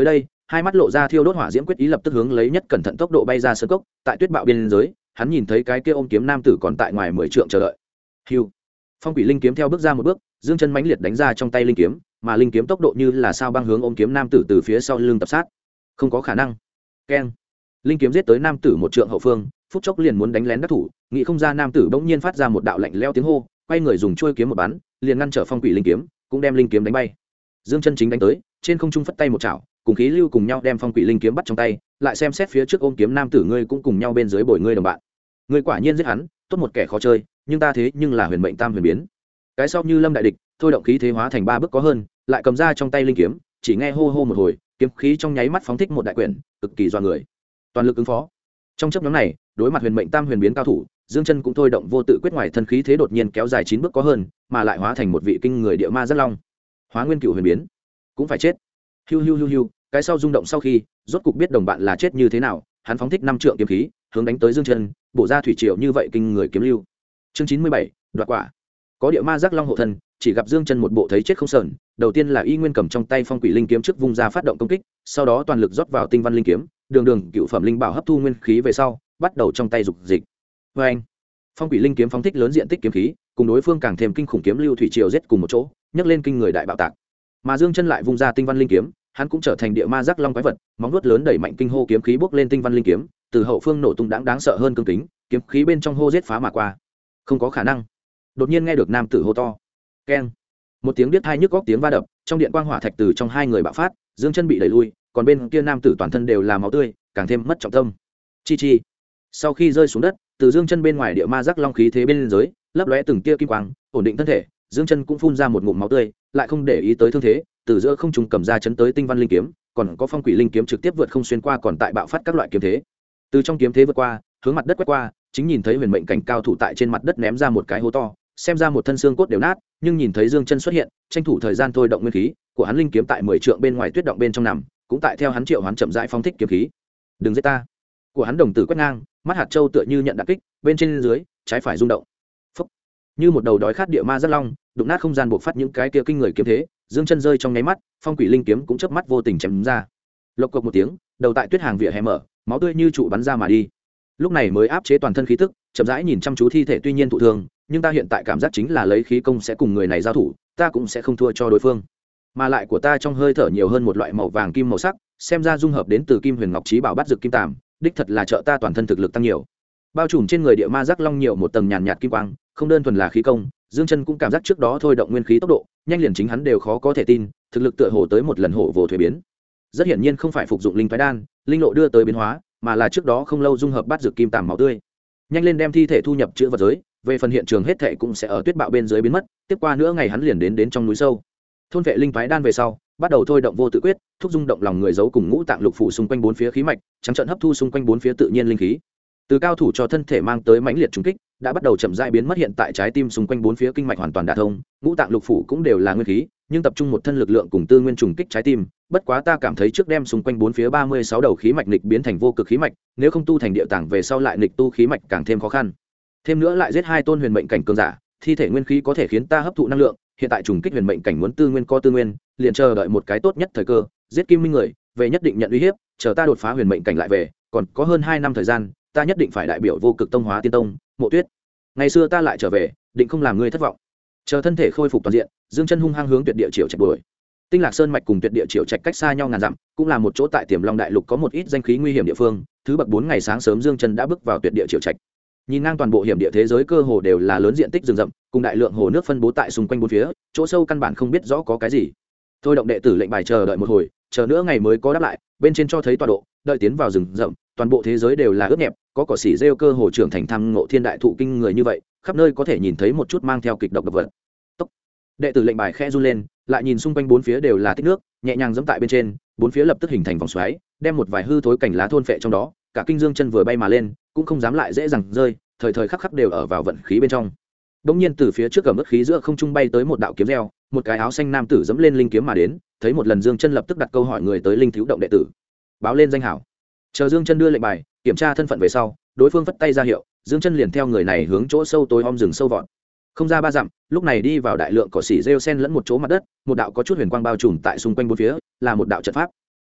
hai mắt lộ ra thiêu đốt hỏa diễm quyết ý lập tức hướng lấy nhất cẩn thận tốc độ bay ra sơn cốc. Tại tuyết bạo biên giới, hắn nhìn thấy cái kia ôm kiếm nam tử còn tại ngoài 10 trượng chờ đợi. Hưu, phong quỷ linh kiếm theo bước ra một bước, dương chân mãnh liệt đánh ra trong tay linh kiếm, mà linh kiếm tốc độ như là sao băng hướng ôm kiếm nam tử từ phía sau lưng tập sát. Không có khả năng. Keng, linh kiếm giết tới nam tử một trượng hậu phương, phút chốc liền muốn đánh lén đắc thủ, nghĩ không ra nam tử bỗng nhiên phát ra một đạo lạnh lẽo tiếng hô, quay người dùng chuôi kiếm một bắn, liền ngăn trở phong quỷ linh kiếm, cũng đem linh kiếm đánh bay. Dương chân chính đánh tới, trên không trung phất tay một chảo, cùng khí lưu cùng nhau đem phong quỷ linh kiếm bắt trong tay, lại xem xét phía trước ôm kiếm nam tử ngươi cũng cùng nhau bên dưới bồi ngươi đồng bạn. Ngươi quả nhiên giết hắn, tốt một kẻ khó chơi, nhưng ta thế nhưng là huyền mệnh tam huyền biến. Cái sau như lâm đại địch, thôi động khí thế hóa thành 3 bước có hơn, lại cầm ra trong tay linh kiếm, chỉ nghe hô hô một hồi, kiếm khí trong nháy mắt phóng thích một đại quyển, cực kỳ doa người. Toàn lực ứng phó. Trong chớp nhoáng này, đối mặt huyền mệnh tam huyền biến cao thủ, Dương Chân cũng thôi động vô tự quyết ngoài thân khí thế đột nhiên kéo dài 9 bước có hơn, mà lại hóa thành một vị kinh người địa ma rất long. Hóa nguyên cựu huyền biến, cũng phải chết. Hiu hiu hiu hiu, cái sau rung động sau khi, rốt cục biết đồng bạn là chết như thế nào, hắn phóng thích 5 trượng kiếm khí, hướng đánh tới Dương Chân, bổ ra thủy triều như vậy kinh người kiếm lưu. Chương 97, đoạt quả. Có địa ma giác long hộ thân, chỉ gặp Dương Chân một bộ thấy chết không sờn, đầu tiên là y nguyên cầm trong tay phong quỷ linh kiếm trước vung ra phát động công kích, sau đó toàn lực rót vào tinh văn linh kiếm, đường cựu phẩm linh bảo hấp thu nguyên khí về sau, bắt đầu trong tay dục dịch. Oeng! Phong quỷ linh kiếm phóng thích lớn diện tích kiếm khí, cùng đối phương càng thêm kinh khủng kiếm lưu thủy triều giết cùng một chỗ, nhấc lên kinh người đại bạo tạc. Mà Dương Chân lại vung ra tinh văn linh kiếm, hắn cũng trở thành địa ma giác long quái vật, móng vuốt lớn đẩy mạnh kinh hô kiếm khí bốc lên tinh văn linh kiếm, từ hậu phương nổ tung đáng sợ hơn cương kính, kiếm khí bên trong hô giết phá mà qua. Không có khả năng. Đột nhiên nghe được nam tử hô to. Keng! Một tiếng điếc tai nhức óc tiếng va đập, trong điện quang hỏa thạch từ trong hai người bạo phát, Dương Chân bị đẩy lui, còn bên kia nam tử toàn thân đều là máu tươi, càng thêm mất trọng tâm. Chi chi. Sau khi rơi xuống đất, từ Dương Chân bên ngoài địa ma giác long khí thế bên dưới, lấp lóe từng tia kim quang, ổn định thân thể, Dương Chân cũng phun ra một ngụm máu tươi, lại không để ý tới thương thế, từ giữa không trung cầm ra chấn tới tinh văn linh kiếm, còn có phong quỷ linh kiếm trực tiếp vượt không xuyên qua còn tại bạo phát các loại kiếm thế. Từ trong kiếm thế vượt qua, hướng mặt đất quét qua, chính nhìn thấy huyền mệnh cảnh cao thủ tại trên mặt đất ném ra một cái hố to, xem ra một thân xương cốt đều nát, nhưng nhìn thấy Dương Chân xuất hiện, tranh thủ thời gian thôi động nguyên khí của hắn linh kiếm tại 10 trượng bên ngoài tuyết động bên trong nằm, cũng tại theo hắn triệu hoán chậm rãi phóng thích kiếm khí. Đừng giết ta. Của hắn đồng tử quét ngang, mắt hạt châu tựa như nhận đạn kích, bên trên dưới, trái phải rung động. Phốc. Như một đầu đói khát địa ma rất long, đụng nát không gian buộc phát những cái kia kinh người kiếm thế, Dương Chân rơi trong nháy mắt, phong quỷ linh kiếm cũng chớp mắt vô tình chém ra. Lộc cộc một tiếng, đầu tại tuyết hàng vỉa hè mở, máu tươi như trụ bắn ra mà đi. Lúc này mới áp chế toàn thân khí tức, chậm rãi nhìn chăm chú thi thể tuy nhiên thụ thương, nhưng ta hiện tại cảm giác chính là lấy khí công sẽ cùng người này giao thủ, ta cũng sẽ không thua cho đối phương. Mà lại của ta trong hơi thở nhiều hơn một loại màu vàng kim màu sắc, xem ra dung hợp đến từ kim huyền ngọc trí bảo bát dược kim tàm, đích thật là trợ ta toàn thân thực lực tăng nhiều. Bao trùm trên người địa ma giác long nhiều một tầng nhàn nhạt kim quang, không đơn thuần là khí công, Dương Chân cũng cảm giác trước đó thôi động nguyên khí tốc độ, nhanh liền chính hắn đều khó có thể tin, thực lực tựa hồ tới một lần hổ vồ thuế biến. Rất hiển nhiên không phải phục dụng linh phái đan, linh lộ đưa tới biến hóa, mà là trước đó không lâu dung hợp bát dược kim tàm máu tươi. Nhanh lên đem thi thể thu nhập chữ vật giới, về phần hiện trường hết thảy cũng sẽ ở tuyết bạo bên dưới biến mất, tiếp qua nữa ngày hắn liền đến trong núi sâu. Thôn vệ linh phái đan về sau, bắt đầu thôi động vô tự quyết, thúc dung động lòng người giấu cùng ngũ tạng lục phủ xung quanh bốn phía khí mạch, trắng trợn hấp thu xung quanh bốn phía tự nhiên linh khí. Từ cao thủ cho thân thể mang tới mãnh liệt trùng kích, đã bắt đầu chậm rãi biến mất hiện tại trái tim xung quanh bốn phía kinh mạch hoàn toàn đả thông, ngũ tạng lục phủ cũng đều là nguyên khí, nhưng tập trung một thân lực lượng cùng tư nguyên trùng kích trái tim, bất quá ta cảm thấy trước đem xung quanh bốn phía 36 đầu khí mạch nghịch biến thành vô cực khí mạch, nếu không tu thành địa tạng về sau lại nghịch tu khí mạch càng thêm khó khăn. Thêm nữa lại giết 2 tôn huyền mệnh cảnh cường giả, thi thể nguyên khí có thể khiến ta hấp thụ năng lượng, hiện tại trùng kích huyền mệnh cảnh muốn tư nguyên có tư nguyên, liền chờ đợi một cái tốt nhất thời cơ, giết kim minh người, về nhất định nhận uy hiếp, chờ ta đột phá huyền mệnh cảnh lại về, còn có hơn 2 năm thời gian, ta nhất định phải đại biểu vô cực tông hóa tiên tông, Mộ Tuyết. Ngày xưa ta lại trở về, định không làm ngươi thất vọng. Chờ thân thể khôi phục toàn diện, Dương Chân hung hăng hướng Tuyệt Địa Triều Trạch đuổi. Tinh Lạc Sơn mạch cùng Tuyệt Địa Triều Trạch cách xa nhau ngàn dặm, cũng là một chỗ tại Tiềm Long đại lục có một ít danh khí nguy hiểm địa phương, thứ bậc 4 ngày sáng sớm Dương Chân đã bước vào Tuyệt Địa Triều Trạch. Nhìn ngang toàn bộ hiểm địa thế giới cơ hồ đều là lớn diện tích rừng rậm, cùng đại lượng hồ nước phân bố tại xung quanh bốn phía, chỗ sâu căn bản không biết rõ có cái gì. Thôi động đệ tử lệnh bài chờ đợi một hồi, chờ nữa ngày mới có đáp lại, bên trên cho thấy tọa độ, đợi tiến vào rừng rậm, toàn bộ thế giới đều là ướt nhẹp, có cỏ xỉ rêu cơ hồ trưởng thành tham ngộ thiên đại thụ kinh người như vậy, khắp nơi có thể nhìn thấy một chút mang theo kịch độc vật. Tốc. Đệ tử lệnh bài khẽ run lên, lại nhìn xung quanh bốn phía đều là tích nước, nhẹ nhàng giẫm tại bên trên, bốn phía lập tức hình thành vòng xoáy, đem một vài hư thối cảnh lá thôn phệ trong đó, cả kinh Dương Chân vừa bay mà lên, cũng không dám lại dễ dàng rơi, thời thời khắc khắc đều ở vào vận khí bên trong. Đống nhiên từ phía trước gầm ức khí giữa không trung bay tới một đạo kiếm reo, một cái áo xanh nam tử dẫm lên linh kiếm mà đến, thấy một lần Dương Chân lập tức đặt câu hỏi người tới linh thiếu động đệ tử, báo lên danh hảo. Chờ Dương Chân đưa lệnh bài, kiểm tra thân phận về sau, đối phương vất tay ra hiệu, Dương Chân liền theo người này hướng chỗ sâu tối om rừng sâu vọt. Không ra 3 dặm, lúc này đi vào đại lượng cỏ xỉ rêu xen lẫn một chỗ mặt đất, một đạo có chút huyền quang bao trùm tại xung quanh bốn phía, là một đạo trận pháp.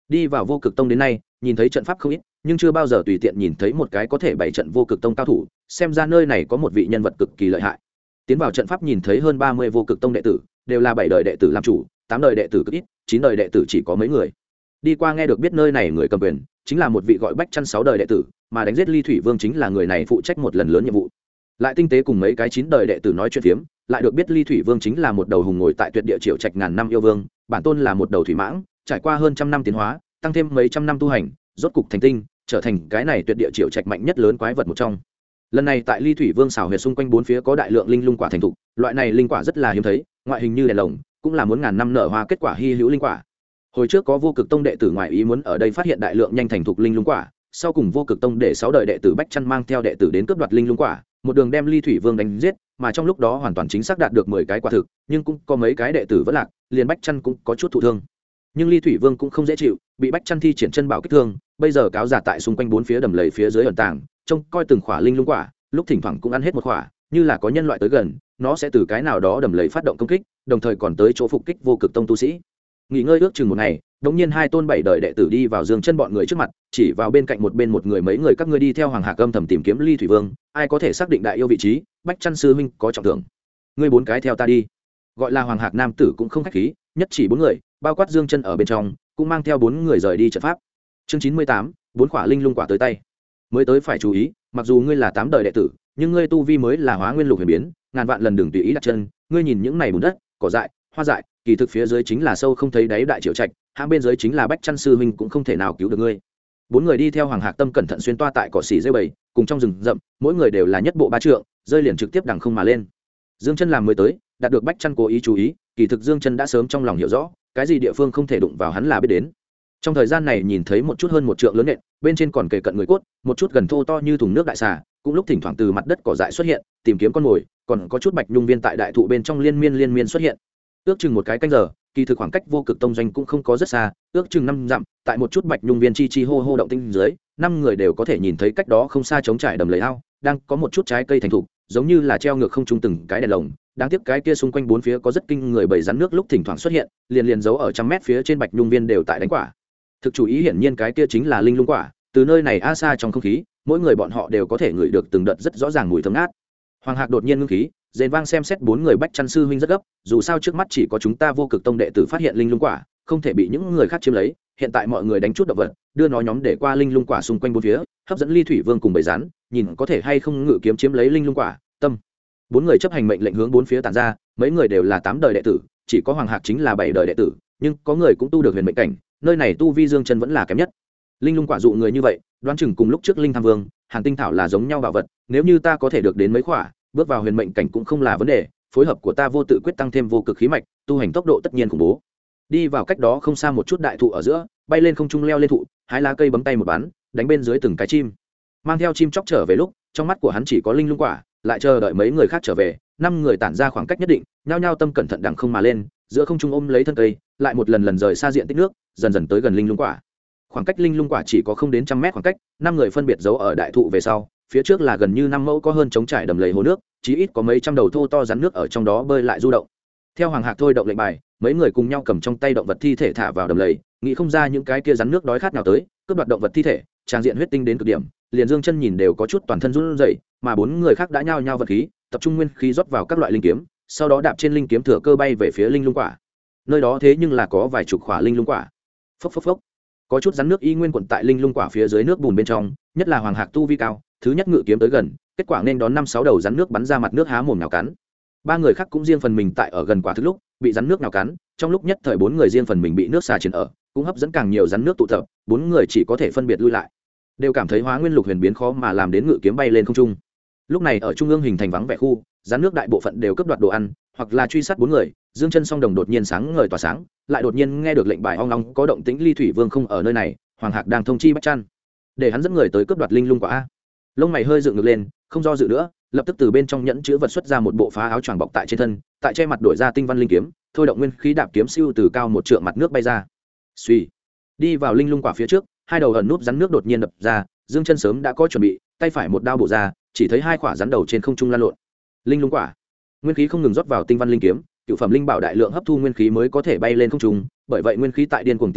đi vào vô cực tông đến nay nhìn thấy trận pháp không ít nhưng chưa bao giờ tùy tiện nhìn thấy một cái có thể bày trận vô cực tông cao thủ, xem ra nơi này có một vị nhân vật cực kỳ lợi hại. Tiến vào trận pháp nhìn thấy hơn 30 vô cực tông đệ tử, đều là 7 đời đệ tử làm chủ, 8 đời đệ tử cực ít, 9 đời đệ tử chỉ có mấy người. Đi qua nghe được biết nơi này người cầm quyền chính là một vị gọi Bách Chân 6 đời đệ tử, mà đánh giết Ly Thủy Vương chính là người này phụ trách một lần lớn nhiệm vụ. Lại tinh tế cùng mấy cái 9 đời đệ tử nói chuyện phiếm, lại được biết Ly Thủy Vương chính là một đầu hùng ngồi tại tuyệt địa triệu trạch ngàn năm yêu vương, bản tôn là một đầu thủy mãng, trải qua hơn trăm năm tiến hóa, tăng thêm mấy trăm năm tu hành, rốt cục thành tinh, trở thành cái này tuyệt địa triệu trạch mạnh nhất lớn quái vật một trong. Lần này tại Ly Thủy Vương xảo huyệt xung quanh bốn phía có đại lượng linh lung quả thành thục, loại này linh quả rất là hiếm thấy, ngoại hình như đèn lồng, cũng là muốn ngàn năm nở hoa kết quả hy hữu linh quả. Hồi trước có vô cực tông đệ tử ngoại ý muốn ở đây phát hiện đại lượng nhanh thành thục linh lung quả, sau cùng vô cực tông để 6 đời đệ tử Bách Chân mang theo đệ tử đến cướp đoạt linh lung quả, một đường đem Ly Thủy Vương đánh giết, mà trong lúc đó hoàn toàn chính xác đạt được 10 cái quả thực, nhưng cũng có mấy cái đệ tử vẫn lạc, liền Bách Chân cũng có chút thụ thương. Nhưng Ly Thủy Vương cũng không dễ chịu, bị Bách Chân thi triển chân bảo kích thương, bây giờ cáo giả tại xung quanh bốn phía đầm lầy phía dưới ẩn tàng, trông coi từng khỏa linh lung quả, lúc thỉnh thoảng cũng ăn hết một khỏa, như là có nhân loại tới gần, nó sẽ từ cái nào đó đầm lầy phát động công kích, đồng thời còn tới chỗ phục kích vô cực tông tu sĩ. Nghỉ ngơi ước chừng một ngày, đống nhiên hai tôn 7 đời đệ tử đi vào Dương Chân bọn người trước mặt, chỉ vào bên cạnh một người mấy người các ngươi đi theo Hoàng Hạc âm thầm tìm kiếm Ly Thủy Vương, ai có thể xác định đại yêu vị trí, Bách Chân sư huynh có trọng thưởng. Ngươi 4 cái theo ta đi. Gọi là Hoàng Hạc nam tử cũng không khách khí, nhất chỉ 4 người, bao quát Dương Chân ở bên trong, cũng mang theo 4 người rời đi trận pháp. Chương 98, 4 quả linh lung quả tới tay. Mới tới phải chú ý, mặc dù ngươi là 8 đời đệ tử, nhưng ngươi tu vi mới là Hóa Nguyên Lục Huyền biến, ngàn vạn lần đừng tùy ý đặt chân, ngươi nhìn những này bùn đất, cỏ dại, hoa dại, kỳ thực phía dưới chính là sâu không thấy đáy đại triệu trạch, hãng bên dưới chính là Bách Chân sư huynh cũng không thể nào cứu được ngươi. 4 người đi theo Hoàng Hạc Tâm cẩn thận xuyên toa tại cỏ xỉ dây bầy, cùng trong rừng rậm, mỗi người đều là nhất bộ 3 trượng, rơi liền trực tiếp đằng không mà lên. Dương Chân làm mới tới, đạt được Bách Chân cố ý chú ý, kỳ thực Dương Chân đã sớm trong lòng hiểu rõ, cái gì địa phương không thể đụng vào hắn là biết đến. Trong thời gian này nhìn thấy một chút hơn 1 trượng lớn nện, bên trên còn kề cận người cốt, một chút gần thô to như thùng nước đại xà, cũng lúc thỉnh thoảng từ mặt đất cỏ dại xuất hiện, tìm kiếm con mồi, còn có chút bạch nhung viên tại đại thụ bên trong liên miên xuất hiện. Ước chừng một cái canh giờ, kỳ thực khoảng cách vô cực tông doanh cũng không có rất xa, ước chừng 5 dặm, tại một chút bạch nhung viên chi hô hô động tinh dưới, 5 người đều có thể nhìn thấy cách đó không xa trống trải đầm lầy ao, đang có một chút trái cây thành thục, giống như là treo ngược không trung từng cái đèn lồng, đáng tiếc cái kia xung quanh bốn phía có rất kinh người bầy rắn nước lúc thỉnh thoảng xuất hiện, liền giấu ở trăm mét phía trên bạch nhung viên đều tại đánh quả. Thực chủ ý hiển nhiên cái kia chính là linh lung quả, từ nơi này a xa trong không khí, mỗi người bọn họ đều có thể ngửi được từng đợt rất rõ ràng mùi thơm ngát. Hoàng Hạc đột nhiên ngưng khí, rền vang xem xét 4 người Bách Chân sư huynh rất gấp, dù sao trước mắt chỉ có chúng ta vô cực tông đệ tử phát hiện linh lung quả, không thể bị những người khác chiếm lấy, hiện tại mọi người đánh chút động vật, đưa nó nhóm để qua linh lung quả xung quanh bốn phía, hấp dẫn Ly Thủy Vương cùng bầy rắn, nhìn có thể hay không ngự kiếm chiếm lấy linh lung quả. Tâm. 4 người chấp hành mệnh lệnh hướng bốn phía tản ra, mấy người đều là 8 đời đệ tử, chỉ có Hoàng Hạc chính là 7 đời đệ tử, nhưng có người cũng tu được huyền mệnh cảnh, nơi này tu vi Dương Chân vẫn là kém nhất. Linh lung quả dụ người như vậy, đoán chừng cùng lúc trước linh tham vương, Hàn Tinh thảo là giống nhau bảo vật, nếu như ta có thể được đến mấy quả, bước vào huyền mệnh cảnh cũng không là vấn đề, phối hợp của ta vô tự quyết tăng thêm vô cực khí mạch, tu hành tốc độ tất nhiên khủng bố. Đi vào cách đó không xa một chút đại thụ ở giữa, bay lên không trung leo lên thụ, hái lá cây bấm tay một bắn, đánh bên dưới từng cái chim. Mang theo chim chóc trở về lúc, trong mắt của hắn chỉ có linh lung quả, lại chờ đợi mấy người khác trở về, 5 người tản ra khoảng cách nhất định, nhao nhao tâm cẩn thận đằng không mà lên, giữa không trung ôm lấy thân cây, lại một lần rời xa diện tích nước, dần dần tới gần linh lung quả. Khoảng cách linh lung quả chỉ có không đến 100 mét khoảng cách, 5 người phân biệt giấu ở đại thụ về sau, phía trước là gần như 5 mẫu có hơn trống trải đầm lầy hồ nước, chí ít có mấy trăm đầu thô to rắn nước ở trong đó bơi lại du động. Theo Hoàng Hạc thôi động lệnh bài, mấy người cùng nhau cầm trong tay động vật thi thể thả vào đầm lầy, nghĩ không ra những cái kia rắn nước đói khát nào tới, cướp đoạt động vật thi thể, trang diện huyết tinh đến cực điểm, liền Dương Chân nhìn đều có chút toàn thân run rẩy, mà 4 người khác đã nhao nhao vật khí, tập trung nguyên khí rót vào các loại linh kiếm, sau đó đạp trên linh kiếm thừa cơ bay về phía linh lung quả. Nơi đó thế nhưng là có vài chục quả linh lung quả. Phốc phốc phốc. Có chút rắn nước y nguyên quẩn tại linh lung quả phía dưới nước bùn bên trong, nhất là Hoàng Hạc tu vi cao, thứ nhất ngự kiếm tới gần, kết quả nên đón 5-6 đầu rắn nước bắn ra mặt nước há mồm nào cắn. 3 người khác cũng riêng phần mình tại ở gần quả thực lúc bị rắn nước nào cắn, trong lúc nhất thời 4 người riêng phần mình bị nước xà chiến ở, cũng hấp dẫn càng nhiều rắn nước tụ tập, 4 người chỉ có thể phân biệt lui lại. Đều cảm thấy Hóa Nguyên Lục Huyền biến khó mà làm đến ngự kiếm bay lên không trung. Lúc này ở trung ương hình thành vắng vẻ khu, rắn nước đại bộ phận đều cướp đoạt đồ ăn, hoặc là truy sát 4 người. Dương Chân song đồng đột nhiên sáng ngời tỏa sáng, lại đột nhiên nghe được lệnh bài ong ong có động tĩnh, Ly Thủy Vương không ở nơi này, Hoàng Hạc đang thông chi Bách Chân, để hắn dẫn người tới cướp đoạt linh lung quả a. Lông mày hơi dựng ngược lên, không do dự nữa, lập tức từ bên trong nhẫn chứa vật xuất ra một bộ phá áo choàng bọc tại trên thân, tại che mặt đổi ra tinh văn linh kiếm, thôi động nguyên khí đạp kiếm siêu từ cao 1 trượng mặt nước bay ra. Suy, đi vào linh lung quả phía trước, 2 đầu ẩn núp rắn nước đột nhiên đập ra, Dương Chân sớm đã có chuẩn bị, tay phải một đao bổ ra, chỉ thấy 2 quả rắn đầu trên không trung lan lộn. Linh lung quả, nguyên khí không ngừng rót vào tinh văn linh kiếm, cựu phẩm linh bảo đại lượng hấp thu nguyên khí mới có thể bay lên không trung, bởi vậy nguyên khí tại điên cuồng tiêu hao,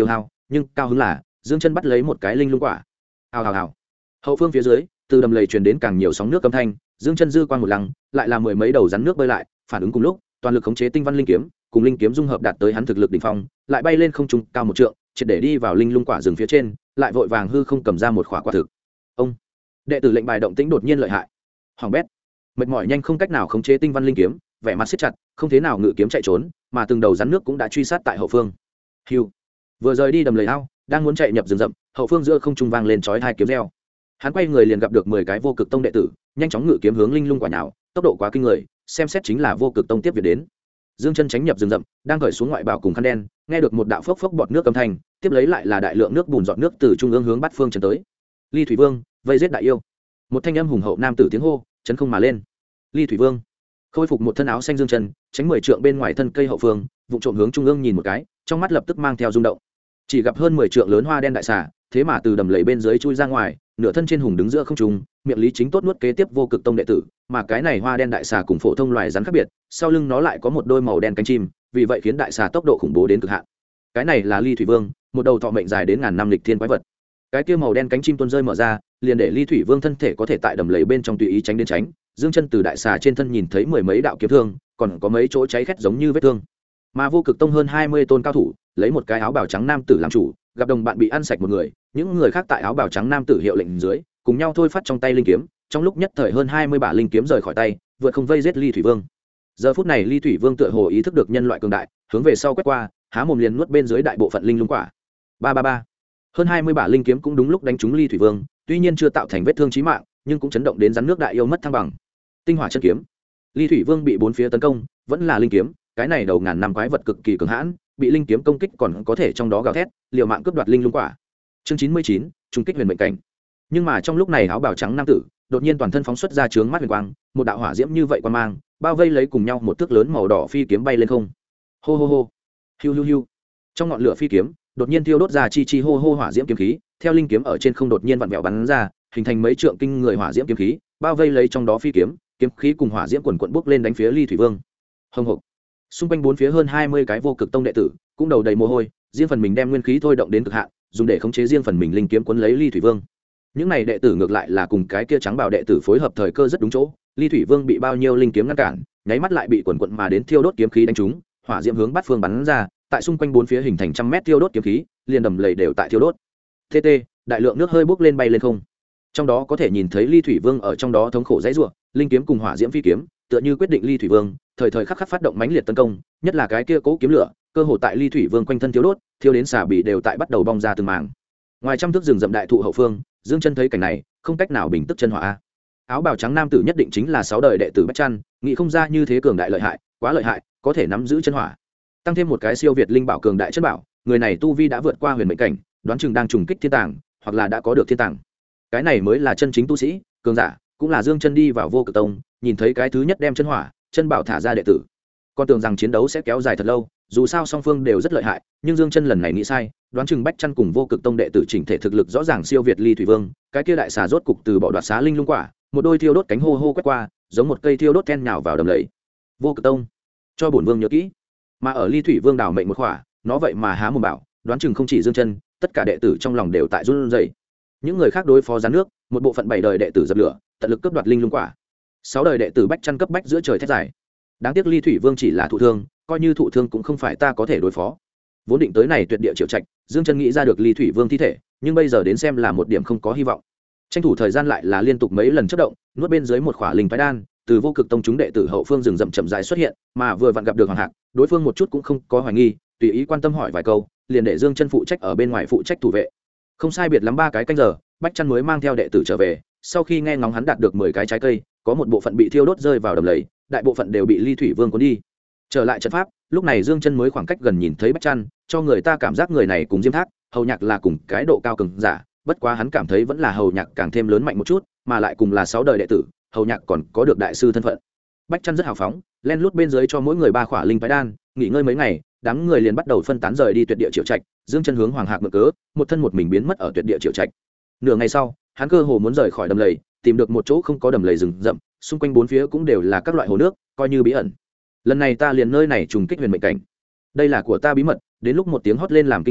nhưng cao hứng là dương chân bắt lấy một cái linh lung quả. Hào hào hào. Hậu phương phía dưới từ đầm lầy truyền đến càng nhiều sóng nước âm thanh, dương chân dư quan một lăng, lại là mười mấy đầu rắn nước bơi lại, phản ứng cùng lúc, toàn lực khống chế tinh văn linh kiếm, cùng linh kiếm dung hợp đạt tới hắn thực lực đỉnh phong, lại bay lên không trung cao một trượng, triệt để đi vào linh lung quả rừng phía trên, lại vội vàng hư không cầm ra một quả quả thực. Ông, đệ tử lệnh bài động tĩnh đột nhiên lợi hại. Hoàng bét, mệt mỏi nhanh không cách nào khống chế tinh văn linh kiếm, vẻ mặt siết chặt, không thế nào ngự kiếm chạy trốn, mà từng đầu rắn nước cũng đã truy sát tại hậu phương. Hưu, vừa rời đi đầm lầy ao, đang muốn chạy nhập rừng rậm, hậu phương giữa không trung vang lên chói hai kiếm reo. Hắn quay người liền gặp được 10 cái vô cực tông đệ tử, nhanh chóng ngự kiếm hướng linh lung quả nhào, tốc độ quá kinh người, xem xét chính là vô cực tông tiếp việc đến. Dương chân tránh nhập rừng rậm, đang cởi xuống ngoại bào cùng khăn đen, nghe được một đạo phốc phốc bọt nước âm thanh, tiếp lấy lại là đại lượng nước bùn giọt nước từ trung ương hướng bát phương trần tới. Ly Thủy Vương, vây giết đại yêu. Một thanh âm hùng hậu nam tử tiếng hô, chấn không mà lên. Ly Thủy Vương, khôi phục một thân áo xanh dương chân, tránh 10 trượng bên ngoài thân cây hậu phương, vụ trộm hướng trung ương nhìn một cái, trong mắt lập tức mang theo rung động. Chỉ gặp hơn 10 trượng lớn hoa đen đại xà, thế mà từ đầm lầy bên dưới chui ra ngoài, nửa thân trên hùng đứng giữa không trung, miệng lý chính tốt nuốt kế tiếp vô cực tông đệ tử, mà cái này hoa đen đại xà cùng phổ thông loài rắn khác biệt, sau lưng nó lại có một đôi màu đen cánh chim, vì vậy khiến đại xà tốc độ khủng bố đến cực hạn. Cái này là Ly Thủy Vương, một đầu thọ mệnh dài đến ngàn năm lịch thiên quái vật. Cái kia màu đen cánh chim tuôn rơi mở ra, liền để Ly Thủy Vương thân thể có thể tại đầm lầy bên trong tùy ý tránh đến tránh. Dương chân từ đại xà trên thân nhìn thấy mười mấy đạo kiếm thương, còn có mấy chỗ cháy khét giống như vết thương. Mà vô cực tông hơn 20 tôn cao thủ, lấy một cái áo bào trắng nam tử làm chủ, gặp đồng bạn bị ăn sạch một người, những người khác tại áo bào trắng nam tử hiệu lệnh dưới, cùng nhau thôi phát trong tay linh kiếm, trong lúc nhất thời hơn 20 bả linh kiếm rời khỏi tay, vượt không vây giết Ly Thủy Vương. Giờ phút này Ly Thủy Vương tựa hồ ý thức được nhân loại cường đại, hướng về sau quét qua, há mồm liền nuốt bên dưới đại bộ phận linh lung quả. Ba ba ba. Hơn 20 bả linh kiếm cũng đúng lúc đánh trúng Ly Thủy Vương, tuy nhiên chưa tạo thành vết thương chí mạng, nhưng cũng chấn động đến rắn nước đại yêu mất thăng bằng. Tinh hỏa chân kiếm. Ly Thủy Vương bị bốn phía tấn công, vẫn là linh kiếm, cái này đầu ngàn năm quái vật cực kỳ cường hãn, bị linh kiếm công kích còn có thể trong đó gào thét, liều mạng cướp đoạt linh lung quả. Chương 99, trùng kích huyền mệnh cảnh. Nhưng mà trong lúc này áo bào trắng nam tử đột nhiên toàn thân phóng xuất ra chướng mắt huyền quang, một đạo hỏa diễm như vậy quan mang, bao vây lấy cùng nhau một thước lớn màu đỏ phi kiếm bay lên không. Hô hô hô. Hiu hiu hiu. Trong ngọn lửa phi kiếm, đột nhiên thiêu đốt ra chi chi hô hô hỏa diễm kiếm khí, theo linh kiếm ở trên không đột nhiên vặn vẹo bắn ra, hình thành mấy trượng kinh người hỏa diễm kiếm khí, bao vây lấy trong đó phi kiếm, kiếm khí cùng hỏa diễm quần quần bốc lên đánh phía Ly Thủy Vương. Hồng hộc. Xung quanh bốn phía hơn 20 cái vô cực tông đệ tử, cũng đầu đầy mồ hôi, riêng phần mình đem nguyên khí thôi động đến cực hạn, dùng để khống chế riêng phần mình linh kiếm cuốn lấy Ly Thủy Vương. Những này đệ tử ngược lại là cùng cái kia trắng bào đệ tử phối hợp thời cơ rất đúng chỗ, Ly Thủy Vương bị bao nhiêu linh kiếm ngăn cản, nháy mắt lại bị quần quần mà đến thiêu đốt kiếm khí đánh trúng, hỏa diễm hướng bát phương bắn ra, tại xung quanh bốn phía hình thành trăm mét thiêu đốt kiếm khí, liền đầm lầy đều tại thiêu đốt. TT, đại lượng nước hơi bốc lên bay lên không. Trong đó có thể nhìn thấy Ly Thủy Vương ở trong đó thống khổ dãy rủa, linh kiếm cùng hỏa diễm phi kiếm, tựa như quyết định Ly Thủy Vương, thời thời khắc khắc phát động mãnh liệt tấn công, nhất là cái kia cố kiếm lửa, cơ hồ tại Ly Thủy Vương quanh thân thiêu đốt, thiêu đến xà bì đều tại bắt đầu bong ra từng mảng. Ngoài trăm thước rừng rậm đại thụ hậu phương, Dương chân thấy cảnh này, không cách nào bình tức chân hỏa. Áo bào trắng nam tử nhất định chính là 6 đời đệ tử Bách Chân, nghĩ không ra như thế cường đại lợi hại, quá lợi hại, có thể nắm giữ chân hỏa. Tăng thêm một cái siêu việt linh bảo cường đại chân bảo, người này tu vi đã vượt qua huyền mệnh cảnh, đoán chừng đang trùng kích thiên tàng, hoặc là đã có được thiên tàng. Cái này mới là chân chính tu sĩ, cường giả, cũng là Dương chân đi vào vô cực tông, nhìn thấy cái thứ nhất đem chân hỏa, chân bảo thả ra đệ tử. Con tưởng rằng chiến đấu sẽ kéo dài thật lâu, dù sao song phương đều rất lợi hại, nhưng Dương chân lần này nghĩ sai, đoán chừng Bách Chân cùng vô cực tông đệ tử chỉnh thể thực lực rõ ràng siêu việt Ly Thủy Vương, cái kia đại xà rốt cục từ bỏ đoạt xá linh lung quả, một đôi thiêu đốt cánh hô hô quét qua, giống một cây thiêu đốt then nhào vào đầm lầy. Vô cực tông, cho bổn vương nhớ kỹ. Mà ở Ly Thủy Vương đảo mệnh một khỏa, nó vậy mà há mồm bảo, đoán chừng không chỉ Dương chân, tất cả đệ tử trong lòng đều tại run rẩy. Những người khác đối phó gián nước, một bộ phận 7 đời đệ tử dập lửa, tận lực cướp đoạt linh lung quả. 6 đời đệ tử Bách Chân cấp bách giữa trời thét dài. Đáng tiếc Ly Thủy Vương chỉ là thụ thương, coi như thụ thương cũng không phải ta có thể đối phó. Vốn định tới này tuyệt địa triệu trạch, Dương chân nghĩ ra được Ly Thủy Vương thi thể, nhưng bây giờ đến xem là một điểm không có hy vọng. Tranh thủ thời gian lại là liên tục mấy lần chớp động, nuốt bên dưới một khỏa linh phái đan, từ vô cực tông chúng đệ tử hậu phương rừng rậm chậm rãi xuất hiện, mà vừa vặn gặp được Hoàng Hạc, đối phương một chút cũng không có hoài nghi, tùy ý quan tâm hỏi vài câu, liền để Dương chân phụ trách ở bên ngoài phụ trách thủ vệ. Không sai biệt lắm 3 cái canh giờ, Bách Chân mới mang theo đệ tử trở về, sau khi nghe ngóng hắn đạt được 10 cái trái cây, có một bộ phận bị thiêu đốt rơi vào đầm lầy, đại bộ phận đều bị Ly Thủy Vương cuốn đi. Trở lại trận pháp, lúc này Dương chân mới khoảng cách gần nhìn thấy Bách Chân, cho người ta cảm giác người này cùng Diêm Thác, Hầu Nhạc là cùng cái độ cao cường giả, bất quá hắn cảm thấy vẫn là Hầu Nhạc càng thêm lớn mạnh một chút, mà lại cùng là 6 đời đệ tử, Hầu Nhạc còn có được đại sư thân phận. Bách Chân rất hào phóng, len lút bên dưới cho mỗi người 3 khỏa linh phái đan, nghỉ ngơi mấy ngày, đám người liền bắt đầu phân tán rời đi tuyệt địa triệu trạch. Dương chân hướng Hoàng Hạc mượn cớ, một thân một mình biến mất ở tuyệt địa triệu trạch. Nửa ngày sau, hắn cơ hồ muốn rời khỏi đầm lầy, tìm được một chỗ không có đầm lầy rừng rậm, xung quanh bốn phía cũng đều là các loại hồ nước, coi như bí ẩn. Lần này ta liền nơi này trùng kích huyền mệnh cảnh. Đây là của ta bí mật, đến lúc một tiếng hót lên làm kinh người,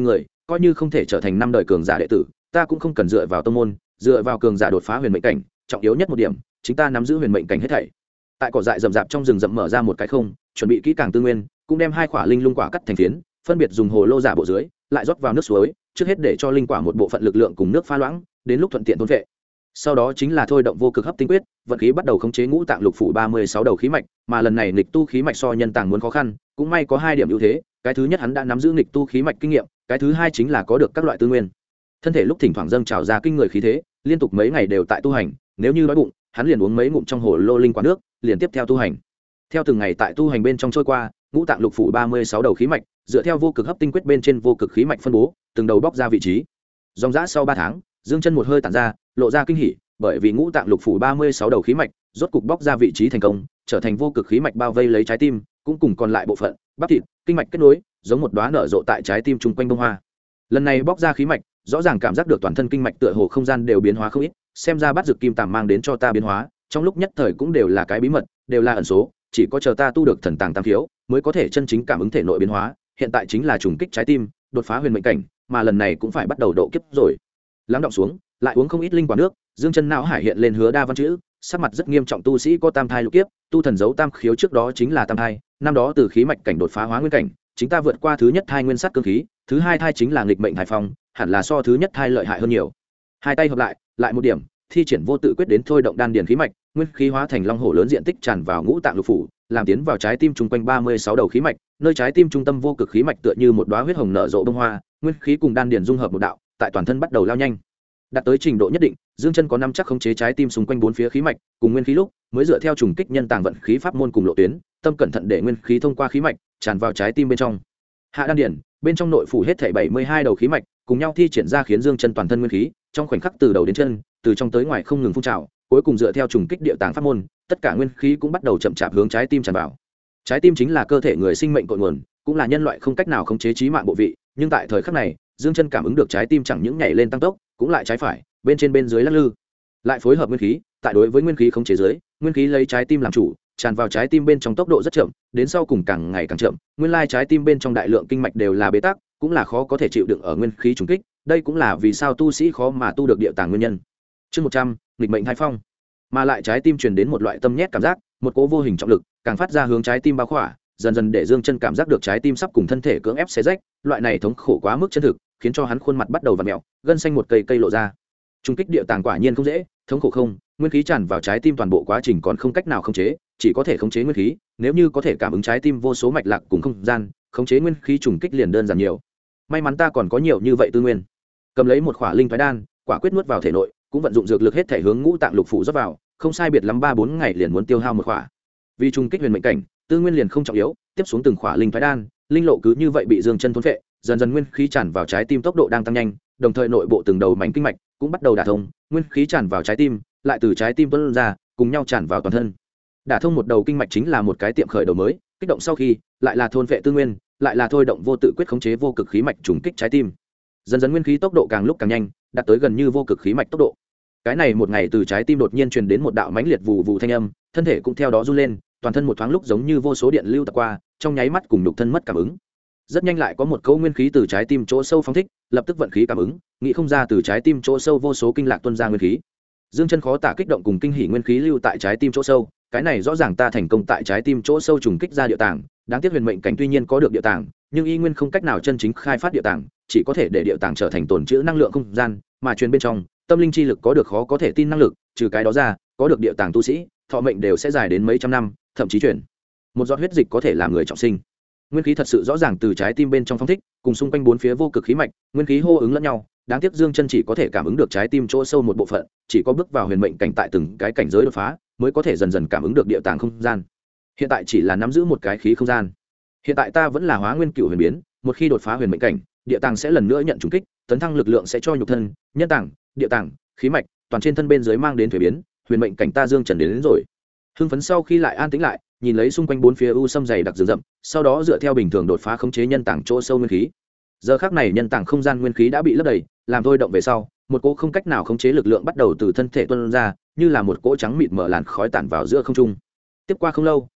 coi như không thể trở thành năm đời cường giả đệ tử, ta cũng không cần dựa vào tông môn, dựa vào cường giả đột phá huyền mệnh cảnh, trọng yếu nhất một điểm chính ta nắm giữ huyền mệnh cảnh hết thảy. Tại cỏ dại rậm rạp trong rừng rậm mở ra một cái không, chuẩn bị kỹ càng tư nguyên, cũng đem 2 quả linh lung quả cắt thành phiến, phân biệt dùng hồ lô giả bộ dưới, lại rót vào nước suối, trước hết để cho linh quả một bộ phận lực lượng cùng nước pha loãng, đến lúc thuận tiện thôn vệ. Sau đó chính là thôi động vô cực hấp tinh quyết, vận khí bắt đầu khống chế ngũ tạng lục phủ 36 đầu khí mạch, mà lần này nghịch tu khí mạch so nhân tàng muốn khó khăn, cũng may có 2 điểm ưu thế, cái thứ nhất hắn đã nắm giữ nghịch tu khí mạch kinh nghiệm, cái thứ hai chính là có được các loại tư nguyên. Thân thể lúc thỉnh thoảng dâng trào ra kinh người khí thế, liên tục mấy ngày đều tại tu hành, nếu như đói bụng, hắn liền uống mấy ngụm trong hồ lô linh quả nước, liền tiếp theo tu hành. Theo từng ngày tại tu hành bên trong trôi qua, ngũ tạng lục phủ 36 đầu khí mạch, dựa theo vô cực hấp tinh quyết bên trên vô cực khí mạch phân bố, từng đầu bóc ra vị trí. Dòng dã sau 3 tháng, Dương Chân một hơi tản ra, lộ ra kinh hỉ, bởi vì ngũ tạng lục phủ 36 đầu khí mạch, rốt cục bóc ra vị trí thành công, trở thành vô cực khí mạch bao vây lấy trái tim, cũng cùng còn lại bộ phận, bắp thịt, kinh mạch kết nối, giống một đóa nở rộ tại trái tim trung quanh bông hoa. Lần này bóc ra khí mạch, rõ ràng cảm giác được toàn thân kinh mạch tựa hồ không gian đều biến hóa không ít, xem ra Bát Dược Kim Tàm mang đến cho ta biến hóa, trong lúc nhất thời cũng đều là cái bí mật, đều là ẩn số, chỉ có chờ ta tu được thần tàng tam khiếu, mới có thể chân chính cảm ứng thể nội biến hóa, hiện tại chính là trùng kích trái tim, đột phá huyền mệnh cảnh, mà lần này cũng phải bắt đầu độ kiếp rồi. Lắng động xuống, lại uống không ít linh quả nước, Dương Chân não hải hiện lên Hứa Đa văn chữ, sắc mặt rất nghiêm trọng, tu sĩ có tam thai lục kiếp, tu thần giấu tam khiếu trước đó chính là tam thai, năm đó từ khí mạch cảnh đột phá hóa nguyên cảnh, chính ta vượt qua thứ nhất thai nguyên sát cương khí, thứ hai thai chính là nghịch mệnh thai phong, hẳn là so thứ nhất thai lợi hại hơn nhiều. Hai tay hợp lại một điểm, thi triển vô tự quyết đến thôi động đan điền khí mạch, nguyên khí hóa thành long hổ lớn diện tích tràn vào ngũ tạng lục phủ, làm tiến vào trái tim trung quanh 36 đầu khí mạch, nơi trái tim trung tâm vô cực khí mạch tựa như một đóa huyết hồng nở rộ bông hoa, nguyên khí cùng đan điền dung hợp một đạo, tại toàn thân bắt đầu lao nhanh. Đạt tới trình độ nhất định, Dương Chân có năm chắc khống chế trái tim xung quanh 4 phía khí mạch, cùng nguyên khí lúc, mới dựa theo trùng kích nhân tàng vận khí pháp môn cùng lộ tuyến, tâm cẩn thận để nguyên khí thông qua khí mạch, tràn vào trái tim bên trong. Hạ đan điền, bên trong nội phủ hết thảy 72 đầu khí mạch, cùng nhau thi triển ra khiến Dương Chân toàn thân nguyên khí, trong khoảnh khắc từ đầu đến chân, từ trong tới ngoài không ngừng phun trào, cuối cùng dựa theo trùng kích địa tàng pháp môn, tất cả nguyên khí cũng bắt đầu chậm chạp hướng trái tim tràn vào. Trái tim chính là cơ thể người sinh mệnh cội nguồn, cũng là nhân loại không cách nào khống chế chí mạng bộ vị, nhưng tại thời khắc này, Dương Chân cảm ứng được trái tim chẳng những nhảy lên tăng tốc, cũng lại trái phải, bên trên bên dưới lắc lư. Lại phối hợp nguyên khí, tại đối với nguyên khí khống chế dưới, nguyên khí lấy trái tim làm chủ, tràn vào trái tim bên trong tốc độ rất chậm, đến sau cùng càng ngày càng chậm, nguyên lai trái tim bên trong đại lượng kinh mạch đều là bế tắc, cũng là khó có thể chịu đựng ở nguyên khí trùng kích, đây cũng là vì sao tu sĩ khó mà tu được địa tàng nguyên nhân. Chương 100, nghịch mệnh thai phong. Mà lại trái tim truyền đến một loại tâm nhét cảm giác, một cỗ vô hình trọng lực, càng phát ra hướng trái tim bao khỏa, dần dần để Dương Chân cảm giác được trái tim sắp cùng thân thể cưỡng ép xé rách, loại này thống khổ quá mức chân thực, khiến cho hắn khuôn mặt bắt đầu vặn mèo, gân xanh một cây cây lộ ra. Trung kích địa tàng quả nhiên không dễ, thống khổ không, nguyên khí tràn vào trái tim toàn bộ quá trình còn không cách nào khống chế, chỉ có thể khống chế nguyên khí, nếu như có thể cảm ứng trái tim vô số mạch lạc cùng không gian, khống chế nguyên khí trùng kích liền đơn giản nhiều. May mắn ta còn có nhiều như vậy tư nguyên. Cầm lấy một khỏa linh phái đan, quả quyết nuốt vào thể nội, cũng vận dụng dược lực hết thể hướng ngũ tạng lục phủ rót vào, không sai biệt lắm 3-4 ngày liền muốn tiêu hao một khỏa. Vì trùng kích huyền mệnh cảnh, tư nguyên liền không trọng yếu, tiếp xuống từng khỏa linh phái đan, linh lộ cứ như vậy bị Dương Chân thôn phệ, dần dần nguyên khí tràn vào trái tim tốc độ đang tăng nhanh, đồng thời nội bộ từng đầu mảnh kinh mạch cũng bắt đầu đả thông, nguyên khí tràn vào trái tim, lại từ trái tim tuôn ra, cùng nhau tràn vào toàn thân. Đả thông một đầu kinh mạch chính là một cái tiệm khởi đầu mới, kích động sau khi, lại là thôn phệ tư nguyên, lại là thôi động vô tự quyết khống chế vô cực khí mạch trùng kích trái tim. Dần dần nguyên khí tốc độ càng lúc càng nhanh, đạt tới gần như vô cực khí mạch tốc độ. Cái này một ngày từ trái tim đột nhiên truyền đến một đạo mãnh liệt vù vù thanh âm, thân thể cũng theo đó run lên, toàn thân một thoáng lúc giống như vô số điện lưu tập qua, trong nháy mắt cùng nhục thân mất cảm ứng. Rất nhanh lại có một cỗ nguyên khí từ trái tim chỗ sâu phóng thích, lập tức vận khí cảm ứng, nghĩ không ra từ trái tim chỗ sâu vô số kinh lạc tuôn ra nguyên khí. Dương Chân khó tả kích động cùng kinh hỉ nguyên khí lưu tại trái tim chỗ sâu, cái này rõ ràng ta thành công tại trái tim chỗ sâu trùng kích ra địa tàng, đáng tiếc huyền mệnh cảnh tuy nhiên có được địa tàng, nhưng y nguyên không cách nào chân chính khai phát địa tàng, chỉ có thể để địa tàng trở thành tồn trữ năng lượng không gian, mà truyền bên trong, tâm linh chi lực có được khó có thể tin năng lực, trừ cái đó ra, có được địa tàng tu sĩ, thọ mệnh đều sẽ dài đến mấy trăm năm, thậm chí chuyển một giọt huyết dịch có thể làm người trọng sinh. Nguyên khí thật sự rõ ràng từ trái tim bên trong phóng thích, cùng xung quanh bốn phía vô cực khí mạch, nguyên khí hô ứng lẫn nhau, đáng tiếc Dương Chân chỉ có thể cảm ứng được trái tim chỗ sâu một bộ phận, chỉ có bước vào huyền mệnh cảnh tại từng cái cảnh giới đột phá, mới có thể dần dần cảm ứng được địa tàng không gian. Hiện tại chỉ là nắm giữ một cái khí không gian. Hiện tại ta vẫn là Hóa Nguyên Cựu Huyền biến, một khi đột phá huyền mệnh cảnh, địa tàng sẽ lần nữa nhận trùng kích, tấn thăng lực lượng sẽ cho nhục thân, nhân tàng, địa tàng, khí mạch, toàn trên thân bên dưới mang đến thuế biến, huyền mệnh cảnh ta Dương Trần đến rồi. Hưng phấn sau khi lại an tĩnh lại, nhìn lấy xung quanh bốn phía u sâm dày đặc rừng rậm, sau đó dựa theo bình thường đột phá khống chế nhân tàng chỗ sâu nguyên khí. Giờ khắc này nhân tàng không gian nguyên khí đã bị lấp đầy, làm thôi động về sau, một cỗ không cách nào khống chế lực lượng bắt đầu từ thân thể tuôn ra, như là một cỗ trắng mịt mở làn khói tản vào giữa không trung. Tiếp qua không lâu,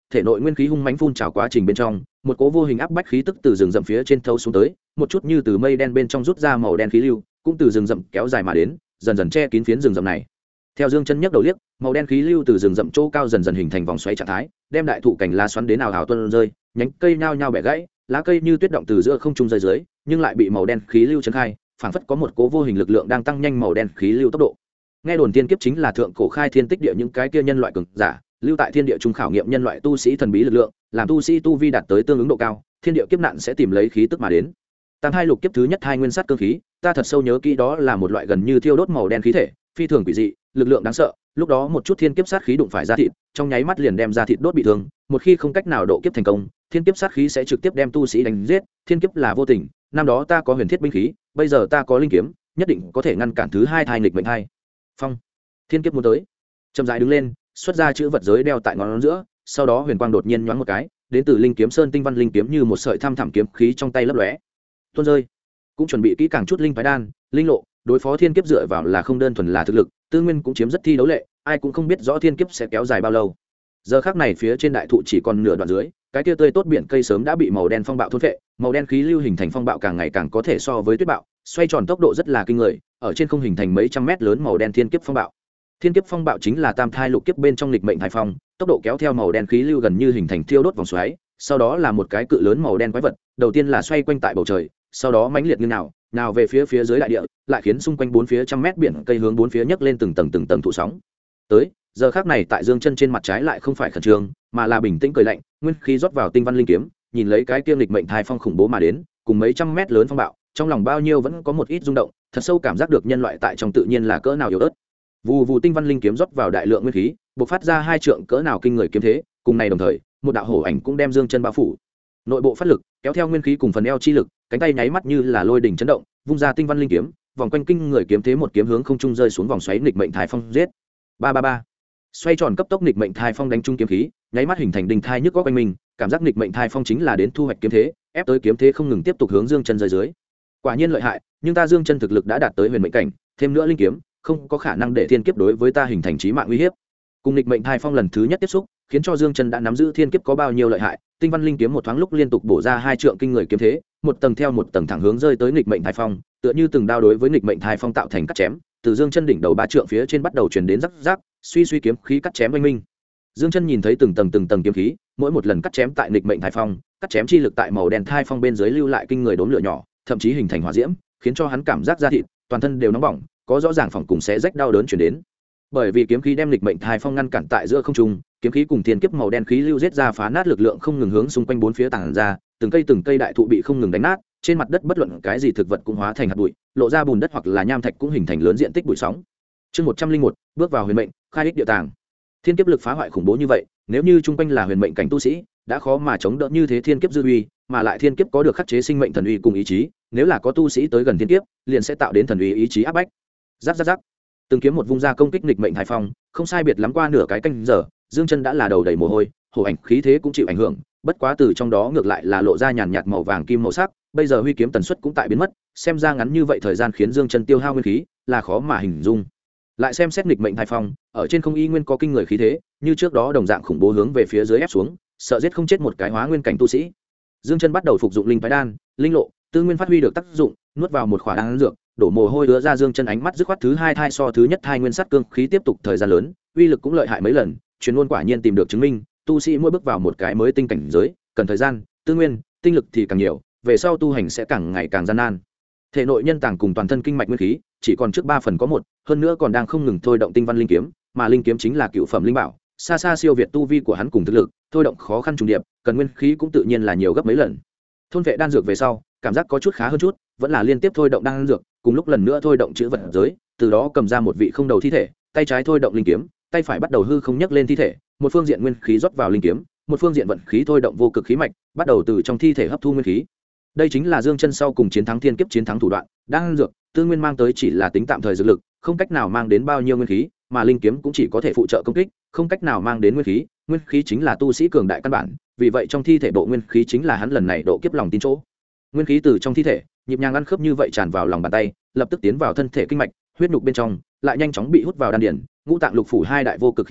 thể nội nguyên khí hung mãnh phun trào quá trình bên trong một cỗ vô hình áp bách khí tức từ rừng rậm phía trên thâu xuống tới, một chút như từ mây đen bên trong rút ra màu đen khí lưu cũng từ rừng rậm kéo dài mà đến, dần dần che kín phiến rừng rậm này. Theo Dương Chân nhấc đầu liếc, màu đen khí lưu từ rừng rậm chỗ cao dần dần hình thành vòng xoáy trạng thái, đem đại thụ cành lá xoắn đến ào ào tuôn rơi, nhánh cây nhao nhao bẻ gãy, lá cây như tuyết động từ giữa không trung rơi dưới, nhưng lại bị màu đen khí lưu chấn khai, phảng phất có một cỗ vô hình lực lượng đang tăng nhanh màu đen khí lưu tốc độ. Nghe đồn tiên kiếp chính là thượng cổ khai thiên tích địa những cái kia nhân loại cường giả, lưu tại thiên địa trung khảo nghiệm nhân loại tu sĩ thần bí lực lượng, làm tu sĩ tu vi đạt tới tương ứng độ cao, thiên địa kiếp nạn sẽ tìm lấy khí tức mà đến. Tam hai lục kiếp thứ nhất hai nguyên sát cương khí, ta thật sâu nhớ kỹ đó là một loại gần như thiêu đốt màu đen khí thể, phi thường quỷ dị, lực lượng đáng sợ, lúc đó một chút thiên kiếp sát khí đụng phải da thịt, trong nháy mắt liền đem da thịt đốt bị thương, một khi không cách nào độ kiếp thành công, thiên kiếp sát khí sẽ trực tiếp đem tu sĩ đánh giết, thiên kiếp là vô tình, năm đó ta có huyền thiết binh khí, bây giờ ta có linh kiếm, nhất định có thể ngăn cản thứ hai thai nghịch mệnh hai. Phong, thiên kiếp muốn tới. Chậm rãi đứng lên, xuất ra chữ vật giới đeo tại ngón giữa, sau đó huyền quang đột nhiên nhoáng một cái, đến từ linh kiếm sơn tinh văn linh kiếm như một sợi thăm thẳm kiếm khí trong tay lấp lóe. Tuôn rơi. Cũng chuẩn bị kỹ càng chút linh phái đan, linh lộ, đối phó thiên kiếp dựa vào là không đơn thuần là thực lực, tư nguyên cũng chiếm rất thi đấu lệ, ai cũng không biết rõ thiên kiếp sẽ kéo dài bao lâu. Giờ khắc này phía trên đại thụ chỉ còn nửa đoạn dưới, cái kia tươi tốt biển cây sớm đã bị màu đen phong bạo thôn phệ, màu đen khí lưu hình thành phong bạo càng ngày càng có thể so với tuyết bạo, xoay tròn tốc độ rất là kinh người, ở trên không hình thành mấy trăm mét lớn màu đen thiên kiếp phong bạo. Thiên kiếp phong bạo chính là tam thai lục kiếp bên trong lịch mệnh hải phong, tốc độ kéo theo màu đen khí lưu gần như hình thành thiêu đốt vòng xoáy, sau đó là một cái cự lớn màu đen quái vật, đầu tiên là xoay quanh tại bầu trời, sau đó mãnh liệt như nào về phía dưới đại địa, lại khiến xung quanh bốn phía trăm mét biển cây hướng bốn phía nhấc lên từng tầng thụ sóng. Tới, giờ khắc này tại Dương Chân trên mặt trái lại không phải khẩn trương, mà là bình tĩnh cười lạnh, nguyên khí rót vào tinh văn linh kiếm, nhìn lấy cái kia lịch mệnh thai phong khủng bố mà đến, cùng mấy trăm mét lớn phong bạo, trong lòng bao nhiêu vẫn có một ít rung động, thật sâu cảm giác được nhân loại tại trong tự nhiên là cỡ nào yếu ớt. Vù vù tinh văn linh kiếm rót vào đại lượng nguyên khí, bộc phát ra hai trượng cỡ nào kinh người kiếm thế, cùng này đồng thời, một đạo hổ ảnh cũng đem Dương Chân bao phủ. Nội bộ phát lực, kéo theo nguyên khí cùng phần eo chi lực, cánh tay nháy mắt như là lôi đỉnh chấn động, vung ra tinh văn linh kiếm, vòng quanh kinh người kiếm thế một kiếm hướng không trung rơi xuống vòng xoáy nghịch mệnh thai phong giết. Ba ba ba. Xoay tròn cấp tốc nghịch mệnh thai phong đánh trúng kiếm khí, nháy mắt hình thành đỉnh thai nhức góc quanh mình, cảm giác nghịch mệnh thai phong chính là đến thu hoạch kiếm thế, ép tới kiếm thế không ngừng tiếp tục hướng Dương Chân rơi dưới. Quả nhiên lợi hại, nhưng ta Dương Chân thực lực đã đạt tới huyền mệnh cảnh, thêm nữa linh kiếm, không có khả năng để thiên kiếp đối với ta hình thành chí mạng uy hiếp. Cùng nghịch mệnh thai phong lần thứ nhất tiếp xúc, khiến cho Dương Chân đã nắm giữ thiên kiếp có bao nhiêu lợi hại, tinh văn linh kiếm một thoáng lúc liên tục bổ ra hai trượng kinh người kiếm thế, một tầng theo một tầng thẳng hướng rơi tới nghịch mệnh thai phong, tựa như từng đao đối với nghịch mệnh thai phong tạo thành cắt chém, từ Dương Chân đỉnh đầu ba trượng phía trên bắt đầu truyền đến rắc rắc, suy kiếm khí cắt chém oanh minh. Dương Chân nhìn thấy từng tầng kiếm khí, mỗi một lần cắt chém tại nghịch mệnh thai phong, cắt chém chi lực tại màu đen thai phong bên dưới lưu lại kinh người đốm lửa nhỏ, thậm chí hình thành hỏa diễm, khiến cho hắn cảm giác da thịt, toàn thân đều nóng bỏng, có rõ ràng phỏng cùng xé rách đau đớn truyền đến. Bởi vì kiếm khí đem lịch mệnh thai phong ngăn cản tại giữa không trung, kiếm khí cùng thiên kiếp màu đen khí lưu giết ra phá nát lực lượng không ngừng hướng xung quanh bốn phía tản ra, từng cây đại thụ bị không ngừng đánh nát, trên mặt đất bất luận cái gì thực vật cũng hóa thành hạt bụi, lộ ra bùn đất hoặc là nham thạch cũng hình thành lớn diện tích bụi sóng. Chương 101, bước vào huyền mệnh, khai ích địa tàng. Thiên kiếp lực phá hoại khủng bố như vậy, nếu như trung quanh là huyền mệnh cảnh tu sĩ, đã khó mà chống đỡ như thế thiên kiếp dư uy, mà lại thiên kiếp có được khắc chế sinh mệnh thần uy cùng ý chí, nếu là có tu sĩ tới gần thiên kiếp, liền sẽ tạo đến thần uy ý chí áp bách. Rắc rắc rắc. Từng kiếm một vung ra công kích nghịch mệnh hải phong, không sai biệt lắm qua nửa cái canh giờ, Dương Chân đã là đầu đầy mồ hôi, hổ ảnh khí thế cũng chịu ảnh hưởng, bất quá từ trong đó ngược lại là lộ ra nhàn nhạt màu vàng kim màu sắc, bây giờ huy kiếm tần suất cũng tại biến mất, xem ra ngắn như vậy thời gian khiến Dương Chân tiêu hao nguyên khí, là khó mà hình dung. Lại xem xét nghịch mệnh hải phong, ở trên không y nguyên có kinh người khí thế, như trước đó đồng dạng khủng bố hướng về phía dưới ép xuống, sợ giết không chết một cái hóa nguyên cảnh tu sĩ. Dương Chân bắt đầu phục dụng linh phái đan, linh lộ, tư nguyên phát huy được tác dụng, nuốt vào một khỏa đan dược, đổ mồ hôi ứa ra. Dương Chân ánh mắt dứt khoát thứ hai thai so thứ nhất thai nguyên sát cương khí tiếp tục thời gian lớn, uy lực cũng lợi hại mấy lần, truyền luôn quả nhiên tìm được chứng minh, tu sĩ mỗi bước vào một cái mới tinh cảnh giới, cần thời gian, tư nguyên, tinh lực thì càng nhiều, về sau tu hành sẽ càng ngày càng gian nan. Thể nội nhân tàng cùng toàn thân kinh mạch nguyên khí, chỉ còn trước 3 phần có 1, hơn nữa còn đang không ngừng thôi động tinh văn linh kiếm, mà linh kiếm chính là cựu phẩm linh bảo, xa xa siêu việt tu vi của hắn cùng thực lực, thôi động khó khăn trùng điệp, cần nguyên khí cũng tự nhiên là nhiều gấp mấy lần. Thôn vệ đan dược về sau, cảm giác có chút khá hơn chút, vẫn là liên tiếp thôi động đan dược, cùng lúc lần nữa thôi động chữ vật giới, từ đó cầm ra một vị không đầu thi thể, tay trái thôi động linh kiếm, tay phải bắt đầu hư không nhấc lên thi thể, một phương diện nguyên khí rót vào linh kiếm, một phương diện vận khí thôi động vô cực khí mạch, bắt đầu từ trong thi thể hấp thu nguyên khí. Đây chính là Dương Chân sau cùng chiến thắng thiên kiếp chiến thắng thủ đoạn, đan dược, tư nguyên mang tới chỉ là tính tạm thời dược lực, không cách nào mang đến bao nhiêu nguyên khí, mà linh kiếm cũng chỉ có thể phụ trợ công kích, không cách nào mang đến nguyên khí chính là tu sĩ cường đại căn bản, vì vậy trong thi thể bộ nguyên khí chính là hắn lần này độ kiếp lòng tin chỗ. Nguyên khí từ trong thi thể, nhịp nhàng ăn khớp như vậy tràn vào lòng bàn tay, lập tức tiến vào thân thể kinh mạch, huyết nhục bên trong, lại nhanh chóng bị hút vào đan điền, ngũ tạng lục phủ hai đại vô cực khí mạch,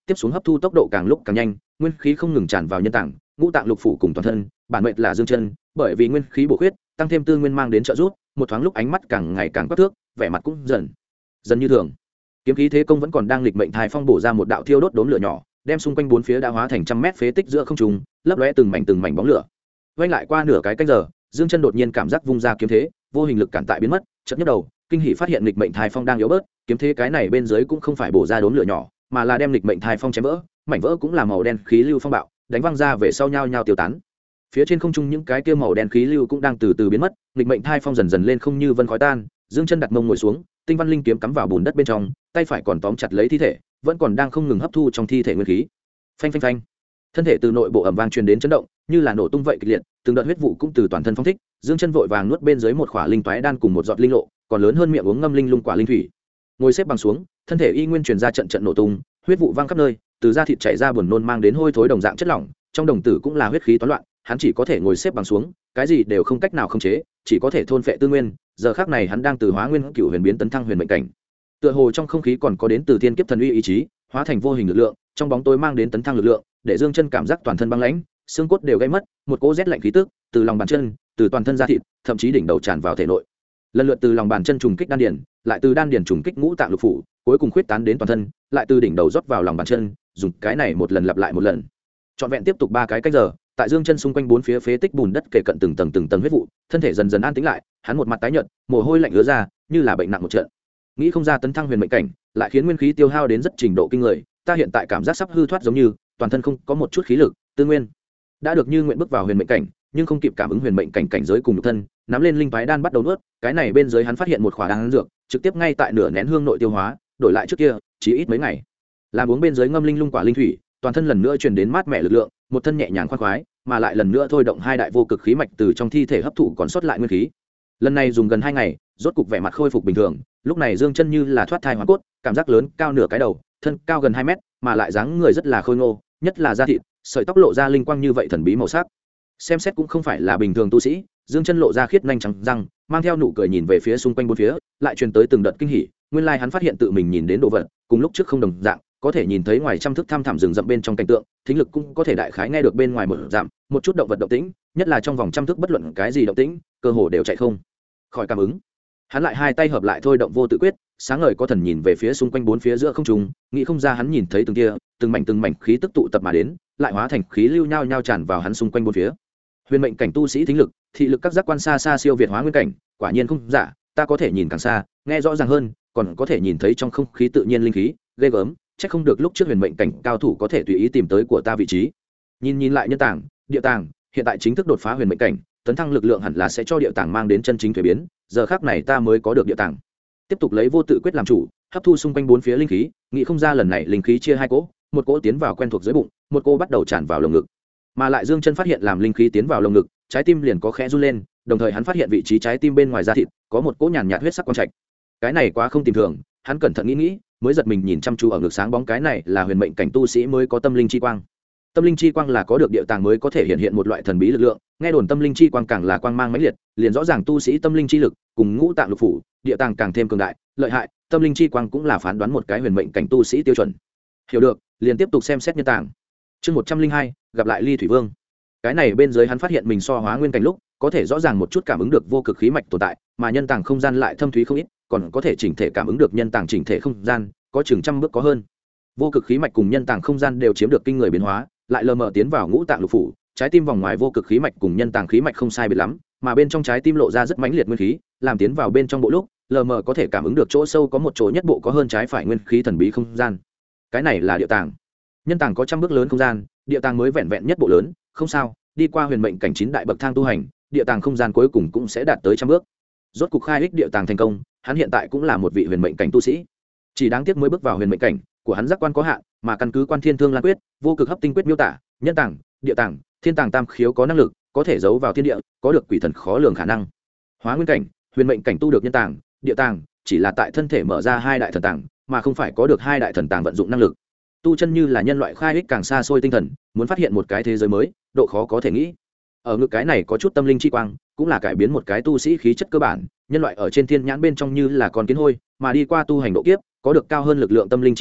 tiếp xuống hấp thu tốc độ càng lúc càng nhanh, nguyên khí không ngừng tràn vào nhân tạng, ngũ tạng lục phủ cùng toàn thân, bản mệnh là dương chân, bởi vì nguyên khí bổ khuyết, tăng thêm tư nguyên mang đến trợ giúp, một thoáng lúc ánh mắt càng ngày càng quắc thước, vẻ mặt cũng dần như thường. Kiếm khí thế công vẫn còn đang nghịch mệnh thai phong bổ ra một đạo thiêu đốt đốm lửa nhỏ, đem xung quanh bốn phía đã hóa thành trăm mét phế tích giữa không trung, lấp lóe từng mảnh bóng lửa. Vành lại qua nửa cái canh giờ, Dương Chân đột nhiên cảm giác vung ra kiếm thế, vô hình lực cản tại biến mất, chợt nhấc đầu, kinh hỉ phát hiện nghịch mệnh thai phong đang yếu bớt, kiếm thế cái này bên dưới cũng không phải bổ ra đốm lửa nhỏ, mà là đem nghịch mệnh thai phong chém vỡ, mảnh vỡ cũng là màu đen khí lưu phong bạo, đánh văng ra về sau nhau tiêu tán. Phía trên không trung những cái kia màu đen khí lưu cũng đang từ từ biến mất, nghịch mệnh thai phong dần lên không như vân khói tan. Dương Chân đặt mông ngồi xuống, tinh văn linh kiếm cắm vào bùn đất bên trong, tay phải còn tóm chặt lấy thi thể, vẫn còn đang không ngừng hấp thu trong thi thể nguyên khí. Phanh phanh phanh, thân thể từ nội bộ ầm vang truyền đến chấn động, như là nổ tung vậy kịch liệt, từng đợt huyết vụ cũng từ toàn thân phóng thích. Dương Chân vội vàng nuốt bên dưới một khỏa linh toái đan cùng một giọt linh lộ, còn lớn hơn miệng uống ngâm linh lung quả linh thủy. Ngồi xếp bằng xuống, thân thể y nguyên truyền ra trận nổ tung, huyết vụ văng khắp nơi, từ da thịt chảy ra buồn nôn mang đến hôi thối đồng dạng chất lỏng, trong đồng tử cũng là huyết khí toán loạn, hắn chỉ có thể ngồi xếp bằng xuống, cái gì đều không cách nào khống chế, chỉ có thể thôn phệ tư nguyên. Giờ khắc này hắn đang từ hóa nguyên cựu huyền biến tấn thăng huyền mệnh cảnh. Tựa hồ trong không khí còn có đến từ thiên kiếp thần uy ý chí, hóa thành vô hình lực lượng, trong bóng tối mang đến tấn thăng lực lượng, để Dương Chân cảm giác toàn thân băng lãnh, xương cốt đều gãy mất, một cỗ rét lạnh khí tức từ lòng bàn chân, từ toàn thân da thịt, thậm chí đỉnh đầu tràn vào thể nội. Lần lượt từ lòng bàn chân trùng kích đan điền, lại từ đan điền trùng kích ngũ tạng lục phủ, cuối cùng khuyết tán đến toàn thân, lại từ đỉnh đầu rót vào lòng bàn chân, dùng cái này một lần lặp lại một lần. Trọn vẹn tiếp tục 3 cái canh giờ, tại Dương Chân xung quanh bốn phía phế tích bùn đất kề cận từng tầng huyết vụ, thân thể dần an tĩnh lại, hắn một mặt tái nhợt, mồ hôi lạnh ứa ra, như là bệnh nặng một trận. Nghĩ không ra tấn thăng huyền mệnh cảnh, lại khiến nguyên khí tiêu hao đến rất trình độ kinh người, ta hiện tại cảm giác sắp hư thoát giống như, toàn thân không có một chút khí lực, tư nguyên đã được như nguyện bước vào huyền mệnh cảnh, nhưng không kịp cảm ứng huyền mệnh cảnh cảnh giới cùng nhục thân, nắm lên linh phái đan bắt đầu nuốt, cái này bên dưới hắn phát hiện một khỏa đan dược, trực tiếp ngay tại nửa nén hương nội tiêu hóa, đổi lại trước kia, chỉ ít mấy ngày. Làm uống bên dưới ngâm linh lung quả linh thủy, toàn thân lần nữa truyền đến mát mẻ lực lượng, một thân nhẹ nhàng khoan khoái, mà lại lần nữa thôi động hai đại vô cực khí mạch từ trong thi thể hấp thụ còn sót lại nguyên khí. Lần này dùng gần 2 ngày, rốt cục vẻ mặt khôi phục bình thường, lúc này Dương Chân như là thoát thai hóa cốt, cảm giác lớn, cao nửa cái đầu, thân cao gần 2 mét, mà lại dáng người rất là khôi ngô, nhất là da thịt, sợi tóc lộ ra linh quang như vậy thần bí màu sắc. Xem xét cũng không phải là bình thường tu sĩ, Dương Chân lộ ra khiết nhanh trắng răng, mang theo nụ cười nhìn về phía xung quanh bốn phía, lại truyền tới từng đợt kinh hỉ, nguyên lai hắn phát hiện tự mình nhìn đến đồ vật, cùng lúc trước không đồng dạng, có thể nhìn thấy ngoài trăm thước thăm thẳm rừng rậm bên trong cảnh tượng, thính lực cũng có thể đại khái nghe được bên ngoài một dặm, một chút động vật động tĩnh, nhất là trong vòng trăm thước bất luận cái gì động tĩnh, cơ hồ đều chạy không khỏi cảm ứng. Hắn lại hai tay hợp lại thôi động vô tự quyết, sáng ngời có thần nhìn về phía xung quanh bốn phía giữa không trung, nghĩ không ra hắn nhìn thấy từng mảnh khí tức tụ tập mà đến, lại hóa thành khí lưu nhao nhao tràn vào hắn xung quanh bốn phía. Huyền mệnh cảnh tu sĩ thính lực, thị lực các giác quan xa siêu việt hóa nguyên cảnh, quả nhiên không giả, ta có thể nhìn càng xa, nghe rõ ràng hơn, còn có thể nhìn thấy trong không khí tự nhiên linh khí, ghê gớm, chắc không được lúc trước huyền mệnh cảnh cao thủ có thể tùy ý tìm tới của ta vị trí. Nhìn lại nhân tàng, địa tàng, hiện tại chính thức đột phá huyền mệnh cảnh, tấn thăng lực lượng hẳn là sẽ cho địa tàng mang đến chân chính thuế biến, giờ khắc này ta mới có được địa tàng. Tiếp tục lấy vô tự quyết làm chủ, hấp thu xung quanh bốn phía linh khí, nghĩ không ra lần này linh khí chia hai cỗ, một cỗ tiến vào quen thuộc dưới bụng, một cỗ bắt đầu tràn vào lồng ngực. Mà lại Dương Chân phát hiện làm linh khí tiến vào lồng ngực, trái tim liền có khẽ run lên, đồng thời hắn phát hiện vị trí trái tim bên ngoài da thịt có một cỗ nhàn nhạt huyết sắc quang trạch. Cái này quá không tìm thường, hắn cẩn thận nghĩ, mới giật mình nhìn chăm chú ở ngực sáng bóng, cái này là huyền mệnh cảnh tu sĩ mới có tâm linh chi quang. Tâm linh chi quang là có được địa tàng mới có thể hiện một loại thần bí lực lượng, nghe đồn tâm linh chi quang càng là quang mang mãnh liệt, liền rõ ràng tu sĩ tâm linh chi lực cùng ngũ tạng lục phủ, địa tàng càng thêm cường đại, lợi hại, tâm linh chi quang cũng là phán đoán một cái huyền mệnh cảnh tu sĩ tiêu chuẩn. Hiểu được, liền tiếp tục xem xét nhân tàng. Chương 102, gặp lại Ly Thủy Vương. Cái này bên dưới hắn phát hiện mình so hóa nguyên cảnh lúc, có thể rõ ràng một chút cảm ứng được vô cực khí mạch tồn tại, mà nhân tàng không gian lại thâm thúy không ít, còn có thể chỉnh thể cảm ứng được nhân tàng chỉnh thể không gian, có chừng trăm bước có hơn. Vô cực khí mạch cùng nhân tàng không gian đều chiếm được kinh người biến hóa, lại lờ mờ tiến vào ngũ tạng lục phủ, trái tim vòng ngoài vô cực khí mạch cùng nhân tàng khí mạch không sai biệt lắm, mà bên trong trái tim lộ ra rất mãnh liệt nguyên khí, làm tiến vào bên trong bộ lúc, lờ mờ có thể cảm ứng được chỗ sâu có một chỗ nhất bộ có hơn trái phải nguyên khí thần bí không gian. Cái này là địa tàng. Nhân tàng có trăm bước lớn không gian, địa tàng mới vẹn vẹn nhất bộ lớn, không sao, đi qua huyền mệnh cảnh 9 đại bậc thang tu hành, địa tàng không gian cuối cùng cũng sẽ đạt tới trăm bước. Rốt cục khai ích địa tàng thành công, hắn hiện tại cũng là một vị huyền mệnh cảnh tu sĩ. Chỉ đáng tiếc mới bước vào huyền mệnh cảnh, của hắn giác quan có hạn, mà căn cứ Quan Thiên Thương Lan quyết, vô cực hấp tinh quyết miêu tả, nhân tàng, địa tàng, thiên tàng tam khiếu có năng lực, có thể giấu vào thiên địa, có được quỷ thần khó lường khả năng. Hóa nguyên cảnh, huyền mệnh cảnh tu được nhân tàng, địa tàng, chỉ là tại thân thể mở ra hai đại thần tàng, mà không phải có được hai đại thần tàng vận dụng năng lực. Tu chân như là nhân loại khai ích càng xa xôi tinh thần, muốn phát hiện một cái thế giới mới, độ khó có thể nghĩ. Ở ngực cái này có chút tâm linh chi quang, cũng là cải biến một cái tu sĩ khí chất cơ bản, nhân loại ở trên thiên nhãn bên trong như là con kiến hôi, mà đi qua tu hành độ kiếp, có được cao hơn lực lượng tâm linh chi quang,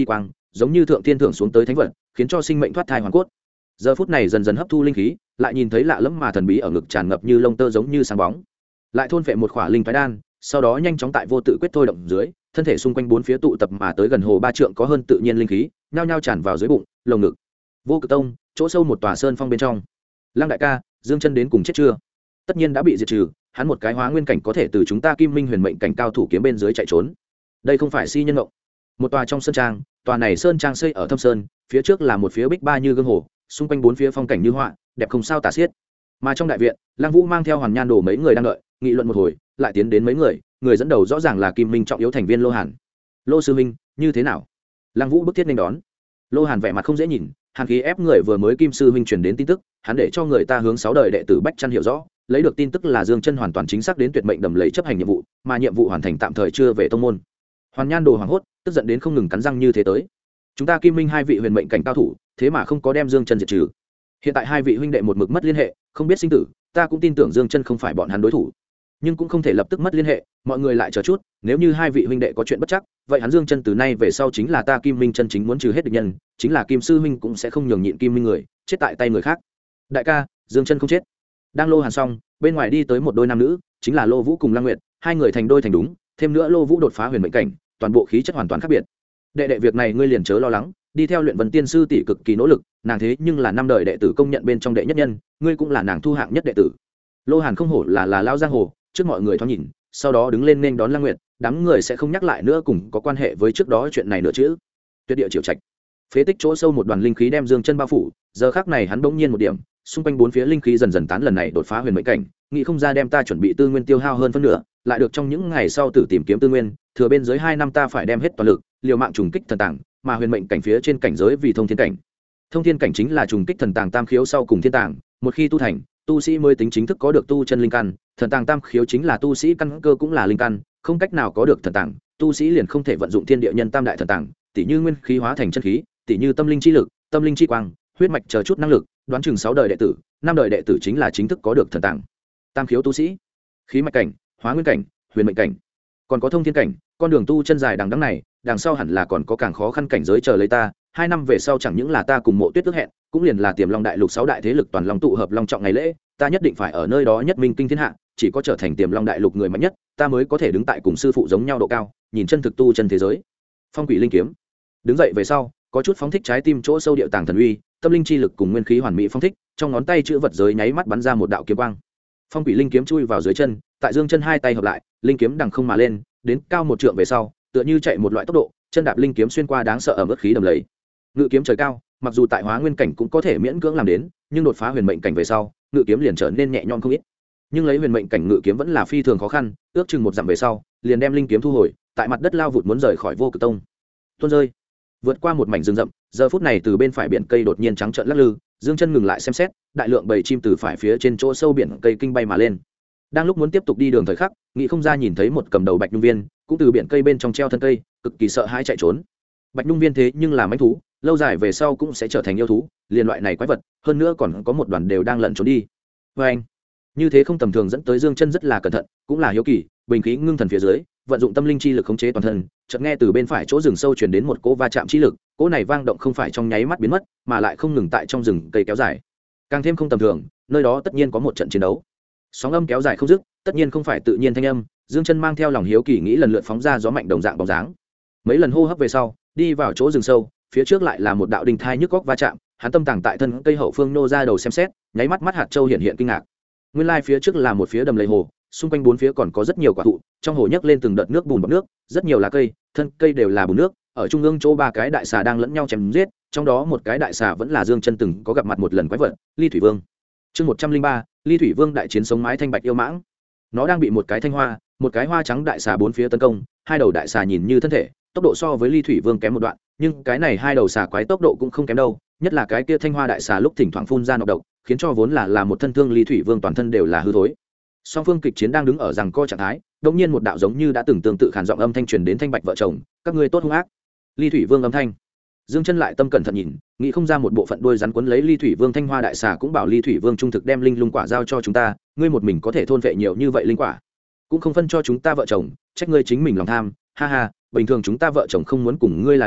giống như thượng thiên thưởng xuống tới thánh vật, khiến cho sinh mệnh thoát thai hoàn cốt. Giờ phút này dần dần hấp thu linh khí, lại nhìn thấy lạ lẫm mà thần bí ở ngực tràn ngập như lông tơ giống như sáng bóng, lại thôn phệ một khỏa linh phái đan, sau đó nhanh chóng tại vô tự quyết thôi động dưới, thân thể xung quanh bốn phía tụ tập mà tới gần hồ ba trượng có hơn tự nhiên linh khí, nhao nhao tràn vào dưới bụng, lồng ngực. Vô Cực Tông, chỗ sâu một tòa sơn phong bên trong. Lăng đại ca, Dương Chân đến cùng chết chưa? Tất nhiên đã bị diệt trừ, hắn một cái hóa nguyên cảnh có thể từ chúng ta Kim Minh Huyền Mệnh cảnh cao thủ kiếm bên dưới chạy trốn. Đây không phải si nhân ngộng. Một tòa trong sơn trang, tòa này sơn trang xây ở thâm sơn, phía trước là một phía bích ba như gương hồ, xung quanh bốn phía phong cảnh như họa, đẹp không sao tả xiết. Mà trong đại viện, Lăng Vũ mang theo Hoàn Nhan Đồ mấy người đang đợi, nghị luận một hồi, lại tiến đến mấy người, người dẫn đầu rõ ràng là Kim Minh trọng yếu thành viên Lô Hàn. Lô sư minh, như thế nào? Lăng Vũ bức thiết nên đón. Lô Hàn vẻ mặt không dễ nhìn, hàn khí ép người vừa mới Kim sư huynh truyền đến tin tức, hắn để cho người ta hướng 6 đời đệ tử Bách Chân hiểu rõ, lấy được tin tức là Dương Chân hoàn toàn chính xác đến tuyệt mệnh đầm lầy chấp hành nhiệm vụ, mà nhiệm vụ hoàn thành tạm thời chưa về tông môn. Hoàn Nhan Đồ hoảng hốt, tức giận đến không ngừng cắn răng như thế tới. Chúng ta Kim Minh hai vị huyền mệnh cảnh cao thủ, thế mà không có đem Dương Chân diệt trừ. Hiện tại hai vị huynh đệ một mực mất liên hệ, không biết sinh tử, ta cũng tin tưởng Dương Chân không phải bọn hắn đối thủ, nhưng cũng không thể lập tức mất liên hệ, mọi người lại chờ chút, nếu như hai vị huynh đệ có chuyện bất chắc, vậy hắn Dương Chân từ nay về sau chính là ta Kim Minh chân chính muốn trừ hết địch nhân, chính là Kim sư huynh cũng sẽ không nhường nhịn Kim Minh người chết tại tay người khác. Đại ca, Dương Chân không chết. Đang Lô Hàn xong, bên ngoài đi tới một đôi nam nữ, chính là Lô Vũ cùng Lăng Nguyệt, hai người thành đôi thành đúng, thêm nữa Lô Vũ đột phá huyền mệnh cảnh, toàn bộ khí chất hoàn toàn khác biệt. Đệ đệ việc này ngươi liền chớ lo lắng, đi theo luyện vân tiên sư tỷ cực kỳ nỗ lực, nàng thế nhưng là năm đời đệ tử công nhận bên trong đệ nhất nhân, ngươi cũng là nàng thu hạng nhất đệ tử. Lô Hàn không hổ là lao giang hồ, trước mọi người thoáng nhìn, sau đó đứng lên nên đón Lăng Nguyệt, đám người sẽ không nhắc lại nữa cùng có quan hệ với trước đó chuyện này nữa chứ. Tuyệt địa triều trạch, phế tích chỗ sâu một đoàn linh khí đem Dương Chân bao phủ, giờ khắc này hắn bỗng nhiên một điểm, xung quanh bốn phía linh khí dần dần tán, lần này đột phá huyền mệnh cảnh, nghĩ không ra đem ta chuẩn bị tư nguyên tiêu hao hơn phân nửa, lại được trong những ngày sau tử tìm kiếm tư nguyên, thừa bên dưới 2 năm ta phải đem hết toàn lực, liều mạng trùng kích thần tàng, mà huyền mệnh cảnh phía trên cảnh giới vì thông thiên cảnh. Thông thiên cảnh chính là trùng kích thần tàng tam khiếu sau cùng thiên tàng, một khi tu thành, tu sĩ mới tính chính thức có được tu chân linh căn, thần tàng tam khiếu chính là tu sĩ căn cơ cũng là linh căn, không cách nào có được thần tàng, tu sĩ liền không thể vận dụng thiên địa nhân tam đại thần tàng, tỉ như nguyên khí hóa thành chân khí, tỉ như tâm linh chi lực, tâm linh chi quang, huyết mạch chờ chút năng lực, đoán chừng 6 đời đệ tử, 5 đời đệ tử chính là chính thức có được thần tàng. Tam khiếu tu sĩ, khí mạch cảnh, hóa nguyên cảnh, huyền mệnh cảnh, còn có thông thiên cảnh, con đường tu chân dài đằng đẵng này, đằng sau hẳn là còn có càng khó khăn cảnh giới chờ lấy ta. 2 năm về sau chẳng những là ta cùng Mộ Tuyết ước hẹn, cũng liền là Tiềm Long đại lục 6 đại thế lực toàn long tụ hợp long trọng ngày lễ, ta nhất định phải ở nơi đó nhất minh kinh thiên hạ, chỉ có trở thành Tiềm Long đại lục người mạnh nhất, ta mới có thể đứng tại cùng sư phụ giống nhau độ cao, nhìn chân thực tu chân thế giới. Phong Quỷ linh kiếm, đứng dậy về sau, có chút phóng thích trái tim chỗ sâu điệu tàng thần uy, tâm linh chi lực cùng nguyên khí hoàn mỹ phong thích, trong ngón tay chữ vật giới nháy mắt bắn ra một đạo kiếm quang. Phong Quỷ linh kiếm chui vào dưới chân, tại Dương Chân hai tay hợp lại, linh kiếm đằng không mà lên, đến cao 1 trượng về sau, tựa như chạy một loại tốc độ, chân đạp linh kiếm xuyên qua đáng sợ ở mức khí đầm lầy. Ngự kiếm trời cao, mặc dù tại hóa nguyên cảnh cũng có thể miễn cưỡng làm đến, nhưng đột phá huyền mệnh cảnh về sau, ngự kiếm liền trở nên nhẹ nhõm không ít. Nhưng lấy huyền mệnh cảnh ngự kiếm vẫn là phi thường khó khăn, ước chừng 1 dặm về sau, liền đem linh kiếm thu hồi, tại mặt đất lao vụt muốn rời khỏi Vô Cực Tông. Tuôn rơi, vượt qua một mảnh rừng rậm, giờ phút này từ bên phải biển cây đột nhiên trắng trợn lắc lư, Dương Chân ngừng lại xem xét, đại lượng bầy chim từ phải phía trên chỗ sâu biển cây kinh bay mà lên. Đang lúc muốn tiếp tục đi đường thời khắc, nghĩ không ra nhìn thấy một cầm đầu bạch nhung viên, cũng từ biển cây bên trong treo thân cây, cực kỳ sợ hãi chạy trốn. Bạch nhung viên thế nhưng là mãnh thú, lâu dài về sau cũng sẽ trở thành yêu thú, liên loại này quái vật, hơn nữa còn có một đoàn đều đang lẩn trốn đi. Và anh, như thế không tầm thường dẫn tới Dương Chân rất là cẩn thận, cũng là hiếu kỳ, bình khí ngưng thần phía dưới, vận dụng tâm linh chi lực khống chế toàn thân, chợt nghe từ bên phải chỗ rừng sâu truyền đến một cỗ va chạm chi lực, cỗ này vang động không phải trong nháy mắt biến mất, mà lại không ngừng tại trong rừng cây kéo dài. Càng thêm không tầm thường, nơi đó tất nhiên có một trận chiến đấu. Sóng âm kéo dài không dứt, tất nhiên không phải tự nhiên thanh âm, Dương Chân mang theo lòng hiếu kỳ nghĩ lần lượt phóng ra gió mạnh đồng dạng bóng dáng. Mấy lần hô hấp về sau, đi vào chỗ rừng sâu, phía trước lại là một đạo đinh thai nhức góc va chạm, hắn tâm tàng tại thân cây hậu phương nô ra đầu xem xét, nháy mắt mắt hạt châu hiện hiện kinh ngạc. Nguyên lai phía trước là một phía đầm lầy hồ, xung quanh bốn phía còn có rất nhiều quả thụ, trong hồ nhấc lên từng đợt nước bùn bọt nước, rất nhiều lá cây, thân cây đều là bùn nước, ở trung ương chỗ 3 cái đại xà đang lẫn nhau chém giết, trong đó một cái đại xà vẫn là Dương Chân từng có gặp mặt một lần quái vật, Ly Thủy Vương. Chương 103, Ly Thủy Vương đại chiến sống mái thanh bạch yêu mãng. Nó đang bị một cái thanh hoa, một cái hoa trắng đại xà bốn phía tấn công, hai đầu đại xà nhìn như thân thể, tốc độ so với Ly Thủy Vương kém một đoạn, nhưng cái này hai đầu xà quái tốc độ cũng không kém đâu, nhất là cái kia thanh hoa đại xà lúc thỉnh thoảng phun ra nọc độc, khiến cho vốn là một thân thương Ly Thủy Vương toàn thân đều là hư thối. Song phương kịch chiến đang đứng ở rằng co trạng thái, đột nhiên một đạo giống như đã từng tương tự khàn giọng âm thanh truyền đến thanh bạch vợ chồng, các ngươi tốt hung ác. Ly Thủy Vương âm thanh. Dương Chân lại tâm cẩn thận nhìn, nghĩ không ra một bộ phận đuôi rắn quấn lấy Ly Thủy Vương thanh hoa đại xà cũng bảo Ly Thủy Vương trung thực đem linh lung quả giao cho chúng ta, ngươi một mình có thể thôn vệ nhiều như vậy linh quả, cũng không phân cho chúng ta vợ chồng, trách ngươi chính mình lòng tham, ha ha, bình thường chúng ta vợ chồng không muốn cùng ngươi là địch,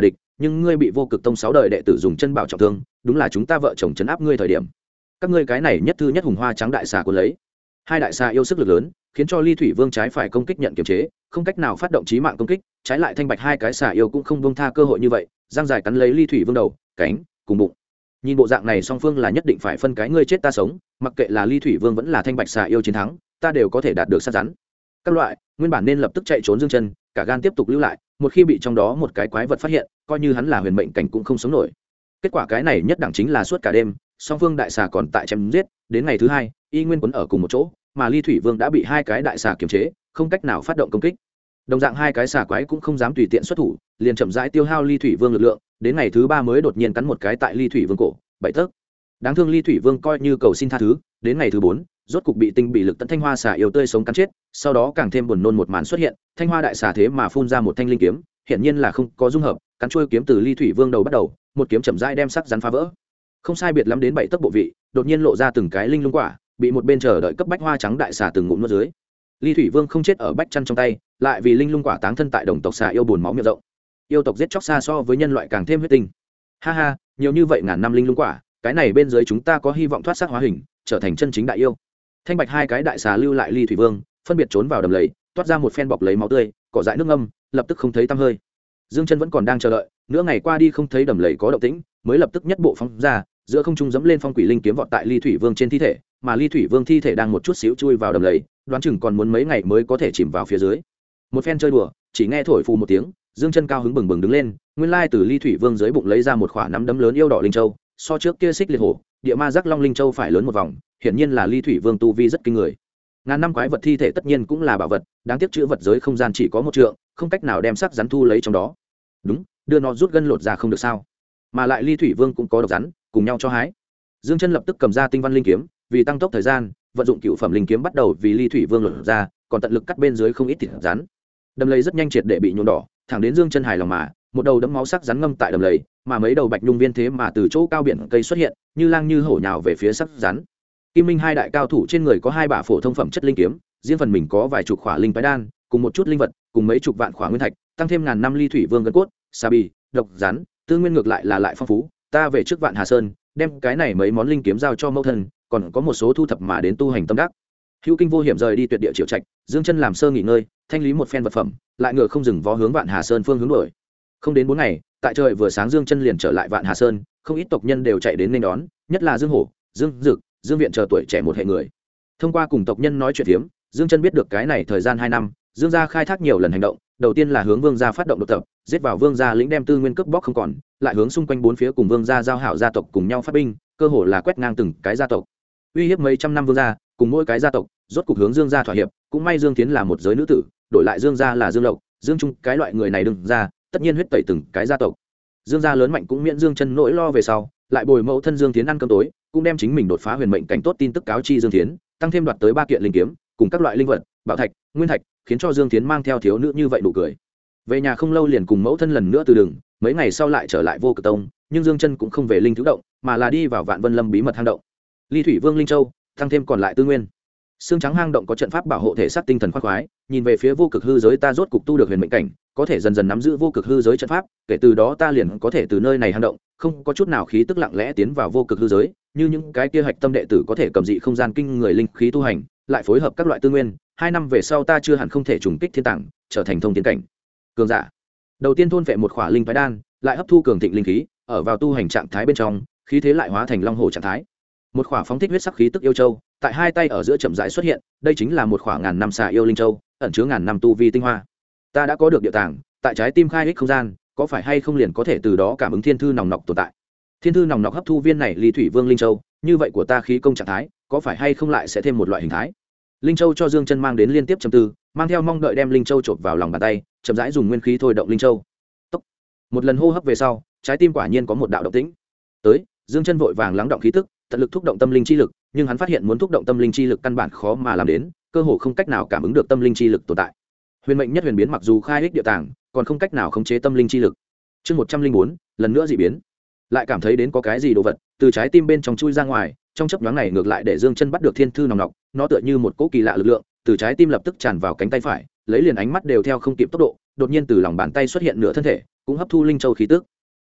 nhưng ngươi bị vô cực tông 6 đời đệ tử dùng chân bảo trọng thương, đúng là chúng ta vợ chồng trấn áp ngươi thời điểm. Các ngươi cái này nhất thư nhất hùng hoa trắng đại xà cuốn lấy. Hai đại xà yêu sức lực lớn, khiến cho Ly Thủy Vương trái phải công kích nhận kiềm chế, không cách nào phát động chí mạng công kích, trái lại thanh bạch hai cái xà yêu cũng không buông tha cơ hội như vậy, răng dài cắn lấy Ly Thủy Vương đầu, cánh, cùng bụng. Nhìn bộ dạng này song phương là nhất định phải phân cái ngươi chết ta sống, mặc kệ là Ly Thủy Vương vẫn là thanh bạch xà yêu chiến thắng, ta đều có thể đạt được sát rắn. Các loại, nguyên bản nên lập tức chạy trốn Dương Chân, cả gan tiếp tục lưu lại, một khi bị trong đó một cái quái vật phát hiện, coi như hắn là huyền mệnh cảnh cũng không sống nổi. Kết quả cái này nhất đẳng chính là suốt cả đêm, song phương đại xà còn tại chém giết, đến ngày thứ hai, y nguyên quấn ở cùng một chỗ, mà Ly Thủy Vương đã bị hai cái đại xà kiềm chế, không cách nào phát động công kích. Đồng dạng hai cái xà quái cũng không dám tùy tiện xuất thủ, liền chậm rãi tiêu hao Ly Thủy Vương lực lượng, đến ngày thứ ba mới đột nhiên cắn một cái tại Ly Thủy Vương cổ, bảy tấc. Đáng thương Ly Thủy Vương coi như cầu xin tha thứ, đến ngày thứ bốn, rốt cục bị tinh bị lực tận thanh hoa xà yêu tươi sống cắn chết, sau đó càng thêm buồn nôn một màn xuất hiện, thanh hoa đại xà thế mà phun ra một thanh linh kiếm, hiển nhiên là không có dung hợp, cắn trôi kiếm từ Ly Thủy Vương đầu bắt đầu, một kiếm chậm rãi đem sắc rắn phá vỡ. Không sai biệt lắm đến bảy tấc bộ vị, đột nhiên lộ ra từng cái linh lung quả, bị một bên chờ đợi cấp bách hoa trắng đại xà từng ngụm nuốt dưới. Ly Thủy Vương không chết ở bách chân trong tay, lại vì linh lung quả táng thân tại đồng tộc xà yêu buồn máu miệng rộng. Yêu tộc giết chóc xa so với nhân loại càng thêm huyết tinh. Ha ha, nhiều như vậy ngàn năm linh lung quả, cái này bên dưới chúng ta có hy vọng thoát xác hóa hình, trở thành chân chính đại yêu. Thanh bạch hai cái đại xà lưu lại Ly Thủy Vương, phân biệt trốn vào đầm lầy, toát ra một phen bọc lấy máu tươi, cỏ dại nước ngâm, lập tức không thấy tăm hơi. Dương Chân vẫn còn đang chờ đợi, nửa ngày qua đi không thấy đầm lầy có động tĩnh, mới lập tức nhất bộ phóng ra, giữa không trung dẫm lên phong quỷ linh kiếm vọt tại Ly Thủy Vương trên thi thể, mà Ly Thủy Vương thi thể đang một chút xíu chui vào đầm lầy, đoán chừng còn muốn mấy ngày mới có thể chìm vào phía dưới. Một phen chơi đùa, chỉ nghe thổi phù một tiếng, Dương Chân cao hứng bừng bừng đứng lên, nguyên lai từ Ly Thủy Vương dưới bụng lấy ra một quả nắm đấm lớn yêu đỏ linh châu, so trước kia xích liệt hổ, địa ma giác long linh châu phải lớn một vòng, hiển nhiên là Ly Thủy Vương tu vi rất kinh người. Ngàn năm quái vật thi thể tất nhiên cũng là bảo vật, đáng tiếc chữ vật giới không gian chỉ có một trượng, không cách nào đem sắc rắn thu lấy trong đó. Đúng, đưa nó rút gân lột ra không được sao? Mà lại Ly Thủy Vương cũng có độc rắn, cùng nhau cho hái. Dương Chân lập tức cầm ra tinh văn linh kiếm, vì tăng tốc thời gian, vận dụng cựu phẩm linh kiếm bắt đầu vì Ly Thủy Vương lột ra, còn tận lực cắt bên dưới không ít thịt rắn. Đầm lầy rất nhanh triệt để bị nhuộm đỏ, thẳng đến Dương Chân hài lòng mà, một đầu đẫm máu sắc rắn ngâm tại đầm lầy, mà mấy đầu bạch nhung viên thế mà từ chỗ cao biển cây xuất hiện, như lang như hổ nhào về phía sắc rắn. Kim Minh hai đại cao thủ trên người có hai bả phổ thông phẩm chất linh kiếm, riêng phần mình có vài chục khỏa linh phái đan, cùng một chút linh vật, cùng mấy chục vạn khỏa nguyên thạch, tăng thêm ngàn năm Ly Thủy Vương gân cốt, xà bì, độc rắn, tư nguyên ngược lại là lại phong phú. Ta về trước Vạn Hà Sơn, đem cái này mấy món linh kiếm giao cho mẫu thân, còn có một số thu thập mà đến tu hành tâm đắc. Hữu Kinh vô hiểm rời đi tuyệt địa triệu trạch, Dương Chân làm sơ nghỉ ngơi, thanh lý một phen vật phẩm, lại ngựa không dừng vó hướng Vạn Hà Sơn phương hướng đuổi. Không đến 4 ngày, tại trời vừa sáng Dương Chân liền trở lại Vạn Hà Sơn, không ít tộc nhân đều chạy đến nên đón, nhất là Dương Hổ, Dương Dực, Dương Viện chờ tuổi trẻ một hệ người. Thông qua cùng tộc nhân nói chuyện phiếm, Dương Chân biết được cái này thời gian 2 năm, Dương gia khai thác nhiều lần hành động, đầu tiên là hướng Vương gia phát động đột tập, giết vào Vương gia lĩnh đem tư nguyên cướp bóc không còn, lại hướng xung quanh bốn phía cùng Vương gia giao hảo gia tộc cùng nhau phát binh, cơ hồ là quét ngang từng cái gia tộc. Uy hiếp mấy trăm năm Vương gia, cùng mỗi cái gia tộc, rốt cục hướng Dương gia thỏa hiệp, cũng may Dương Tiến là một giới nữ tử, đổi lại Dương gia là Dương Lộc, Dương Trung, cái loại người này đừng ra, tất nhiên huyết tẩy từng cái gia tộc. Dương gia lớn mạnh cũng miễn Dương Chân nỗi lo về sau, lại bồi mẫu thân Dương Tiến ăn cơm tối, cũng đem chính mình đột phá huyền mệnh cảnh tốt tin tức cáo chi Dương Tiến, tăng thêm đoạt tới 3 kiện linh kiếm, cùng các loại linh vật, bảo thạch, nguyên thạch, khiến cho Dương Tiến mang theo thiếu nữ như vậy nụ cười. Về nhà không lâu liền cùng mẫu thân lần nữa từ đường, mấy ngày sau lại trở lại Vô Cực Tông, nhưng Dương Chân cũng không về linh thú động, mà là đi vào Vạn Vân Lâm bí mật hang động. Ly Thủy Vương linh châu, tăng thêm còn lại tư nguyên. Xương trắng hang động có trận pháp bảo hộ thể xác tinh thần khoái khoái, nhìn về phía vô cực hư giới ta rốt cục tu được huyền mệnh cảnh, có thể dần dần nắm giữ vô cực hư giới trận pháp, kể từ đó ta liền có thể từ nơi này hang động, không có chút nào khí tức lặng lẽ tiến vào vô cực hư giới, như những cái kia hạch tâm đệ tử có thể cầm dị không gian kinh người linh khí tu hành, lại phối hợp các loại tư nguyên, 2 năm về sau ta chưa hẳn không thể trùng kích thiên tạng, trở thành thông thiên cảnh cường giả. Đầu tiên thôn phệ một khỏa linh phái đan, lại hấp thu cường thịnh linh khí, ở vào tu hành trạng thái bên trong, khí thế lại hóa thành long hổ trạng thái. Một khỏa phóng thích huyết sắc khí tức yêu châu, tại hai tay ở giữa chậm rãi xuất hiện, đây chính là một khỏa ngàn năm xà yêu linh châu, ẩn chứa ngàn năm tu vi tinh hoa. Ta đã có được địa tàng, tại trái tim khai ích không gian, có phải hay không liền có thể từ đó cảm ứng thiên thư nòng nọc tồn tại. Thiên thư nòng nọc hấp thu viên này Ly Thủy Vương linh châu, như vậy của ta khí công trạng thái, có phải hay không lại sẽ thêm một loại hình thái. Linh châu cho Dương Chân mang đến liên tiếp trầm tư, mang theo mong đợi đem linh châu chộp vào lòng bàn tay, chậm rãi dùng nguyên khí thôi động linh châu. Tốc. Một lần hô hấp về sau, trái tim quả nhiên có một đạo động tĩnh. Tới, Dương Chân vội vàng lắng động khí tức, tận lực thúc động tâm linh chi lực, nhưng hắn phát hiện muốn thúc động tâm linh chi lực căn bản khó mà làm đến, cơ hồ không cách nào cảm ứng được tâm linh chi lực tồn tại. Huyền mệnh nhất huyền biến mặc dù khai ích địa tàng, còn không cách nào khống chế tâm linh chi lực. Chương 104, lần nữa dị biến. Lại cảm thấy đến có cái gì đồ vật từ trái tim bên trong chui ra ngoài, trong chớp nhoáng này ngược lại để Dương Chân bắt được thiên thư nòng nọc, nó tựa như một cỗ kỳ lạ lực lượng, từ trái tim lập tức tràn vào cánh tay phải, lấy liền ánh mắt đều theo không kịp tốc độ, đột nhiên từ lòng bàn tay xuất hiện nửa thân thể, cũng hấp thu linh châu khí tức.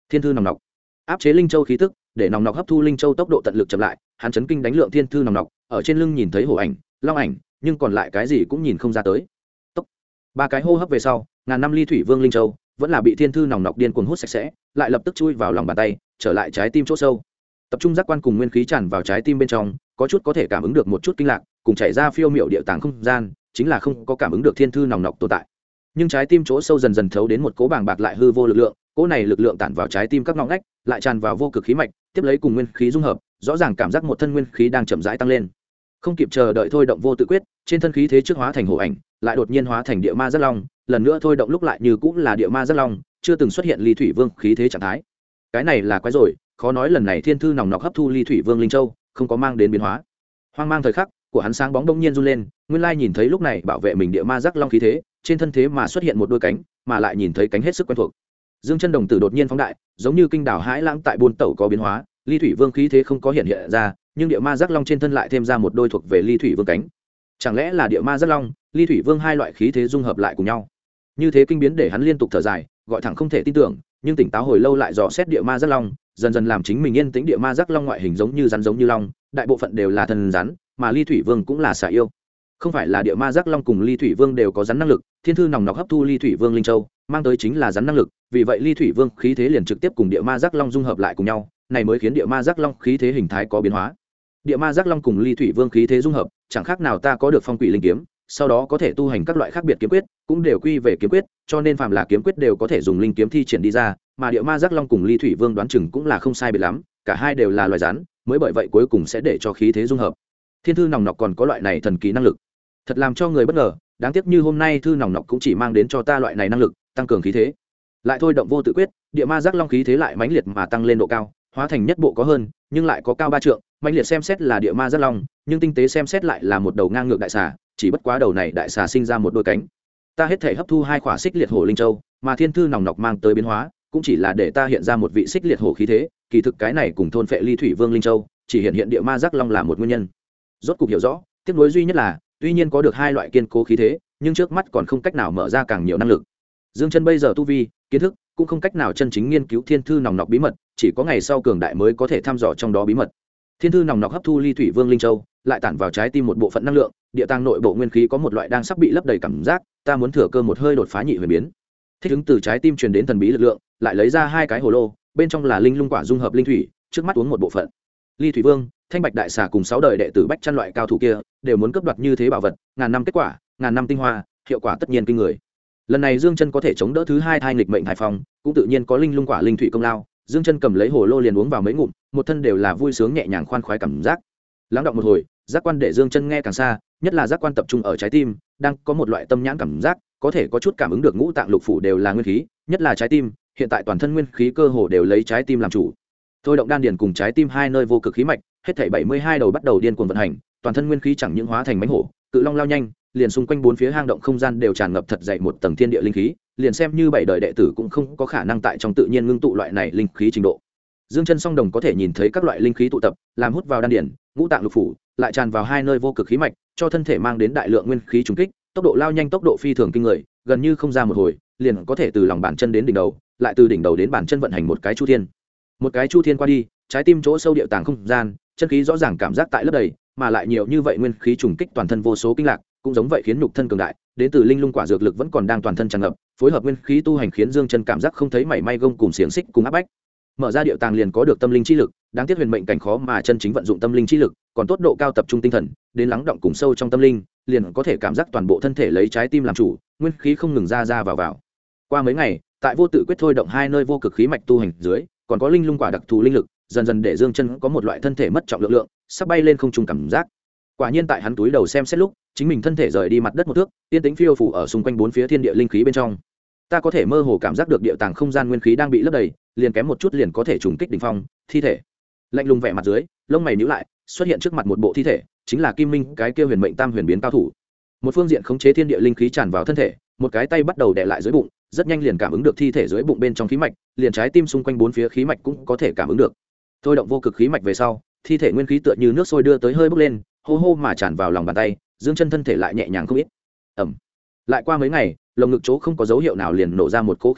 Thiên thư nòng nọc áp chế linh châu khí tức, để nòng nọc hấp thu linh châu tốc độ tận lực chậm lại. Hắn chấn kinh đánh lượng thiên thư nòng nọc, ở trên lưng nhìn thấy hổ ảnh, long ảnh, nhưng còn lại cái gì cũng nhìn không ra tới. Tốc. Ba cái hô hấp về sau, ngàn năm ly thủy vương linh châu vẫn là bị thiên thư nòng nọc điên cuồng hút sạch sẽ, lại lập tức chui vào lòng bàn tay, trở lại trái tim chỗ sâu. Tập trung giác quan cùng nguyên khí tràn vào trái tim bên trong, có chút có thể cảm ứng được một chút kinh lạc, cùng chảy ra phiêu miểu địa tàng không gian, chính là không có cảm ứng được thiên thư nòng nọc tồn tại. Nhưng trái tim chỗ sâu dần dần thấu đến một cỗ bàng bạc lại hư vô lực lượng, cỗ này lực lượng tản vào trái tim các ngõ ngách, lại tràn vào vô cực khí mạch, tiếp lấy cùng nguyên khí dung hợp, rõ ràng cảm giác một thân nguyên khí đang chậm rãi tăng lên. Không kịp chờ đợi thôi động vô tự quyết, trên thân khí thế trước hóa thành hổ ảnh, lại đột nhiên hóa thành địa ma giác long, lần nữa thôi động lúc lại như cũng là địa ma giác long, chưa từng xuất hiện ly thủy vương khí thế trạng thái. Cái này là quái rồi, khó nói lần này thiên thư nòng nọc hấp thu ly thủy vương linh châu không có mang đến biến hóa. Hoang mang thời khắc của hắn sáng bóng đông nhiên run lên, nguyên lai nhìn thấy lúc này bảo vệ mình địa ma giác long khí thế, trên thân thế mà xuất hiện một đôi cánh, mà lại nhìn thấy cánh hết sức quen thuộc. Dương chân đồng tử đột nhiên phóng đại, giống như kinh đảo hãi lãng tại buôn tẩu có biến hóa, ly thủy vương khí thế không có hiện hiện ra, nhưng địa ma giác long trên thân lại thêm ra một đôi thuộc về ly thủy vương cánh. Chẳng lẽ là địa ma giác long, ly thủy vương hai loại khí thế dung hợp lại cùng nhau? Như thế kinh biến để hắn liên tục thở dài, gọi thẳng không thể tin tưởng, nhưng tỉnh táo hồi lâu lại dò xét địa ma giác long, dần dần làm chính mình yên tĩnh. Địa ma giác long ngoại hình giống như rắn giống như long, đại bộ phận đều là thần rắn, mà ly thủy vương cũng là xà yêu. Không phải là địa ma giác long cùng ly thủy vương đều có rắn năng lực, thiên thư nòng nọc hấp thu ly thủy vương linh châu mang tới chính là rắn năng lực, vì vậy ly thủy vương khí thế liền trực tiếp cùng địa ma giác long dung hợp lại cùng nhau, này mới khiến địa ma giác long khí thế hình thái có biến hóa. Địa ma giác long cùng ly thủy vương khí thế dung hợp, chẳng khác nào ta có được phong quỷ linh kiếm, sau đó có thể tu hành các loại khác biệt kiếm quyết, cũng đều quy về kiếm quyết, cho nên phàm là kiếm quyết đều có thể dùng linh kiếm thi triển đi ra, mà địa ma giác long cùng ly thủy vương đoán chừng cũng là không sai biệt lắm, cả hai đều là loài rắn, mới bởi vậy cuối cùng sẽ để cho khí thế dung hợp. Thiên thư nòng nọc còn có loại này thần kỳ năng lực, thật làm cho người bất ngờ. Đáng tiếc như hôm nay thư nòng nọc cũng chỉ mang đến cho ta loại này năng lực, tăng cường khí thế. Lại thôi động vô tự quyết, địa ma giác long khí thế lại mãnh liệt mà tăng lên độ cao, hóa thành nhất bộ có hơn, nhưng lại có cao 3 trượng. Mãnh liệt xem xét là địa ma giác long, nhưng tinh tế xem xét lại là một đầu ngang ngược đại xà, chỉ bất quá đầu này đại xà sinh ra một đôi cánh. Ta hết thể hấp thu 2 khỏa xích liệt hổ linh châu, mà thiên thư nòng nọc mang tới biến hóa cũng chỉ là để ta hiện ra một vị xích liệt hổ khí thế, kỳ thực cái này cùng thôn phệ ly thủy vương linh châu chỉ hiện địa ma giác long là một nguyên nhân. Rốt cục hiểu rõ, tiếc nuối duy nhất là tuy nhiên có được 2 loại kiên cố khí thế, nhưng trước mắt còn không cách nào mở ra càng nhiều năng lực. Dương chân bây giờ tu vi, kiến thức cũng không cách nào chân chính nghiên cứu thiên thư nòng nọc bí mật, chỉ có ngày sau cường đại mới có thể thăm dò trong đó bí mật. Thiên thư nòng nọc hấp thu ly thủy vương linh châu, lại tản vào trái tim một bộ phận năng lượng, địa tàng nội bộ nguyên khí có một loại đang sắp bị lấp đầy cảm giác, ta muốn thừa cơ một hơi đột phá nhị huyền biến. Thích ứng từ trái tim truyền đến thần bí lực lượng, lại lấy ra 2 cái hồ lô, bên trong là linh lung quả dung hợp linh thủy, trước mắt uống một bộ phận. Ly thủy vương, thanh bạch đại xà cùng 6 đời đệ tử bách chăn loại cao thủ kia đều muốn cướp đoạt như thế bảo vật, ngàn năm kết quả, ngàn năm tinh hoa, hiệu quả tất nhiên kinh người. Lần này Dương Chân có thể chống đỡ thứ 2 thai nghịch mệnh hải phong, cũng tự nhiên có linh lung quả linh thủy công lao. Dương Chân cầm lấy hồ lô liền uống vào mấy ngụm, một thân đều là vui sướng nhẹ nhàng khoan khoái cảm giác. Lắng đọng một hồi, giác quan để Dương Chân nghe càng xa, nhất là giác quan tập trung ở trái tim, đang có một loại tâm nhãn cảm giác, có thể có chút cảm ứng được ngũ tạng lục phủ đều là nguyên khí, nhất là trái tim, hiện tại toàn thân nguyên khí cơ hồ đều lấy trái tim làm chủ. Thôi động đan điền cùng trái tim 2 nơi vô cực khí mạch, hết thảy 72 đầu bắt đầu điên cuồng vận hành, toàn thân nguyên khí chẳng những hóa thành mãnh hổ, cự long lao nhanh, liền xung quanh 4 phía hang động không gian đều tràn ngập thật dày một tầng thiên địa linh khí, liền xem như 7 đời đệ tử cũng không có khả năng tại trong tự nhiên ngưng tụ loại này linh khí trình độ. Dương Chân song đồng có thể nhìn thấy các loại linh khí tụ tập, làm hút vào đan điền, ngũ tạng lục phủ, lại tràn vào 2 nơi vô cực khí mạch, cho thân thể mang đến đại lượng nguyên khí trùng kích, tốc độ lao nhanh, tốc độ phi thường kinh người, gần như không ra một hồi, liền có thể từ lòng bàn chân đến đỉnh đầu, lại từ đỉnh đầu đến bàn chân vận hành một cái chu thiên. Một cái chu thiên qua đi, trái tim chỗ sâu địa tàng không gian, chân khí rõ ràng cảm giác tại lớp đầy, mà lại nhiều như vậy nguyên khí trùng kích toàn thân vô số kinh lạc, cũng giống vậy khiến nhục thân cường đại, đến từ linh lung quả dược lực vẫn còn đang toàn thân tràn ngập, phối hợp nguyên khí tu hành khiến Dương Chân cảm giác không thấy mảy may gông cùng xiềng xích cùng áp bách. Mở ra địa tàng liền có được tâm linh chi lực, đáng tiếc huyền mệnh cảnh khó mà chân chính vận dụng tâm linh chi lực, còn tốt độ cao tập trung tinh thần, đến lắng động cùng sâu trong tâm linh, liền có thể cảm giác toàn bộ thân thể lấy trái tim làm chủ, nguyên khí không ngừng ra vào. Qua mấy ngày, tại vô tự quyết thôi động 2 nơi vô cực khí mạch tu hành dưới, còn có linh lung quả đặc thù linh lực, dần dần để Dương Chân có một loại thân thể mất trọng lượng, sắp bay lên không trung cảm giác. Quả nhiên tại hắn túi đầu xem xét lúc, chính mình thân thể rời đi mặt đất một thước, yên tĩnh phiêu phù ở xung quanh 4 phía thiên địa linh khí bên trong. Ta có thể mơ hồ cảm giác được địa tàng không gian nguyên khí đang bị lấp đầy, liền kém một chút liền có thể trùng kích đỉnh phong, thi thể. Lạnh lùng vẻ mặt dưới, lông mày nhíu lại, xuất hiện trước mặt một bộ thi thể, chính là Kim Minh, cái kia huyền mệnh tam huyền biến cao thủ. Một phương diện khống chế thiên địa linh khí tràn vào thân thể, một cái tay bắt đầu đè lại dưới bụng, rất nhanh liền cảm ứng được thi thể dưới bụng bên trong khí mạch, liền trái tim xung quanh 4 phía khí mạch cũng có thể cảm ứng được. Thôi động vô cực khí mạch về sau, thi thể nguyên khí tựa như nước sôi đưa tới hơi bốc lên, hô hô mà tràn vào lòng bàn tay, Dương Chân thân thể lại nhẹ nhàng không ít. Ầm. Lại qua mấy ngày, lồng ngực chỗ không có dấu hiệu nào liền nổ ra một cỗ khí thế,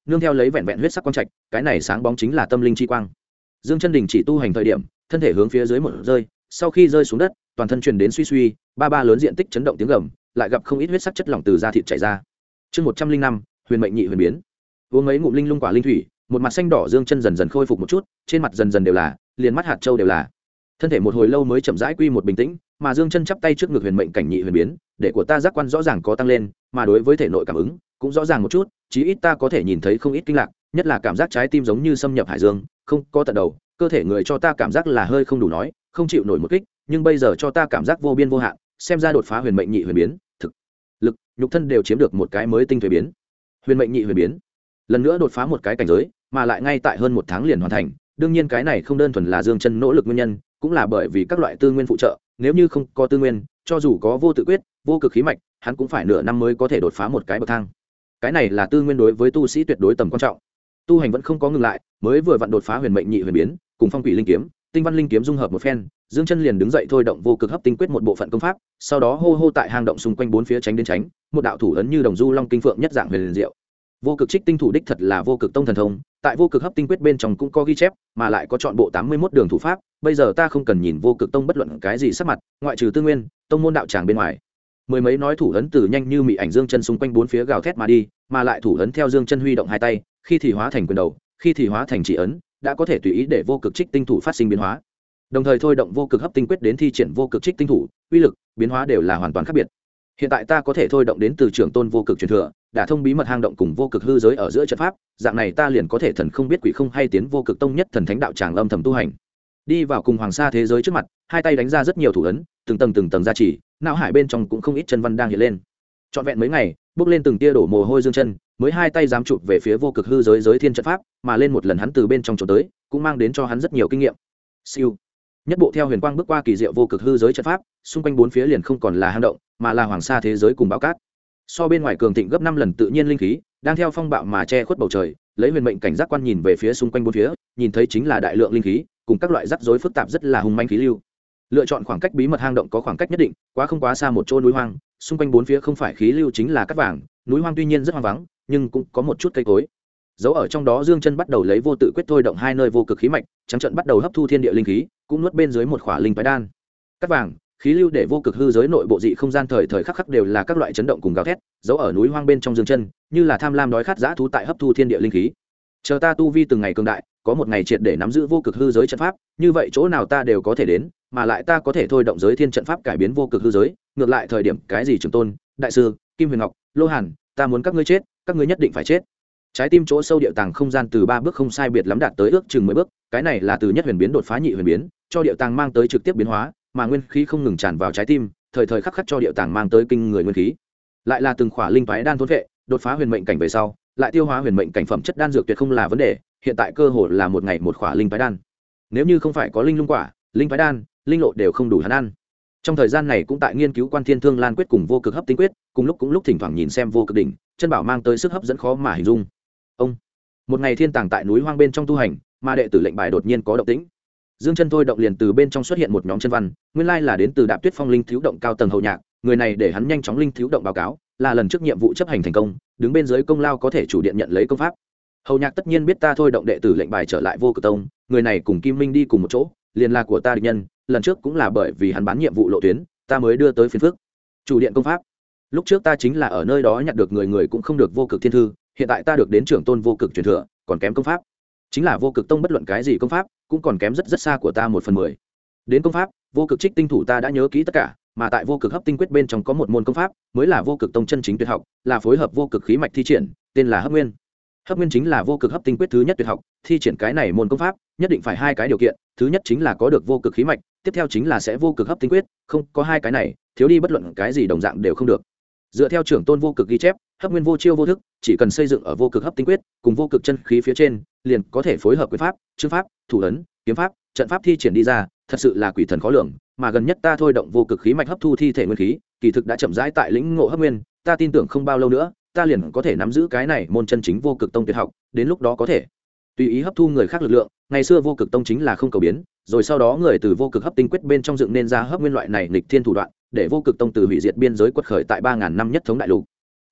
nương theo lấy vẹn vẹn huyết sắc quang trạch, cái này sáng bóng chính là tâm linh chi quang. Dương Chân đình chỉ tu hành thời điểm, thân thể hướng phía dưới một rơi, sau khi rơi xuống đất, toàn thân truyền đến suy suy, ba lớn diện tích chấn động tiếng gầm, lại gặp không ít huyết sắc chất lỏng từ da thịt chảy ra. Chương 105, huyền mệnh nhị huyền biến. Uống mấy ngụm linh lung quả linh thủy, một mặt xanh đỏ Dương Chân dần dần khôi phục một chút, trên mặt dần dần đều là, liền mắt hạt châu đều là. Thân thể một hồi lâu mới chậm rãi quy một bình tĩnh, mà Dương Chân chắp tay trước ngực huyền mệnh cảnh nhị huyền biến, để của ta giác quan rõ ràng có tăng lên, mà đối với thể nội cảm ứng cũng rõ ràng một chút, chí ít ta có thể nhìn thấy không ít kinh lạc, nhất là cảm giác trái tim giống như xâm nhập hải dương, không có tận đầu, cơ thể người cho ta cảm giác là hơi không đủ nói, không chịu nổi một kích, nhưng bây giờ cho ta cảm giác vô biên vô hạn, xem ra đột phá huyền mệnh nhị huyền biến, thực lực, nhục thân đều chiếm được một cái mới tinh thuế biến. Huyền mệnh nhị huyền biến, lần nữa đột phá một cái cảnh giới, mà lại ngay tại hơn một tháng liền hoàn thành, đương nhiên cái này không đơn thuần là Dương Chân nỗ lực nguyên nhân, cũng là bởi vì các loại tư nguyên phụ trợ, nếu như không có tư nguyên, cho dù có vô tự quyết, vô cực khí mạch, hắn cũng phải nửa năm mới có thể đột phá một cái bậc thang. Cái này là tư nguyên đối với tu sĩ tuyệt đối tầm quan trọng. Tu hành vẫn không có ngừng lại, mới vừa vặn đột phá huyền mệnh nhị huyền biến, cùng phong quỷ linh kiếm, tinh văn linh kiếm dung hợp một phen, Dương Chân liền đứng dậy thôi động vô cực hấp tinh quyết một bộ phận công pháp, sau đó hô hô tại hang động xung quanh bốn phía tránh đến tránh, một đạo thủ ấn như đồng du long kinh phượng nhất dạng huyền diệu. Vô cực trích tinh thủ đích thật là vô cực tông thần thông, tại vô cực hấp tinh quyết bên trong cũng có ghi chép, mà lại có chọn bộ 81 đường thủ pháp, bây giờ ta không cần nhìn vô cực tông bất luận cái gì sắc mặt, ngoại trừ tư nguyên, tông môn đạo tràng bên ngoài. Mười mấy nói thủ ấn từ nhanh như mị ảnh Dương Chân xung quanh bốn phía gào thét mà đi, mà lại thủ ấn theo Dương Chân huy động hai tay, khi thì hóa thành quyền đầu, khi thì hóa thành chỉ ấn, đã có thể tùy ý để vô cực trích tinh thủ phát sinh biến hóa. Đồng thời thôi động vô cực hấp tinh quyết đến thi triển vô cực trích tinh thủ, uy lực, biến hóa đều là hoàn toàn khác biệt. Hiện tại ta có thể thôi động đến từ trưởng tôn vô cực truyền thừa, đã thông bí mật hang động cùng vô cực hư giới ở giữa trận pháp, dạng này ta liền có thể thần không biết quỷ không hay tiến vô cực tông nhất thần thánh đạo tràng âm thầm tu hành. Đi vào cùng hoàng sa thế giới trước mặt, hai tay đánh ra rất nhiều thủ ấn, từng tầng gia trì, não hải bên trong cũng không ít chân văn đang hiện lên. Trọn vẹn mấy ngày, bước lên từng tia đổ mồ hôi Dương Chân, mới hai tay dám chụp về phía vô cực hư giới giới thiên trận pháp, mà lên một lần hắn từ bên trong chỗ tới, cũng mang đến cho hắn rất nhiều kinh nghiệm. Siêu. Nhất bộ theo huyền quang bước qua kỳ diệu vô cực hư giới trận pháp, xung quanh bốn phía liền không còn là hang động, mà là hoàng sa thế giới cùng bão cát. So bên ngoài cường thịnh gấp 5 lần tự nhiên linh khí, đang theo phong bạo mà che khuất bầu trời, lấy huyền mệnh cảnh giác quan nhìn về phía xung quanh bốn phía, nhìn thấy chính là đại lượng linh khí, cùng các loại rắc rối phức tạp rất là hùng manh khí lưu. Lựa chọn khoảng cách bí mật hang động có khoảng cách nhất định, quá không quá xa một chỗ núi hoang, xung quanh bốn phía không phải khí lưu chính là cát vàng, núi hoang tuy nhiên rất hoang vắng, nhưng cũng có một chút cây cối. Dấu ở trong đó Dương Chân bắt đầu lấy vô tự quyết thôi động hai nơi vô cực khí mạch, trắng trận bắt đầu hấp thu thiên địa linh khí, cũng nuốt bên dưới một khỏa linh phái đan. Cát vàng, khí lưu để vô cực hư giới nội bộ dị không gian thời thời khắc khắc đều là các loại chấn động cùng gào thét, dấu ở núi hoang bên trong Dương Chân, như là tham lam đói khát dã thú tại hấp thu thiên địa linh khí. Chờ ta tu vi từng ngày cường đại, có một ngày triệt để nắm giữ vô cực hư giới trận pháp, như vậy chỗ nào ta đều có thể đến, mà lại ta có thể thôi động giới thiên trận pháp cải biến vô cực hư giới, ngược lại thời điểm cái gì trưởng tôn, đại sư, Kim Huyền Ngọc, Lô Hàn, ta muốn các ngươi chết, các ngươi nhất định phải chết. Trái tim chỗ sâu địa tàng không gian từ 3 bước không sai biệt lắm đạt tới ước chừng 10 bước, cái này là từ nhất huyền biến đột phá nhị huyền biến, cho địa tàng mang tới trực tiếp biến hóa, mà nguyên khí không ngừng tràn vào trái tim, thời thời khắc khắc cho địa tàng mang tới kinh người nguyên khí. Lại là từng khỏa linh toái đan thôn vệ, đột phá huyền mệnh cảnh về sau, lại tiêu hóa huyền mệnh cảnh phẩm chất đan dược tuyệt không là vấn đề, hiện tại cơ hội là một ngày một khỏa linh toái đan. Nếu như không phải có linh lung quả, linh toái đan, linh lộ đều không đủ hắn ăn. Trong thời gian này cũng tại nghiên cứu Quan Thiên Thương Lan quyết cùng vô cực hấp tinh quyết, cùng lúc thỉnh thoảng nhìn xem vô cực đỉnh, chân bảo mang tới sức hấp dẫn khó mà hình dung. Ông một ngày thiên tàng tại núi hoang bên trong tu hành, mà đệ tử lệnh bài đột nhiên có động tĩnh. Dương Chân thôi động liền từ bên trong xuất hiện một nhóm chân văn, nguyên lai là đến từ Đạp Tuyết Phong linh thiếu động cao tầng hậu nhạc, người này để hắn nhanh chóng linh thiếu động báo cáo, là lần trước nhiệm vụ chấp hành thành công, đứng bên dưới công lao có thể chủ điện nhận lấy công pháp. Hậu nhạc tất nhiên biết ta thôi động đệ tử lệnh bài trở lại vô cực tông, người này cùng Kim Minh đi cùng một chỗ, liền là của ta địch nhân, lần trước cũng là bởi vì hắn bán nhiệm vụ lộ tuyến, ta mới đưa tới phiền phức. Chủ điện công pháp. Lúc trước ta chính là ở nơi đó nhặt được người cũng không được vô cực thiên thư, hiện tại ta được đến trưởng tôn vô cực truyền thừa, còn kém công pháp. Chính là vô cực tông bất luận cái gì công pháp, cũng còn kém rất xa của ta 1/10. Đến công pháp, vô cực trích tinh thủ ta đã nhớ kỹ tất cả, mà tại vô cực hấp tinh quyết bên trong có một môn công pháp, mới là vô cực tông chân chính tuyệt học, là phối hợp vô cực khí mạch thi triển, tên là Hấp Nguyên. Hấp Nguyên chính là vô cực hấp tinh quyết thứ nhất tuyệt học, thi triển cái này môn công pháp, nhất định phải hai cái điều kiện, thứ nhất chính là có được vô cực khí mạch, tiếp theo chính là sẽ vô cực hấp tinh quyết, không có hai cái này, thiếu đi bất luận cái gì đồng dạng đều không được. Dựa theo trưởng tôn vô cực ghi chép, Hấp Nguyên vô chiêu vô thức, chỉ cần xây dựng ở vô cực hấp tinh quyết cùng vô cực chân khí phía trên, liền có thể phối hợp quyền pháp, chữ pháp, thủ ấn, kiếm pháp, trận pháp thi triển đi ra, thật sự là quỷ thần khó lường. Mà gần nhất ta thôi động vô cực khí mạch hấp thu thi thể nguyên khí, kỳ thực đã chậm rãi tại lĩnh ngộ Hấp Nguyên, ta tin tưởng không bao lâu nữa, ta liền có thể nắm giữ cái này môn chân chính vô cực tông tuyệt học, đến lúc đó có thể tùy ý hấp thu người khác lực lượng. Ngày xưa vô cực tông chính là không cầu biến, rồi sau đó người từ vô cực hấp tinh quyết bên trong dựng nên ra Hấp Nguyên loại này nghịch thiên thủ đoạn, để vô cực tông từ hủy diệt biên giới quật khởi tại 3000 năm nhất thống đại lục.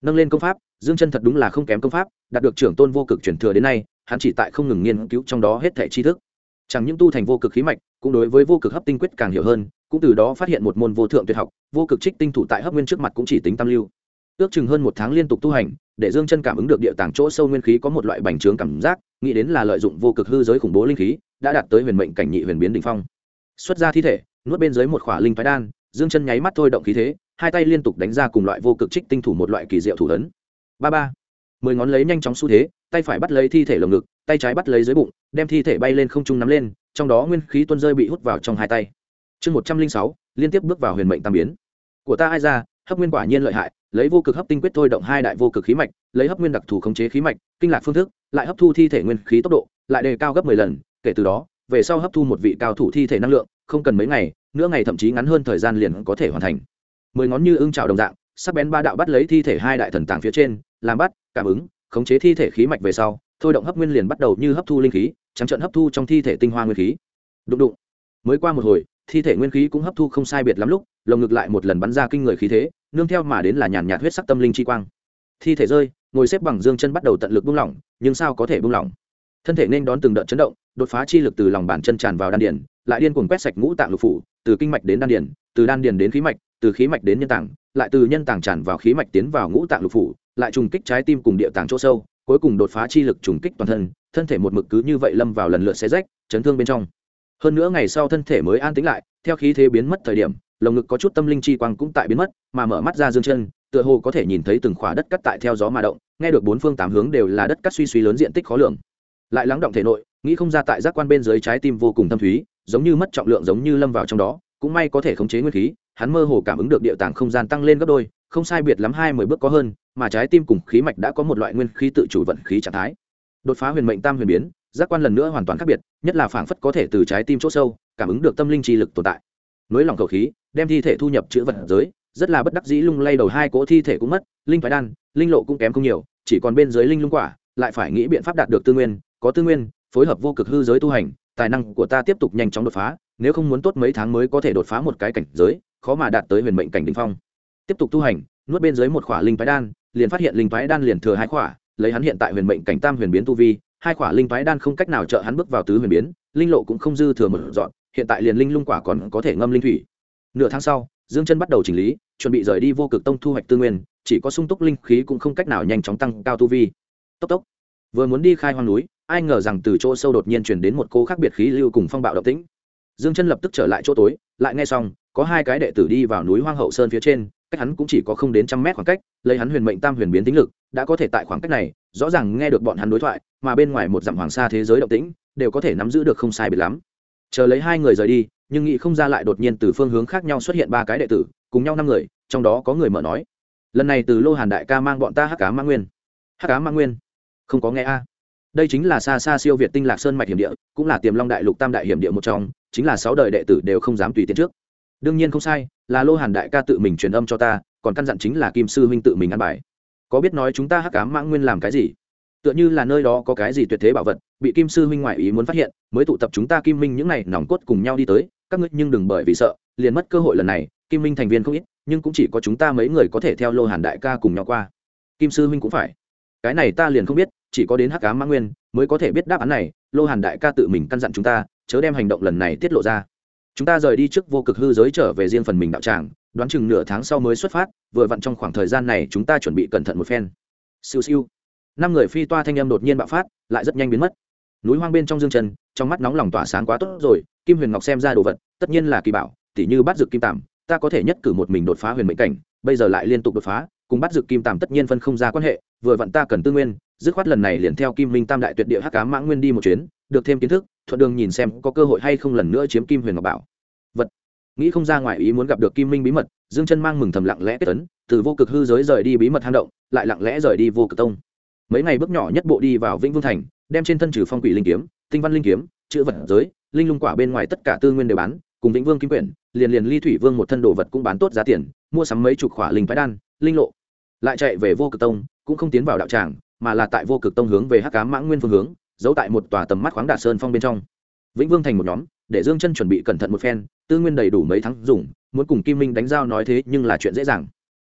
nâng lên công pháp, Dương Chân thật đúng là không kém công pháp, đạt được trưởng tôn vô cực truyền thừa đến nay, hắn chỉ tại không ngừng nghiên cứu trong đó hết thảy tri thức. Chẳng những tu thành vô cực khí mạch, cũng đối với vô cực hấp tinh quyết càng hiểu hơn, cũng từ đó phát hiện một môn vô thượng tuyệt học, vô cực trích tinh thủ tại hấp nguyên trước mặt cũng chỉ tính tam lưu. Ước chừng hơn 1 tháng liên tục tu hành, để Dương Chân cảm ứng được địa tàng chỗ sâu nguyên khí có một loại bành trướng cảm giác, nghĩ đến là lợi dụng vô cực hư giới khủng bố linh khí, đã đạt tới huyền mệnh cảnh nhị huyền biến đỉnh phong. Xuất ra thi thể, nuốt bên dưới một khỏa linh phái đan, Dương Chân nháy mắt thôi động khí thế, hai tay liên tục đánh ra cùng loại vô cực trích tinh thủ một loại kỳ diệu thủ ấn. Ba ba, 10 ngón lấy nhanh chóng xu thế, tay phải bắt lấy thi thể lồng ngực, tay trái bắt lấy dưới bụng, đem thi thể bay lên không trung nắm lên, trong đó nguyên khí tuôn rơi bị hút vào trong hai tay. Chương 106, liên tiếp bước vào huyền mệnh tam biến. Của ta ai ra, hấp nguyên quả nhiên lợi hại, lấy vô cực hấp tinh quyết thôi động hai đại vô cực khí mạch, lấy hấp nguyên đặc thù khống chế khí mạch, kinh lạc phương thức, lại hấp thu thi thể nguyên khí tốc độ, lại đề cao gấp 10 lần, kể từ đó, về sau hấp thu một vị cao thủ thi thể năng lượng, không cần mấy ngày, nửa ngày thậm chí ngắn hơn thời gian liền có thể hoàn thành. 10 ngón như ưng chảo đồng dạng, sắc bén ba đạo bắt lấy thi thể hai đại thần tàng phía trên, làm bắt, cảm ứng, khống chế thi thể khí mạch về sau, thôi động hấp nguyên liền bắt đầu như hấp thu linh khí, trắng trợn hấp thu trong thi thể tinh hoa nguyên khí. Đụng đụng. Mới qua một hồi, thi thể nguyên khí cũng hấp thu không sai biệt lắm lúc, lồng ngực lại một lần bắn ra kinh người khí thế, nương theo mà đến là nhàn nhạt huyết sắc tâm linh chi quang. Thi thể rơi, ngồi xếp bằng Dương Chân bắt đầu tận lực buông lỏng, nhưng sao có thể buông lỏng? Thân thể nên đón từng đợt chấn động, đột phá chi lực từ lòng bàn chân tràn vào đan điền, lại điên cuồng quét sạch ngũ tạng lục phủ, từ kinh mạch đến đan điền, từ đan điền đến khí mạch, từ khí mạch đến nhân tạng, lại từ nhân tạng tràn vào khí mạch tiến vào ngũ tạng lục phủ, lại trùng kích trái tim cùng địa tạng chỗ sâu, cuối cùng đột phá chi lực trùng kích toàn thân, thân thể một mực cứ như vậy lâm vào lần lượt xé rách, chấn thương bên trong. Hơn nữa ngày sau thân thể mới an tĩnh lại, theo khí thế biến mất thời điểm, lồng ngực có chút tâm linh chi quang cũng tại biến mất, mà mở mắt ra Dương Chân, tựa hồ có thể nhìn thấy từng khỏa đất cắt tại theo gió mà động, nghe được bốn phương tám hướng đều là đất cắt suy suy lớn diện tích khó lường. Lại lắng động thể nội, nghĩ không ra tại giác quan bên dưới trái tim vô cùng thâm thúy, giống như mất trọng lượng giống như lâm vào trong đó, cũng may có thể khống chế nguyên khí, hắn mơ hồ cảm ứng được địa tạng không gian tăng lên gấp đôi, không sai biệt lắm 20 bước có hơn, mà trái tim cùng khí mạch đã có một loại nguyên khí tự chủ vận khí trạng thái. Đột phá huyền mệnh tam huyền biến, giác quan lần nữa hoàn toàn khác biệt, nhất là phảng phất có thể từ trái tim chỗ sâu cảm ứng được tâm linh chi lực tồn tại. Nối lòng khẩu khí, đem thi thể thu nhập chữ vật giới, rất là bất đắc dĩ lung lay đầu hai cỗ thi thể cũng mất, linh phái đan, linh lộ cũng kém không nhiều, chỉ còn bên dưới linh lung quả, lại phải nghĩ biện pháp đạt được tư nguyên, có tư nguyên, phối hợp vô cực hư giới tu hành, tài năng của ta tiếp tục nhanh chóng đột phá, nếu không muốn tốt mấy tháng mới có thể đột phá một cái cảnh giới, khó mà đạt tới huyền mệnh cảnh đỉnh phong. Tiếp tục tu hành, nuốt bên dưới một khỏa linh phái đan, liền phát hiện linh phái đan liền thừa hai khỏa, lấy hắn hiện tại huyền mệnh cảnh tam huyền biến tu vi, hai khỏa linh phái đan không cách nào trợ hắn bước vào tứ huyền biến, linh lộ cũng không dư thừa một dọn, hiện tại liền linh lung quả còn có thể ngâm linh thủy. Nửa tháng sau, Dương Chân bắt đầu chỉnh lý, chuẩn bị rời đi vô cực tông thu hoạch tư nguyên, chỉ có sung túc linh khí cũng không cách nào nhanh chóng tăng cao tu vi. Tốc tốc. Vừa muốn đi khai hoang núi, ai ngờ rằng từ chỗ sâu đột nhiên truyền đến một cô khác biệt khí lưu cùng phong bạo động tĩnh. Dương Chân lập tức trở lại chỗ tối, lại nghe xong, có hai cái đệ tử đi vào núi Hoang Hậu Sơn phía trên, cách hắn cũng chỉ có không đến 100 mét khoảng cách, lấy hắn huyền mệnh tam huyền biến tính lực, đã có thể tại khoảng cách này, rõ ràng nghe được bọn hắn đối thoại, mà bên ngoài một dặm hoàng sa thế giới động tĩnh, đều có thể nắm giữ được không sai biệt lắm. Chờ lấy hai người rời đi, nhưng nghĩ không ra lại đột nhiên từ phương hướng khác nhau xuất hiện ba cái đệ tử, cùng nhau 5 người, trong đó có người mở nói: "Lần này từ Lô Hàn đại ca mang bọn ta Hắc Ám Mãng Nguyên." Hắc Ám Mãng Nguyên? Không có nghe a. Đây chính là xa xa siêu việt Tinh Lạc Sơn mạch hiểm địa, cũng là Tiềm Long đại lục tam đại hiểm địa một trong, chính là 6 đời đệ tử đều không dám tùy tiện trước. Đương nhiên không sai, là Lô Hàn đại ca tự mình truyền âm cho ta, còn căn dặn chính là Kim sư huynh tự mình ăn bài. Có biết nói chúng ta Hắc Ám Mãng Nguyên làm cái gì? Tựa như là nơi đó có cái gì tuyệt thế bảo vật, bị Kim sư huynh ngoại ý muốn phát hiện, mới tụ tập chúng ta Kim Minh những này nòng cốt cùng nhau đi tới, các ngươi nhưng đừng bởi vì sợ, liền mất cơ hội lần này, Kim Minh thành viên không ít, nhưng cũng chỉ có chúng ta mấy người có thể theo Lô Hàn đại ca cùng nhau qua. Kim sư huynh cũng phải. Cái này ta liền không biết, chỉ có đến Hắc Ám Mãng Nguyên mới có thể biết đáp án này, Lô Hàn đại ca tự mình căn dặn chúng ta, chớ đem hành động lần này tiết lộ ra. Chúng ta rời đi trước vô cực hư giới trở về riêng phần mình đạo tràng, đoán chừng nửa tháng sau mới xuất phát, vừa vặn trong khoảng thời gian này chúng ta chuẩn bị cẩn thận một phen. Siêu siêu. 5 người phi toa thanh âm đột nhiên bạo phát, lại rất nhanh biến mất. Núi hoang bên trong Dương Chân, trong mắt nóng lòng tỏa sáng quá tốt rồi, Kim Huyền Ngọc xem ra đồ vật, tất nhiên là kỳ bảo, tỉ như Bát Dược Kim Tằm, ta có thể nhất cử một mình đột phá huyền mệnh cảnh, bây giờ lại liên tục đột phá, cùng Bát Dược Kim Tằm tất nhiên phân không ra quan hệ, vừa vặn ta cần tư nguyên, dứt khoát lần này liền theo Kim Minh Tam đại tuyệt địa Hắc Ám Mãng Nguyên đi một chuyến, được thêm kiến thức, thuận đường nhìn xem có cơ hội hay không lần nữa chiếm Kim Huyền Ngọc bảo vật. Nghĩ không ra ngoài ý muốn gặp được Kim Minh bí mật, Dương Chân mang mừng thầm lặng lẽ kết ấn, từ vô cực hư giới rời đi bí mật hang động, lại lặng lẽ rời đi vô cực tông. Mấy ngày bước nhỏ nhất bộ đi vào Vĩnh Vương thành, đem trên thân trừ phong quỷ linh kiếm, tinh văn linh kiếm, chữ vật giới, linh lung quả bên ngoài tất cả tư nguyên đều bán, cùng Vĩnh Vương kim quyển, liền ly thủy vương một thân đồ vật cũng bán tốt giá tiền, mua sắm mấy chục khỏa linh phái đan, linh lộ. Lại chạy về vô cực tông, cũng không tiến vào đạo tràng, mà là tại vô cực tông hướng về Hắc Ám Mãng Nguyên phương hướng, giấu tại một tòa tầm mắt khoáng đạt sơn phong bên trong. Vĩnh Vương thành một nhóm, để Dương Chân chuẩn bị cẩn thận một phen, tư nguyên đầy đủ mấy tháng dùng, muốn cùng Kim Minh đánh giao nói thế nhưng là chuyện dễ dàng.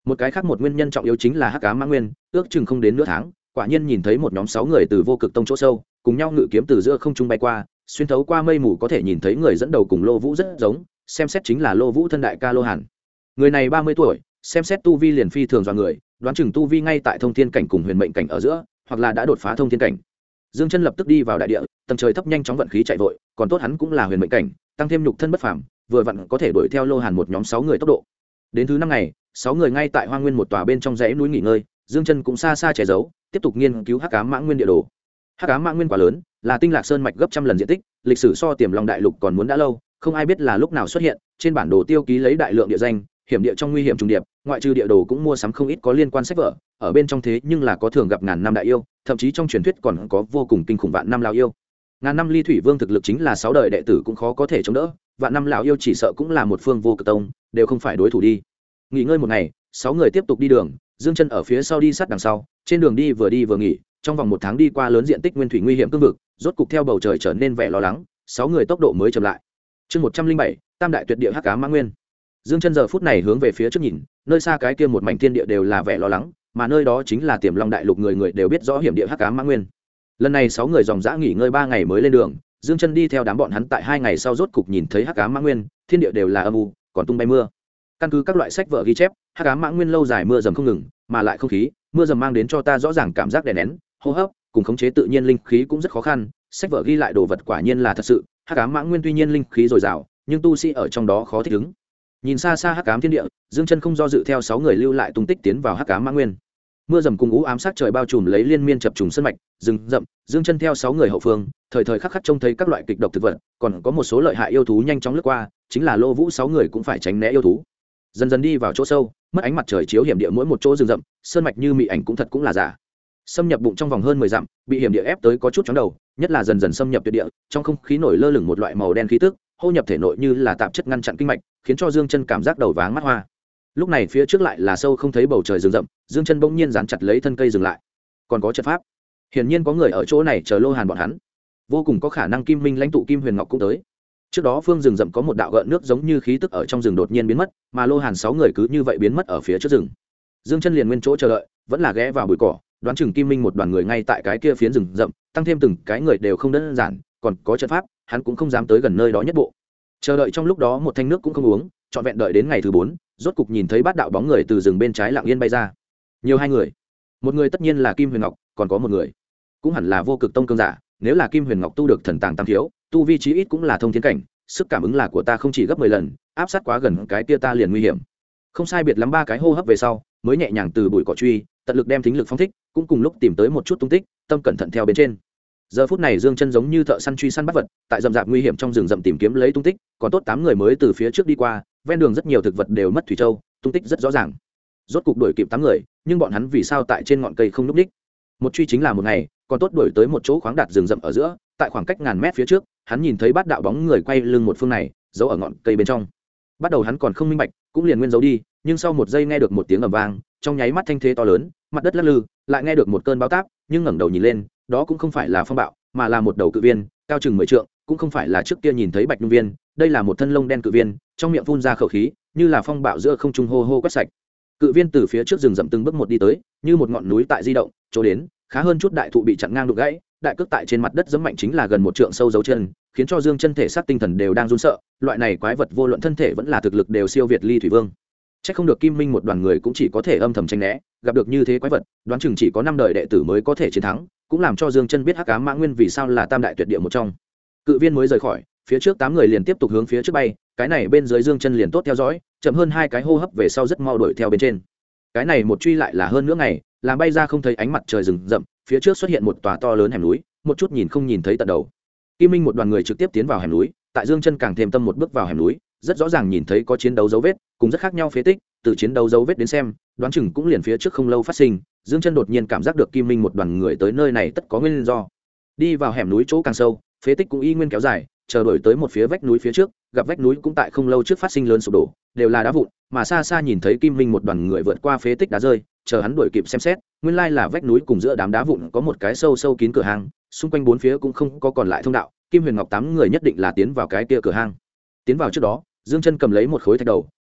Một cái khác một nguyên nhân trọng yếu chính là hắc ám mãng nguyên, ước chừng không đến nửa tháng, quả nhiên nhìn thấy một nhóm 6 người từ vô cực tông chỗ sâu cùng nhau ngự kiếm từ giữa không trung bay qua, xuyên thấu qua mây mù có thể nhìn thấy người dẫn đầu cùng Lô Vũ rất giống, xem xét chính là Lô Vũ thân đại ca Lô Hàn. Người này 30 tuổi, xem xét tu vi liền phi thường dọa người, đoán chừng tu vi ngay tại thông thiên cảnh cùng huyền mệnh cảnh ở giữa, hoặc là đã đột phá thông thiên cảnh. Dương Chân lập tức đi vào đại địa, tầng trời thấp nhanh chóng vận khí chạy vội, còn tốt hắn cũng là huyền mệnh cảnh, tăng thêm nhục thân bất phàm, vừa vặn có thể đuổi theo Lô Hàn một nhóm 6 người tốc độ. Đến thứ 5 ngày, 6 người ngay tại Hoang Nguyên một tòa bên trong dãy núi nghỉ ngơi, Dương Chân cũng xa xa che giấu, tiếp tục nghiên cứu Hắc Ám Mãng Nguyên địa đồ. Hắc Ám Mãng Nguyên quá lớn, là Tinh Lạc Sơn mạch gấp trăm lần diện tích, lịch sử so Tiềm Long đại lục còn muốn đã lâu, không ai biết là lúc nào xuất hiện, trên bản đồ tiêu ký lấy đại lượng địa danh, hiểm địa trong nguy hiểm trùng điệp, ngoại trừ địa đồ cũng mua sắm không ít có liên quan sách vở, ở bên trong thế nhưng là có thường gặp ngàn năm đại yêu, thậm chí trong truyền thuyết còn có vô cùng kinh khủng vạn năm lão yêu. Ngàn năm ly thủy vương thực lực chính là 6 đời đệ tử cũng khó có thể chống đỡ, vạn năm lão yêu chỉ sợ cũng là một phương vô cực tông, đều không phải đối thủ đi. Nghỉ ngơi một ngày, 6 người tiếp tục đi đường, Dương Chân ở phía sau đi sát đằng sau, trên đường đi vừa nghỉ, trong vòng 1 tháng đi qua lớn diện tích nguyên thủy nguy hiểm cương vực, rốt cục theo bầu trời trở nên vẻ lo lắng, 6 người tốc độ mới chậm lại. Chương 107, Tam đại tuyệt địa Hắc Ám Mãng Nguyên. Dương Chân giờ phút này hướng về phía trước nhìn, nơi xa cái kia một mảnh thiên địa đều là vẻ lo lắng, mà nơi đó chính là Tiềm Long đại lục, người người đều biết rõ hiểm địa Hắc Ám Mãng Nguyên. Lần này 6 người dòng dã nghỉ ngơi 3 ngày mới lên đường, Dương Chân đi theo đám bọn hắn tại 2 ngày sau rốt cục nhìn thấy Hắc Ám Mãng Nguyên, thiên địa đều là âm u, còn tung bay mưa. Căn cứ các loại sách vở ghi chép, Hắc Ám Mãng Nguyên lâu dài mưa dầm không ngừng, mà lại không khí, mưa dầm mang đến cho ta rõ ràng cảm giác đè nén, hô hấp, cùng khống chế tự nhiên linh khí cũng rất khó khăn. Sách vở ghi lại đồ vật quả nhiên là thật sự, Hắc Ám Mãng Nguyên tuy nhiên linh khí dồi dào, nhưng tu sĩ ở trong đó khó thích ứng. Nhìn xa xa Hắc Ám thiên địa, Dương Chân không do dự theo 6 người lưu lại tung tích tiến vào Hắc Ám Mãng Nguyên. Mưa dầm cùng u ám sát trời bao trùm lấy liên miên chập trùng sơn mạch, rừng rậm, Dương Chân theo 6 người hậu phương, thời thời khắc khắc trông thấy các loại kịch độc thực vật, còn có một số lợi hại yêu thú nhanh chóng lướt qua, chính là Lô Vũ 6 người cũng phải tránh né yêu thú. Dần dần đi vào chỗ sâu, mất ánh mặt trời chiếu hiểm địa mỗi một chỗ rừng rậm, sơn mạch như mị ảnh cũng thật cũng là giả. Xâm nhập bụng trong vòng hơn 10 dặm, bị hiểm địa ép tới có chút chóng đầu, nhất là dần dần xâm nhập tuyệt địa, trong không khí nổi lơ lửng một loại màu đen khí tức, hô nhập thể nội như là tạp chất ngăn chặn kinh mạch, khiến cho Dương Chân cảm giác đầu váng mắt hoa. Lúc này phía trước lại là sâu không thấy bầu trời rừng rậm, Dương Chân bỗng nhiên dán chặt lấy thân cây dừng lại. Còn có trận pháp, hiển nhiên có người ở chỗ này chờ Lô Hàn bọn hắn. Vô cùng có khả năng Kim Minh lãnh tụ Kim Huyền Ngọc cũng tới. Trước đó phương rừng rậm có một đạo gợn nước giống như khí tức ở trong rừng đột nhiên biến mất, mà Lô Hàn 6 người cứ như vậy biến mất ở phía trước rừng. Dương Chân liền nguyên chỗ chờ đợi, vẫn là ghé vào bụi cỏ, đoán chừng Kim Minh một đoàn người ngay tại cái kia phiến rừng rậm, tăng thêm từng cái người đều không đơn giản, còn có trận pháp, hắn cũng không dám tới gần nơi đó nhất bộ. Chờ đợi trong lúc đó một thanh nước cũng không uống, trọn vẹn đợi đến ngày thứ 4, rốt cục nhìn thấy bát đạo bóng người từ rừng bên trái lặng yên bay ra. Nhiều hai người. Một người tất nhiên là Kim Huyền Ngọc, còn có một người cũng hẳn là vô cực tông cường giả, nếu là Kim Huyền Ngọc tu được thần tàng tam thiếu, tu vi chí ít cũng là thông thiên cảnh, sức cảm ứng là của ta không chỉ gấp 10 lần, áp sát quá gần cái kia ta liền nguy hiểm. Không sai biệt lắm 3 cái hô hấp về sau, mới nhẹ nhàng từ bụi cỏ truy, tận lực đem thính lực phóng thích, cũng cùng lúc tìm tới một chút tung tích, tâm cẩn thận theo bên trên. Giờ phút này Dương Chân giống như thợ săn truy săn bắt vật, tại rậm rạp nguy hiểm trong rừng rậm tìm kiếm lấy tung tích, còn tốt 8 người mới từ phía trước đi qua, ven đường rất nhiều thực vật đều mất thủy châu, tung tích rất rõ ràng. Rốt cục đuổi kịp 8 người, nhưng bọn hắn vì sao tại trên ngọn cây không lúc đích? Một truy chính là một ngày, còn tốt đuổi tới một chỗ khoáng đạt rừng rậm ở giữa, tại khoảng cách ngàn mét phía trước, hắn nhìn thấy bát đạo bóng người quay lưng một phương này, giấu ở ngọn cây bên trong. Bắt đầu hắn còn không minh bạch, cũng liền nguyên giấu đi, nhưng sau một giây nghe được một tiếng ầm vang, trong nháy mắt thanh thế to lớn, mặt đất lắc lư, lại nghe được một cơn bão táp, nhưng ngẩng đầu nhìn lên, đó cũng không phải là phong bạo, mà là một đầu cự viên, cao chừng 10 trượng, cũng không phải là trước kia nhìn thấy bạch nhung viên, đây là một thân lông đen cự viên, trong miệng phun ra khẩu khí, như là phong bạo giữa không trung hô hô quét sạch. Cự viên từ phía trước rừng rậm từng bước một đi tới, như một ngọn núi tại di động, chỗ đến, khá hơn chút đại thụ bị chặn ngang đục gãy, đại cước tại trên mặt đất giẫm mạnh chính là gần 1 trượng sâu dấu chân, khiến cho Dương Chân thể xác tinh thần đều đang run sợ, loại này quái vật vô luận thân thể vẫn là thực lực đều siêu việt Ly Thủy Vương. Chắc không được Kim Minh một đoàn người cũng chỉ có thể âm thầm tránh né, gặp được như thế quái vật, đoán chừng chỉ có 5 đời đệ tử mới có thể chiến thắng, cũng làm cho Dương Chân biết Hắc Ám Mãng Nguyên vì sao là tam đại tuyệt địa một trong. Cự viên mới rời khỏi, phía trước 8 người liền tiếp tục hướng phía trước bay, cái này bên dưới Dương Chân liền tốt theo dõi, chậm hơn 2 cái hô hấp về sau rất mau đuổi theo bên trên. Cái này một truy lại là hơn nửa ngày, làm bay ra không thấy ánh mặt trời rừng rậm, phía trước xuất hiện một tòa to lớn hẻm núi, một chút nhìn không nhìn thấy tận đầu. Kim Minh một đoàn người trực tiếp tiến vào hẻm núi, tại Dương Chân càng thêm tâm một bước vào hẻm núi, rất rõ ràng nhìn thấy có chiến đấu dấu vết, cùng rất khác nhau phế tích, từ chiến đấu dấu vết đến xem, đoán chừng cũng liền phía trước không lâu phát sinh. Dương Chân đột nhiên cảm giác được Kim Minh một đoàn người tới nơi này tất có nguyên do. Đi vào hẻm núi chỗ càng sâu, phế tích cũng y nguyên kéo dài, chờ đuổi tới một phía vách núi phía trước, gặp vách núi cũng tại không lâu trước phát sinh lớn sụp đổ, đều là đá vụn, mà xa xa nhìn thấy Kim Minh một đoàn người vượt qua phế tích đá rơi, chờ hắn đuổi kịp xem xét, nguyên lai là vách núi cùng giữa đám đá vụn có một cái sâu sâu kín cửa hang, xung quanh bốn phía cũng không có còn lại thông đạo, Kim Huyền Ngọc 8 người nhất định là tiến vào cái kia cửa hang. Tiến vào trước đó, Dương Chân cầm lấy một khối thạch đầu,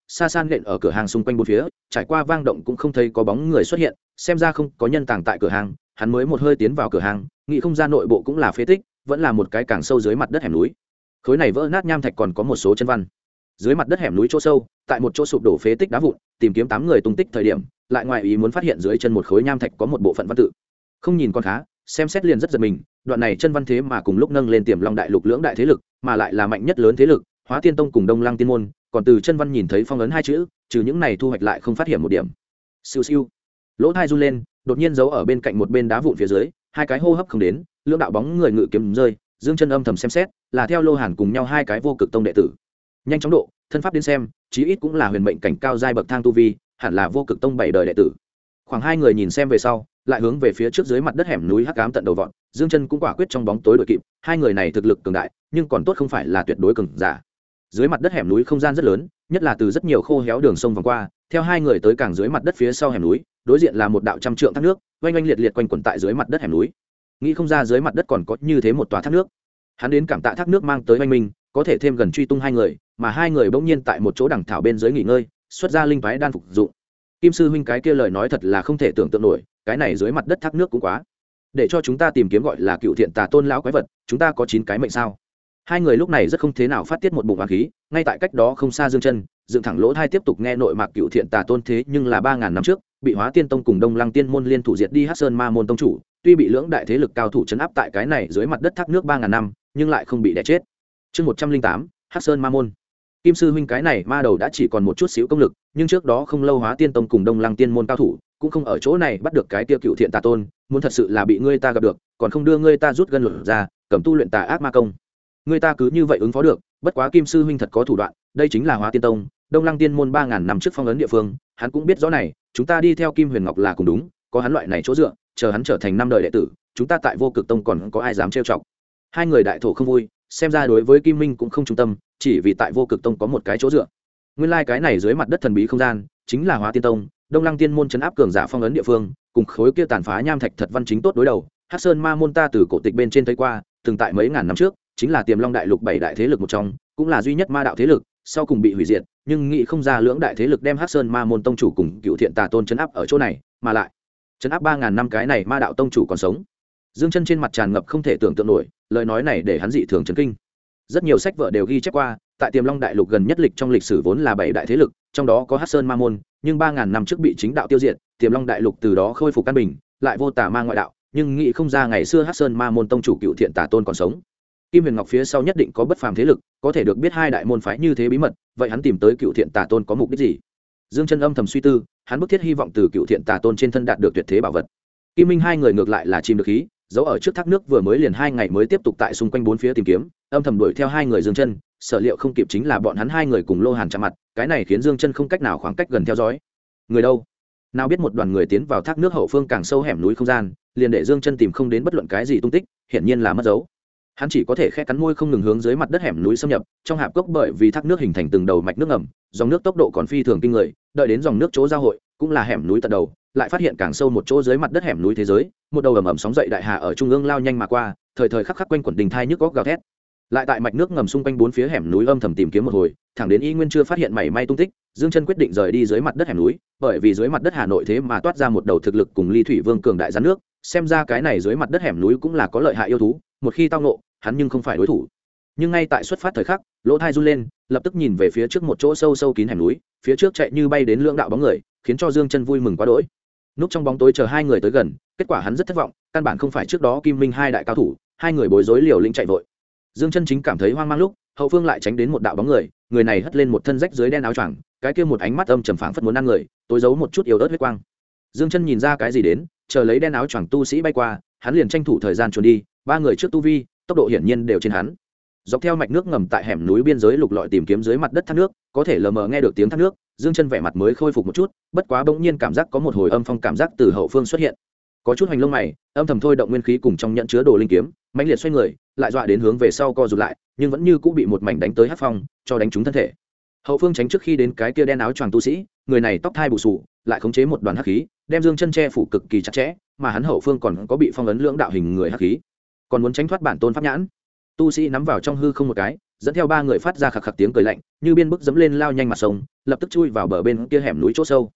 xa san nện ở cửa hàng xung quanh bốn phía, trải qua vang động cũng không thấy có bóng người xuất hiện, xem ra không có nhân tàng tại cửa hàng. Hắn mới một hơi tiến vào cửa hàng, nghĩ không ra nội bộ cũng là phế tích, vẫn là một cái càng sâu dưới mặt đất hẻm núi. Khối này vỡ nát nham thạch còn có một số chân văn. Dưới mặt đất hẻm núi chỗ sâu, tại một chỗ sụp đổ phế tích đá vụn, tìm kiếm 8 người tung tích thời điểm, lại ngoài ý muốn phát hiện dưới chân một khối nham thạch có một bộ phận văn tự. Không nhìn còn khá, xem xét liền rất giật mình, đoạn này chân văn thế mà cùng lúc nâng lên Tiềm Long đại lục lưỡng đại thế lực, mà lại là mạnh nhất lớn thế lực, Hóa Tiên Tông cùng Đông Lăng Tiên môn, còn từ chân văn nhìn thấy phong ấn hai chữ, trừ những này thu hoạch lại không phát hiện một điểm. Siêu siêu. Lỗ tai run lên, đột nhiên giấu ở bên cạnh một bên đá vụn phía dưới, hai cái hô hấp không đến, lưỡng đạo bóng người ngự kiếm rơi, Dương Chân âm thầm xem xét, là theo Lô Hàn cùng nhau hai cái vô cực tông đệ tử. Nhanh chóng độ, thân pháp đến xem, chí ít cũng là huyền mệnh cảnh cao giai bậc thang tu vi, hẳn là vô cực tông 7 đời đệ tử. Khoảng hai người nhìn xem về sau, lại hướng về phía trước dưới mặt đất hẻm núi hắc ám tận đầu vọt, Dương Chân cũng quả quyết trong bóng tối đuổi kịp, hai người này thực lực cường đại, nhưng còn tốt không phải là tuyệt đối cường giả. Dưới mặt đất hẻm núi không gian rất lớn, nhất là từ rất nhiều khô héo đường sông vòng qua, theo hai người tới càng dưới mặt đất phía sau hẻm núi, đối diện là một đạo trăm trượng thác nước, oanh oanh liệt liệt quanh quẩn tại dưới mặt đất hẻm núi. Nghĩ không ra dưới mặt đất còn có như thế một tòa thác nước. Hắn đến cảm tạ thác nước mang tới oanh minh, có thể thêm gần truy tung hai người, mà hai người bỗng nhiên tại một chỗ đằng thảo bên dưới nghỉ ngơi, xuất ra linh toái đan phục dụng. Kim sư huynh cái kia lời nói thật là không thể tưởng tượng nổi, cái này dưới mặt đất thác nước cũng quá. Để cho chúng ta tìm kiếm gọi là Cựu Thiện Tà Tôn lão quái vật, chúng ta có 9 cái mệnh sao? Hai người lúc này rất không thế nào phát tiết một bụng oán khí, ngay tại cách đó không xa Dương Chân, dựng thẳng lỗ tai tiếp tục nghe nội mạc Cựu Thiện Tà Tôn thế nhưng là 3000 năm trước, bị Hóa Tiên Tông cùng Đông Lăng Tiên môn liên thủ diệt đi Hắc Sơn Ma môn tông chủ, tuy bị lưỡng đại thế lực cao thủ trấn áp tại cái này dưới mặt đất thác nước 3000 năm, nhưng lại không bị đè chết. Chương 108, Hắc Sơn Ma môn. Kim sư huynh cái này ma đầu đã chỉ còn một chút xíu công lực, nhưng trước đó không lâu Hóa Tiên Tông cùng Đông Lăng Tiên môn cao thủ cũng không ở chỗ này bắt được cái tiêu Cựu Thiện Tà Tôn, muốn thật sự là bị ngươi ta gặp được, còn không đưa ngươi ta rút gân luận ra, cầm tu luyện tà ác ma công. Ngươi ta cứ như vậy ứng phó được, bất quá Kim sư huynh thật có thủ đoạn, đây chính là Hóa Tiên Tông, Đông Lăng Tiên môn 3000 năm trước phong ấn địa phương, hắn cũng biết rõ này, chúng ta đi theo Kim Huyền Ngọc là cùng đúng, có hắn loại này chỗ dựa, chờ hắn trở thành 5 đời đệ tử, chúng ta tại Vô Cực Tông còn có ai dám trêu chọc. Hai người đại thổ không vui, xem ra đối với Kim Minh cũng không trung tâm, chỉ vì tại Vô Cực Tông có một cái chỗ dựa. Nguyên lai cái này dưới mặt đất thần bí không gian, chính là Hóa Tiên Tông, Đông Lăng Tiên môn trấn áp cường giả phong ấn địa phương, cùng khối kia tàn phá nham thạch thật văn chính tốt đối đầu. Hắc Sơn Ma môn ta từ cổ tịch bên trên thấy qua, từng tại mấy ngàn năm trước, chính là Tiềm Long đại lục 7 đại thế lực một trong, cũng là duy nhất ma đạo thế lực, sau cùng bị hủy diệt, nhưng nghĩ không ra lưỡng đại thế lực đem Hắc Sơn Ma môn tông chủ cùng Cựu Thiện Tà Tôn trấn áp ở chỗ này, mà lại trấn áp 3000 năm cái này ma đạo tông chủ còn sống. Dương Chân trên mặt tràn ngập không thể tưởng tượng nổi, lời nói này để hắn dị thường chấn kinh. Rất nhiều sách vở đều ghi chép qua, tại Tiềm Long đại lục gần nhất lịch trong lịch sử vốn là 7 đại thế lực, trong đó có Hắc Sơn Ma môn, nhưng 3000 năm trước bị chính đạo tiêu diệt, Tiềm Long đại lục từ đó khôi phục căn bình, lại vô tà ma ngoại đạo, nhưng nghĩ không ra ngày xưa Hắc Sơn Ma môn tông chủ Cựu Thiện Tà Tôn còn sống. Kim Huyền Ngọc phía sau nhất định có bất phàm thế lực, có thể được biết hai đại môn phái như thế bí mật, vậy hắn tìm tới Cựu Thiện Tà Tôn có mục đích gì? Dương Chân âm thầm suy tư, hắn bức thiết hy vọng từ Cựu Thiện Tà Tôn trên thân đạt được tuyệt thế bảo vật. Kim Minh hai người ngược lại là chìm được khí, giấu ở trước thác nước vừa mới liền 2 ngày mới tiếp tục tại xung quanh bốn phía tìm kiếm, âm thầm đuổi theo hai người Dương Chân, sở liệu không kịp chính là bọn hắn hai người cùng Lô Hàn chạm mặt, cái này khiến Dương Chân không cách nào khoảng cách gần theo dõi. Người đâu? Nào biết một đoàn người tiến vào thác nước hậu phương càng sâu hẻm núi không gian, liền để Dương Chân tìm không đến bất luận cái gì tung tích, hiển nhiên là mất dấu. Hắn chỉ có thể khẽ cắn môi không ngừng hướng dưới mặt đất hẻm núi xâm nhập, trong hạp cốc bởi vì thác nước hình thành từng đầu mạch nước ngầm, dòng nước tốc độ còn phi thường kinh người, đợi đến dòng nước chỗ giao hội, cũng là hẻm núi tận đầu, lại phát hiện càng sâu một chỗ dưới mặt đất hẻm núi thế giới, một đầu ầm ầm sóng dậy đại hà ở trung ương lao nhanh mà qua, thời thời khắc khắc quanh quẩn đình thai nhức góc gào thét. Lại tại mạch nước ngầm xung quanh bốn phía hẻm núi âm thầm tìm kiếm một hồi, thẳng đến y nguyên chưa phát hiện mảy may tung tích, Dương Chân quyết định rời đi dưới mặt đất hẻm núi, bởi vì dưới mặt đất Hà Nội thế mà toát ra một đầu thực lực cùng Ly Thủy Vương cường đại rắn nước, xem ra cái này dưới mặt đất hẻm núi cũng là có lợi hại yêu thú, một khi tao ngộ, hắn nhưng không phải đối thủ. Nhưng ngay tại xuất phát thời khắc, lỗ tai run lên, lập tức nhìn về phía trước một chỗ sâu sâu kín hẻm núi, phía trước chạy như bay đến lưỡng đạo bóng người, khiến cho Dương Chân vui mừng quá đỗi. Núp trong bóng tối chờ hai người tới gần, kết quả hắn rất thất vọng, căn bản không phải trước đó Kim Minh hai đại cao thủ, hai người bối rối liều lĩnh chạy vội. Dương Chân chính cảm thấy hoang mang lúc, hậu phương lại tránh đến một đạo bóng người, người này hất lên một thân rách dưới đen áo choàng, cái kia một ánh mắt âm trầm phảng phất muốn ăn người, tối giấu một chút yếu ớt huyết quang. Dương Chân nhìn ra cái gì đến, chờ lấy đen áo choàng tu sĩ bay qua, hắn liền tranh thủ thời gian trốn đi, ba người trước tu vi, tốc độ hiển nhiên đều trên hắn. Dọc theo mạch nước ngầm tại hẻm núi biên giới lục lọi tìm kiếm dưới mặt đất thác nước, có thể lờ mờ nghe được tiếng thác nước, Dương Chân vẻ mặt mới khôi phục một chút, bất quá bỗng nhiên cảm giác có một hồi âm phong cảm giác từ hậu phương xuất hiện. Có chút hành lông mày, âm thầm thôi động nguyên khí cùng trong nhận chứa đồ linh kiếm, mãnh liệt xoay người, lại dọa đến hướng về sau co rụt lại, nhưng vẫn như cũ bị một mảnh đánh tới hắc phong, cho đánh trúng thân thể. Hậu phương tránh trước khi đến cái kia đen áo choàng tu sĩ, người này tóc thai bù sù, lại khống chế một đoàn hắc khí, đem Dương Chân che phủ cực kỳ chặt chẽ, mà hắn hậu phương còn có bị phong ấn lưỡng đạo hình người hắc khí, còn muốn tránh thoát bản tôn pháp nhãn. Tu sĩ nắm vào trong hư không một cái, dẫn theo ba người phát ra khạc khạc tiếng cười lạnh, như biên bức dẫm lên lao nhanh mặt sông, lập tức chui vào bờ bên kia hẻm núi chỗ sâu.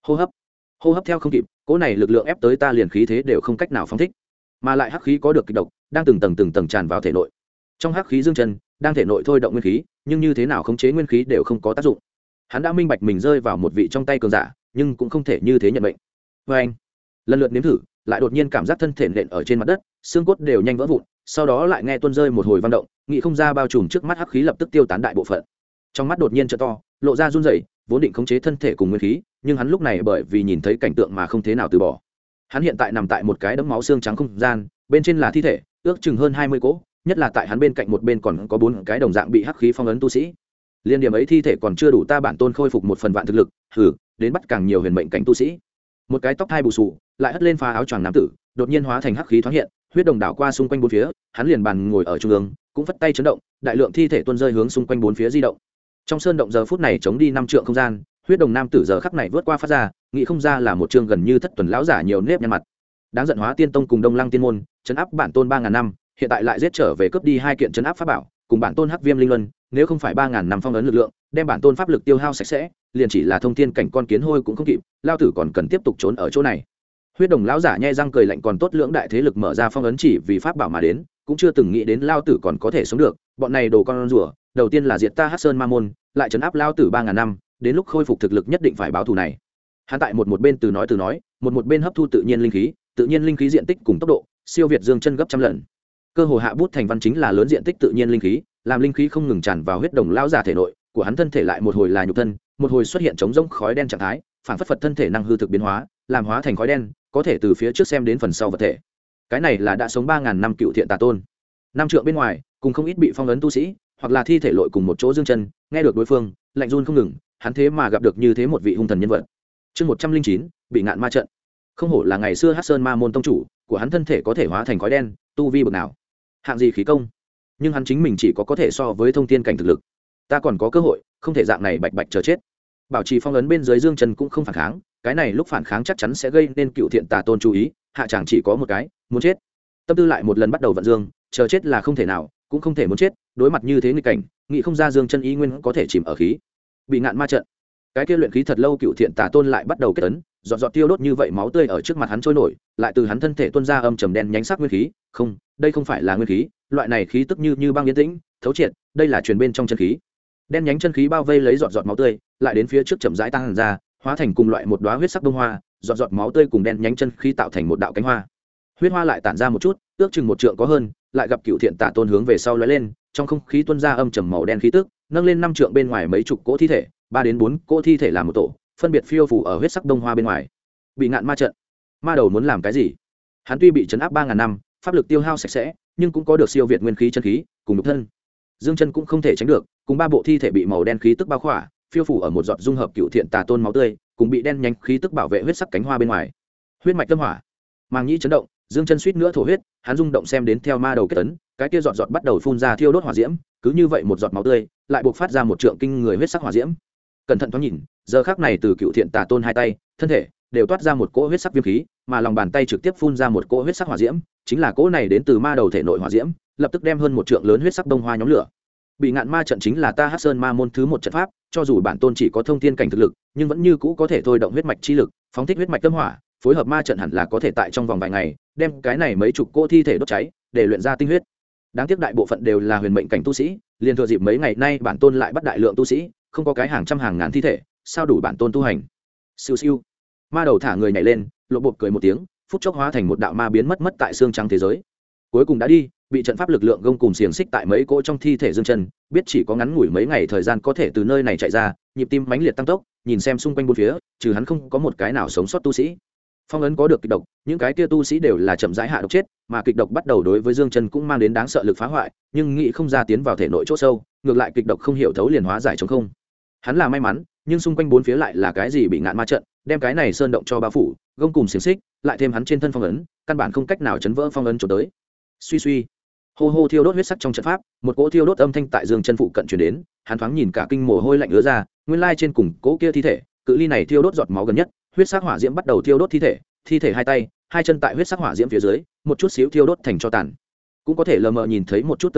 Hô hấp theo không kịp, cỗ này lực lượng ép tới ta liền khí thế đều không cách nào phóng thích, mà lại hắc khí có được kịch độc, đang từng tầng tràn vào thể nội. Trong hắc khí dương chân đang thể nội thôi động nguyên khí, nhưng như thế nào khống chế nguyên khí đều không có tác dụng. Hắn đã minh bạch mình rơi vào một vị trong tay cường giả, nhưng cũng không thể như thế nhận mệnh. Vê anh, lần lượt nếm thử, lại đột nhiên cảm giác thân thể nện ở trên mặt đất, xương cốt đều nhanh vỡ vụn, sau đó lại nghe tuôn rơi một hồi vang động, nghĩ không ra bao trùm trước mắt hắc khí lập tức tiêu tán đại bộ phận. Trong mắt đột nhiên trợ to, lộ ra run rẩy, vốn định khống chế thân thể cùng nguyên khí, nhưng hắn lúc này bởi vì nhìn thấy cảnh tượng mà không thế nào từ bỏ. Hắn hiện tại nằm tại một cái đẫm máu xương trắng không gian, bên trên là thi thể, ước chừng hơn 20 cỗ, nhất là tại hắn bên cạnh một bên còn có 4 cái đồng dạng bị hắc khí phong ấn tu sĩ. Liên điểm ấy thi thể còn chưa đủ ta bản tôn khôi phục một phần vạn thực lực, đến bắt càng nhiều huyền mệnh cảnh tu sĩ. Một cái tóc hai bù xù, lại hất lên phá áo choàng nam tử, đột nhiên hóa thành hắc khí thoáng hiện, huyết đồng đảo qua xung quanh bốn phía, hắn liền bàn ngồi ở trung ương, cũng phất tay chấn động, đại lượng thi thể tuôn rơi hướng xung quanh bốn phía di động. Trong sơn động giờ phút này chống đi 5 trượng không gian, huyết đồng nam tử giờ khắc này vượt qua phát ra, nghĩ không ra là một chương gần như thất tuần lão giả nhiều nếp nhăn mặt. Đáng giận Hóa Tiên Tông cùng Đông Lăng Tiên môn, trấn áp bản tôn 3000 năm, hiện tại lại giết trở về cướp đi 2 kiện trấn áp pháp bảo, cùng bản tôn Hắc Viêm Linh Luân, nếu không phải 3000 năm phong ấn lực lượng, đem bản tôn pháp lực tiêu hao sạch sẽ, liền chỉ là thông thiên cảnh con kiến hôi cũng không kịp, lao tử còn cần tiếp tục trốn ở chỗ này. Huyết đồng lão giả nhe răng cười lạnh, còn tốt lưỡng đại thế lực mở ra phong ấn chỉ vì pháp bảo mà đến, cũng chưa từng nghĩ đến lao tử còn có thể sống được, bọn này đồ con rùa, đầu tiên là diệt ta Hắc Sơn Ma môn, lại trấn áp lao tử 3000 năm, đến lúc khôi phục thực lực nhất định phải báo thù này. Hắn tại một bên từ nói, một bên hấp thu tự nhiên linh khí diện tích cùng tốc độ siêu việt dương chân gấp trăm lần. Cơ hồ hạ bút thành văn chính là lớn diện tích tự nhiên linh khí, làm linh khí không ngừng tràn vào huyết đồng lão giả thể nội, của hắn thân thể lại một hồi là nhục thân, một hồi xuất hiện trống rỗng khói đen trạng thái, phản phất thân thể năng hư thực biến hóa, làm hóa thành khói đen, có thể từ phía trước xem đến phần sau vật thể. Cái này là đã sống 3000 năm cựu thiện tà tôn. 5 trượng bên ngoài, cùng không ít bị phong ấn tu sĩ, hoặc là thi thể lội cùng một chỗ dương chân, nghe được đối phương, lạnh run không ngừng, hắn thế mà gặp được như thế một vị hung thần nhân vật. Chương 109, bị ngạn ma trận. Không hổ là ngày xưa Hắc Sơn Ma môn tông chủ, của hắn thân thể có thể hóa thành khói đen, tu vi bậc nào, hạng gì khí công, nhưng hắn chính mình chỉ có thể so với thông thiên cảnh thực lực. Ta còn có cơ hội, không thể dạng này bạch bạch chờ chết. Bảo trì phong ấn bên dưới dương trần cũng không phản kháng, cái này lúc phản kháng chắc chắn sẽ gây nên cựu thiện tà tôn chú ý, hạ chẳng chỉ có một cái, muốn chết. Tâm tư lại một lần bắt đầu vận dương, chờ chết là không thể nào, cũng không thể muốn chết, đối mặt như thế nghịch cảnh, nghĩ không ra dương chân ý nguyên có thể chìm ở khí. Bị ngạn ma trận. Cái kia luyện khí thật lâu cựu thiện tà tôn lại bắt đầu kết ấn, giọt tiêu đốt như vậy máu tươi ở trước mặt hắn trôi nổi, lại từ hắn thân thể tuôn ra âm trầm đen nhánh sắc nguyên khí, không, đây không phải là nguyên khí, loại này khí tức như băng yên tĩnh, thấu triệt, đây là truyền bên trong chân khí. Đen nhánh chân khí bao vây lấy giọt máu tươi, lại đến phía trước chậm rãi tăng ra, hóa thành cùng loại một đóa huyết sắc đông hoa, giọt máu tươi cùng đen nhánh chân khí tạo thành một đạo cánh hoa. Huyết hoa lại tản ra một chút, ước chừng 1 trượng có hơn, lại gặp cựu thiện tà tôn hướng về sau lóe lên, trong không khí tuôn ra âm trầm màu đen khí tức, nâng lên 5 trượng bên ngoài mấy chục cỗ thi thể, 3 đến 4 cỗ thi thể làm một tổ, phân biệt phiêu phù ở huyết sắc đông hoa bên ngoài. Bị ngạn ma trận, ma đầu muốn làm cái gì? Hắn tuy bị trấn áp 3000 năm, pháp lực tiêu hao sạch sẽ, nhưng cũng có được siêu việt nguyên khí chân khí cùng nhục thân. Dương chân cũng không thể tránh được, cùng 3 bộ thi thể bị màu đen khí tức bao khỏa, phiêu phù ở một giọt dung hợp cựu thiện tà tôn máu tươi, cùng bị đen nhánh khí tức bảo vệ huyết sắc cánh hoa bên ngoài. Huyết mạch tâm hỏa, màng nhĩ chấn động, Dương chân suýt nữa thổ huyết, hắn rung động xem đến theo ma đầu kết ấn, cái kia giọt bắt đầu phun ra thiêu đốt hỏa diễm, cứ như vậy một giọt máu tươi, lại buộc phát ra một trượng kinh người huyết sắc hỏa diễm. Cẩn thận thoáng nhìn, giờ khắc này từ cựu thiện tà tôn hai tay, thân thể đều toát ra một cỗ huyết sắc viêm khí, mà lòng bàn tay trực tiếp phun ra một cỗ huyết sắc hỏa diễm, chính là cỗ này đến từ ma đầu thể nội hỏa diễm, lập tức đem hơn một trượng lớn huyết sắc đông hoa nhóm lửa. Bị ngạn ma trận chính là ta Hắc Sơn Ma môn thứ 1 trận pháp, cho dù bản tôn chỉ có thông thiên cảnh thực lực, nhưng vẫn như cũ có thể thôi động huyết mạch chi lực, phóng thích huyết mạch tâm hỏa, phối hợp ma trận hẳn là có thể tại trong vòng vài ngày, đem cái này mấy chục cỗ thi thể đốt cháy, để luyện ra tinh huyết. Đáng tiếc đại bộ phận đều là huyền mệnh cảnh tu sĩ, liền thừa dịp mấy ngày nay bản tôn lại bắt đại lượng tu sĩ, không có cái hàng trăm hàng ngàn thi thể, sao đủ bản tôn tu hành. Siêu siêu. Ma đầu thả người nhảy lên, lộ bộp cười một tiếng, phút chốc hóa thành một đạo ma biến mất tại xương trắng thế giới. Cuối cùng đã đi, bị trận pháp lực lượng gông cùng xiềng xích tại mấy cỗ trong thi thể dương chân, biết chỉ có ngắn ngủi mấy ngày thời gian có thể từ nơi này chạy ra, nhịp tim mãnh liệt tăng tốc, nhìn xem xung quanh bốn phía, trừ hắn không có một cái nào sống sót tu sĩ. Phong ấn có được kịch độc, những cái kia tu sĩ đều là chậm rãi hạ độc chết, mà kịch độc bắt đầu đối với dương chân cũng mang đến đáng sợ lực phá hoại, nhưng nghĩ không ra tiến vào thể nội chỗ sâu, ngược lại kịch độc không hiểu thấu liền hóa giải trống không. Hắn là may mắn, nhưng xung quanh bốn phía lại là cái gì bị ngạn ma trận, đem cái này sơn động cho bao phủ, gông cùng xiềng xích, lại thêm hắn trên thân phong ấn, căn bản không cách nào chấn vỡ phong ấn chỗ tới. Suy suy, hô hô thiêu đốt huyết sắc trong trận pháp, một cỗ thiêu đốt âm thanh tại dương chân phụ cận truyền đến, hắn thoáng nhìn cả kinh mồ hôi lạnh ứa ra, nguyên lai trên cùng cỗ kia thi thể, cự ly này thiêu đốt giọt máu gần nhất, huyết sắc hỏa diễm bắt đầu thiêu đốt thi thể, thi thể hai tay, hai chân tại huyết sắc hỏa diễm phía dưới, một chút xíu thiêu đốt thành tro tàn. Cũng có thể lờ mờ nhìn thấy một chút tơ máu,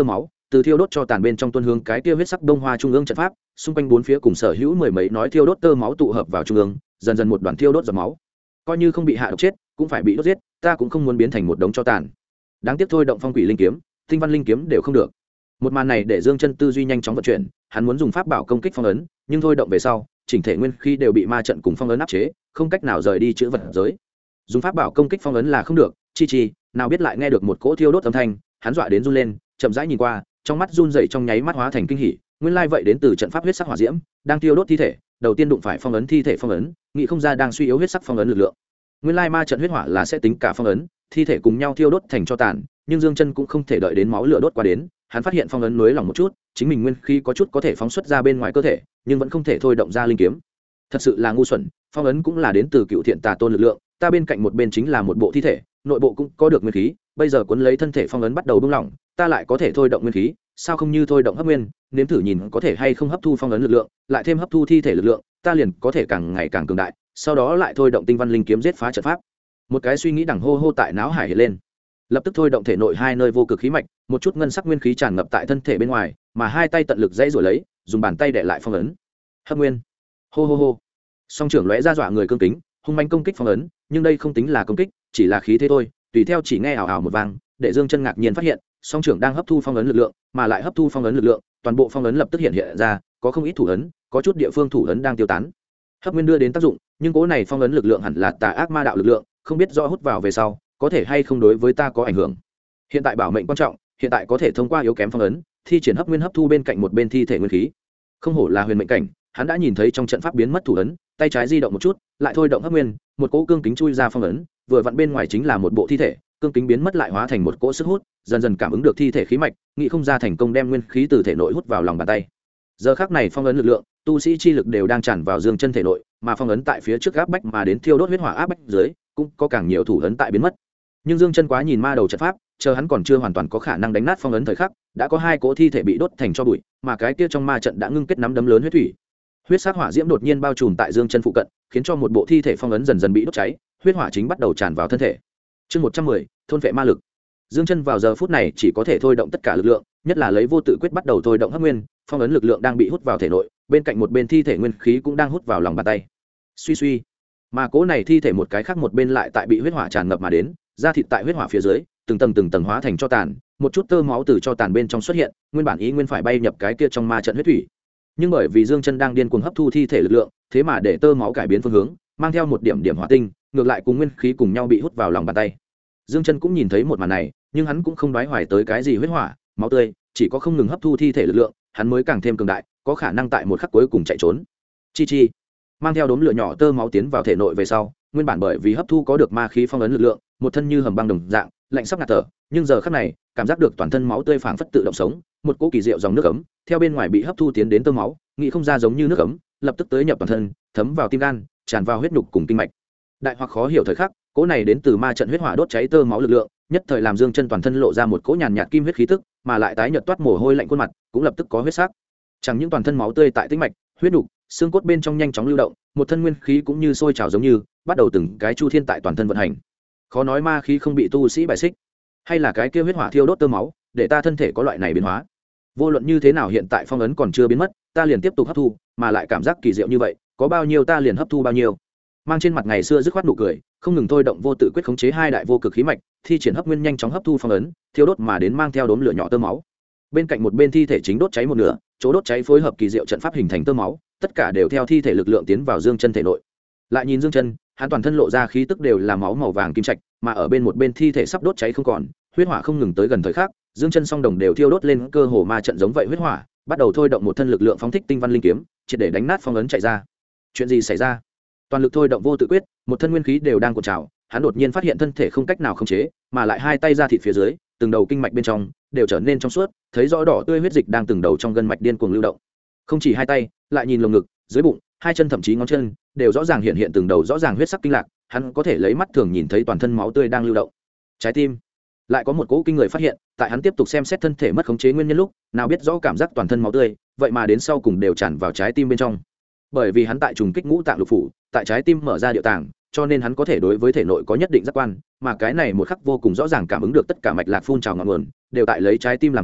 từ thiêu đốt cho tàn bên trong tuôn hướng cái kia huyết sắc đông hoa trung ương trận pháp, xung quanh bốn phía cùng sở hữu mười mấy nói thiêu đốt tơ máu tụ hợp vào trung ương, dần dần một đoàn thiêu đốt giọt máu. Coi như không bị hạ độc chết, cũng phải bị đốt giết, ta cũng không muốn biến thành một đống cho tàn. Đáng tiếc thôi động phong quỷ linh kiếm, tinh văn linh kiếm đều không được. Một màn này để Dương Chân tư duy nhanh chóng vận chuyển, hắn muốn dùng pháp bảo công kích phong ấn, nhưng thôi động về sau, chỉnh thể nguyên khí đều bị ma trận cùng phong ấn áp chế, không cách nào rời đi chữ vật giới. Dùng pháp bảo công kích phong ấn là không được, chi nào biết lại nghe được một cỗ thiêu đốt âm thanh, hắn dọa đến run lên, chậm rãi nhìn qua, trong mắt run rẩy trong nháy mắt hóa thành kinh hỉ, nguyên lai vậy đến từ trận pháp huyết sắc hỏa diễm, đang thiêu đốt thi thể, đầu tiên đụng phải phong ấn thi thể phong ấn, nghĩ không ra đang suy yếu huyết sắc phong ấn lực lượng. Nguyên lai ma trận huyết hỏa là sẽ tính cả phong ấn, thi thể cùng nhau thiêu đốt thành cho tàn, nhưng Dương Chân cũng không thể đợi đến máu lửa đốt qua đến, hắn phát hiện phong ấn nới lỏng một chút, chính mình nguyên khí có chút có thể phóng xuất ra bên ngoài cơ thể, nhưng vẫn không thể thôi động ra linh kiếm. Thật sự là ngu xuẩn, phong ấn cũng là đến từ cựu thiện tà tôn lực lượng, ta bên cạnh một bên chính là một bộ thi thể, nội bộ cũng có được nguyên khí, bây giờ cuốn lấy thân thể phong ấn bắt đầu buông lỏng, ta lại có thể thôi động nguyên khí, sao không như thôi động hấp nguyên, nếm thử nhìn có thể hay không hấp thu phong ấn lực lượng, lại thêm hấp thu thi thể lực lượng, ta liền có thể càng ngày càng cường đại, sau đó lại thôi động tinh văn linh kiếm giết phá trận pháp. Một cái suy nghĩ đằng hô hô tại não hải hiện lên, lập tức thôi động thể nội hai nơi vô cực khí mạch, một chút ngân sắc nguyên khí tràn ngập tại thân thể bên ngoài, mà hai tay tận lực dãy rồi lấy, dùng bàn tay để lại phong ấn. Hấp nguyên. Hô hô hô. Song trưởng lóe ra dọa người cương kính, hung manh công kích phong ấn, nhưng đây không tính là công kích, chỉ là khí thế thôi, tùy theo chỉ nghe ảo ảo một vang, để Dương Chân ngạc nhiên phát hiện, song trưởng đang hấp thu phong ấn lực lượng, mà lại hấp thu phong ấn lực lượng, toàn bộ phong ấn lập tức hiện ra, có không ít thủ ấn, có chút địa phương thủ ấn đang tiêu tán. Hấp nguyên đưa đến tác dụng, nhưng cố này phong ấn lực lượng hẳn là tà ác ma đạo lực lượng, không biết do hút vào về sau, có thể hay không đối với ta có ảnh hưởng. Hiện tại bảo mệnh quan trọng, hiện tại có thể thông qua yếu kém phong ấn, thi triển hấp nguyên hấp thu bên cạnh một bên thi thể nguyên khí. Không hổ là huyền mệnh cảnh, hắn đã nhìn thấy trong trận pháp biến mất thủ ấn, tay trái di động một chút, lại thôi động hấp nguyên, một cỗ cương kính chui ra phong ấn, vừa vặn bên ngoài chính là một bộ thi thể, cương kính biến mất lại hóa thành một cỗ sức hút, dần dần cảm ứng được thi thể khí mạch, nghĩ không ra thành công đem nguyên khí từ thể nội hút vào lòng bàn tay. Giờ khắc này phong ấn lực lượng, tu sĩ chi lực đều đang tràn vào Dương Chân thể nội, mà phong ấn tại phía trước áp bách mà đến thiêu đốt huyết hỏa áp bách dưới, cũng có càng nhiều thủ ấn tại biến mất. Nhưng Dương Chân quá nhìn ma đầu trận pháp, chờ hắn còn chưa hoàn toàn có khả năng đánh nát phong ấn thời khắc, đã có hai cỗ thi thể bị đốt thành tro bụi, mà cái kia trong ma trận đã ngưng kết nắm đấm lớn huyết thủy. Huyết sắc hỏa diễm đột nhiên bao trùm tại Dương Chân phụ cận, khiến cho một bộ thi thể phong ấn dần dần bị đốt cháy, huyết hỏa chính bắt đầu tràn vào thân thể. Chương 110, thôn vệ ma lực. Dương Chân vào giờ phút này chỉ có thể thôi động tất cả lực lượng, nhất là lấy vô tự quyết bắt đầu thôi động hấp nguyên, phong ấn lực lượng đang bị hút vào thể nội, bên cạnh một bên thi thể nguyên khí cũng đang hút vào lòng bàn tay. Suy suy, mà cố này thi thể một cái khác một bên lại tại bị huyết hỏa tràn ngập mà đến, da thịt tại huyết hỏa phía dưới, từng tầng hóa thành cho tàn, một chút tơ máu từ cho tàn bên trong xuất hiện, nguyên bản ý nguyên phải bay nhập cái kia trong ma trận huyết thủy. Nhưng bởi vì Dương Chân đang điên cuồng hấp thu thi thể lực lượng, thế mà để tơ máu cải biến phương hướng, mang theo một điểm hỏa tinh, ngược lại cùng nguyên khí cùng nhau bị hút vào lòng bàn tay. Dương Chân cũng nhìn thấy một màn này, nhưng hắn cũng không đoái hoài tới cái gì huyết hỏa, máu tươi, chỉ có không ngừng hấp thu thi thể lực lượng, hắn mới càng thêm cường đại, có khả năng tại một khắc cuối cùng chạy trốn. Chi, mang theo đốm lửa nhỏ tơ máu tiến vào thể nội về sau, nguyên bản bởi vì hấp thu có được ma khí phong ấn lực lượng, một thân như hầm băng đồng dạng, lạnh sắp ngạt thở, nhưng giờ khắc này, cảm giác được toàn thân máu tươi phảng phất tự động sống, một cỗ kỳ diệu dòng nước ấm, theo bên ngoài bị hấp thu tiến đến tơ máu, nghĩ không ra giống như nước ấm, lập tức tới nhập toàn thân, thấm vào tim gan, tràn vào huyết nhục cùng kinh mạch. Đại hoặc khó hiểu thời khắc, cỗ này đến từ ma trận huyết hỏa đốt cháy tơ máu lực lượng, nhất thời làm Dương Chân toàn thân lộ ra một cỗ nhàn nhạt kim huyết khí tức, mà lại tái nhợt toát mồ hôi lạnh khuôn mặt, cũng lập tức có huyết sắc. Chẳng những toàn thân máu tươi tại tĩnh mạch, huyết nhục, xương cốt bên trong nhanh chóng lưu động, một thân nguyên khí cũng như sôi trào giống như, bắt đầu từng cái chu thiên tại toàn thân vận hành. Khó nói ma khí không bị tu sĩ bài xích, hay là cái kia huyết hỏa thiêu đốt tơ máu, để ta thân thể có loại này biến hóa. Vô luận như thế nào hiện tại phong ấn còn chưa biến mất, ta liền tiếp tục hấp thu, mà lại cảm giác kỳ diệu như vậy, có bao nhiêu ta liền hấp thu bao nhiêu. Mang trên mặt ngày xưa dứt khoát nụ cười, không ngừng thôi động vô tự quyết khống chế hai đại vô cực khí mạch, thi triển hấp nguyên nhanh chóng hấp thu phong ấn, thiêu đốt mà đến mang theo đốm lửa nhỏ tơ máu. Bên cạnh một bên thi thể chính đốt cháy một nửa, chỗ đốt cháy phối hợp kỳ diệu trận pháp hình thành tơ máu, tất cả đều theo thi thể lực lượng tiến vào Dương Chân thể nội. Lại nhìn Dương Chân, hắn toàn thân lộ ra khí tức đều là máu màu vàng kim trạch, mà ở bên một bên thi thể sắp đốt cháy không còn, huyết hỏa không ngừng tới gần thời khắc, Dương Chân song đồng đều thiêu đốt lên cơ hồ ma trận giống vậy huyết hỏa, bắt đầu thôi động một thân lực lượng phóng thích tinh văn linh kiếm, triệt để đánh nát phong ấn chạy ra. Chuyện gì xảy ra? Toàn lực thôi động vô tự quyết, một thân nguyên khí đều đang cuộn trào, hắn đột nhiên phát hiện thân thể không cách nào khống chế, mà lại hai tay ra thịt phía dưới, từng đầu kinh mạch bên trong đều trở nên trong suốt, thấy rõ đỏ tươi huyết dịch đang từng đầu trong gân mạch điên cuồng lưu động. Không chỉ hai tay, lại nhìn lồng ngực, dưới bụng, hai chân thậm chí ngón chân, đều rõ ràng hiện từng đầu rõ ràng huyết sắc kinh lạc, hắn có thể lấy mắt thường nhìn thấy toàn thân máu tươi đang lưu động. Trái tim, lại có một cỗ kinh người phát hiện, tại hắn tiếp tục xem xét thân thể mất khống chế nguyên nhân lúc, nào biết rõ cảm giác toàn thân máu tươi, vậy mà đến sau cùng đều tràn vào trái tim bên trong. Bởi vì hắn tại trùng kích ngũ tạng lục phủ, tại trái tim mở ra địa tạng, cho nên hắn có thể đối với thể nội có nhất định giác quan, mà cái này một khắc vô cùng rõ ràng cảm ứng được tất cả mạch lạc phun trào ngọn nguồn đều tại lấy trái tim làm chủ,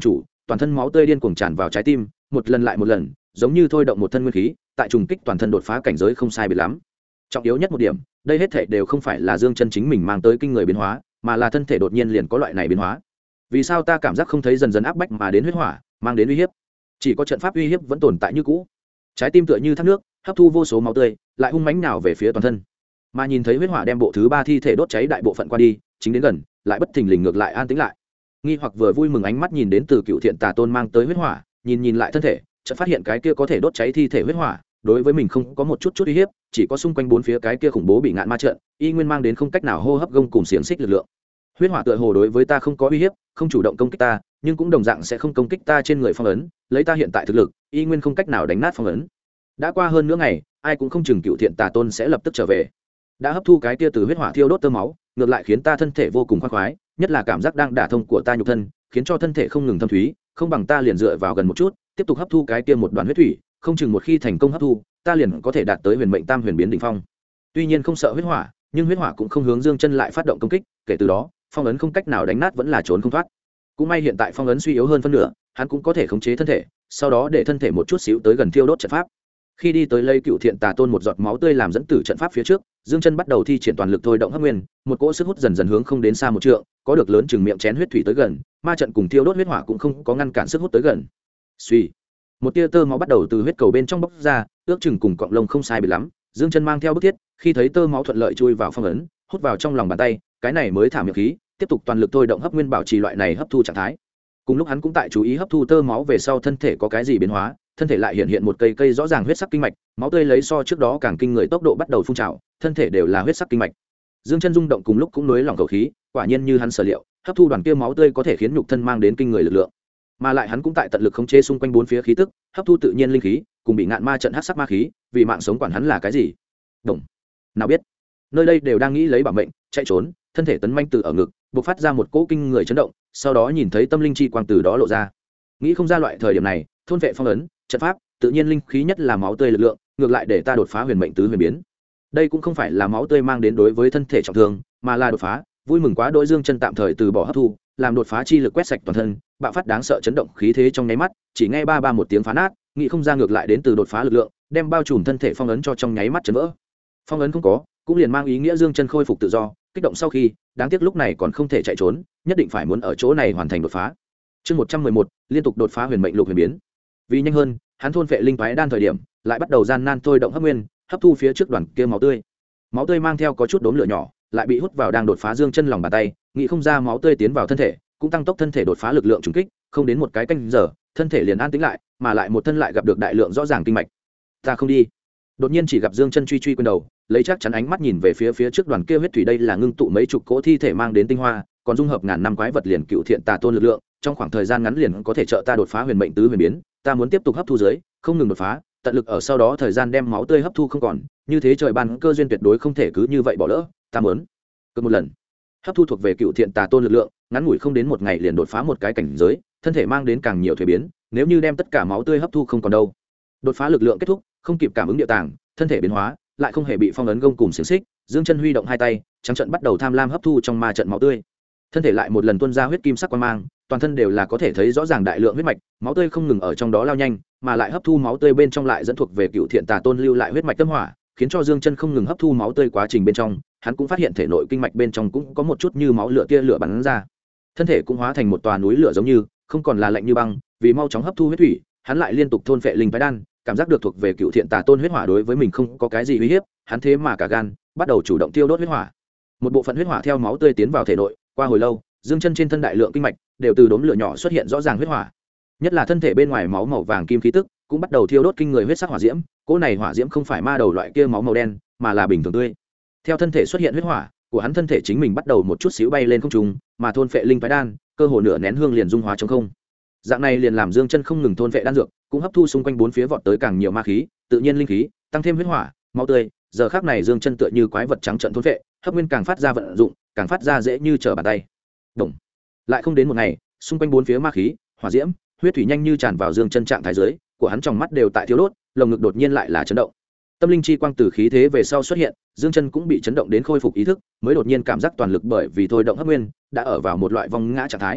toàn thân máu tươi điên cuồng tràn vào trái tim, một lần lại một lần, giống như thôi động một thân nguyên khí, tại trùng kích toàn thân đột phá cảnh giới không sai biệt lắm. Trọng yếu nhất một điểm, đây hết thảy đều không phải là Dương Chân chính mình mang tới kinh người biến hóa, mà là thân thể đột nhiên liền có loại này biến hóa. Vì sao ta cảm giác không thấy dần dần áp bách mà đến huyết hỏa, mang đến uy hiếp? Chỉ có trận pháp uy hiếp vẫn tồn tại như cũ. Trái tim tựa như thác nước, hấp thu vô số máu tươi, lại hung mãnh nào về phía toàn thân. Mà nhìn thấy huyết hỏa đem bộ thứ 3 thi thể đốt cháy đại bộ phận qua đi, chính đến gần, lại bất thình lình ngược lại an tĩnh lại. Nghi hoặc vừa vui mừng ánh mắt nhìn đến từ Cựu Thiện Tà Tôn mang tới huyết hỏa, nhìn lại thân thể, chợt phát hiện cái kia có thể đốt cháy thi thể huyết hỏa, đối với mình không có một chút uy hiếp, chỉ có xung quanh bốn phía cái kia khủng bố bị ngạn ma trận, y nguyên mang đến không cách nào hô hấp gông cùng xiềng xích lực lượng. Huyết hỏa tựa hồ đối với ta không có uy hiếp, không chủ động công kích ta, nhưng cũng đồng dạng sẽ không công kích ta trên người phong ấn, lấy ta hiện tại thực lực, y nguyên không cách nào đánh nát phong ấn. Đã qua hơn nửa ngày, ai cũng không chừng Cựu Thiện Tà Tôn sẽ lập tức trở về. Đã hấp thu cái kia từ huyết hỏa thiêu đốt tơ máu, ngược lại khiến ta thân thể vô cùng khoan khoái, nhất là cảm giác đang đả thông của ta nhục thân, khiến cho thân thể không ngừng thâm thúy, không bằng ta liền dựa vào gần một chút, tiếp tục hấp thu cái kia một đoàn huyết thủy, không chừng một khi thành công hấp thu, ta liền có thể đạt tới huyền mệnh tam huyền biến đỉnh phong. Tuy nhiên không sợ huyết hỏa, nhưng huyết hỏa cũng không hướng Dương Chân lại phát động công kích, kể từ đó, phong ấn không cách nào đánh nát vẫn là trốn không thoát. Cũng may hiện tại phong ấn suy yếu hơn phân nửa, hắn cũng có thể khống chế thân thể, sau đó để thân thể một chút xíu tới gần thiêu đốt trận pháp. Khi đi tới lấy Cựu Thiện Tà Tôn một giọt máu tươi làm dẫn tử trận pháp phía trước, Dương Chân bắt đầu thi triển toàn lực thôi động hấp nguyên, một cỗ sức hút dần dần hướng không đến xa một trượng, có được lớn chừng miệng chén huyết thủy tới gần, ma trận cùng thiêu đốt huyết hỏa cũng không có ngăn cản sức hút tới gần. Suy, một tia tơ máu bắt đầu từ huyết cầu bên trong bốc ra, ước chừng cùng cọng lông không sai biệt lắm. Dương Chân mang theo bức thiết, khi thấy tơ máu thuận lợi chui vào phong ấn, hút vào trong lòng bàn tay, cái này mới thả miệng khí, tiếp tục toàn lực thôi động hấp nguyên bảo trì loại này hấp thu trạng thái. Cùng lúc hắn cũng tại chú ý hấp thu tơ máu về sau thân thể có cái gì biến hóa, thân thể lại hiện một cây rõ ràng huyết sắc kinh mạch, máu tươi lấy so trước đó càng kinh người tốc độ bắt đầu phun trào, thân thể đều là huyết sắc kinh mạch. Dương Chân rung động cùng lúc cũng nới lỏng khẩu khí, quả nhiên như hắn sở liệu, hấp thu đoàn kia máu tươi có thể khiến nhục thân mang đến kinh người lực lượng. Mà lại hắn cũng tại tận lực khống chế xung quanh bốn phía khí tức, hấp thu tự nhiên linh khí, cùng bị ngạn ma trận hắc sắc ma khí, vì mạng sống quản hắn là cái gì? Đồng. Nào biết, nơi đây đều đang nghĩ lấy bảo mệnh, chạy trốn, thân thể tấn manh từ ở ngực, bộc phát ra một cỗ kinh người chấn động, sau đó nhìn thấy tâm linh chi quang từ đó lộ ra. Nghĩ không ra loại thời điểm này, thôn vệ phong ấn, trận pháp, tự nhiên linh khí nhất là máu tươi lực lượng, ngược lại để ta đột phá huyền mệnh tứ huyền biến. Đây cũng không phải là máu tươi mang đến đối với thân thể trọng thương, mà là đột phá, vui mừng quá đỗi Dương Chân tạm thời từ bỏ hấp thu, làm đột phá chi lực quét sạch toàn thân, bạo phát đáng sợ chấn động khí thế trong nháy mắt, chỉ nghe ba ba một tiếng phá nát, nghĩ không ra ngược lại đến từ đột phá lực lượng, đem bao trùm thân thể phong ấn cho trong nháy mắt chấn vỡ. Phong ấn không có, cũng liền mang ý nghĩa Dương Chân khôi phục tự do, kích động sau khi, đáng tiếc lúc này còn không thể chạy trốn, nhất định phải muốn ở chỗ này hoàn thành đột phá. Chương 111, liên tục đột phá huyền mệnh lục huyền biến. Vì nhanh hơn, hắn thôn phệ linh toái đan thời điểm, lại bắt đầu gian nan thôi động hấp nguyên, hấp thu phía trước đoàn kia máu tươi. Máu tươi mang theo có chút đốm lửa nhỏ, lại bị hút vào đang đột phá Dương Chân lòng bàn tay, nghĩ không ra máu tươi tiến vào thân thể, cũng tăng tốc thân thể đột phá lực lượng trùng kích, không đến một cái canh giờ, thân thể liền an tĩnh lại, mà lại một thân lại gặp được đại lượng rõ ràng kinh mạch. Ta không đi. Đột nhiên chỉ gặp Dương Chân truy quyền đầu, lấy chắc chắn ánh mắt nhìn về phía trước đoàn kia huyết thủy, đây là ngưng tụ mấy chục cỗ thi thể mang đến tinh hoa, còn dung hợp ngàn năm quái vật liền Cựu Thiện Tà Tôn lực lượng, trong khoảng thời gian ngắn liền có thể trợ ta đột phá huyền mệnh tứ huyền biến, ta muốn tiếp tục hấp thu dưới, không ngừng đột phá, tận lực ở sau đó thời gian đem máu tươi hấp thu không còn, như thế trời ban cơ duyên tuyệt đối không thể cứ như vậy bỏ lỡ, ta muốn cứ một lần hấp thu thuộc về Cựu Thiện Tà Tôn lực lượng, ngắn ngủi không đến một ngày liền đột phá một cái cảnh giới, thân thể mang đến càng nhiều thuế biến, nếu như đem tất cả máu tươi hấp thu không còn đâu. Đột phá lực lượng kết thúc, không kịp cảm ứng địa tàng, thân thể biến hóa, lại không hề bị phong ấn gông cùng xiềng xích, Dương Chân huy động hai tay, trắng trận bắt đầu tham lam hấp thu trong ma trận máu tươi. Thân thể lại một lần tuôn ra huyết kim sắc quang mang, toàn thân đều là có thể thấy rõ ràng đại lượng huyết mạch, máu tươi không ngừng ở trong đó lao nhanh, mà lại hấp thu máu tươi bên trong lại dẫn thuộc về Cựu Thiện Tà Tôn lưu lại huyết mạch tâm hỏa, khiến cho Dương Chân không ngừng hấp thu máu tươi quá trình bên trong, hắn cũng phát hiện thể nội kinh mạch bên trong cũng có một chút như máu lửa tia lửa bắn ra. Thân thể cũng hóa thành một tòa núi lửa giống như, không còn là lạnh như băng, vì mau chóng hấp thu huyết thủy, hắn lại liên tục thôn phệ linh phái đan, cảm giác được thuộc về Cựu Thiện Tà Tôn huyết hỏa đối với mình không có cái gì uy hiếp, hắn thế mà cả gan bắt đầu chủ động tiêu đốt huyết hỏa. Một bộ phận huyết hỏa theo máu tươi tiến vào thể nội, qua hồi lâu, Dương Chân trên thân đại lượng kinh mạch đều từ đốm lửa nhỏ xuất hiện rõ ràng huyết hỏa. Nhất là thân thể bên ngoài máu màu vàng kim khí tức, cũng bắt đầu thiêu đốt kinh người huyết sắc hỏa diễm, cỗ này hỏa diễm không phải ma đầu loại kia máu màu đen, mà là bình thường tươi. Theo thân thể xuất hiện huyết hỏa, của hắn thân thể chính mình bắt đầu một chút xíu bay lên không trung, mà thôn phệ linh phái đan, cơ hồ nửa nén hương liền dung hóa trong không. Dạng này liền làm Dương Chân không ngừng thôn phệ đan dược, cũng hấp thu xung quanh bốn phía vọt tới càng nhiều ma khí, tự nhiên linh khí, tăng thêm huyết hỏa, máu tươi. Giờ khắc này Dương Chân tựa như quái vật trắng trợn thôn phệ, hấp nguyên càng phát ra vận dụng, càng phát ra dễ như trở bàn tay. Đồng. Lại không đến một ngày, xung quanh bốn phía ma khí, hỏa diễm, huyết thủy nhanh như tràn vào Dương Chân trạng thái dưới, của hắn trong mắt đều tại thiếu đốt, lồng ngực đột nhiên lại là chấn động. Tâm linh chi quang từ khí thế về sau xuất hiện, Dương Chân cũng bị chấn động đến khôi phục ý thức, mới đột nhiên cảm giác toàn lực bởi vì thôi động hấp nguyên, đã ở vào một loại vong ngã trạng thái.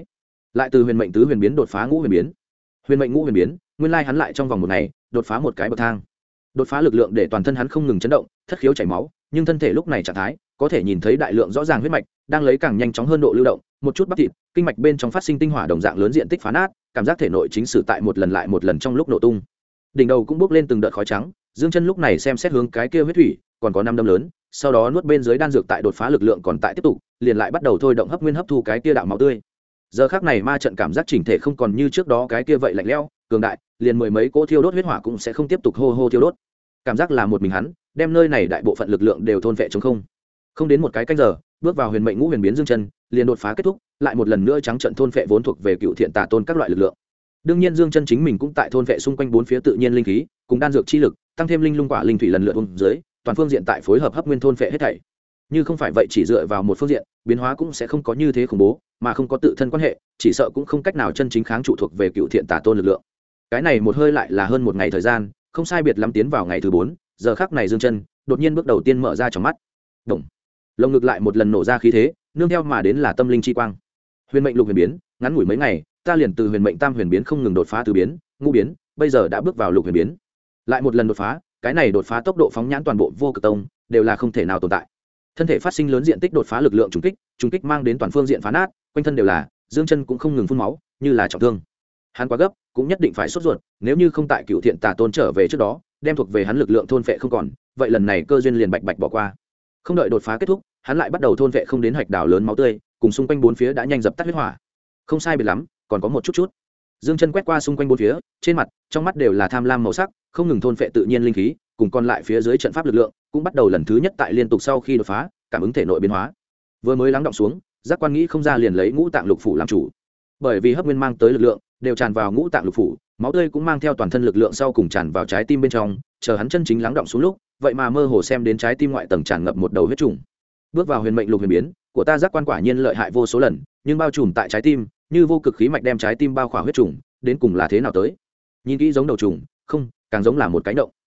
lại từ huyền mệnh tứ huyền biến đột phá ngũ huyền biến. Huyền mệnh ngũ huyền biến, nguyên lai hắn lại trong vòng một ngày đột phá một cái bậc thang. Đột phá lực lượng để toàn thân hắn không ngừng chấn động, thất khiếu chảy máu, nhưng thân thể lúc này trạng thái có thể nhìn thấy đại lượng rõ ràng huyết mạch đang lấy càng nhanh chóng hơn độ lưu động, một chút bắp thịt kinh mạch bên trong phát sinh tinh hỏa đồng dạng lớn diện tích phá nát, cảm giác thể nội chính sử tại một lần lại một lần trong lúc nổ tung. Đỉnh đầu cũng bốc lên từng đợt khói trắng. Dương Chân lúc này xem xét hướng cái kia huyết thủy còn có 5 đâm lớn, sau đó nuốt bên dưới đan dược tại đột phá lực lượng còn tại tiếp tục, liền lại bắt đầu thôi động hấp nguyên hấp thu cái kia đạo máu tươi. Giờ khắc này ma trận cảm giác chỉnh thể không còn như trước đó cái kia vậy lạnh lẽo cường đại, liền mười mấy cỗ thiêu đốt huyết hỏa cũng sẽ không tiếp tục hô hô thiêu đốt. Cảm giác là một mình hắn đem nơi này đại bộ phận lực lượng đều thôn vệ trống không. Không đến một cái canh giờ, bước vào huyền mệnh ngũ huyền biến Dương Chân liền đột phá kết thúc, lại một lần nữa trắng trận thôn vệ vốn thuộc về cựu thiện tà tôn các loại lực lượng. Đương nhiên Dương Chân chính mình cũng tại thôn vệ xung quanh bốn phía tự nhiên linh khí, cùng đan dược chi lực, tăng thêm linh lung quả linh thủy lần lượt dưới, toàn phương diện tại phối hợp hấp nguyên thôn vệ hết thảy. Như không phải vậy chỉ dựa vào một phương diện, biến hóa cũng sẽ không có như thế khủng bố, mà không có tự thân quan hệ, chỉ sợ cũng không cách nào chân chính kháng trụ thuộc về cựu thiện tà tôn lực lượng. Cái này một hơi lại là hơn một ngày thời gian, không sai biệt lắm tiến vào ngày thứ 4, giờ khắc này Dương Chân đột nhiên bước đầu tiên mở ra trong mắt. Động. Lồng ngực lại một lần nổ ra khí thế, nương theo mà đến là tâm linh chi quang. Huyền mệnh lục huyền biến, ngắn ngủi mấy ngày, ta liền từ huyền mệnh tam huyền biến không ngừng đột phá tứ biến, ngũ biến, bây giờ đã bước vào lục huyền biến. Lại một lần đột phá, cái này đột phá tốc độ phóng nhãn toàn bộ vô cực tông đều là không thể nào tồn tại. Thân thể phát sinh lớn diện tích đột phá lực lượng trùng kích mang đến toàn phương diện phá nát, quanh thân đều là, Dương Chân cũng không ngừng phun máu, như là trọng thương. Hắn quá gấp, cũng nhất định phải sốt ruột, nếu như không tại cựu thiện tà tôn trở về trước đó, đem thuộc về hắn lực lượng thôn phệ không còn, vậy lần này cơ duyên liền bạch bạch bỏ qua. Không đợi đột phá kết thúc, hắn lại bắt đầu thôn phệ không đến hạch đảo lớn máu tươi, cùng xung quanh bốn phía đã nhanh dập tắt huyết hỏa. Không sai biệt lắm, còn có một chút. Dương Chân quét qua xung quanh bốn phía, trên mặt, trong mắt đều là tham lam màu sắc, không ngừng thôn phệ tự nhiên linh khí, cùng còn lại phía dưới trận pháp lực lượng, cũng bắt đầu lần thứ nhất tại liên tục sau khi đột phá, cảm ứng thể nội biến hóa. Vừa mới lắng đọng xuống, giác quan nghĩ không ra liền lấy ngũ tạng lục phủ làm chủ. Bởi vì hấp nguyên mang tới lực lượng đều tràn vào ngũ tạng lục phủ, máu tươi cũng mang theo toàn thân lực lượng sau cùng tràn vào trái tim bên trong, chờ hắn chân chính lắng đọng xuống lúc, vậy mà mơ hồ xem đến trái tim ngoại tầng tràn ngập một đầu huyết trùng. Bước vào huyền mệnh lục huyền biến, của ta giác quan quả nhiên lợi hại vô số lần, nhưng bao trùm tại trái tim, như vô cực khí mạch đem trái tim bao khỏa huyết trùng, đến cùng là thế nào tới? Nhìn kỹ giống đầu trùng, không, càng giống là một cái động.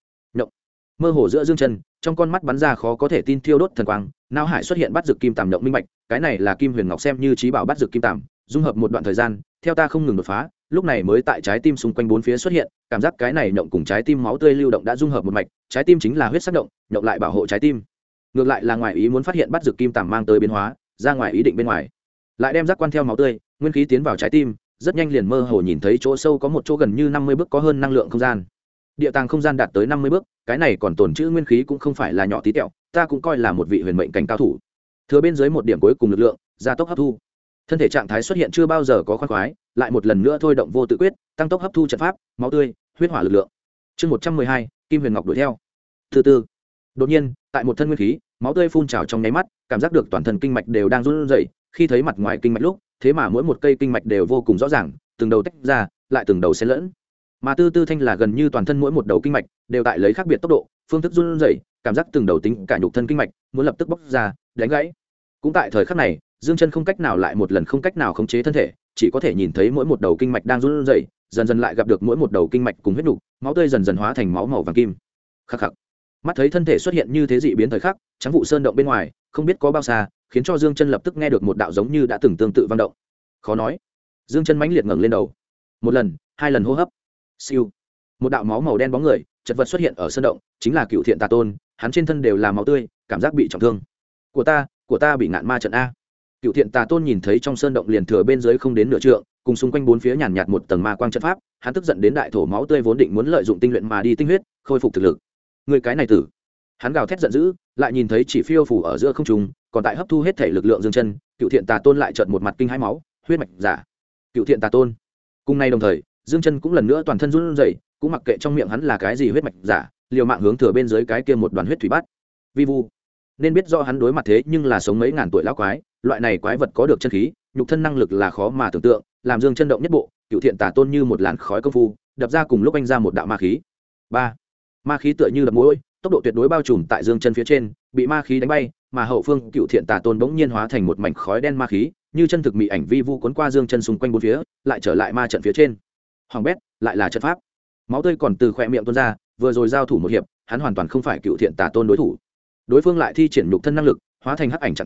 Mơ hồ giữa Dương Chân, trong con mắt bắn ra khó có thể tin thiêu đốt thần quang, não hải xuất hiện bắt dược kim tằm động minh bạch, cái này là Kim Huyền Ngọc xem như trí bảo bắt dược kim tằm, dung hợp một đoạn thời gian, theo ta không ngừng đột phá, lúc này mới tại trái tim xung quanh bốn phía xuất hiện, cảm giác cái này động cùng trái tim máu tươi lưu động đã dung hợp một mạch, trái tim chính là huyết sắc động, động lại bảo hộ trái tim. Ngược lại là ngoài ý muốn phát hiện bắt dược kim tằm mang tới biến hóa, ra ngoài ý định bên ngoài, lại đem giác quan theo máu tươi, nguyên khí tiến vào trái tim, rất nhanh liền mơ hồ nhìn thấy chỗ sâu có một chỗ gần như 50 bước có hơn năng lượng không gian. Địa tàng không gian đạt tới 50 bước, cái này còn tồn trữ nguyên khí cũng không phải là nhỏ tí tẹo, ta cũng coi là một vị huyền mệnh cảnh cao thủ. Thừa bên dưới một điểm cuối cùng lực lượng, gia tốc hấp thu. Thân thể trạng thái xuất hiện chưa bao giờ có khoan khoái, lại một lần nữa thôi động vô tự quyết, tăng tốc hấp thu trận pháp, máu tươi, huyết hỏa lực lượng. Chương 112, Kim Huyền Ngọc đuổi theo. Từ từ, đột nhiên, tại một thân nguyên khí, máu tươi phun trào trong nháy mắt, cảm giác được toàn thân kinh mạch đều đang run rẩy, khi thấy mặt ngoài kinh mạch lúc, thế mà mỗi một cây kinh mạch đều vô cùng rõ ràng, từng đầu tách ra, lại từng đầu xen lẫn. Mà tư tư thanh là gần như toàn thân mỗi một đầu kinh mạch đều tại lấy khác biệt tốc độ, phương thức run rẩy, cảm giác từng đầu tính cả nhục thân kinh mạch muốn lập tức bóc ra, đánh gãy. Cũng tại thời khắc này, Dương Chân không cách nào lại một lần không cách nào khống chế thân thể, chỉ có thể nhìn thấy mỗi một đầu kinh mạch đang run rẩy, dần dần lại gặp được mỗi một đầu kinh mạch cùng huyết nục, máu tươi dần dần hóa thành máu màu vàng kim. Khắc khắc. Mắt thấy thân thể xuất hiện như thế dị biến thời khắc, trắng vụ sơn động bên ngoài, không biết có bao xa, khiến cho Dương Chân lập tức nghe được một đạo giống như đã từng tương tự vang động. Khó nói. Dương Chân mãnh liệt ngẩng lên đầu. Một lần, hai lần hô hấp. Siêu. Một đạo máu màu đen bóng người, chật vật xuất hiện ở sơn động, chính là Cựu Thiện Tà Tôn, hắn trên thân đều là máu tươi, cảm giác bị trọng thương. Của ta bị ngạn ma trận a. Cựu Thiện Tà Tôn nhìn thấy trong sơn động liền thừa bên dưới không đến nửa trượng, cùng xung quanh bốn phía nhàn nhạt một tầng ma quang trận pháp, hắn tức giận đến đại thổ máu tươi vốn định muốn lợi dụng tinh luyện mà đi tinh huyết, khôi phục thực lực. Người cái này tử. Hắn gào thét giận dữ, lại nhìn thấy chỉ phiêu phù ở giữa không trung, còn tại hấp thu hết thể lực lượng Dương Chân, Cựu Thiện Tà Tôn lại chợt một mặt kinh hãi máu, huyết mạch giả. Cựu Thiện Tà Tôn. Cùng nay đồng thời, Dương Chân cũng lần nữa toàn thân run rẩy, cũng mặc kệ trong miệng hắn là cái gì huyết mạch giả, liều mạng hướng thừa bên dưới cái kia một đoàn huyết thủy bát. Vi vu. Nên biết rõ hắn đối mặt thế nhưng là sống mấy ngàn tuổi lão quái, loại này quái vật có được chân khí, nhục thân năng lực là khó mà tưởng tượng, làm Dương Chân động nhất bộ, Cựu Thiện Tà Tôn như một làn khói công phu, đập ra cùng lúc anh ra một đạo ma khí. 3. Ma khí tựa như đập mũi, tốc độ tuyệt đối bao trùm tại Dương Chân phía trên, bị ma khí đánh bay, mà hậu phương Cựu Thiện Tà Tôn bỗng nhiên hóa thành một mảnh khói đen ma khí, như chân thực mị ảnh vi vu cuốn qua Dương Chân xung quanh bốn phía, lại trở lại ma trận phía trên. Hoàng bét, lại là trận pháp. Máu tươi còn từ khóe miệng tuôn ra, vừa rồi giao thủ một hiệp, hắn hoàn toàn không phải Cựu Thiện Tà Tôn đối thủ. Đối phương lại thi triển nhục thân năng lực, hóa thành hắc ảnh trạng thái,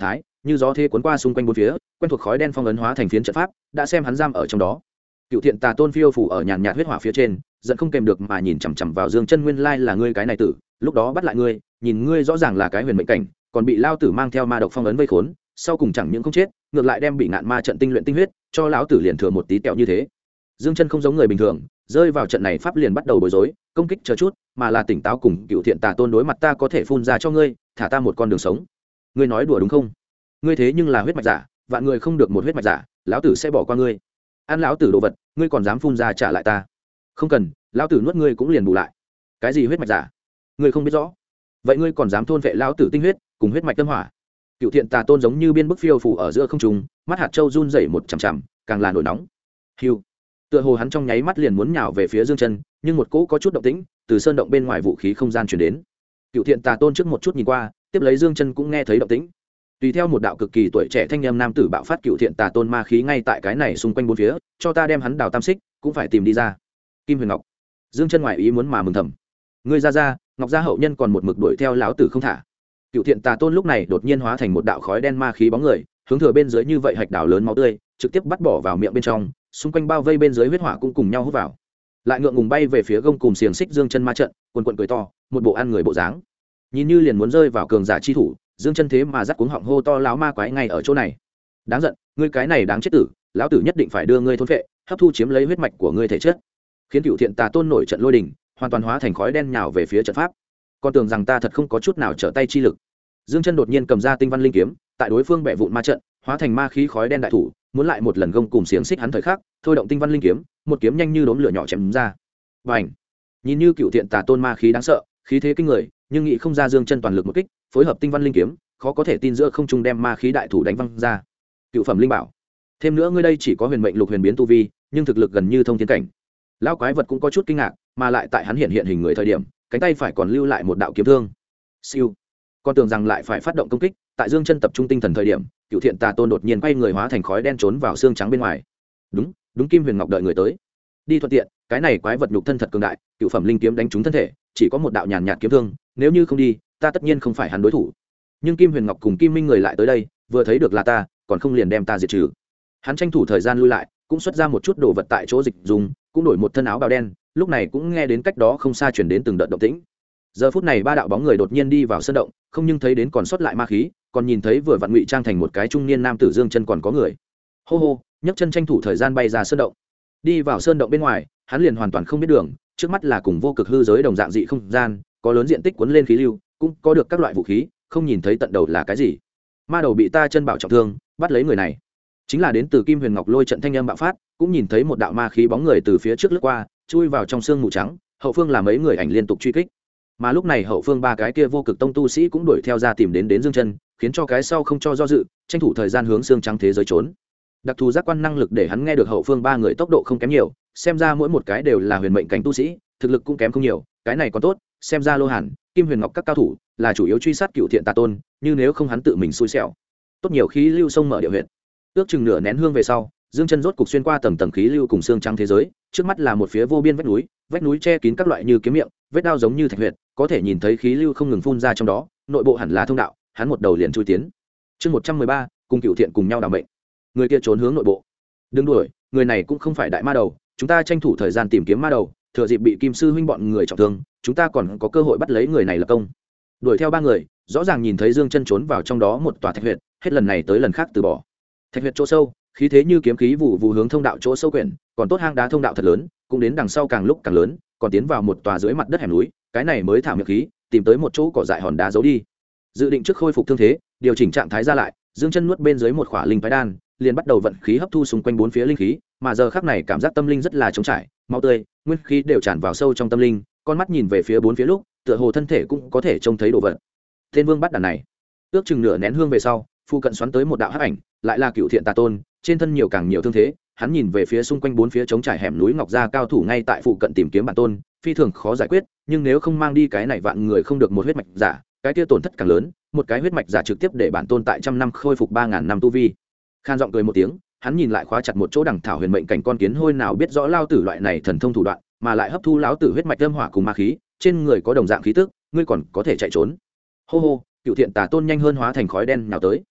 như gió thế cuốn qua xung quanh bốn phía, quen thuộc khói đen phong ấn hóa thành phiến trận pháp đã xem hắn giam ở trong đó. Cựu thiện tà tôn phiêu phủ ở nhàn nhạt huyết hỏa phía trên, giận không kèm được mà nhìn chằm chằm vào Dương Chân, nguyên lai là ngươi cái này tử, lúc đó bắt lại ngươi, nhìn ngươi rõ ràng là cái huyền mệnh cảnh, còn bị lao tử mang theo ma độc phong ấn vây khốn, sau cùng chẳng những không chết, ngược lại đem bị ngạn ma trận tinh luyện tinh huyết, cho lão tử liền thừa một tí tẹo như thế. Dương Chân không giống người bình thường, rơi vào trận này pháp liền bắt đầu bối rối, công kích chờ chút, mà là tỉnh táo cùng Cựu thiện tà tôn đối mặt, ta có thể phun ra cho ngươi, thả ta một con đường sống. Ngươi nói đùa đúng không? Ngươi thế nhưng là huyết mạch giả, vạn người không được một huyết mạch giả, lão tử sẽ bỏ qua ngươi. Ăn lão tử đồ vật, ngươi còn dám phun ra trả lại ta? Không cần, lão tử nuốt ngươi cũng liền bù lại. Cái gì huyết mạch giả? Ngươi không biết rõ. Vậy ngươi còn dám thôn vệ lão tử tinh huyết, cùng huyết mạch tâm hỏa? Cựu thiện tà tôn giống như biên bức phiêu phủ ở giữa không trung, mắt hạt châu run rẩy một chằm chằm, càng là nổi nóng. Hưu. Tựa hồ hắn trong nháy mắt liền muốn nhào về phía Dương Chân, nhưng một cỗ có chút động tĩnh từ sơn động bên ngoài vũ khí không gian truyền đến. Cựu thiện tà tôn trước một chút nhìn qua, tiếp lấy Dương Chân cũng nghe thấy động tĩnh. Tùy theo một đạo cực kỳ tuổi trẻ thanh âm nam tử bạo phát, Cựu thiện tà tôn ma khí ngay tại cái này xung quanh bốn phía, cho ta đem hắn đào tam xích, cũng phải tìm đi ra. Kim Huyền Ngọc. Dương Chân ngoài ý muốn mà mừng thầm. Ngươi ra, Ngọc gia hậu nhân còn một mực đuổi theo lão tử không thả. Cựu thiện tà tôn lúc này đột nhiên hóa thành một đạo khói đen ma khí bóng người, hướng thừa bên dưới như vậy hạch đảo lớn máu tươi, trực tiếp bắt bỏ vào miệng bên trong, xung quanh bao vây bên dưới huyết hỏa cũng cùng nhau hút vào. Lại ngượng ngùng bay về phía gông cùm xiềng xích Dương Chân ma trận, quần quần cười to, một bộ ăn người bộ dáng. Nhìn như liền muốn rơi vào cường giả chi thủ, Dương Chân thế mà dắt cuống họng hô to, lão ma quái ngay ở chỗ này. Đáng giận, ngươi cái này đáng chết tử, lão tử nhất định phải đưa ngươi thôn phệ, hấp thu chiếm lấy huyết mạch của ngươi thể chất. Khiến Cựu thiện tà tôn nổi trận lôi đình, hoàn toàn hóa thành khói đen nhào về phía trận pháp. Con tưởng rằng ta thật không có chút nào trở tay chi lực. Dương Chân đột nhiên cầm ra tinh văn linh kiếm, tại đối phương bẻ vụn ma trận, hóa thành ma khí khói đen đại thủ, muốn lại một lần gông cùng xiềng xích hắn thời khắc, thôi động tinh văn linh kiếm, một kiếm nhanh như đốm lửa nhỏ chém ra. Bành! Nhìn như Cựu thiện tà tôn ma khí đáng sợ, khí thế kinh người, nhưng nghĩ không ra Dương Chân toàn lực một kích, phối hợp tinh văn linh kiếm, khó có thể tin giữa không trung đem ma khí đại thủ đánh văng ra. Cựu phẩm linh bảo. Thêm nữa ngươi đây chỉ có huyền mệnh lục huyền biến tu vi, nhưng thực lực gần như thông thiên cảnh. Lão quái vật cũng có chút kinh ngạc, mà lại tại hắn hiện hình người thời điểm, cánh tay phải còn lưu lại một đạo kiếm thương. Siêu. Con tưởng rằng lại phải phát động công kích, tại Dương Chân tập trung tinh thần thời điểm, Cựu thiện tà tôn đột nhiên quay người hóa thành khói đen trốn vào xương trắng bên ngoài. Đúng Kim Huyền Ngọc đợi người tới. Đi thuận tiện, cái này quái vật nhục thân thật cường đại, cựu phẩm linh kiếm đánh trúng thân thể, chỉ có một đạo nhàn nhạt kiếm thương, nếu như không đi, ta tất nhiên không phải hắn đối thủ. Nhưng Kim Huyền Ngọc cùng Kim Minh người lại tới đây, vừa thấy được là ta, còn không liền đem ta diệt trừ. Hắn tranh thủ thời gian lui lại, cũng xuất ra một chút đồ vật tại chỗ dịch dùng, cũng đổi một thân áo bào đen, lúc này cũng nghe đến cách đó không xa truyền đến từng đợt động tĩnh. Giờ phút này ba đạo bóng người đột nhiên đi vào sơn động, không nhưng thấy đến còn sót lại ma khí, còn nhìn thấy vừa vặn ngụy trang thành một cái trung niên nam tử Dương Chân còn có người. Hô hô, nhấc chân tranh thủ thời gian bay ra sơn động. Đi vào sơn động bên ngoài, hắn liền hoàn toàn không biết đường, trước mắt là cùng vô cực hư giới đồng dạng dị không gian, có lớn diện tích cuốn lên khí lưu, cũng có được các loại vũ khí, không nhìn thấy tận đầu là cái gì. Ma đầu bị ta chân bảo trọng thương, bắt lấy người này. Chính là đến từ Kim Huyền Ngọc lôi trận thanh âm bạo phát, cũng nhìn thấy một đạo ma khí bóng người từ phía trước lướt qua, chui vào trong xương mù trắng, hậu phương là mấy người ảnh liên tục truy kích. Mà lúc này hậu phương ba cái kia vô cực tông tu sĩ cũng đuổi theo ra tìm đến Dương Chân, khiến cho cái sau không cho do dự, tranh thủ thời gian hướng xương trắng thế giới trốn. Đặc thù giác quan năng lực để hắn nghe được hậu phương ba người tốc độ không kém nhiều, xem ra mỗi một cái đều là huyền mệnh cảnh tu sĩ, thực lực cũng kém không nhiều, cái này còn tốt, xem ra Lô Hàn, Kim Huyền Ngọc các cao thủ là chủ yếu truy sát Cựu thiện tà tôn, như nếu không hắn tự mình xui xẻo. Tốt nhiều khí lưu sông mở địa huyệt. Ước chừng nửa nén hương về sau, Dương Chân rốt cục xuyên qua tầng tầng khí lưu cùng xương trắng thế giới, trước mắt là một phía vô biên vách núi che kín các loại như kiếm miệng, vết đao giống như thạch huyệt, có thể nhìn thấy khí lưu không ngừng phun ra trong đó, nội bộ hẳn là thông đạo, hắn một đầu liền chui tiến. Chương 113, cùng Cựu thiện cùng nhau đảm mệnh. Người kia trốn hướng nội bộ. Đừng đuổi, người này cũng không phải đại ma đầu, chúng ta tranh thủ thời gian tìm kiếm ma đầu, thừa dịp bị Kim sư huynh bọn người trọng thương, chúng ta còn có cơ hội bắt lấy người này lập công. Đuổi theo ba người, rõ ràng nhìn thấy Dương Chân trốn vào trong đó một tòa thạch huyệt, hết lần này tới lần khác từ bỏ. Thạch huyệt chỗ sâu, khí thế như kiếm khí vụ vụ hướng thông đạo chỗ sâu quyển, còn tốt hang đá thông đạo thật lớn, cũng đến đằng sau càng lúc càng lớn, còn tiến vào một tòa dưới mặt đất hẻm núi, cái này mới thả miệng khí, tìm tới một chỗ cỏ dại hòn đá giấu đi. Dự định trước khôi phục thương thế, điều chỉnh trạng thái ra lại, Dương Chân nuốt bên dưới một khỏa linh phái đan, liền bắt đầu vận khí hấp thu xung quanh bốn phía linh khí, mà giờ khắc này cảm giác tâm linh rất là trống trải, máu tươi, nguyên khí đều tràn vào sâu trong tâm linh, con mắt nhìn về phía bốn phía lúc, tựa hồ thân thể cũng có thể trông thấy đồ vật. Tên Vương bắt đàn này, ước chừng nửa nén hương về sau, phu cận xoắn tới một đạo hắc ảnh, lại là Cựu thiện tà tôn, trên thân nhiều càng nhiều thương thế, hắn nhìn về phía xung quanh bốn phía trống trải hẻm núi ngọc gia cao thủ ngay tại phụ cận tìm kiếm bản tôn, phi thường khó giải quyết, nhưng nếu không mang đi cái này vạn người không được một huyết mạch giả, cái kia tổn thất càng lớn, một cái huyết mạch giả trực tiếp để bản tôn tại trăm năm khôi phục 3000 năm tu vi. Khan giọng cười một tiếng, hắn nhìn lại khóa chặt một chỗ đằng thảo huyền mệnh cảnh con kiến hôi nào biết rõ lao tử loại này thần thông thủ đoạn, mà lại hấp thu lão tử huyết mạch âm hỏa cùng ma khí, trên người có đồng dạng khí tức, ngươi còn có thể chạy trốn. Hô hô, Cựu thiện tà tôn nhanh hơn hóa thành khói đen nào tới.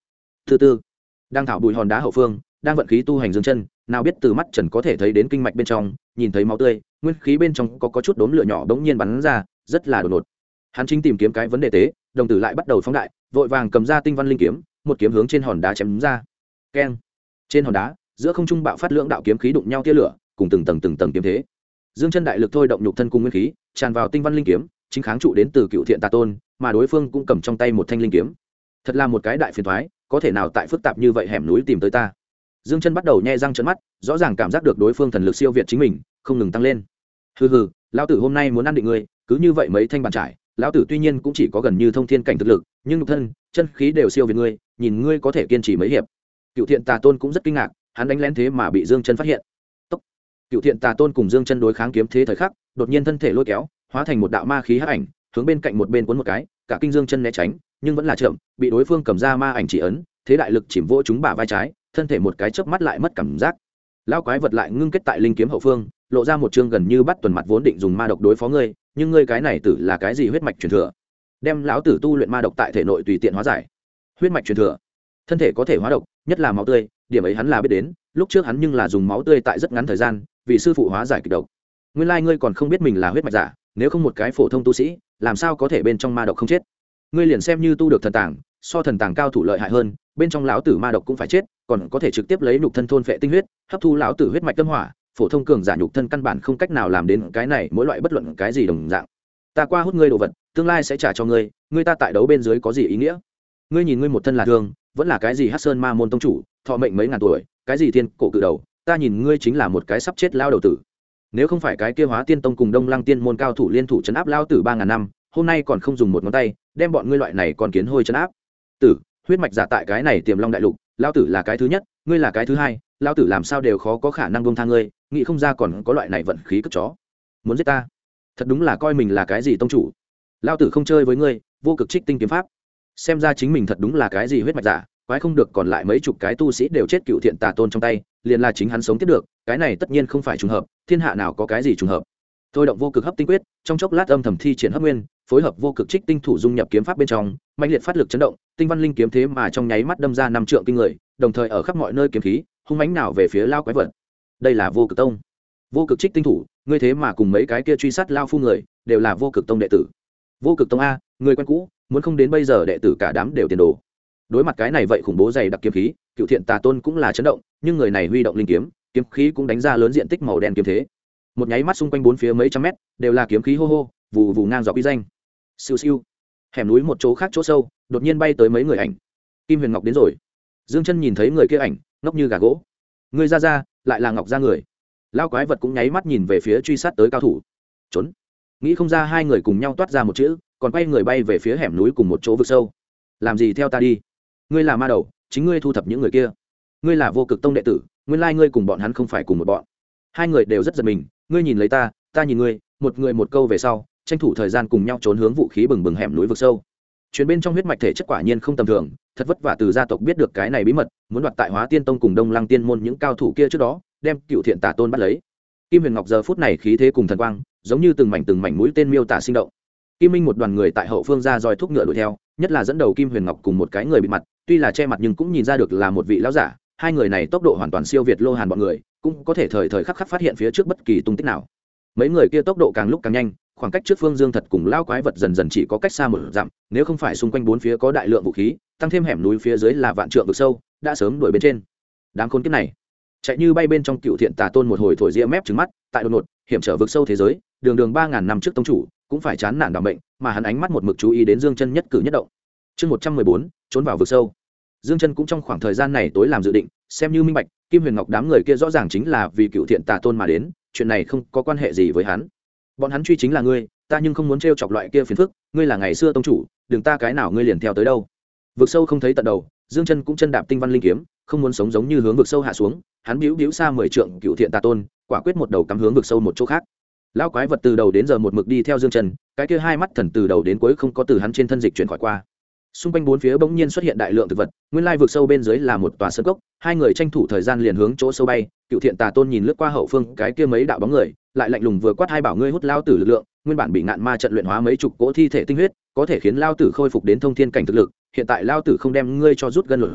thứ tư, đang thảo bụi hòn đá hậu phương, đang vận khí tu hành dương chân, nào biết từ mắt trần có thể thấy đến kinh mạch bên trong, nhìn thấy máu tươi, nguyên khí bên trong có chút đốm lửa nhỏ bỗng nhiên bắn ra, rất là đột ngột. Hắn chính tìm kiếm cái vấn đề tế, đồng tử lại bắt đầu phóng đại, vội vàng cầm ra tinh văn linh kiếm, một kiếm hướng trên hòn đá chém ra. Keng! Trên hòn đá, giữa không trung bạo phát lưỡng đạo kiếm khí đụng nhau tia lửa, cùng từng tầng kiếm thế. Dương chân đại lực thôi động nhục thân cùng nguyên khí, tràn vào tinh văn linh kiếm, chính kháng trụ đến từ Cựu Thiện Tà Tôn, mà đối phương cũng cầm trong tay một thanh linh kiếm. Thật là một cái đại phiền toái, có thể nào tại phức tạp như vậy hẻm núi tìm tới ta. Dương chân bắt đầu nhe răng trợn mắt, rõ ràng cảm giác được đối phương thần lực siêu việt chính mình, không ngừng tăng lên. Hừ hừ, lão tử hôm nay muốn ăn định ngươi, cứ như vậy mấy thanh bàn trải, lão tử tuy nhiên cũng chỉ có gần như thông thiên cảnh thực lực, nhưng nhục thân, chân khí đều siêu việt ngươi, nhìn ngươi có thể kiên trì mấy hiệp. Cựu Thiện Tà Tôn cũng rất kinh ngạc, hắn đánh lén thế mà bị Dương chân phát hiện. Tốc. Cựu Thiện Tà Tôn cùng Dương chân đối kháng kiếm thế thời khắc, đột nhiên thân thể lôi kéo, hóa thành một đạo ma khí hắc ảnh, hướng bên cạnh một bên cuốn một cái, cả kinh Dương chân né tránh, nhưng vẫn là chậm, bị đối phương cầm ra ma ảnh chỉ ấn, thế đại lực chìm vỗ chúng bả vai trái, thân thể một cái chớp mắt lại mất cảm giác. Lão quái vật lại ngưng kết tại linh kiếm hậu phương, lộ ra một chương gần như bắt tuần mặt vốn định dùng ma độc đối phó ngươi, nhưng ngươi cái này tử là cái gì huyết mạch truyền thừa? Đem lão tử tu luyện ma độc tại thể nội tùy tiện hóa giải. Huyết mạch truyền thừa, thân thể có thể hóa độc, nhất là máu tươi, điểm ấy hắn là biết đến, lúc trước hắn nhưng là dùng máu tươi tại rất ngắn thời gian, vì sư phụ hóa giải kịch độc. Nguyên lai ngươi còn không biết mình là huyết mạch giả, nếu không một cái phổ thông tu sĩ, làm sao có thể bên trong ma độc không chết? Ngươi liền xem như tu được thần tàng, so thần tàng cao thủ lợi hại hơn, bên trong lão tử ma độc cũng phải chết, còn có thể trực tiếp lấy nhục thân thôn phệ tinh huyết, hấp thu lão tử huyết mạch tâm hỏa, phổ thông cường giả nhục thân căn bản không cách nào làm đến cái này, mỗi loại bất luận cái gì đồng dạng. Ta qua hút ngươi đồ vật, tương lai sẽ trả cho ngươi, ngươi ta tại đấu bên dưới có gì ý nghĩa? Ngươi nhìn ngươi một thân là thương, vẫn là cái gì Hắc Sơn Ma môn tông chủ, thọ mệnh mấy ngàn tuổi, cái gì tiên cổ cự đầu, ta nhìn ngươi chính là một cái sắp chết lao đầu tử. Nếu không phải cái kia Hóa Tiên tông cùng Đông Lăng tiên môn cao thủ liên thủ trấn áp lao tử 3000 năm, hôm nay còn không dùng một ngón tay, đem bọn ngươi loại này còn kiến hôi trấn áp. Tử, huyết mạch giả tại cái này Tiềm Long đại lục, lao tử là cái thứ nhất, ngươi là cái thứ hai, lao tử làm sao đều khó có khả năng buông tha ngươi, nghĩ không ra còn có loại này vận khí cất chó. Muốn giết ta, thật đúng là coi mình là cái gì tông chủ. Lao tử không chơi với ngươi, vô cực trích tinh kiếm pháp. Xem ra chính mình thật đúng là cái gì huyết mạch giả, quái không được còn lại mấy chục cái tu sĩ đều chết Cựu Thiện Tà Tôn trong tay, liền là chính hắn sống tiếp được, cái này tất nhiên không phải trùng hợp, thiên hạ nào có cái gì trùng hợp. Thôi động vô cực hấp tinh quyết, trong chốc lát âm thầm thi triển hấp nguyên, phối hợp vô cực trích tinh thủ dung nhập kiếm pháp bên trong, mạnh liệt phát lực chấn động, tinh văn linh kiếm thế mà trong nháy mắt đâm ra 5 trượng kinh người, đồng thời ở khắp mọi nơi kiếm khí, hung mãnh nào về phía lao quái vật. Đây là vô cực tông. Vô cực trích tinh thủ, ngươi thế mà cùng mấy cái kia truy sát lao phu người, đều là vô cực tông đệ tử. Vô cực tông a, người quen cũ, muốn không đến bây giờ đệ tử cả đám đều tiền đồ. Đối mặt cái này vậy khủng bố dày đặc kiếm khí, Cựu Thiện Tà Tôn cũng là chấn động, nhưng người này huy động linh kiếm, kiếm khí cũng đánh ra lớn diện tích màu đen kiếm thế. Một nháy mắt xung quanh bốn phía mấy trăm mét đều là kiếm khí hô hô, vù vù ngang dọc uy danh. Siêu siêu. Hẻm núi một chỗ khác chỗ sâu, đột nhiên bay tới mấy người ảnh. Kim Huyền Ngọc đến rồi. Dương Chân nhìn thấy người kia ảnh, ngốc như gà gỗ. Người ra, lại là Ngọc gia người. Lao quái vật cũng nháy mắt nhìn về phía truy sát tới cao thủ. Trốn. Nghĩ không ra hai người cùng nhau toát ra một chữ, còn quay người bay về phía hẻm núi cùng một chỗ vực sâu. Làm gì theo ta đi? Ngươi là ma đầu, chính ngươi thu thập những người kia. Ngươi là vô cực tông đệ tử, nguyên lai ngươi cùng bọn hắn không phải cùng một bọn. Hai người đều rất giật mình, ngươi nhìn lấy ta, ta nhìn ngươi, một người một câu về sau, tranh thủ thời gian cùng nhau trốn hướng vũ khí bừng bừng hẻm núi vực sâu. Chuyến bên trong huyết mạch thể chất quả nhiên không tầm thường, thật vất vả từ gia tộc biết được cái này bí mật, muốn đoạt tại Hóa Tiên tông cùng Đông Lăng tiên môn những cao thủ kia trước đó, đem Cựu Thiện Tà Tôn bắt lấy. Kim Huyền Ngọc giờ phút này khí thế cùng thần quang, giống như từng mảnh mũi tên miêu tả sinh động. Kim Minh một đoàn người tại hậu phương ra roi thúc ngựa đuổi theo, nhất là dẫn đầu Kim Huyền Ngọc cùng một cái người bị mặt, tuy là che mặt nhưng cũng nhìn ra được là một vị lão giả, hai người này tốc độ hoàn toàn siêu việt Lô Hàn bọn người, cũng có thể thời khắc phát hiện phía trước bất kỳ tung tích nào. Mấy người kia tốc độ càng lúc càng nhanh, khoảng cách trước Phương Dương Thật cùng lao quái vật dần dần chỉ có cách xa một dặm, nếu không phải xung quanh bốn phía có đại lượng vũ khí, tăng thêm hẻm núi phía dưới là vạn trượng vực sâu, đã sớm đuổi bên trên. Đám khốn kiếp này, chạy như bay bên trong Cựu Thiện Tà Tôn một hồi thổi ria mép trừng mắt, tại đột ngột, hiểm trở vực sâu thế giới, đường 3000 năm trước tông chủ, cũng phải chán nản đảm bệnh, mà hắn ánh mắt một mực chú ý đến Dương Chân nhất cử nhất động. Chương 114, trốn vào vực sâu. Dương Chân cũng trong khoảng thời gian này tối làm dự định, xem như minh bạch, Kim Huyền Ngọc đám người kia rõ ràng chính là vì Cựu Thiện Tà Tôn mà đến, chuyện này không có quan hệ gì với hắn. Bọn hắn truy chính là ngươi, ta nhưng không muốn trêu chọc loại kia phiền phức, ngươi là ngày xưa tông chủ, đừng ta cái nào ngươi liền theo tới đâu. Vực sâu không thấy tận đầu, Dương Chân cũng chân đạp tinh văn linh kiếm, không muốn sống giống như hướng vực sâu hạ xuống, hắn bĩu xa 10 trượng Cựu Thiện Tà Tôn, quả quyết một đầu cắm hướng vực sâu một chỗ khác. Lão quái vật từ đầu đến giờ một mực đi theo Dương Chân, cái kia hai mắt thần từ đầu đến cuối không có từ hắn trên thân dịch chuyển khỏi qua. Xung quanh bốn phía bỗng nhiên xuất hiện đại lượng thực vật, nguyên lai vực sâu bên dưới là một tòa sơn cốc, hai người tranh thủ thời gian liền hướng chỗ sâu bay. Cựu Thiện Tà Tôn nhìn lướt qua hậu phương cái kia mấy đạo bóng người, lại lạnh lùng vừa quát hai bảo ngươi hút lao tử lực lượng, nguyên bản bị ngạn ma trận luyện hóa mấy chục cỗ thi thể tinh huyết, có thể khiến lao tử khôi phục đến thông thiên cảnh thực lực, hiện tại lao tử không đem ngươi cho rút gân lột ra,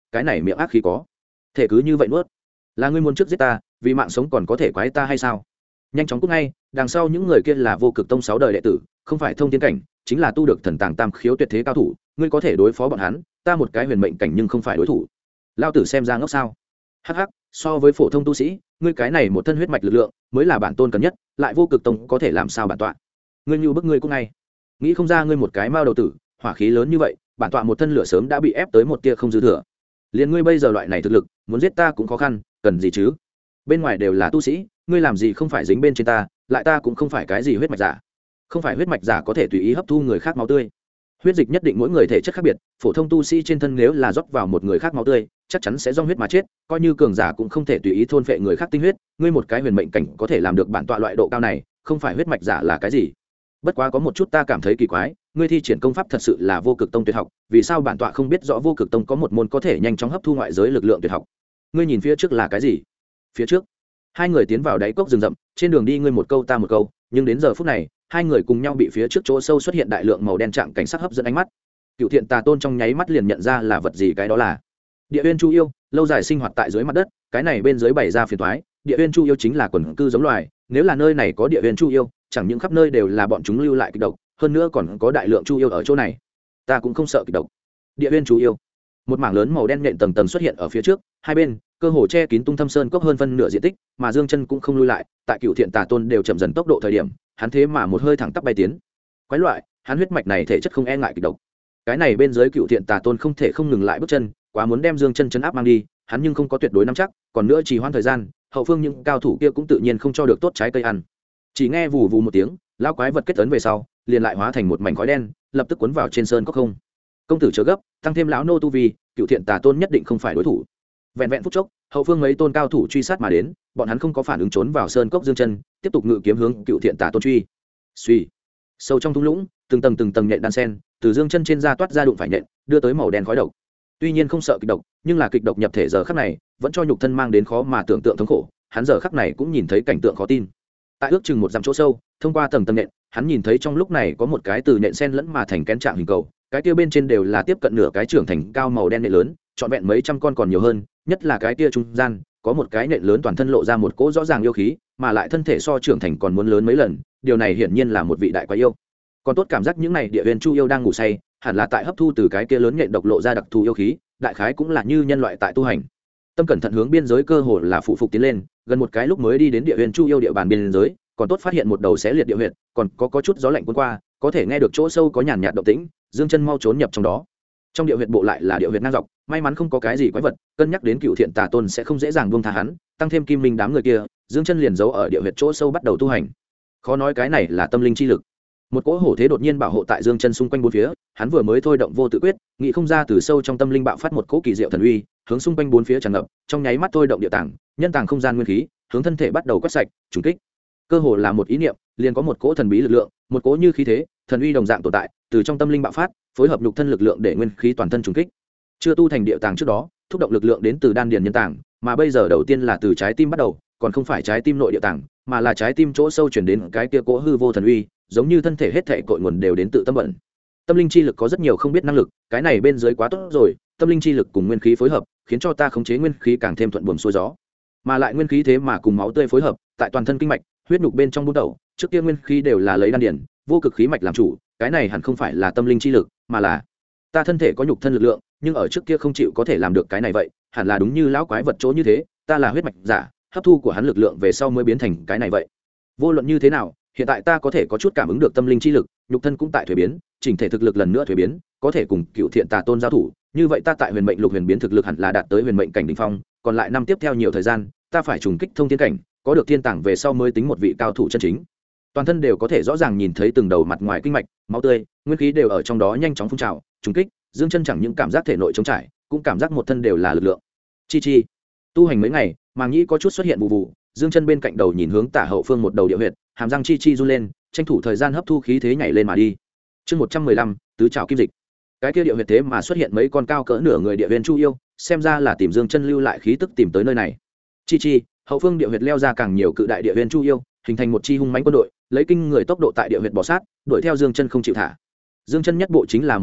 cái này miệng ác khí có thể cứ như vậy nuốt. Là ngươi muốn trước giết ta vì mạng sống còn có thể quái ta hay sao? Nhanh chóng cút ngay, đằng sau những người kia là vô cực tông 6 đời đệ tử, không phải thông thiên cảnh, chính là tu được thần tàng tam khiếu tuyệt thế cao thủ, ngươi có thể đối phó bọn hắn, ta một cái huyền mệnh cảnh nhưng không phải đối thủ. Lao tử xem ra ngốc sao? Hắc hắc, so với phổ thông tu sĩ, ngươi cái này một thân huyết mạch lực lượng mới là bản tôn cần nhất, lại vô cực tông có thể làm sao bản tọa? Ngươi như bức ngươi cũng ngay. Nghĩ không ra ngươi một cái mao đầu tử, hỏa khí lớn như vậy, bản tọa một thân lửa sớm đã bị ép tới một tia không dư thừa. Liên ngươi bây giờ loại này thực lực, muốn giết ta cũng khó khăn, cần gì chứ? Bên ngoài đều là tu sĩ, ngươi làm gì không phải dính bên trên ta, lại ta cũng không phải cái gì huyết mạch giả. Không phải huyết mạch giả có thể tùy ý hấp thu người khác máu tươi. Huyết dịch nhất định mỗi người thể chất khác biệt, phổ thông tu sĩ trên thân nếu là rót vào một người khác máu tươi, chắc chắn sẽ do huyết mà chết, coi như cường giả cũng không thể tùy ý thôn phệ người khác tinh huyết, ngươi một cái huyền mệnh cảnh có thể làm được bản tọa loại độ cao này, không phải huyết mạch giả là cái gì? Bất quá có một chút ta cảm thấy kỳ quái, ngươi thi triển công pháp thật sự là vô cực tông tuyệt học, vì sao bản tọa không biết rõ vô cực tông có một môn có thể nhanh chóng hấp thu ngoại giới lực lượng tuyệt học? Ngươi nhìn phía trước là cái gì? Phía trước, hai người tiến vào đáy cốc rừng rậm, trên đường đi ngươi một câu ta một câu, nhưng đến giờ phút này, hai người cùng nhau bị phía trước chỗ sâu xuất hiện đại lượng màu đen trạng cảnh sắc hấp dẫn ánh mắt. Cựu Thiện Tà Tôn trong nháy mắt liền nhận ra là vật gì, cái đó là Địa Uyên Chu Yêu, lâu dài sinh hoạt tại dưới mặt đất, cái này bên dưới bày ra phiền toái, Địa Uyên Chu Yêu chính là quần cư giống loài, nếu là nơi này có Địa Uyên Chu Yêu, chẳng những khắp nơi đều là bọn chúng lưu lại kịch độc, hơn nữa còn có đại lượng chu yêu ở chỗ này. Ta cũng không sợ kịch độc. Địa Uyên Chu Yêu, một mảng lớn màu đen nện tầng tầng xuất hiện ở phía trước, hai bên cơ hồ che kín tung thâm sơn cốc hơn phân nửa diện tích, mà Dương Chân cũng không lui lại, tại Cựu Thiện Tà Tôn đều chậm dần tốc độ thời điểm, hắn thế mà một hơi thẳng tắp bay tiến. Quái loại, hắn huyết mạch này thể chất không e ngại kịch độc. Cái này bên dưới Cựu Thiện Tà Tôn không thể không ngừng lại bước chân, quá muốn đem Dương Chân chấn áp mang đi, hắn nhưng không có tuyệt đối nắm chắc, còn nữa trì hoãn thời gian, hậu phương những cao thủ kia cũng tự nhiên không cho được tốt trái cây ăn. Chỉ nghe vù vù một tiếng, lão quái vật kết tấn về sau, liền lại hóa thành một mảnh khói đen, lập tức cuốn vào trên sơn cốc không. Công tử chớ gấp, tăng thêm lão nô tu vi, Cựu Thiện Tà Tôn nhất định không phải đối thủ. Vẹn vẹn phút chốc, hậu phương mấy tôn cao thủ truy sát mà đến, bọn hắn không có phản ứng trốn vào sơn cốc Dương Chân, tiếp tục ngự kiếm hướng Cựu Thiện Tà Tôn truy. Suy, sâu trong thung lũng, từng tầng nhện đan sen, từ Dương Chân trên da toát ra đụng phải nhện, đưa tới màu đen khói độc. Tuy nhiên không sợ kịch độc, nhưng là kịch độc nhập thể giờ khắc này, vẫn cho nhục thân mang đến khó mà tưởng tượng thống khổ, hắn giờ khắc này cũng nhìn thấy cảnh tượng khó tin. Tại ước chừng một dặm chỗ sâu, thông qua tầng nhện, hắn nhìn thấy trong lúc này có một cái từ nhện sen lẫn mà thành kén trạng hình cầu, cái kia bên trên đều là tiếp cận nửa cái trưởng thành cao màu đen nhện lớn, trọn vẹn mấy trăm con còn nhiều hơn, nhất là cái kia trung gian, có một cái nhện lớn toàn thân lộ ra một cỗ rõ ràng yêu khí, mà lại thân thể so trưởng thành còn muốn lớn mấy lần, điều này hiển nhiên là một vị đại quái yêu. Còn tốt cảm giác những này Địa Uyên Chu Yêu đang ngủ say, hẳn là tại hấp thu từ cái kia lớn nhện độc lộ ra đặc thù yêu khí, đại khái cũng là như nhân loại tại tu hành. Tâm cẩn thận hướng biên giới cơ hồ là phụ phục tiến lên, gần một cái lúc mới đi đến Địa Uyên Chu Yêu địa bàn biên giới, còn tốt phát hiện một đầu xé liệt địa huyệt, còn có chút gió lạnh cuốn qua, có thể nghe được chỗ sâu có nhàn nhạt động tĩnh, Dương Chân mau trốn nhập trong đó. Trong địa huyệt bộ lại là địa huyệt ngang dọc, may mắn không có cái gì quái vật, cân nhắc đến Cựu Thiện Tà Tôn sẽ không dễ dàng buông tha hắn, tăng thêm Kim Minh đám người kia, Dương Chân liền giấu ở địa huyệt chỗ sâu bắt đầu tu hành. Khó nói cái này là tâm linh chi lực. Một cỗ hổ thế đột nhiên bảo hộ tại Dương Chân xung quanh bốn phía, hắn vừa mới thôi động vô tự quyết, nghĩ không ra từ sâu trong tâm linh bạo phát một cỗ kỳ diệu thần uy, hướng xung quanh bốn phía tràn ngập, trong nháy mắt thôi động địa tàng, nhân tàng không gian nguyên khí, hướng thân thể bắt đầu quét sạch, trùng kích. Cơ hồ là một ý niệm, liền có một cỗ thần bí lực lượng, một cỗ như khí thế, thần uy đồng dạng tồn tại, từ trong tâm linh bạo phát, phối hợp nhục thân lực lượng để nguyên khí toàn thân trùng kích. Chưa tu thành địa tàng trước đó, thúc động lực lượng đến từ đan điền nhân tàng, mà bây giờ đầu tiên là từ trái tim bắt đầu, còn không phải trái tim nội địa tàng, mà là trái tim chỗ sâu chuyển đến cái kia cỗ hư vô thần uy, giống như thân thể hết thảy cội nguồn đều đến tự tâm vận. Tâm linh chi lực có rất nhiều không biết năng lực, cái này bên dưới quá tốt rồi, tâm linh chi lực cùng nguyên khí phối hợp, khiến cho ta khống chế nguyên khí càng thêm thuận buồm xuôi gió. Mà lại nguyên khí thế mà cùng máu tươi phối hợp, tại toàn thân kinh mạch, huyết nhục bên trong buôn tẩu, trước kia nguyên khí đều là lấy đan điền, vô cực khí mạch làm chủ, cái này hẳn không phải là tâm linh chi lực, mà là ta thân thể có nhục thân lực lượng, nhưng ở trước kia không chịu có thể làm được cái này vậy, hẳn là đúng như lão quái vật chỗ như thế, ta là huyết mạch giả, hấp thu của hắn lực lượng về sau mới biến thành cái này vậy. Vô luận như thế nào, hiện tại ta có thể có chút cảm ứng được tâm linh chi lực, nhục thân cũng tại thuế biến, chỉnh thể thực lực lần nữa thuế biến, có thể cùng Cựu Thiện Tà Tôn giao thủ, như vậy ta tại huyền mệnh lục huyền biến thực lực hẳn là đạt tới huyền mệnh cảnh đỉnh phong, còn lại năm tiếp theo nhiều thời gian, ta phải trùng kích thông thiên cảnh, có được thiên tảng về sau mới tính một vị cao thủ chân chính. Toàn thân đều có thể rõ ràng nhìn thấy từng đầu mặt ngoài kinh mạch, máu tươi, nguyên khí đều ở trong đó nhanh chóng phun trào, trùng kích, Dương Chân chẳng những cảm giác thể nội trống trải, cũng cảm giác một thân đều là lực lượng. Chi tu hành mấy ngày, màng nhĩ có chút xuất hiện vụ vụ, Dương Chân bên cạnh đầu nhìn hướng tả hậu phương một đầu địa huyệt, hàm răng chi run lên, tranh thủ thời gian hấp thu khí thế nhảy lên mà đi. Chương 115, tứ trảo kim dịch. Cái kia địa huyệt thế mà xuất hiện mấy con cao cỡ nửa người địa viên chu yêu, xem ra là tìm Dương Chân lưu lại khí tức tìm tới nơi này. Chi hậu phương địa huyệt leo ra càng nhiều cự đại địa viên chu yêu, hình thành một chi hung mãnh quân đội, lấy kinh người tốc độ tại địa huyệt bò sát, đuổi theo Dương Chân không chịu thả. Dương Chân nhất bộ chính là một trượng,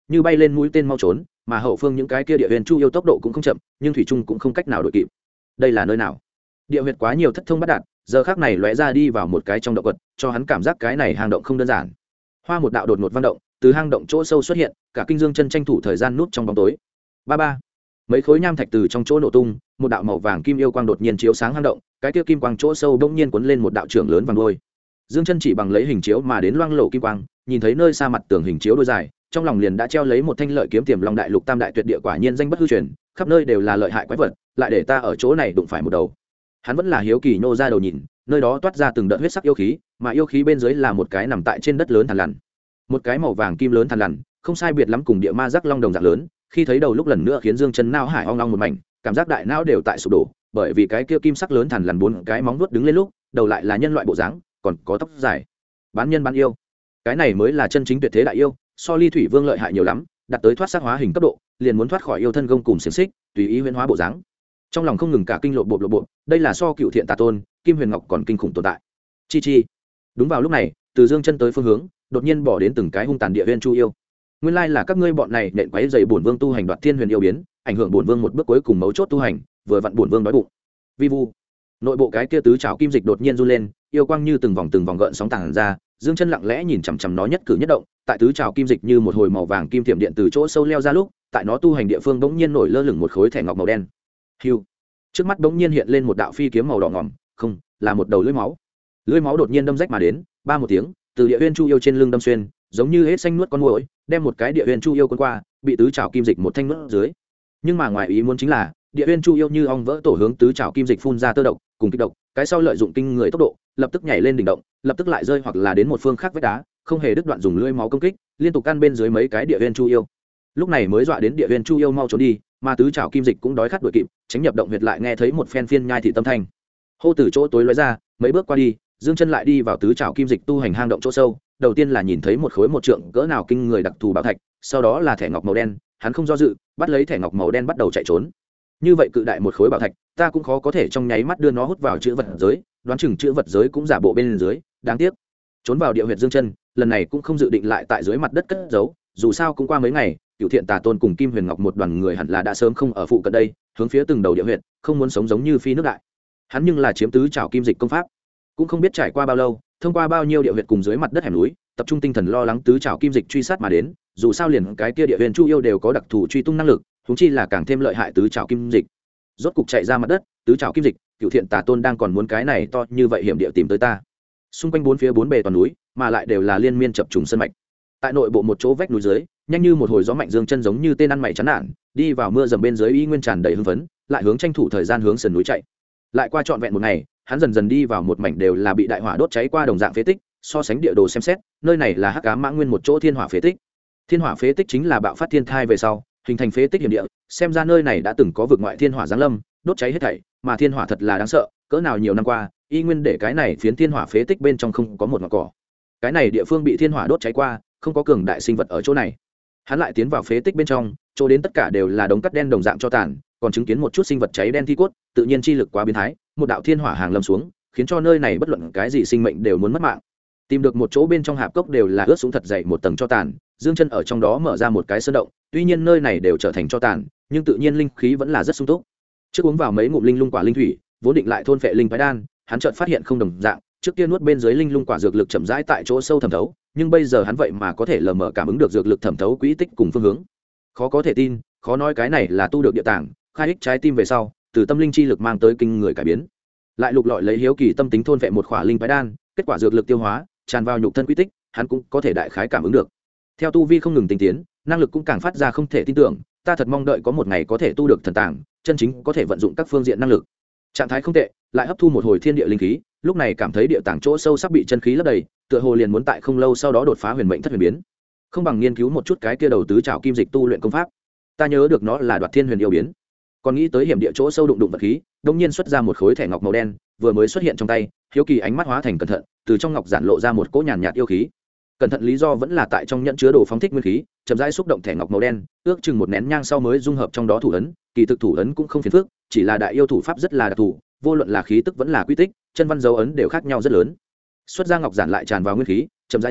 như bay lên mũi tên mau trốn, mà hậu phương những cái kia địa huyền chu yêu tốc độ cũng không chậm, nhưng thủy trung cũng không cách nào đuổi kịp. Đây là nơi nào? Địa huyệt quá nhiều thất thông bắt đạt, giờ khắc này lóe ra đi vào một cái trong động quật, cho hắn cảm giác cái này hang động không đơn giản. Hoa một đạo đột ngột vang động, từ hang động chỗ sâu xuất hiện, cả kinh dương chân tranh thủ thời gian núp trong bóng tối. Ba ba, mấy khối nham thạch từ trong chỗ nổ tung, một đạo màu vàng kim yêu quang đột nhiên chiếu sáng hang động, cái kia kim quang chỗ sâu bỗng nhiên cuốn lên một đạo trưởng lớn vàng đuôi. Dương chân chỉ bằng lấy hình chiếu mà đến loang lổ kim quang, nhìn thấy nơi xa mặt tường hình chiếu đôi dài, trong lòng liền đã treo lấy một thanh lợi kiếm tiềm long đại lục tam đại tuyệt địa, quả nhiên danh bất hư truyền, khắp nơi đều là lợi hại quái vật, lại để ta ở chỗ này đụng phải một đầu. Hắn vẫn là hiếu kỳ nô ra đầu nhìn, nơi đó toát ra từng đợt huyết sắc yêu khí, mà yêu khí bên dưới là một cái nằm tại trên đất lớn thằn lằn, một cái màu vàng kim lớn thằn lằn, không sai biệt lắm cùng địa ma giác long đồng dạng lớn. Khi thấy đầu lúc lần nữa khiến Dương Chân nao hải ong ong một mảnh, cảm giác đại não đều tại sụp đổ, bởi vì cái kia kim sắc lớn thằn lằn bốn cái móng vuốt đứng lên lúc, đầu lại là nhân loại bộ dáng, còn có tóc dài. Bán nhân bán yêu, cái này mới là chân chính tuyệt thế đại yêu, so Ly Thủy Vương lợi hại nhiều lắm, đạt tới thoát sắc hóa hình cấp độ, liền muốn thoát khỏi yêu thân gông cùng xiềng xích, tùy ý huyễn hóa bộ dáng. Trong lòng không ngừng cả kinh lộ bộ, đây là so Cựu Thiện Tà Tôn, Kim Huyền Ngọc còn kinh khủng tồn tại. Chi chi. Đúng vào lúc này, từ Dương Chân tới phương hướng, đột nhiên bỏ đến từng cái hung tàn địa viên chu yêu. Nguyên lai là các ngươi bọn này nện quấy dày bổn vương tu hành đoạt thiên huyền yêu biến, ảnh hưởng bổn vương một bước cuối cùng mấu chốt tu hành, vừa vặn bổn vương đói bụng. Vi vu. Nội bộ cái kia tứ trảo kim dịch đột nhiên run lên, yêu quang như từng vòng gợn sóng tàng ra, Dương Chân lặng lẽ nhìn chằm chằm nó nhất cử nhất động, tại tứ trảo kim dịch như một hồi màu vàng kim tiệm điện từ chỗ sâu leo ra lúc, tại nó tu hành địa phương bỗng nhiên nổi lơ lửng một khối thẻ ngọc màu đen. Hưu. Trước mắt bỗng nhiên hiện lên một đạo phi kiếm màu đỏ ngòm, không, là một đầu lưỡi máu. Lưỡi máu đột nhiên đâm rách mà đến, ba một tiếng, từ địa huyên chu yêu trên lưng đâm xuyên, giống như hết xanh nuốt con muỗi, đem một cái địa huyên chu yêu cuốn qua, bị tứ trảo kim dịch một thanh nuốt dưới. Nhưng mà ngoài ý muốn chính là, địa huyên chu yêu như ong vỡ tổ hướng tứ trảo kim dịch phun ra tơ độc, cùng kích độc, cái sau lợi dụng kinh người tốc độ, lập tức nhảy lên đỉnh động, lập tức lại rơi hoặc là đến một phương khác vách đá, không hề đứt đoạn dùng lưỡi máu công kích, liên tục căn bên dưới mấy cái địa huyên chu yêu. Lúc này mới dọa đến địa huyên chu yêu mau trốn đi, mà tứ trảo kim dịch cũng đói khát đuổi kịp, tránh nhập động huyệt lại nghe thấy một phen phiên nhai thị tâm thanh. Hô từ chỗ tối lóe ra, mấy bước qua đi, Dương Chân lại đi vào tứ trảo kim dịch tu hành hang động chỗ sâu, đầu tiên là nhìn thấy một khối một trượng cỡ nào kinh người đặc thù bảo thạch, sau đó là thẻ ngọc màu đen, hắn không do dự, bắt lấy thẻ ngọc màu đen bắt đầu chạy trốn. Như vậy cự đại một khối bảo thạch, ta cũng khó có thể trong nháy mắt đưa nó hút vào chữ vật giới, đoán chừng chữ vật giới cũng giả bộ bên dưới, đáng tiếc. Trốn vào địa huyệt Dương Chân, lần này cũng không dự định lại tại dưới mặt đất cất giấu, dù sao cũng qua mấy ngày, Cựu Thiện Tà Tôn cùng Kim Huyền Ngọc một đoàn người hẳn là đã sớm không ở phụ cận đây, hướng phía từng đầu địa huyệt, không muốn sống giống như phi nước đại. Hắn nhưng là chiếm tứ trảo kim dịch công pháp, cũng không biết trải qua bao lâu, thông qua bao nhiêu địa huyệt cùng dưới mặt đất hẻm núi, tập trung tinh thần lo lắng tứ trảo kim dịch truy sát mà đến, dù sao liền cái kia địa huyền chu yêu đều có đặc thù truy tung năng lực, huống chi là càng thêm lợi hại tứ trảo kim dịch. Rốt cục chạy ra mặt đất, tứ trảo kim dịch, Cựu Thiện Tà Tôn đang còn muốn cái này to như vậy hiểm địa tìm tới ta. Xung quanh bốn phía bốn bề toàn núi, mà lại đều là liên miên chập trùng sơn mạch. Tại nội bộ một chỗ vách núi dưới, nhanh như một hồi gió mạnh Dương Chân giống như tên ăn mày chán nản, đi vào mưa dầm bên dưới y nguyên tràn đầy hưng phấn, lại hướng tranh thủ thời gian hướng sườn núi chạy. Lại qua trọn vẹn một ngày, hắn dần dần đi vào một mảnh đều là bị đại hỏa đốt cháy qua đồng dạng phế tích, so sánh địa đồ xem xét, nơi này là Hắc Ám Mã Nguyên một chỗ thiên hỏa phế tích. Thiên hỏa phế tích chính là bạo phát thiên thai về sau, hình thành phế tích hiểm địa, xem ra nơi này đã từng có vực ngoại thiên hỏa giáng lâm, đốt cháy hết thảy, mà thiên hỏa thật là đáng sợ, cỡ nào nhiều năm qua, y nguyên để cái này phiến thiên hỏa phế tích bên trong không có một ngọn cỏ. Cái này địa phương bị thiên hỏa đốt cháy qua, không có cường đại sinh vật ở chỗ này. Hắn lại tiến vào phế tích bên trong, chỗ đến tất cả đều là đống cắt đen đồng dạng cho tàn, còn chứng kiến một chút sinh vật cháy đen thi cốt, tự nhiên chi lực quá biến thái, một đạo thiên hỏa hàng lâm xuống, khiến cho nơi này bất luận cái gì sinh mệnh đều muốn mất mạng. Tìm được một chỗ bên trong hạp cốc đều là ướt sũng thật dày một tầng cho tàn, Dương Chân ở trong đó mở ra một cái sơn động, tuy nhiên nơi này đều trở thành cho tàn, nhưng tự nhiên linh khí vẫn là rất sung túc. Trước uống vào mấy ngụm linh lung quả linh thủy, vốn định lại thôn phệ linh phái đan, hắn chợt phát hiện không đồng dạng, trước kia nuốt bên dưới linh lung quả dược lực chậm rãi tại chỗ sâu thẩm thấu, nhưng bây giờ hắn vậy mà có thể lờ mờ cảm ứng được dược lực thẩm thấu quỹ tích cùng phương hướng. Khó có thể tin, khó nói cái này là tu được địa tạng, khai ích trái tim về sau, từ tâm linh chi lực mang tới kinh người cải biến. Lại lục lọi lấy hiếu kỳ tâm tính thôn phệ một khỏa linh phái đan, kết quả dược lực tiêu hóa, tràn vào nhục thân quỹ tích, hắn cũng có thể đại khái cảm ứng được. Theo tu vi không ngừng tinh tiến, năng lực cũng càng phát ra không thể tin tưởng, ta thật mong đợi có một ngày có thể tu được thần tàng, chân chính có thể vận dụng các phương diện năng lực. Trạng thái không tệ, lại hấp thu một hồi thiên địa linh khí, lúc này cảm thấy địa tàng chỗ sâu sắp bị chân khí lấp đầy, tựa hồ liền muốn tại không lâu sau đó đột phá huyền mệnh thất huyền biến. Không bằng nghiên cứu một chút cái kia đầu tứ trảo kim dịch tu luyện công pháp. Ta nhớ được nó là đoạt thiên huyền yêu biến. Còn nghĩ tới hiểm địa chỗ sâu đụng vật khí, đột nhiên xuất ra một khối thẻ ngọc màu đen, vừa mới xuất hiện trong tay, hiếu kỳ ánh mắt hóa thành cẩn thận, từ trong ngọc giản lộ ra một cỗ nhàn nhạt yêu khí. Cẩn thận lý do vẫn là tại trong nhẫn chứa đồ phóng thích nguyên khí, chậm rãi xúc động thẻ ngọc màu đen, ước chừng một nén nhang sau mới dung hợp trong đó thủ ấn, kỳ thực thủ ấn cũng không phiền phức, chỉ là đại yêu thủ pháp rất là đặc thù, vô luận là khí tức vẫn là quy tích, chân văn dấu ấn đều khác nhau rất lớn. Xuất ra ngọc giản lại tràn vào nguyên khí, chậm rãi giữa,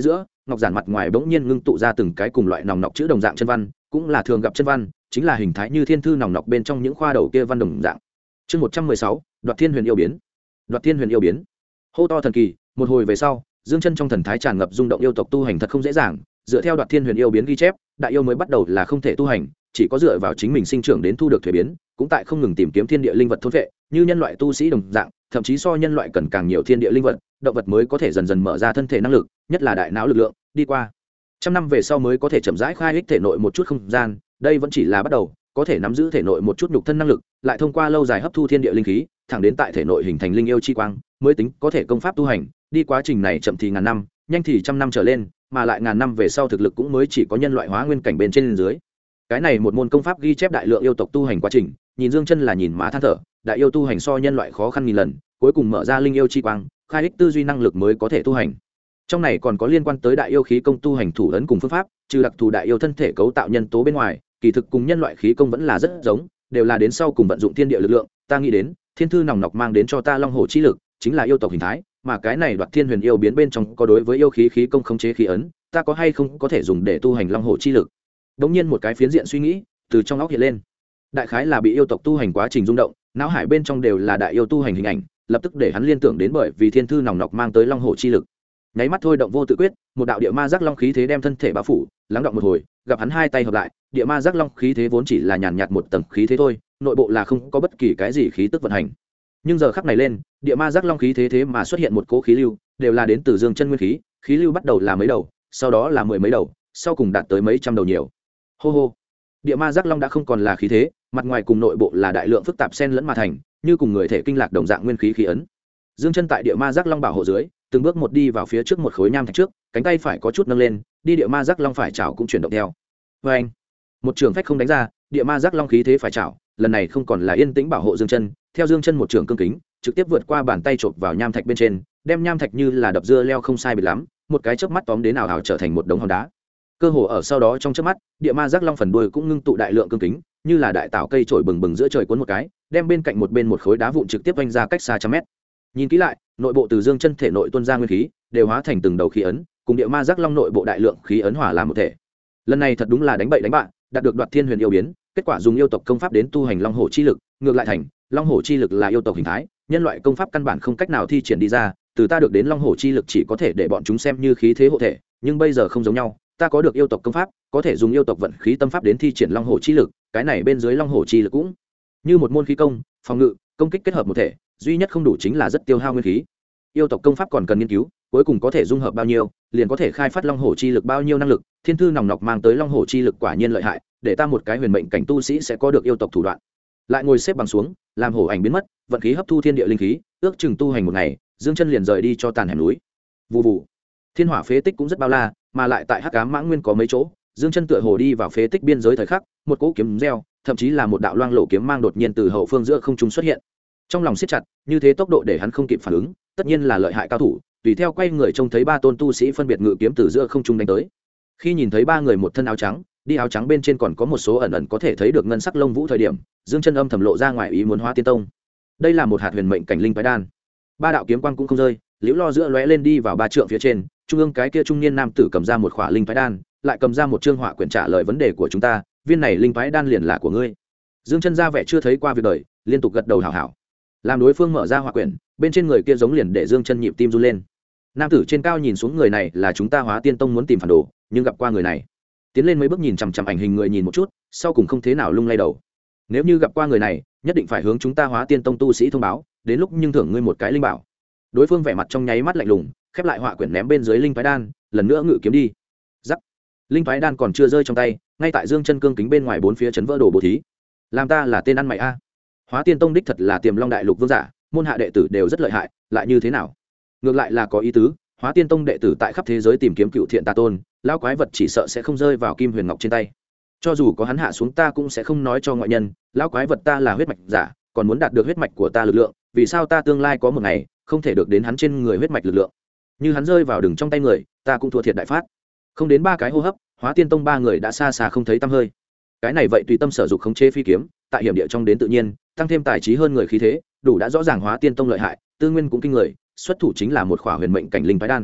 ngọc giản mặt ngoài bỗng nhiên ngưng tụ ra từng cái cùng loại nòng nọc chữ đồng dạng chân văn, cũng là thường gặp chân văn, chính là hình thái như thiên thư nòng nọc bên trong những khoa đầu kia văn đồng dạng. Chương 116, Đoạt Thiên Huyền yêu biến. Đoạt Thiên Huyền yêu biến. Hô to thần kỳ, một hồi về sau, Dương Chân trong thần thái tràn ngập rung động, yêu tộc tu hành thật không dễ dàng, dựa theo Đoạt Thiên Huyền yêu biến ghi chép, đại yêu mới bắt đầu là không thể tu hành, chỉ có dựa vào chính mình sinh trưởng đến thu được thuế biến, cũng tại không ngừng tìm kiếm thiên địa linh vật thôn vệ, như nhân loại tu sĩ đồng dạng, thậm chí so nhân loại cần càng nhiều thiên địa linh vật, động vật mới có thể dần dần mở ra thân thể năng lực, nhất là đại não lực lượng, đi qua trăm năm về sau mới có thể chậm rãi khai ích thể nội một chút không gian, đây vẫn chỉ là bắt đầu, có thể nắm giữ thể nội một chút nhục thân năng lực, lại thông qua lâu dài hấp thu thiên địa linh khí, thẳng đến tại thể nội hình thành linh yêu chi quang, mới tính có thể công pháp tu hành, đi quá trình này chậm thì ngàn năm, nhanh thì trăm năm trở lên, mà lại ngàn năm về sau thực lực cũng mới chỉ có nhân loại hóa nguyên cảnh bên trên dưới. Cái này một môn công pháp ghi chép đại lượng yêu tộc tu hành quá trình, nhìn Dương Chân là nhìn má than thở, đại yêu tu hành so nhân loại khó khăn nghìn lần, cuối cùng mở ra linh yêu chi quang, khai ích tư duy năng lực mới có thể tu hành. Trong này còn có liên quan tới đại yêu khí công tu hành thủ ấn cùng phương pháp, trừ đặc thù đại yêu thân thể cấu tạo nhân tố bên ngoài, kỳ thực cùng nhân loại khí công vẫn là rất giống, đều là đến sau cùng vận dụng thiên địa lực lượng. Ta nghĩ đến, thiên thư nòng nọc mang đến cho ta long hổ chi lực, chính là yêu tộc hình thái, mà cái này Đoạt Thiên Huyền yêu biến bên trong có đối với yêu khí khí công khống chế khí ấn, ta có hay không có thể dùng để tu hành long hổ chi lực. Đống nhiên một cái phiến diện suy nghĩ từ trong óc hiện lên, đại khái là bị yêu tộc tu hành quá trình rung động, não hải bên trong đều là đại yêu tu hành hình ảnh, lập tức để hắn liên tưởng đến bởi vì thiên thư nòng nọc mang tới long hổ chi lực. Nháy mắt thôi động vô tự quyết, một đạo địa ma giác long khí thế đem thân thể bao phủ, lắng động một hồi, gặp hắn hai tay hợp lại, địa ma giác long khí thế vốn chỉ là nhàn nhạt một tầng khí thế thôi, nội bộ là không có bất kỳ cái gì khí tức vận hành. Nhưng giờ khắc này lên, địa ma giác long khí thế mà xuất hiện một cỗ khí lưu, đều là đến từ Dương Chân nguyên khí, khí lưu bắt đầu là mấy đầu, sau đó là mười mấy đầu, sau cùng đạt tới mấy trăm đầu nhiều. Hô hô. Địa ma giác long đã không còn là khí thế, mặt ngoài cùng nội bộ là đại lượng phức tạp xen lẫn mà thành, như cùng người thể kinh lạc đồng dạng nguyên khí khí ấn. Dương Chân tại địa ma giác long bảo hộ dưới, từng bước một đi vào phía trước một khối nham thạch trước, cánh tay phải có chút nâng lên, đi địa ma giác long phải chảo cũng chuyển động theo. Oeng! Một trường phách không đánh ra, địa ma giác long khí thế phải chảo, lần này không còn là yên tĩnh bảo hộ Dương Chân, theo Dương Chân một trường cương kính, trực tiếp vượt qua bàn tay chộp vào nham thạch bên trên, đem nham thạch như là đập dưa leo không sai biệt lắm, một cái chớp mắt tóm đến ảo ảo trở thành một đống hòn đá. Cơ hồ ở sau đó trong chớp mắt, địa ma giác long phần đuôi cũng ngưng tụ đại lượng cương kính, như là đại tạo cây trổi bừng bừng giữa trời cuốn một cái, đem bên cạnh một khối đá vụn trực tiếp vanh ra cách xa trăm mét. Nhìn kỹ lại, nội bộ từ Dương Chân thể nội tuôn ra nguyên khí, đều hóa thành từng đầu khí ấn, cùng địa ma giác long nội bộ đại lượng khí ấn hòa làm một thể. Lần này thật đúng là đánh bậy đánh bạn, đạt được Đoạt Thiên Huyền yêu biến, kết quả dùng yêu tộc công pháp đến tu hành long hổ chi lực, ngược lại thành long hổ chi lực là yêu tộc hình thái, nhân loại công pháp căn bản không cách nào thi triển đi ra, từ ta được đến long hổ chi lực chỉ có thể để bọn chúng xem như khí thế hộ thể, nhưng bây giờ không giống nhau, ta có được yêu tộc công pháp, có thể dùng yêu tộc vận khí tâm pháp đến thi triển long hổ chi lực, cái này bên dưới long hổ chi lực cũng như một môn khí công, phòng ngự, công kích kết hợp một thể, duy nhất không đủ chính là rất tiêu hao nguyên khí. Yêu tộc công pháp còn cần nghiên cứu, cuối cùng có thể dung hợp bao nhiêu, liền có thể khai phát long hổ chi lực bao nhiêu năng lực, thiên thư nòng nọc mang tới long hổ chi lực quả nhiên lợi hại, để ta một cái huyền mệnh cảnh tu sĩ sẽ có được yêu tộc thủ đoạn. Lại ngồi xếp bằng xuống, làm hổ ảnh biến mất, vận khí hấp thu thiên địa linh khí, ước chừng tu hành một ngày, Dương Chân liền rời đi cho tàn hẻm núi. Vù vù. Thiên hỏa phế tích cũng rất bao la, mà lại tại Hắc Ám Mãng Nguyên có mấy chỗ, Dương Chân tựa hồ đi vào phế tích biên giới thời khắc, một cỗ kiếm reo, thậm chí là một đạo loang lổ kiếm mang đột nhiên từ hậu phương giữa không trung xuất hiện. Trong lòng siết chặt, như thế tốc độ để hắn không kịp phản ứng, tất nhiên là lợi hại cao thủ, tùy theo quay người trông thấy ba tôn tu sĩ phân biệt ngự kiếm từ giữa không trung đánh tới. Khi nhìn thấy ba người một thân áo trắng, đi áo trắng bên trên còn có một số ẩn ẩn có thể thấy được ngân sắc lông vũ thời điểm, Dương Chân âm thầm lộ ra ngoài ý muốn Hóa Tiên Tông. Đây là một hạt huyền mệnh cảnh linh phái đan. Ba đạo kiếm quang cũng không rơi, liễu lo giữa lóe lên đi vào ba trượng phía trên, trung ương cái kia trung niên nam tử cầm ra một khỏa linh phái đan, lại cầm ra một chương họa quyển trả lời vấn đề của chúng ta, viên này linh phái đan liền là của ngươi. Dương Chân ra vẻ chưa thấy qua việc đời, liên tục gật đầu hảo hảo. Làm đối phương mở ra họa quyển, bên trên người kia giống liền để Dương Chân nhịp tim run lên. Nam tử trên cao nhìn xuống, người này là chúng ta Hóa Tiên Tông muốn tìm phản đồ, nhưng gặp qua người này. Tiến lên mấy bước nhìn chằm chằm ảnh hình người nhìn một chút, sau cùng không thế nào lung lay đầu. Nếu như gặp qua người này, nhất định phải hướng chúng ta Hóa Tiên Tông tu sĩ thông báo, đến lúc nhưng thưởng ngươi một cái linh bảo. Đối phương vẻ mặt trong nháy mắt lạnh lùng, khép lại họa quyển ném bên dưới linh phái đan, lần nữa ngự kiếm đi. Rắc. Linh phái đan còn chưa rơi trong tay, ngay tại Dương Chân cương kính bên ngoài bốn phía chấn vỡ đồ bố thí. Làm ta là tên ăn mày a. Hóa Tiên Tông đích thật là Tiềm Long đại lục vương giả, môn hạ đệ tử đều rất lợi hại, lại như thế nào? Ngược lại là có ý tứ, Hóa Tiên Tông đệ tử tại khắp thế giới tìm kiếm cựu thiện tà tôn, lão quái vật chỉ sợ sẽ không rơi vào Kim Huyền Ngọc trên tay. Cho dù có hắn hạ xuống ta cũng sẽ không nói cho ngoại nhân, lão quái vật ta là huyết mạch giả, còn muốn đạt được huyết mạch của ta lực lượng, vì sao ta tương lai có một ngày không thể được đến hắn trên người huyết mạch lực lượng? Như hắn rơi vào đường trong tay người, ta cũng thua thiệt đại phát. Không đến ba cái hô hấp, Hóa Tiên Tông ba người đã xa xa không thấy tăm hơi. Cái này vậy tùy tâm sở dục khống chế phi kiếm, tại hiểm địa trong đến tự nhiên, tăng thêm tài trí hơn người khí thế, đủ đã rõ ràng Hóa Tiên Tông lợi hại, tư nguyên cũng kinh người, xuất thủ chính là một khỏa huyền mệnh cảnh linh phái đan.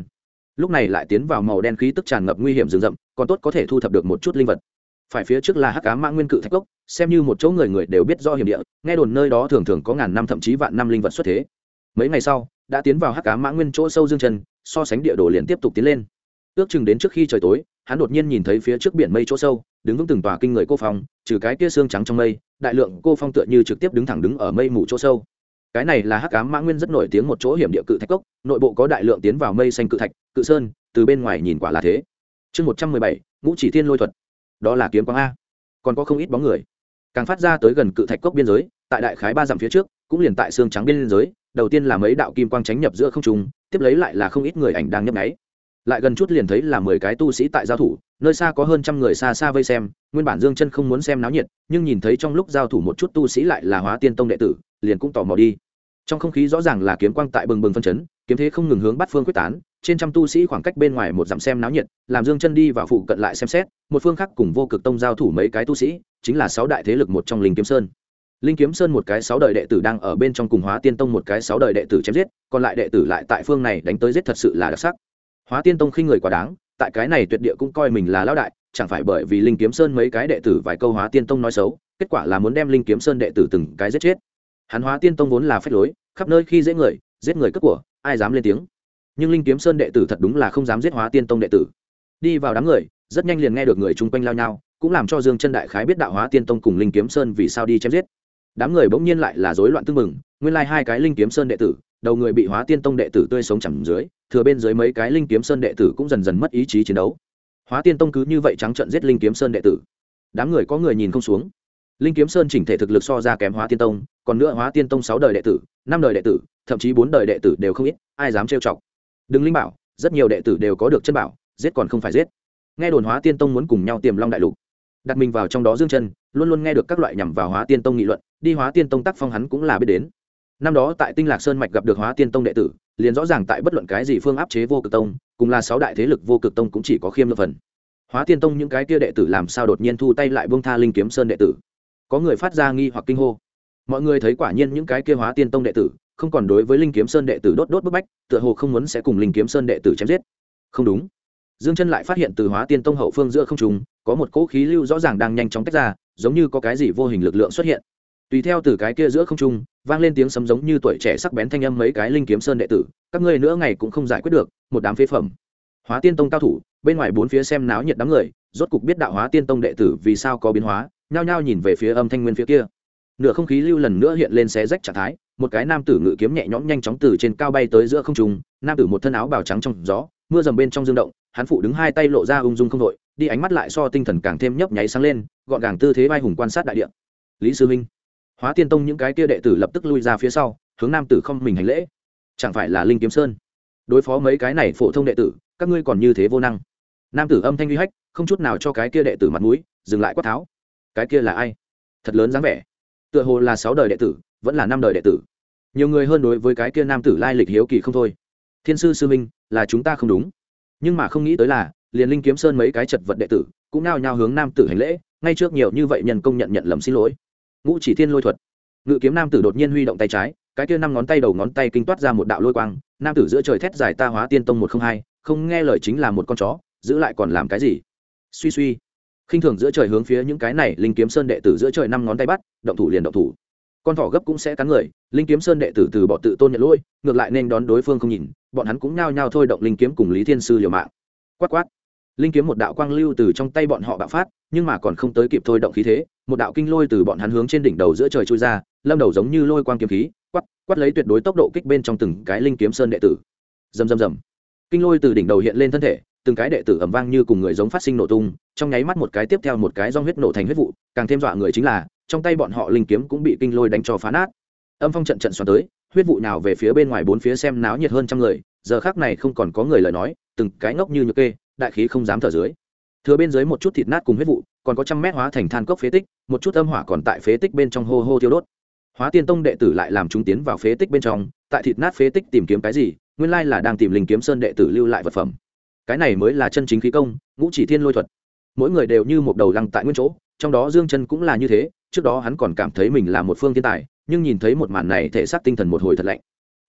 lúc này lại tiến vào màu đen khí tức tràn ngập nguy hiểm rừng rậm, còn tốt có thể thu thập được một chút linh vật. Phải phía trước là hắc ám mã nguyên cự thạch cốc, xem như một chỗ người người đều biết do hiểm địa, nghe đồn nơi đó thường thường có ngàn năm thậm chí vạn năm linh vật xuất thế. Mấy ngày sau đã tiến vào hắc ám mã nguyên chỗ sâu dương chân, so sánh địa đồ liền tiếp tục tiến lên. Ước chừng đến trước khi trời tối, hắn đột nhiên nhìn thấy phía trước biển mây chỗ sâu đứng vững từng tòa kinh người cô phong, trừ cái kia xương trắng trong mây, đại lượng cô phong tựa như trực tiếp đứng thẳng đứng ở mây mù chỗ sâu. Cái này là hắc ám mã nguyên rất nổi tiếng một chỗ hiểm địa cự thạch cốc, nội bộ có đại lượng tiến vào mây xanh cự thạch, cự sơn, từ bên ngoài nhìn quả là thế. Chương 117, Ngũ Chỉ Thiên Lôi thuật. Đó là kiếm quang a. Còn có không ít bóng người. Càng phát ra tới gần cự thạch cốc biên giới, tại đại khái 3 dặm phía trước, cũng liền tại xương trắng biên giới, đầu tiên là mấy đạo kim quang tránh nhập giữa không trung, tiếp lấy lại là không ít người ảnh đang nhấp nháy. Lại gần chút liền thấy là 10 cái tu sĩ tại giao thủ, nơi xa có hơn trăm người xa xa vây xem. Nguyên bản Dương Chân không muốn xem náo nhiệt, nhưng nhìn thấy trong lúc giao thủ một chút tu sĩ lại là Hóa Tiên Tông đệ tử, liền cũng tò mò đi. Trong không khí rõ ràng là kiếm quang tại bừng bừng phân chấn, kiếm thế không ngừng hướng bát phương quyết tán, trên trăm tu sĩ khoảng cách bên ngoài một dặm xem náo nhiệt, làm Dương Chân đi vào phụ cận lại xem xét, một phương khác cùng Vô Cực Tông giao thủ mấy cái tu sĩ, chính là 6 đại thế lực một trong Linh Kiếm Sơn. Linh Kiếm Sơn một cái 6 đời đệ tử đang ở bên trong cùng Hóa Tiên Tông một cái 6 đời đệ tử chém giết, còn lại đệ tử lại tại phương này đánh tới giết thật sự là đặc sắc. Hóa Tiên Tông khinh người quá đáng, tại cái này tuyệt địa cũng coi mình là lão đại, chẳng phải bởi vì Linh Kiếm Sơn mấy cái đệ tử vài câu Hóa Tiên Tông nói xấu, kết quả là muốn đem Linh Kiếm Sơn đệ tử từng cái giết chết. Hắn Hóa Tiên Tông vốn là phách lối, khắp nơi khi dễ người, giết người cướp của, ai dám lên tiếng. Nhưng Linh Kiếm Sơn đệ tử thật đúng là không dám giết Hóa Tiên Tông đệ tử. Đi vào đám người, rất nhanh liền nghe được người chung quanh lao nhau, cũng làm cho Dương Chân đại khái biết đạo Hóa Tiên Tông cùng Linh Kiếm Sơn vì sao đi chém giết. Đám người bỗng nhiên lại là rối loạn tương mừng, nguyên lai hai cái Linh Kiếm Sơn đệ tử, đầu người bị Hóa Tiên Tông đệ tử tươi sống chẳng dưới, thừa bên dưới mấy cái Linh Kiếm Sơn đệ tử cũng dần dần mất ý chí chiến đấu. Hóa Tiên Tông cứ như vậy trắng trợn giết Linh Kiếm Sơn đệ tử. Đám người có người nhìn không xuống. Linh Kiếm Sơn chỉnh thể thực lực so ra kém Hóa Tiên Tông, còn nữa Hóa Tiên Tông 6 đời đệ tử, 5 đời đệ tử, thậm chí 4 đời đệ tử đều không ít, ai dám trêu chọc. Đừng linh bảo, rất nhiều đệ tử đều có được chân bảo, giết còn không phải giết. Nghe đồn Hóa Tiên Tông muốn cùng nhau tiềm long đại lục. Đặt mình vào trong đó Dương Chân, luôn luôn nghe được các loại nhằm vào Hóa Tiên Tông nghị luận, đi Hóa Tiên Tông tác phong hắn cũng là biết đến. Năm đó tại Tinh Lạc Sơn mạch gặp được Hóa Tiên Tông đệ tử, liền rõ ràng tại bất luận cái gì phương áp chế Vô Cực Tông, cùng là 6 đại thế lực Vô Cực Tông cũng chỉ có khiêm lượng phần. Hóa Tiên Tông những cái kia đệ tử làm sao đột nhiên thu tay lại buông tha Linh Kiếm Sơn đệ tử? Có người phát ra nghi hoặc kinh hô. Mọi người thấy quả nhiên những cái kia Hóa Tiên Tông đệ tử không còn đối với Linh Kiếm Sơn đệ tử đốt bức bách, tựa hồ không muốn sẽ cùng Linh Kiếm Sơn đệ tử chém giết. Không đúng. Dương Chân lại phát hiện từ Hóa Tiên Tông hậu phương giữa không trung có một cỗ khí lưu rõ ràng đang nhanh chóng tách ra, giống như có cái gì vô hình lực lượng xuất hiện. Tùy theo từ cái kia giữa không trung vang lên tiếng sấm giống như tuổi trẻ sắc bén thanh âm mấy cái Linh Kiếm Sơn đệ tử, các ngươi nữa ngày cũng không giải quyết được, một đám phế phẩm. Hóa Tiên Tông cao thủ, bên ngoài bốn phía xem náo nhiệt đám người, rốt cục biết đạo Hóa Tiên Tông đệ tử vì sao có biến hóa, nhao nhao nhìn về phía âm thanh nguyên phía kia. Nửa không khí lưu lần nữa hiện lên xé rách trạng thái, một cái nam tử ngự kiếm nhẹ nhõm nhanh chóng từ trên cao bay tới giữa không trung, nam tử một thân áo bào trắng trong gió, mưa dầm bên trong dương động, hắn phụ đứng hai tay lộ ra ung dung không đội, đi ánh mắt lại so tinh thần càng thêm nhấp nháy sáng lên, gọn gàng tư thế vai hùng quan sát đại địa. Lý sư huynh. Hóa Tiên Tông những cái kia đệ tử lập tức lui ra phía sau, hướng nam tử không mình hành lễ. Chẳng phải là Linh Kiếm Sơn đối phó mấy cái này phổ thông đệ tử, các ngươi còn như thế vô năng. Nam tử âm thanh uy hách, không chút nào cho cái kia đệ tử mặt mũi, dừng lại quát tháo. Cái kia là ai? Thật lớn dáng vẻ, tựa hồ là 6 đời đệ tử, vẫn là 5 đời đệ tử. Nhiều người hơn đối với cái kia nam tử lai lịch hiếu kỳ không thôi. Thiên sư sư minh, là chúng ta không đúng. Nhưng mà không nghĩ tới là, liền Linh Kiếm Sơn mấy cái chật vật đệ tử, cũng nao nhao hướng nam tử hành lễ, ngay trước nhiều như vậy nhân công nhận lầm xin lỗi. Ngũ Chỉ Thiên Lôi thuật. Ngự kiếm nam tử đột nhiên huy động tay trái, cái kia 5 ngón tay đầu ngón tay kinh toát ra một đạo lôi quang, nam tử giữa trời thét giải ta Hóa Tiên Tông 102, không nghe lời chính là một con chó, giữ lại còn làm cái gì? Suy suy. Khinh thường giữa trời hướng phía những cái này Linh Kiếm Sơn đệ tử giữa trời 5 ngón tay bắt, động thủ liền động thủ. Con thỏ gấp cũng sẽ cắn người, Linh Kiếm Sơn đệ tử từ bỏ tự tôn nhận lỗi, ngược lại nên đón đối phương không nhìn, bọn hắn cũng nhao nhao thôi động linh kiếm cùng Lý Thiên sư liều mạng. Quát quát. Linh kiếm một đạo quang lưu từ trong tay bọn họ bạo phát, nhưng mà còn không tới kịp thôi động khí thế, một đạo kinh lôi từ bọn hắn hướng trên đỉnh đầu giữa trời chui ra, lâm đầu giống như lôi quang kiếm khí, quát quát lấy tuyệt đối tốc độ kích bên trong từng cái Linh Kiếm Sơn đệ tử. Rầm rầm rầm. Kinh lôi từ đỉnh đầu hiện lên thân thể, từng cái đệ tử ầm vang như cùng người giống phát sinh nổ tung, trong nháy mắt một cái tiếp theo một cái dòng huyết nổ thành huyết vụ, càng thêm dọa người chính là, trong tay bọn họ linh kiếm cũng bị kinh lôi đánh cho phá nát. Âm phong trận trận xoắn tới, huyết vụ nào về phía bên ngoài bốn phía xem náo nhiệt hơn trăm người, giờ khắc này không còn có người lời nói, từng cái ngốc như nhược kê, đại khí không dám thở dưới. Thừa bên dưới một chút thịt nát cùng huyết vụ, còn có trăm mét hóa thành than cốc phế tích, một chút âm hỏa còn tại phế tích bên trong hô hô thiêu đốt. Hóa Tiên Tông đệ tử lại làm chúng tiến vào phế tích bên trong, tại thịt nát phế tích tìm kiếm cái gì, nguyên lai là đang tìm Linh Kiếm Sơn đệ tử lưu lại vật phẩm. Cái này mới là chân chính khí công, Ngũ Chỉ Thiên Lôi thuật. Mỗi người đều như một đầu lăng tại nguyên chỗ, trong đó Dương Chân cũng là như thế, trước đó hắn còn cảm thấy mình là một phương thiên tài, nhưng nhìn thấy một màn này thể xác tinh thần một hồi thật lạnh.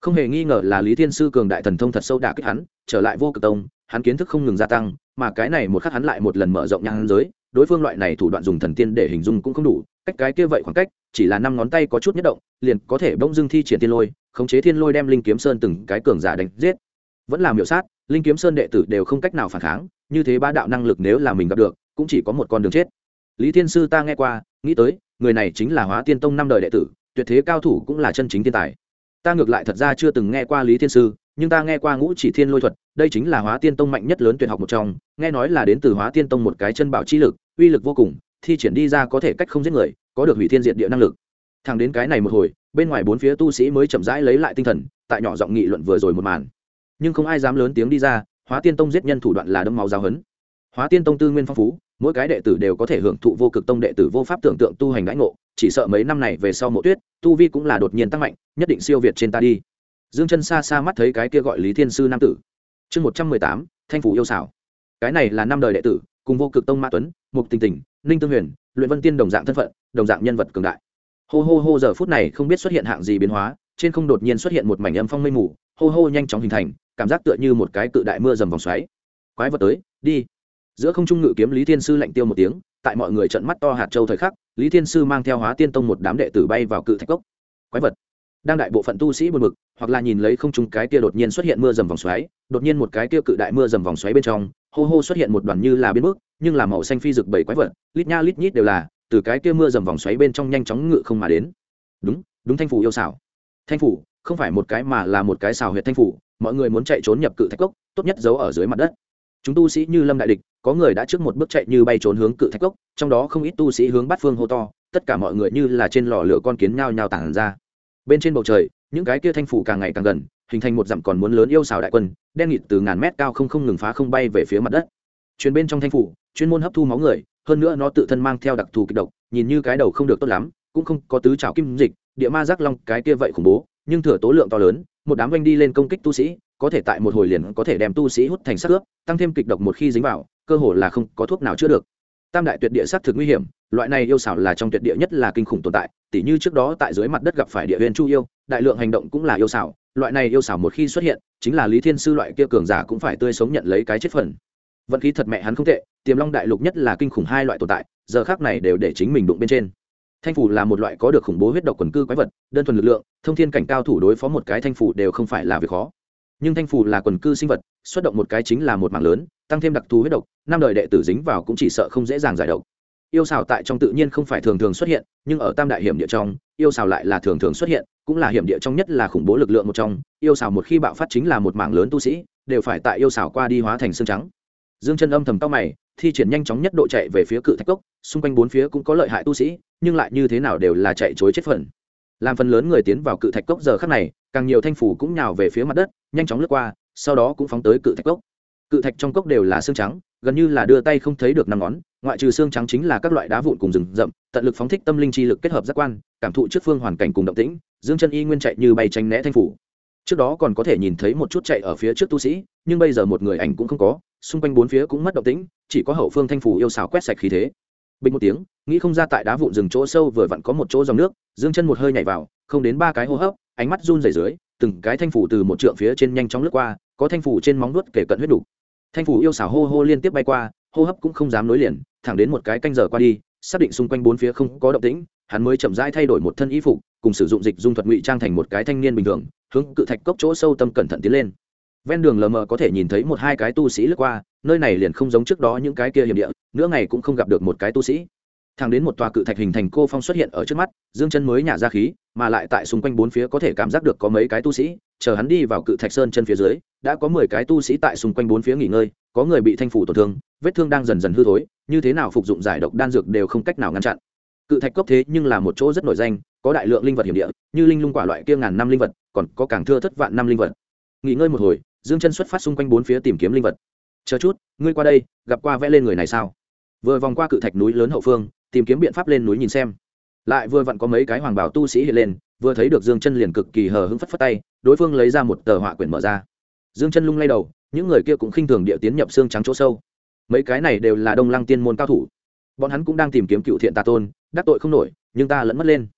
Không hề nghi ngờ là Lý Thiên Sư cường đại thần thông thật sâu đả kích hắn, trở lại Vô Cực Tông, hắn kiến thức không ngừng gia tăng, mà cái này một khắc hắn lại một lần mở rộng nhãn giới, đối phương loại này thủ đoạn dùng thần tiên để hình dung cũng không đủ, cách cái kia vậy khoảng cách, chỉ là 5 ngón tay có chút nhất động, liền có thể bỗng dưng thi triển thiên lôi, khống chế thiên lôi đem Linh Kiếm Sơn từng cái cường giả đánh giết. Vẫn là miểu sát, Linh Kiếm Sơn đệ tử đều không cách nào phản kháng, như thế bá đạo năng lực nếu là mình gặp được, cũng chỉ có một con đường chết. Lý Thiên Sư ta nghe qua, nghĩ tới, người này chính là Hóa Tiên Tông 5 đời đệ tử, tuyệt thế cao thủ cũng là chân chính thiên tài. Ta ngược lại thật ra chưa từng nghe qua Lý Thiên Sư, nhưng ta nghe qua Ngũ Chỉ Thiên Lôi thuật, đây chính là Hóa Tiên Tông mạnh nhất lớn tuyệt học một trong, nghe nói là đến từ Hóa Tiên Tông một cái chân bảo chi lực, uy lực vô cùng, thi triển đi ra có thể cách không giết người, có được hủy thiên diệt địa năng lực. Thẳng đến cái này một hồi, bên ngoài bốn phía tu sĩ mới chậm rãi lấy lại tinh thần, tại nhỏ giọng nghị luận vừa rồi một màn. Nhưng không ai dám lớn tiếng đi ra, Hóa Tiên Tông giết nhân thủ đoạn là đẫm máu giáo huấn. Hóa Tiên Tông tư nguyên phong phú, mỗi cái đệ tử đều có thể hưởng thụ Vô Cực Tông đệ tử vô pháp tưởng tượng tu hành đãi ngộ, chỉ sợ mấy năm này về sau Mộ Tuyết, tu vi cũng là đột nhiên tăng mạnh, nhất định siêu việt trên ta đi. Dương Chân xa xa mắt thấy cái kia gọi Lý Thiên Sư nam tử. Chương 118, Thanh phủ yêu xảo. Cái này là 5 đời đệ tử, cùng Vô Cực Tông Mã Tuấn, Mục Tình Tình, Ninh Tương Huyền, Luyện Vân Tiên đồng dạng thân phận, đồng dạng nhân vật cường đại. Hô hô hô, giờ phút này không biết xuất hiện hạng gì biến hóa, trên không đột nhiên xuất hiện một mảnh âm phong mây mù, hô hô nhanh chóng hình thành, cảm giác tựa như một cái cự đại mưa dầm vòng xoáy. Quái vật tới, đi. Giữa không trung ngự kiếm Lý Thiên Sư lạnh tiêu một tiếng, tại mọi người trợn mắt to hạt châu thời khắc, Lý Thiên Sư mang theo Hóa Tiên Tông một đám đệ tử bay vào cự thạch cốc. Quái vật. Đang đại bộ phận tu sĩ buồn bực, hoặc là nhìn lấy không trung cái kia đột nhiên xuất hiện mưa dầm vòng xoáy, đột nhiên một cái kia cự đại mưa dầm vòng xoáy bên trong, hô hô xuất hiện một đoàn như là biến mức, nhưng là màu xanh phi rực bảy quái vật, lít nha lít nhít đều là, từ cái kia mưa dầm vòng xoáy bên trong nhanh chóng ngự không mà đến. Đúng, đúng thanh phủ yêu xảo. Thanh phủ, không phải một cái mà là một cái xảo huyệt thanh phủ, mọi người muốn chạy trốn nhập cự thạch cốc, tốt nhất giấu ở dưới mặt đất. Chúng tu sĩ như lâm đại địch, có người đã trước một bước chạy như bay trốn hướng cự thạch cốc, trong đó không ít tu sĩ hướng bát phương hô to, tất cả mọi người như là trên lò lửa con kiến nhao nhao tản ra. Bên trên bầu trời, những cái kia thanh phủ càng ngày càng gần, hình thành một dặm còn muốn lớn yêu xào đại quân, đen nghịt từ ngàn mét cao không ngừng phá không bay về phía mặt đất. Truyền bên trong thanh phủ, chuyên môn hấp thu máu người, hơn nữa nó tự thân mang theo đặc thù kịch độc, nhìn như cái đầu không được tốt lắm, cũng không có tứ trảo kim dịch, địa ma giác long cái kia vậy khủng bố, nhưng thừa tố lượng to lớn, một đám vây đi lên công kích tu sĩ, có thể tại một hồi liền có thể đem tu sĩ hút thành xác ướp, tăng thêm kịch độc một khi dính vào, cơ hồ là không có thuốc nào chữa được. Tam đại tuyệt địa sát thực nguy hiểm, loại này yêu xảo là trong tuyệt địa nhất là kinh khủng tồn tại, tỉ như trước đó tại dưới mặt đất gặp phải địa huyền chu yêu, đại lượng hành động cũng là yêu xảo, loại này yêu xảo một khi xuất hiện, chính là Lý Thiên Sư loại kia cường giả cũng phải tươi sống nhận lấy cái chết phần. Vận khí thật mẹ hắn không tệ, Tiềm Long đại lục nhất là kinh khủng hai loại tồn tại, giờ khắc này đều để chính mình đụng bên trên. Thanh phủ là một loại có được khủng bố huyết độc quần cư quái vật, đơn thuần lực lượng, thông thiên cảnh cao thủ đối phó một cái thanh phủ đều không phải là việc khó. Nhưng thanh phủ là quần cư sinh vật, xuất động một cái chính là một mảng lớn, tăng thêm đặc thù huyết độc, 5 đời đệ tử dính vào cũng chỉ sợ không dễ dàng giải độc. Yêu xảo tại trong tự nhiên không phải thường thường xuất hiện, nhưng ở tam đại hiểm địa trong, yêu xảo lại là thường thường xuất hiện, cũng là hiểm địa trong nhất là khủng bố lực lượng một trong. Yêu xảo một khi bạo phát chính là một mảng lớn tu sĩ, đều phải tại yêu xảo qua đi hóa thành xương trắng. Dương Chân âm thầm cau mày, thi triển nhanh chóng nhất độ chạy về phía cự thạch cốc, xung quanh bốn phía cũng có lợi hại tu sĩ, nhưng lại như thế nào đều là chạy trối chết phần. Làm phần lớn người tiến vào cự thạch cốc giờ khắc này, càng nhiều thanh phủ cũng nhào về phía mặt đất, nhanh chóng lướt qua, sau đó cũng phóng tới cự thạch cốc. Cự thạch trong cốc đều là xương trắng, gần như là đưa tay không thấy được năm ngón, ngoại trừ xương trắng chính là các loại đá vụn cùng rừng rậm, tận lực phóng thích tâm linh chi lực kết hợp giác quan, cảm thụ trước phương hoàn cảnh cùng động tĩnh. Dương Chân y nguyên chạy như bay tránh né thanh phủ. Trước đó còn có thể nhìn thấy một chút chạy ở phía trước tu sĩ, nhưng bây giờ một người ảnh cũng không có, xung quanh bốn phía cũng mất động tĩnh, chỉ có hậu phương thanh phủ yêu xảo quét sạch khí thế. Bình một tiếng, nghĩ không ra tại đá vụn rừng chỗ sâu vừa vặn có một chỗ dòng nước, Dương Chân một hơi nhảy vào, không đến 3 cái hô hấp, ánh mắt run rẩy dưới, từng cái thanh phủ từ một trượng phía trên nhanh chóng lướt qua, có thanh phủ trên móng vuốt kể cận huyết đủ. Thanh phủ yêu xảo hô hô liên tiếp bay qua, hô hấp cũng không dám nối liền, thẳng đến một cái canh giờ qua đi, xác định xung quanh bốn phía không có động tĩnh, hắn mới chậm rãi thay đổi một thân y phục, cùng sử dụng dịch dung thuật ngụy trang thành một cái thanh niên bình thường, hướng cự thạch cốc chỗ sâu tâm cẩn thận tiến lên. Ven đường lờ mờ có thể nhìn thấy một hai cái tu sĩ lướt qua, nơi này liền không giống trước đó những cái kia hiểm địa, nữa ngày cũng không gặp được một cái tu sĩ. Thẳng đến một tòa cự thạch hình thành cô phong xuất hiện ở trước mắt, Dương Chân mới nhả ra khí, mà lại tại xung quanh bốn phía có thể cảm giác được có mấy cái tu sĩ, chờ hắn đi vào cự thạch sơn chân phía dưới, đã có 10 cái tu sĩ tại xung quanh bốn phía nghỉ ngơi, có người bị thanh phủ tổn thương, vết thương đang dần dần hư thối, như thế nào phục dụng giải độc đan dược đều không cách nào ngăn chặn. Cự thạch cốc thế nhưng là một chỗ rất nổi danh, có đại lượng linh vật hiểm địa, như linh lung quả loại kia ngàn năm linh vật, còn có càng thưa thất vạn năm linh vật. Nghỉ ngơi một hồi, Dương Chân xuất phát xung quanh bốn phía tìm kiếm linh vật. Chờ chút, ngươi qua đây, gặp qua vẽ lên người này sao? Vừa vòng qua cự thạch núi lớn hậu phương, tìm kiếm biện pháp lên núi nhìn xem. Lại vừa vặn có mấy cái hoàng bào tu sĩ hiện lên, vừa thấy được Dương Chân liền cực kỳ hờ hững phất phất tay, đối phương lấy ra một tờ họa quyển mở ra. Dương Chân lung lay đầu, những người kia cũng khinh thường địa tiến nhập xương trắng chỗ sâu. Mấy cái này đều là Đông Lăng tiên môn cao thủ. Bọn hắn cũng đang tìm kiếm cựu thiện tà tôn, đắc tội không nổi, nhưng ta lẫn mất lên.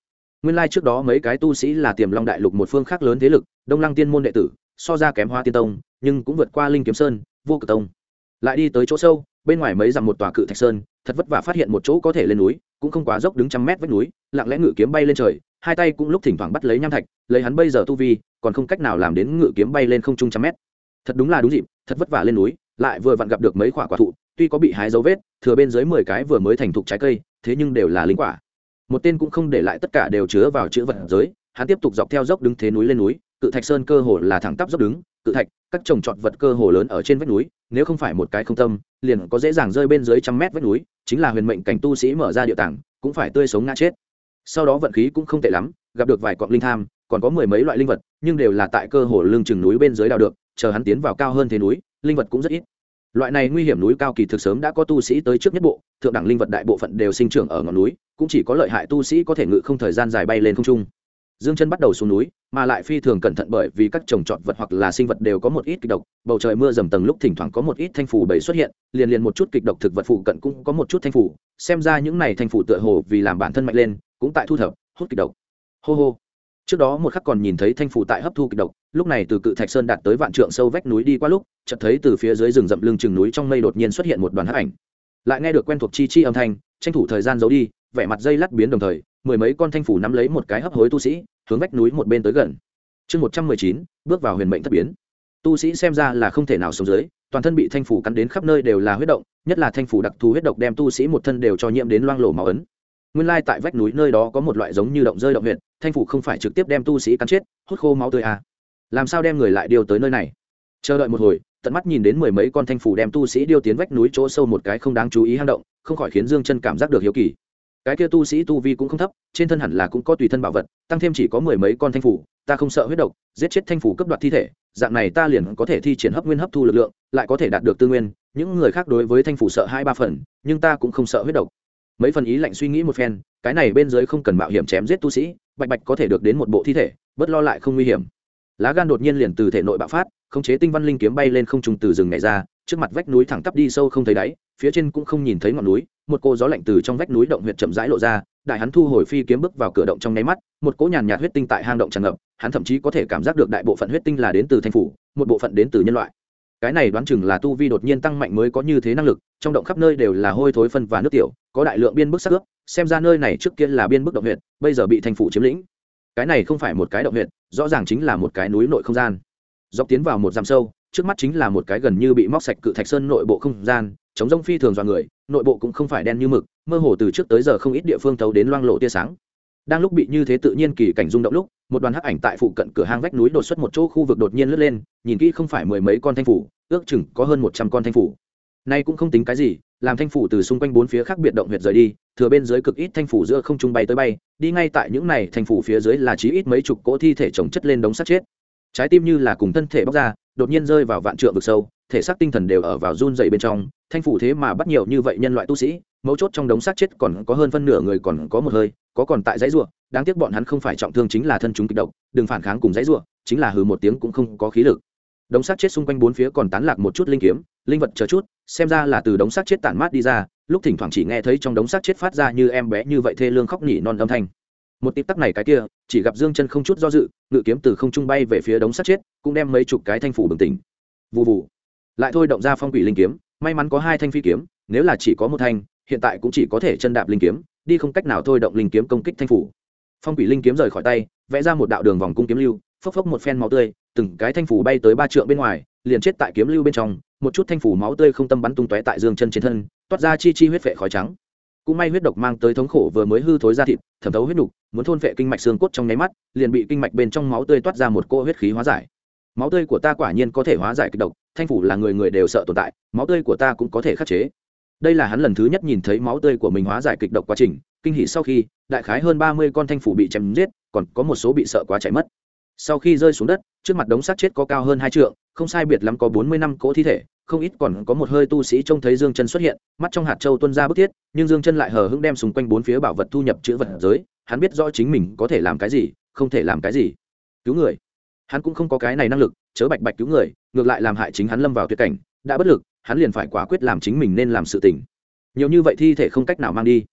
nguyên lai trước đó mấy cái tu sĩ là Tiềm Long đại lục một phương khác lớn thế lực, Đông Lăng Tiên môn đệ tử, so ra kém Hoa Tiên tông, nhưng cũng vượt qua Linh Kiếm Sơn, Vô Cực tông. Lại đi tới chỗ sâu, bên ngoài mấy dặm một tòa cự thạch sơn, thật vất vả phát hiện một chỗ có thể lên núi, cũng không quá dốc, đứng trăm mét vách núi, lặng lẽ ngự kiếm bay lên trời, hai tay cũng lúc thỉnh thoảng bắt lấy nham thạch, lấy hắn bây giờ tu vi, còn không cách nào làm đến ngự kiếm bay lên không trung trăm mét. Thật đúng là đúng dịp, thật vất vả lên núi, lại vừa vặn gặp được mấy quả quả thụ, tuy có bị hái dấu vết, thừa bên dưới 10 cái vừa mới thành thục trái cây, thế nhưng đều là linh quả. Một tên cũng không để lại, tất cả đều chứa vào chữ vật giới, hắn tiếp tục dọc theo dốc đứng thế núi lên núi, cự thạch sơn cơ hồ là thẳng tắp dốc đứng, cự thạch, các trồng trọt vật cơ hồ lớn ở trên vách núi, nếu không phải một cái không tâm, liền có dễ dàng rơi bên dưới trăm mét vách núi, chính là huyền mệnh cảnh tu sĩ mở ra địa tàng, cũng phải tươi sống ngã chết. Sau đó vận khí cũng không tệ lắm, gặp được vài cọng linh tham, còn có mười mấy loại linh vật, nhưng đều là tại cơ hồ lưng chừng núi bên dưới đào được, chờ hắn tiến vào cao hơn thế núi, linh vật cũng rất ít. Loại này nguy hiểm núi cao kỳ thực sớm đã có tu sĩ tới trước nhất bộ, thượng đẳng linh vật đại bộ phận đều sinh trưởng ở ngọn núi, cũng chỉ có lợi hại tu sĩ có thể ngự không thời gian dài bay lên không trung. Dương Chân bắt đầu xuống núi, mà lại phi thường cẩn thận, bởi vì các trồng trọt vật hoặc là sinh vật đều có một ít kịch độc, bầu trời mưa dầm tầng lúc thỉnh thoảng có một ít thanh phù bầy xuất hiện, liền một chút kịch độc thực vật phụ cận cũng có một chút thanh phù, xem ra những này thanh phù tựa hồ vì làm bản thân mạnh lên, cũng tại thu thập, hút kịch độc. Hô hô. Trước đó một khắc còn nhìn thấy thanh phù tại hấp thu kịch độc, lúc này từ cự thạch sơn đạt tới vạn trượng sâu vách núi đi qua lúc, chợt thấy từ phía dưới rừng rậm lưng chừng núi trong mây đột nhiên xuất hiện một đoàn hắc ảnh. Lại nghe được quen thuộc chi chi âm thanh, tranh thủ thời gian giấu đi, vẻ mặt dây lát biến đồng thời, mười mấy con thanh phù nắm lấy một cái hấp hối tu sĩ, hướng vách núi một bên tới gần. Chương 119, bước vào huyền mệnh thất biến. Tu sĩ xem ra là không thể nào sống dưới, toàn thân bị thanh phù cắn đến khắp nơi đều là huyết động, nhất là thanh phù đặc thù huyết độc đem tu sĩ một thân đều cho nhiễm đến loang lổ máu ấn. Nguyên lai tại vách núi nơi đó có một loại giống như động rơi động huyệt, thanh phù không phải trực tiếp đem tu sĩ cắn chết, hút khô máu tươi à? Làm sao đem người lại điều tới nơi này? Chờ đợi một hồi, tận mắt nhìn đến mười mấy con thanh phù đem tu sĩ điêu tiến vách núi chỗ sâu một cái không đáng chú ý hang động, không khỏi khiến Dương Chân cảm giác được hiếu kỳ. Cái kia tu sĩ tu vi cũng không thấp, trên thân hẳn là cũng có tùy thân bảo vật, tăng thêm chỉ có mười mấy con thanh phù, ta không sợ huyết độc, giết chết thanh phù cấp đoạt thi thể, dạng này ta liền có thể thi triển hấp nguyên hấp thu lực lượng, lại có thể đạt được tư nguyên. Những người khác đối với thanh phù sợ 2-3 phần, nhưng ta cũng không sợ huyết độc. Mấy phần ý lạnh suy nghĩ một phen, cái này bên dưới không cần mạo hiểm chém giết tu sĩ, bạch bạch có thể được đến một bộ thi thể, bất lo lại không nguy hiểm. Lá gan đột nhiên liền từ thể nội bạo phát, khống chế tinh văn linh kiếm bay lên không trung từ rừng nhảy ra, trước mặt vách núi thẳng tắp đi sâu không thấy đáy, phía trên cũng không nhìn thấy ngọn núi, một cô gió lạnh từ trong vách núi động huyệt chậm rãi lộ ra, đại hắn thu hồi phi kiếm bước vào cửa động trong nháy mắt, một cỗ nhàn nhạt huyết tinh tại hang động tràn ngập, hắn thậm chí có thể cảm giác được đại bộ phận huyết tinh là đến từ thanh phủ, một bộ phận đến từ nhân loại. Cái này đoán chừng là tu vi đột nhiên tăng mạnh mới có như thế năng lực, trong động khắp nơi đều là hôi thối phân và nước tiểu, có đại lượng biên bức sắc ướp, xem ra nơi này trước kia là biên bức động huyệt, bây giờ bị thanh phủ chiếm lĩnh. Cái này không phải một cái động huyệt, rõ ràng chính là một cái núi nội không gian. Dọc tiến vào một dặm sâu, trước mắt chính là một cái gần như bị móc sạch cự thạch sơn nội bộ không gian, chống rông phi thường dọa người, nội bộ cũng không phải đen như mực, mơ hồ từ trước tới giờ không ít địa phương thấu đến loang lộ tia sáng. Đang lúc bị như thế tự nhiên kỳ cảnh rung động lúc, một đoàn hắc ảnh tại phụ cận cửa hang vách núi đột xuất một chỗ khu vực đột nhiên lướt lên, nhìn kỹ không phải mười mấy con thanh phủ, ước chừng có hơn 100 con thanh phủ. Nay cũng không tính cái gì, làm thanh phủ từ xung quanh bốn phía khác biệt động huyệt rời đi, thừa bên dưới cực ít thanh phủ giữa không trung bay tới bay, đi ngay tại những này thanh phủ phía dưới là chí ít mấy chục cỗ thi thể chồng chất lên đống xác chết. Trái tim như là cùng thân thể bóc ra, đột nhiên rơi vào vạn trượng vực sâu, thể xác tinh thần đều ở vào run rẩy bên trong, thanh phủ thế mà bắt nhiều như vậy nhân loại tu sĩ, mấu chốt trong đống xác chết còn có hơn phân nửa người còn có một hơi, có còn tại dãy rủa, đáng tiếc bọn hắn không phải trọng thương chính là thân chúng kịch độc, đừng phản kháng cùng dãy rủa, chính là hừ một tiếng cũng không có khí lực. Đống xác chết xung quanh bốn phía còn tán lạc một chút linh kiếm, linh vật chờ chút, xem ra là từ đống xác chết tản mát đi ra, lúc thỉnh thoảng chỉ nghe thấy trong đống xác chết phát ra như em bé như vậy thê lương khóc nhỉ non âm thanh. Một tít tắc này cái kia, chỉ gặp Dương Chân không chút do dự, ngự kiếm từ không trung bay về phía đống xác chết, cũng đem mấy chục cái thanh phủ bừng tỉnh. Vù vù, lại thôi động ra phong quỷ linh kiếm, may mắn có 2 thanh phi kiếm, nếu là chỉ có một thanh, hiện tại cũng chỉ có thể chân đạp linh kiếm, đi không cách nào thôi động linh kiếm công kích thanh phủ. Phong quỷ linh kiếm rời khỏi tay, vẽ ra một đạo đường vòng cung kiếm lưu, phốc phốc một phen máu tươi, từng cái thanh phủ bay tới 3 trượng bên ngoài, liền chết tại kiếm lưu bên trong, một chút thanh phủ máu tươi không tâm bắn tung tóe tại Dương Chân trên thân, toát ra chi chi huyết phệ khói trắng. Cũng may huyết độc mang tới thống khổ vừa mới hư thối ra thịt, thẩm thấu huyết nục, muốn thôn phệ kinh mạch xương cốt trong nháy mắt, liền bị kinh mạch bên trong máu tươi toát ra một cỗ huyết khí hóa giải. Máu tươi của ta quả nhiên có thể hóa giải kịch độc, thanh phủ là người người đều sợ tồn tại, máu tươi của ta cũng có thể khắc chế. Đây là hắn lần thứ nhất nhìn thấy máu tươi của mình hóa giải kịch độc quá trình, kinh hỉ sau khi, đại khái hơn 30 con thanh phủ bị chém giết, còn có một số bị sợ quá chạy mất. Sau khi rơi xuống đất, trước mặt đống xác chết có cao hơn 2 trượng, không sai biệt lắm có 45 cỗ thi thể, không ít còn có một hơi tu sĩ trông thấy Dương Chân xuất hiện, mắt trong hạt châu tuôn ra bức thiết, nhưng Dương Chân lại hờ hững đem xung quanh bốn phía bảo vật thu nhập chữ vật giới, hắn biết rõ chính mình có thể làm cái gì, không thể làm cái gì. Cứu người, hắn cũng không có cái này năng lực, chớ bạch bạch cứu người, ngược lại làm hại chính hắn lâm vào tuyệt cảnh, đã bất lực, hắn liền phải quả quyết làm chính mình nên làm sự tình. Nhiều như vậy thi thể không cách nào mang đi.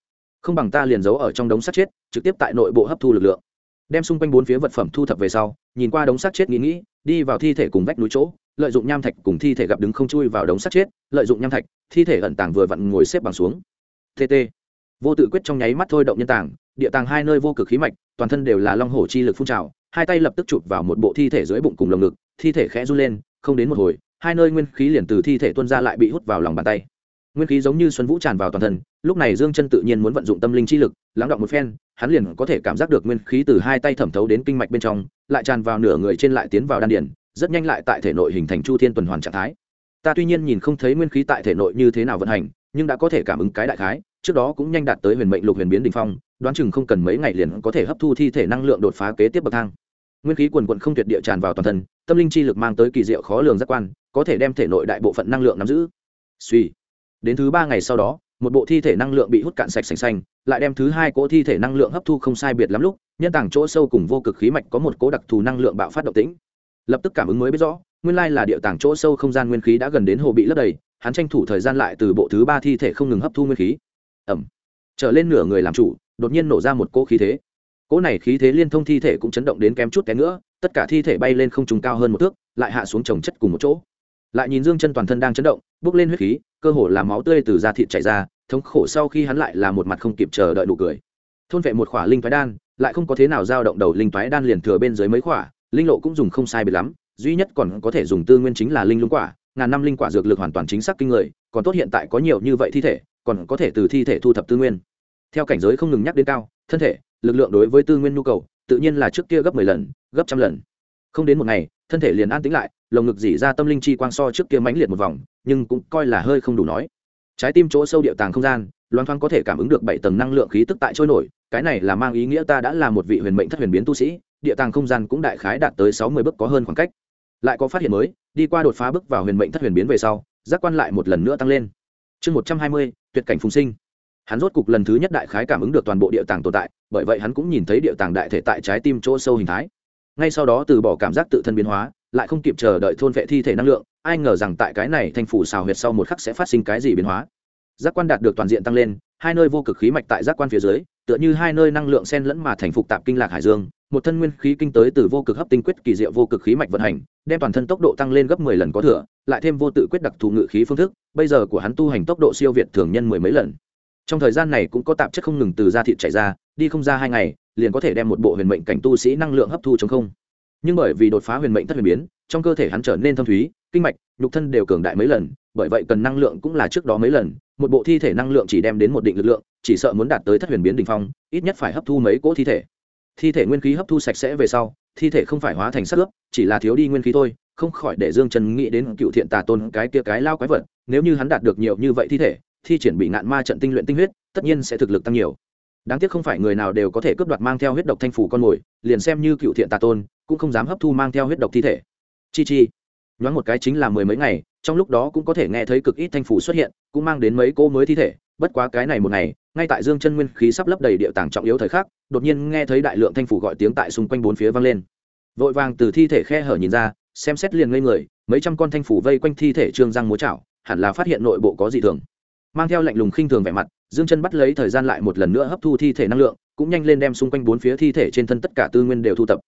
không bằng ta liền giấu ở trong đống xác chết, trực tiếp tại nội bộ hấp thu lực lượng. Đem xung quanh bốn phía vật phẩm thu thập về sau, nhìn qua đống xác chết nghĩ, đi vào thi thể cùng vách núi chỗ, lợi dụng nham thạch cùng thi thể gặp đứng không chui vào đống xác chết, lợi dụng nham thạch, thi thể ẩn tàng vừa vặn ngồi xếp bằng xuống. TT. Vô tự quyết trong nháy mắt thôi động nhân tàng, địa tàng hai nơi vô cực khí mạch, toàn thân đều là long hổ chi lực phun trào, hai tay lập tức chụp vào một bộ thi thể dưới bụng cùng lồng ngực, thi thể khẽ run lên, không đến một hồi, hai nơi nguyên khí liền từ thi thể tuôn ra lại bị hút vào lòng bàn tay. Nguyên khí giống như xuân vũ tràn vào toàn thân, lúc này Dương Chân tự nhiên muốn vận dụng tâm linh chi lực, lắng đọng một phen, hắn liền có thể cảm giác được nguyên khí từ hai tay thẩm thấu đến kinh mạch bên trong, lại tràn vào nửa người trên lại tiến vào đan điền, rất nhanh lại tại thể nội hình thành chu thiên tuần hoàn trạng thái. Ta tuy nhiên nhìn không thấy nguyên khí tại thể nội như thế nào vận hành, nhưng đã có thể cảm ứng cái đại khái, trước đó cũng nhanh đạt tới huyền mệnh lục huyền biến đỉnh phong, đoán chừng không cần mấy ngày liền có thể hấp thu thi thể năng lượng đột phá kế tiếp bậc thang. Nguyên khí quần quần không tuyệt địa tràn vào toàn thân, tâm linh chi lực mang tới kỳ diệu khó lường giác quan, có thể đem thể nội đại bộ phận năng lượng nắm giữ. Suy. Đến thứ 3 ngày sau đó, một bộ thi thể năng lượng bị hút cạn sạch sành xanh, lại đem thứ 2 cỗ thi thể năng lượng hấp thu không sai biệt lắm lúc, nhân tàng chỗ sâu cùng vô cực khí mạch có một cỗ đặc thù năng lượng bạo phát động tĩnh. Lập tức cảm ứng mới biết rõ, nguyên lai là địa tàng chỗ sâu không gian nguyên khí đã gần đến hồ bị lấp đầy, hắn tranh thủ thời gian lại từ bộ thứ 3 thi thể không ngừng hấp thu nguyên khí. Ẩm. Trở lên nửa người làm chủ, đột nhiên nổ ra một cỗ khí thế. Cỗ này khí thế liên thông thi thể cũng chấn động đến kém chút té nữa, tất cả thi thể bay lên không trung cao hơn một thước, lại hạ xuống chồng chất cùng một chỗ. Lại nhìn Dương Chân toàn thân đang chấn động, bốc lên huyết khí, cơ hồ là máu tươi từ da thịt chảy ra, thống khổ sau khi hắn lại là một mặt không kịp chờ đợi nụ cười. Thôn vệ một khỏa linh toái đan, lại không có thế nào dao động đầu linh toái đan liền thừa bên dưới mấy khỏa, linh lộ cũng dùng không sai biệt lắm, duy nhất còn có thể dùng tư nguyên chính là linh lung quả, ngàn năm linh quả dược lực hoàn toàn chính xác kinh người, còn tốt hiện tại có nhiều như vậy thi thể, còn có thể từ thi thể thu thập tư nguyên. Theo cảnh giới không ngừng nhắc đến cao, thân thể, lực lượng đối với tư nguyên nhu cầu, tự nhiên là trước kia gấp 10 lần, gấp trăm lần. Không đến một ngày, thân thể liền an tĩnh lại, lồng ngực dỉ ra tâm linh chi quang so trước kia mãnh liệt một vòng, nhưng cũng coi là hơi không đủ nói. Trái tim chỗ sâu địa tàng không gian, loáng thoáng có thể cảm ứng được 7 tầng năng lượng khí tức tại trôi nổi, cái này là mang ý nghĩa ta đã là một vị huyền mệnh thất huyền biến tu sĩ, địa tàng không gian cũng đại khái đạt tới 60 bước có hơn khoảng cách. Lại có phát hiện mới, đi qua đột phá bước vào huyền mệnh thất huyền biến về sau, giác quan lại một lần nữa tăng lên. Chương 120, tuyệt cảnh phùng sinh. Hắn rốt cục lần thứ nhất đại khái cảm ứng được toàn bộ địa tàng tồn tại, bởi vậy hắn cũng nhìn thấy địa tàng đại thể tại trái tim chỗ sâu hình thái. Ngay sau đó từ bỏ cảm giác tự thân biến hóa, lại không kịp chờ đợi thôn vệ thi thể năng lượng, ai ngờ rằng tại cái này thanh phủ xào huyệt sau một khắc sẽ phát sinh cái gì biến hóa. Giác quan đạt được toàn diện tăng lên, hai nơi vô cực khí mạch tại giác quan phía dưới, tựa như hai nơi năng lượng xen lẫn mà thành phục tạp kinh lạc hải dương, một thân nguyên khí kinh tới từ vô cực hấp tinh quyết kỳ diệu vô cực khí mạch vận hành, đem toàn thân tốc độ tăng lên gấp 10 lần có thừa, lại thêm vô tự quyết đặc thù ngự khí phương thức, bây giờ của hắn tu hành tốc độ siêu việt thường nhân 10 mấy lần. Trong thời gian này cũng có tạp chất không ngừng từ da thịt chảy ra, đi không ra 2 ngày, liền có thể đem một bộ huyền mệnh cảnh tu sĩ năng lượng hấp thu trống không. Nhưng bởi vì đột phá huyền mệnh thất huyền biến, trong cơ thể hắn trở nên thâm thúy, kinh mạch, nhục thân đều cường đại mấy lần, bởi vậy cần năng lượng cũng là trước đó mấy lần, một bộ thi thể năng lượng chỉ đem đến một định lực lượng, chỉ sợ muốn đạt tới thất huyền biến đỉnh phong, ít nhất phải hấp thu mấy cỗ thi thể. Thi thể nguyên khí hấp thu sạch sẽ về sau, thi thể không phải hóa thành xác ướp, chỉ là thiếu đi nguyên khí thôi, không khỏi để Dương Chân nghĩ đến Cựu Thiện Tà Tôn cái kia cái lao quái vật, nếu như hắn đạt được nhiều như vậy thi thể, thi triển bị ngạn ma trận tinh luyện tinh huyết, tất nhiên sẽ thực lực tăng nhiều. Đáng tiếc không phải người nào đều có thể cướp đoạt mang theo huyết độc thanh phủ con mồi, liền xem như Cựu Thiện Tà Tôn cũng không dám hấp thu mang theo huyết độc thi thể. Chi nhoáng một cái chính là 10 mấy ngày, trong lúc đó cũng có thể nghe thấy cực ít thanh phủ xuất hiện, cũng mang đến mấy cô mới thi thể, bất quá cái này một ngày, ngay tại Dương Chân nguyên khí sắp lấp đầy địa tàng trọng yếu thời khắc, đột nhiên nghe thấy đại lượng thanh phủ gọi tiếng tại xung quanh bốn phía vang lên. Vội vàng từ thi thể khe hở nhìn ra, xem xét liền ngây người, mấy trăm con thanh phủ vây quanh thi thể trương răng múa chảo, hẳn là phát hiện nội bộ có dị thường. Mang theo lạnh lùng khinh thường vẻ mặt, Dương Chân bắt lấy thời gian lại một lần nữa hấp thu thi thể năng lượng, cũng nhanh lên đem xung quanh bốn phía thi thể trên thân tất cả tư nguyên đều thu tập.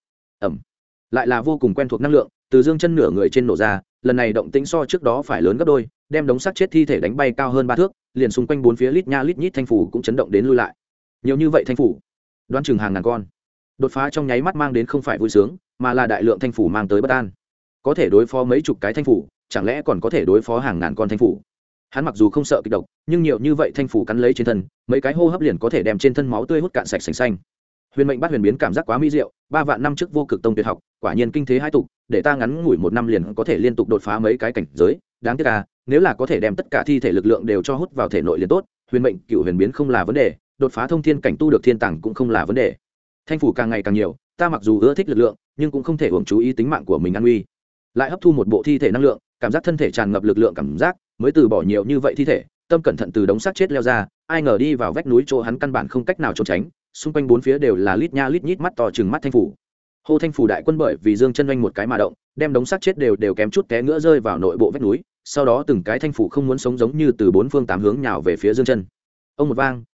Lại là vô cùng quen thuộc năng lượng, từ Dương Chân nửa người trên nổ ra, lần này động tĩnh so trước đó phải lớn gấp đôi, đem đống xác chết thi thể đánh bay cao hơn 3 thước, liền xung quanh bốn phía lít nha lít nhít thanh phủ cũng chấn động đến lui lại. Nhiều như vậy thanh phủ, đoán chừng hàng ngàn con. Đột phá trong nháy mắt mang đến không phải vui sướng, mà là đại lượng thanh phủ mang tới bất an. Có thể đối phó mấy chục cái thanh phủ, chẳng lẽ còn có thể đối phó hàng ngàn con thanh phủ? Hắn mặc dù không sợ kịch độc, nhưng nhiều như vậy thanh phủ cắn lấy trên thân, mấy cái hô hấp liền có thể đem trên thân máu tươi hút cạn sạch sành xanh. Huyền mệnh bát huyền biến cảm giác quá mỹ diệu, 3 vạn năm trước vô cực tông tuyệt học, quả nhiên kinh thế hai tục, để ta ngắn ngủi 1 năm liền có thể liên tục đột phá mấy cái cảnh giới, đáng tiếc à, nếu là có thể đem tất cả thi thể lực lượng đều cho hút vào thể nội liền tốt, huyền mệnh cựu huyền biến không là vấn đề, đột phá thông thiên cảnh tu được thiên tàng cũng không là vấn đề. Thanh phủ càng ngày càng nhiều, ta mặc dù ưa thích lực lượng, nhưng cũng không thể uổng chú ý tính mạng của mình an nguy. Lại hấp thu một bộ thi thể năng lượng, cảm giác thân thể tràn ngập lực lượng cảm giác, mới từ bỏ nhiều như vậy thi thể, tâm cẩn thận từ đống xác chết leo ra, ai ngờ đi vào vách núi chỗ hắn căn bản không cách nào trốn tránh, xung quanh bốn phía đều là lít nha lít nhít mắt to chừng mắt thanh phủ. Hô thanh phủ đại quân bởi vì Dương Chân doanh một cái mà động, đem đống xác chết đều kém chút té ngã rơi vào nội bộ vách núi, sau đó từng cái thanh phủ không muốn sống giống như từ 4 phương 8 hướng nhào về phía Dương Chân. Ông một vang,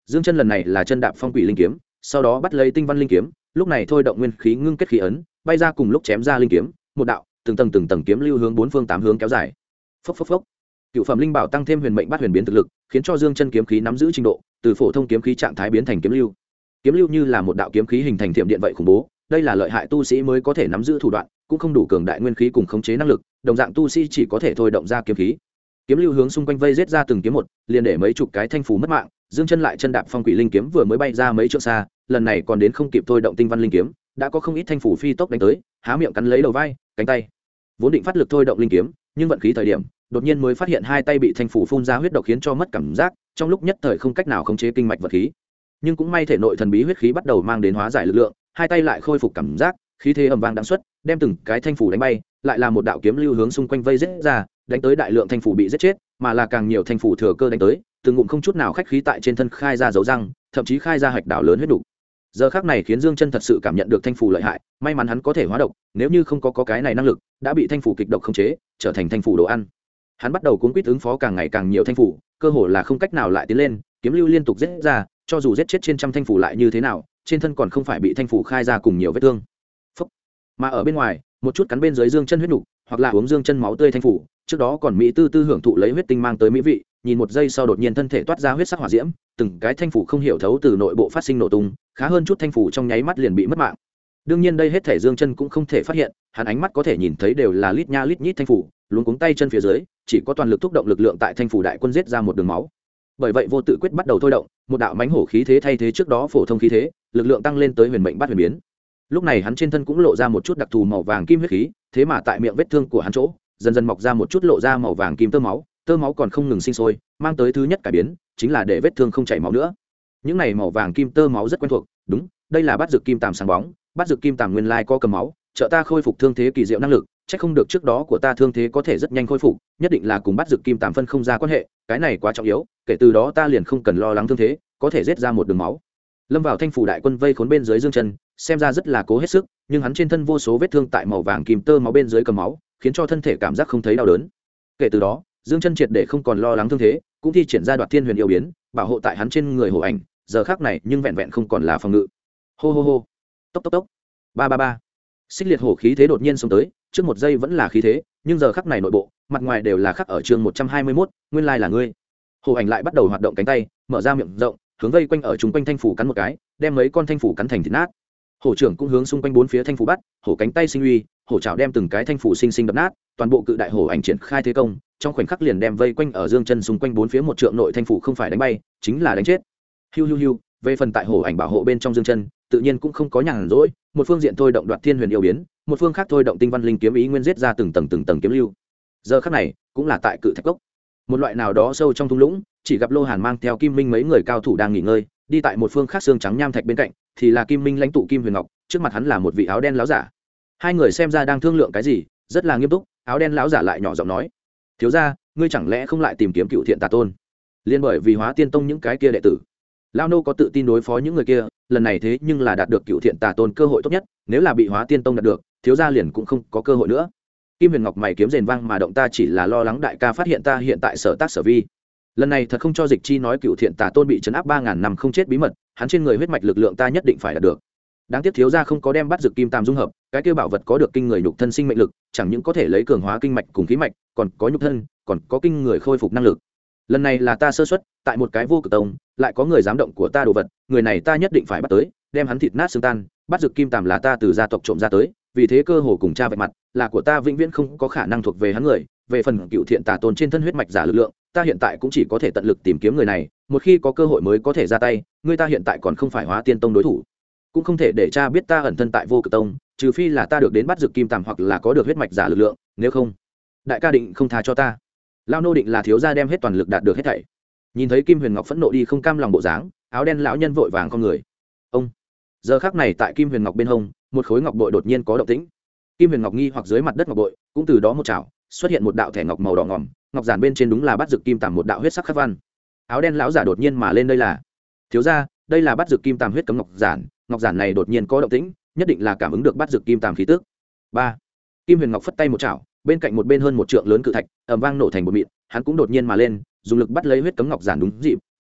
Dương Chân lần này là chân đạp phong quỷ linh kiếm, sau đó bắt lấy tinh văn linh kiếm, lúc này thôi động nguyên khí ngưng kết khí ấn, bay ra cùng lúc chém ra linh kiếm, một đạo, từng tầng kiếm lưu hướng bốn phương tám hướng kéo dài. Phốc phốc phốc. Cựu phẩm linh bảo tăng thêm huyền mệnh bát huyền biến thực lực, khiến cho Dương Chân kiếm khí nắm giữ trình độ, từ phổ thông kiếm khí trạng thái biến thành kiếm lưu. Kiếm lưu như là một đạo kiếm khí hình thành thiểm điện vậy khủng bố, đây là lợi hại tu sĩ mới có thể nắm giữ thủ đoạn, cũng không đủ cường đại nguyên khí cùng khống chế năng lực, đồng dạng tu sĩ chỉ có thể thôi động ra kiếm khí. Kiếm lưu hướng xung quanh vây giết ra từng kiếm một, liền để mấy chục cái thanh phù mất mạng. Dương Chân lại chân đạp phong quỷ linh kiếm vừa mới bay ra mấy trượng xa, lần này còn đến không kịp thôi động tinh văn linh kiếm, đã có không ít thanh phù phi tốc đánh tới, há miệng cắn lấy đầu vai, cánh tay. Vốn định phát lực thôi động linh kiếm, nhưng vận khí thời điểm, đột nhiên mới phát hiện hai tay bị thanh phù phun ra huyết độc khiến cho mất cảm giác, trong lúc nhất thời không cách nào khống chế kinh mạch vật khí. Nhưng cũng may thể nội thần bí huyết khí bắt đầu mang đến hóa giải lực lượng, hai tay lại khôi phục cảm giác, khí thế ầm vang đãng xuất, đem từng cái thanh phù đánh bay, lại là một đạo kiếm lưu hướng xung quanh vây giết ra, đánh tới đại lượng thanh phù bị giết chết, mà là càng nhiều thanh phù thừa cơ đánh tới, từng ngụm không chút nào khách khí tại trên thân khai ra dấu răng, thậm chí khai ra hạch đảo lớn huyết đủ. Giờ khắc này khiến Dương Chân thật sự cảm nhận được thanh phù lợi hại, may mắn hắn có thể hóa độc, nếu như không có cái này năng lực, đã bị thanh phù kịch độc khống chế, trở thành thanh phù đồ ăn. Hắn bắt đầu cuống quýt ứng phó càng ngày càng nhiều thanh phù, cơ hồ là không cách nào lại tiến lên, kiếm lưu liên tục giết ra, cho dù giết chết trên trăm thanh phù lại như thế nào, trên thân còn không phải bị thanh phù khai ra cùng nhiều vết thương. Phốc. Mà ở bên ngoài, một chút cắn bên dưới Dương Chân huyết nục, hoặc là uống Dương Chân máu tươi thanh phù, trước đó còn mỹ tư tư hưởng thụ lấy huyết tinh mang tới mỹ vị, nhìn một giây sau đột nhiên thân thể toát ra huyết sắc hỏa diễm, từng cái thanh phủ không hiểu thấu từ nội bộ phát sinh nổ tung, khá hơn chút thanh phủ trong nháy mắt liền bị mất mạng. Đương nhiên đây hết thể Dương Chân cũng không thể phát hiện, hắn ánh mắt có thể nhìn thấy đều là lít nha lít nhít thanh phủ, luống cuống tay chân phía dưới, chỉ có toàn lực thúc động lực lượng tại thanh phủ đại quân giết ra một đường máu. Bởi vậy vô tự quyết bắt đầu thôi động, một đạo mãnh hổ khí thế thay thế trước đó phổ thông khí thế, lực lượng tăng lên tới huyền mệnh bát huyền biến. Lúc này hắn trên thân cũng lộ ra một chút đặc thù màu vàng kim huyết khí, thế mà tại miệng vết thương của hắn chỗ, dần dần mọc ra một chút lộ ra màu vàng kim tơ máu còn không ngừng sinh sôi, mang tới thứ nhất cải biến chính là để vết thương không chảy máu nữa. Những này màu vàng kim tơ máu rất quen thuộc, đúng, đây là bát dược kim tàm sáng bóng, bát dược kim tàm nguyên lai có cầm máu, trợ ta khôi phục thương thế kỳ diệu năng lực, chắc không được trước đó của ta thương thế có thể rất nhanh khôi phục, nhất định là cùng bát dược kim tàm phân không ra quan hệ, cái này quá trọng yếu, kể từ đó ta liền không cần lo lắng thương thế, có thể giết ra một đường máu. Lâm vào thanh phủ đại quân vây khốn bên dưới Dương Chân, xem ra rất là cố hết sức, nhưng hắn trên thân vô số vết thương tại màu vàng kim tơ máu bên dưới cầm máu, khiến cho thân thể cảm giác không thấy đau đớn. Kể từ đó, Dương Chân triệt để không còn lo lắng thương thế, cũng thi triển ra Đoạt Thiên Huyền yêu biến, bảo hộ tại hắn trên người hổ ảnh, giờ khắc này nhưng vẹn vẹn không còn là phòng ngự. Hô hô hô. Tốc tốc tốc. Ba ba ba. Xích liệt hổ khí thế đột nhiên xông tới, trước một giây vẫn là khí thế, nhưng giờ khắc này nội bộ, mặt ngoài đều là khắc ở chương 121, nguyên lai là ngươi. Hổ ảnh lại bắt đầu hoạt động cánh tay, mở ra miệng rộng, hướng vây quanh ở chúng quanh thanh phủ cắn một cái, đem mấy con thanh phủ cắn thành thịt nát. Hổ trưởng cũng hướng xung quanh bốn phía thanh phủ bắt, hổ cánh tay sinh uy, hổ chảo đem từng cái thanh phủ sinh sinh đập nát, toàn bộ cự đại hổ ảnh triển khai thế công, trong khoảnh khắc liền đem vây quanh ở Dương Chân xung quanh bốn phía một trượng nội thanh phủ không phải đánh bay, chính là đánh chết. Hiu hiu hiu, về phần tại hổ ảnh bảo hộ bên trong Dương Chân, tự nhiên cũng không có nhàn rỗi, một phương diện thôi động Đoạt Thiên Huyền yêu biến, một phương khác thôi động Tinh Văn Linh kiếm ý nguyên giết ra từng tầng kiếm lưu. Giờ khắc này, cũng là tại cự thạch cốc, một loại nào đó sâu trong thung lũng, chỉ gặp Lô Hàn mang theo Kim Minh mấy người cao thủ đang nghỉ ngơi, đi tại một phương khác xương trắng nham thạch bên cạnh, thì là Kim Minh lãnh tụ Kim Huyền Ngọc, trước mặt hắn là một vị áo đen lão giả. Hai người xem ra đang thương lượng cái gì, rất là nghiêm túc, áo đen lão giả lại nhỏ giọng nói: "Thiếu gia, ngươi chẳng lẽ không lại tìm kiếm Cựu Thiện Tà Tôn?" Liên bởi vì Hóa Tiên Tông những cái kia đệ tử, lão nô có tự tin đối phó những người kia, lần này thế nhưng là đạt được Cựu Thiện Tà Tôn cơ hội tốt nhất, nếu là bị Hóa Tiên Tông đạt được, thiếu gia liền cũng không có cơ hội nữa. Kim Huyền Ngọc mày kiếm rền vang mà động, ta chỉ là lo lắng đại ca phát hiện ta hiện tại sở tác sở vi. Lần này thật không cho Dịch Chi nói Cựu Thiện Tà Tôn bị trấn áp 3000 năm không chết bí mật, hắn trên người huyết mạch lực lượng ta nhất định phải đạt được. Đáng tiếc thiếu gia không có đem bắt dược kim tam dung hợp, cái kia bảo vật có được kinh người nhục thân sinh mệnh lực, chẳng những có thể lấy cường hóa kinh mạch cùng khí mạch, còn có nhục thân, còn có kinh người khôi phục năng lực. Lần này là ta sơ suất, tại một cái vô cực tông, lại có người dám động của ta đồ vật, người này ta nhất định phải bắt tới, đem hắn thịt nát xương tan, bắt dược kim tam là ta từ gia tộc trộm ra tới, vì thế cơ hồ cùng cha vạch mặt, là của ta vĩnh viễn không có khả năng thuộc về hắn người, về phần Cựu Thiện Tà Tôn trên thân huyết mạch giả lực lượng, ta hiện tại cũng chỉ có thể tận lực tìm kiếm người này, một khi có cơ hội mới có thể ra tay, người ta hiện tại còn không phải Hóa Tiên Tông đối thủ, cũng không thể để cha biết ta ẩn thân tại vô cực tông, trừ phi là ta được đến bắt dược kim tàm hoặc là có được huyết mạch giả lực lượng, nếu không đại ca định không tha cho ta. Lao nô định là thiếu gia đem hết toàn lực đạt được hết thảy. Nhìn thấy Kim Huyền Ngọc phẫn nộ đi không cam lòng bộ dáng, áo đen lão nhân vội vàng con người. Ông giờ khắc này tại Kim Huyền Ngọc bên hông, một khối ngọc bội đột nhiên có động tĩnh. Kim Huyền Ngọc nghi hoặc dưới mặt đất ngọc bội, cũng từ đó một chảo xuất hiện một đạo thẻ ngọc màu đỏ ngòm, ngọc giản bên trên đúng là bắt dược kim tàm một đạo huyết sắc khắc văn. Áo đen lão giả đột nhiên mà lên, đây là thiếu gia, đây là bắt dược kim tàm huyết cấm ngọc giản, ngọc giản này đột nhiên có động tĩnh, nhất định là cảm ứng được bắt dược kim tàm khí tức. Ba. Kim Huyền Ngọc phất tay một chảo, bên cạnh một bên hơn một trượng lớn cự thạch ầm vang nổ thành một mịn, hắn cũng đột nhiên mà lên, dùng lực bắt lấy huyết cấm ngọc giản, đúng dịp,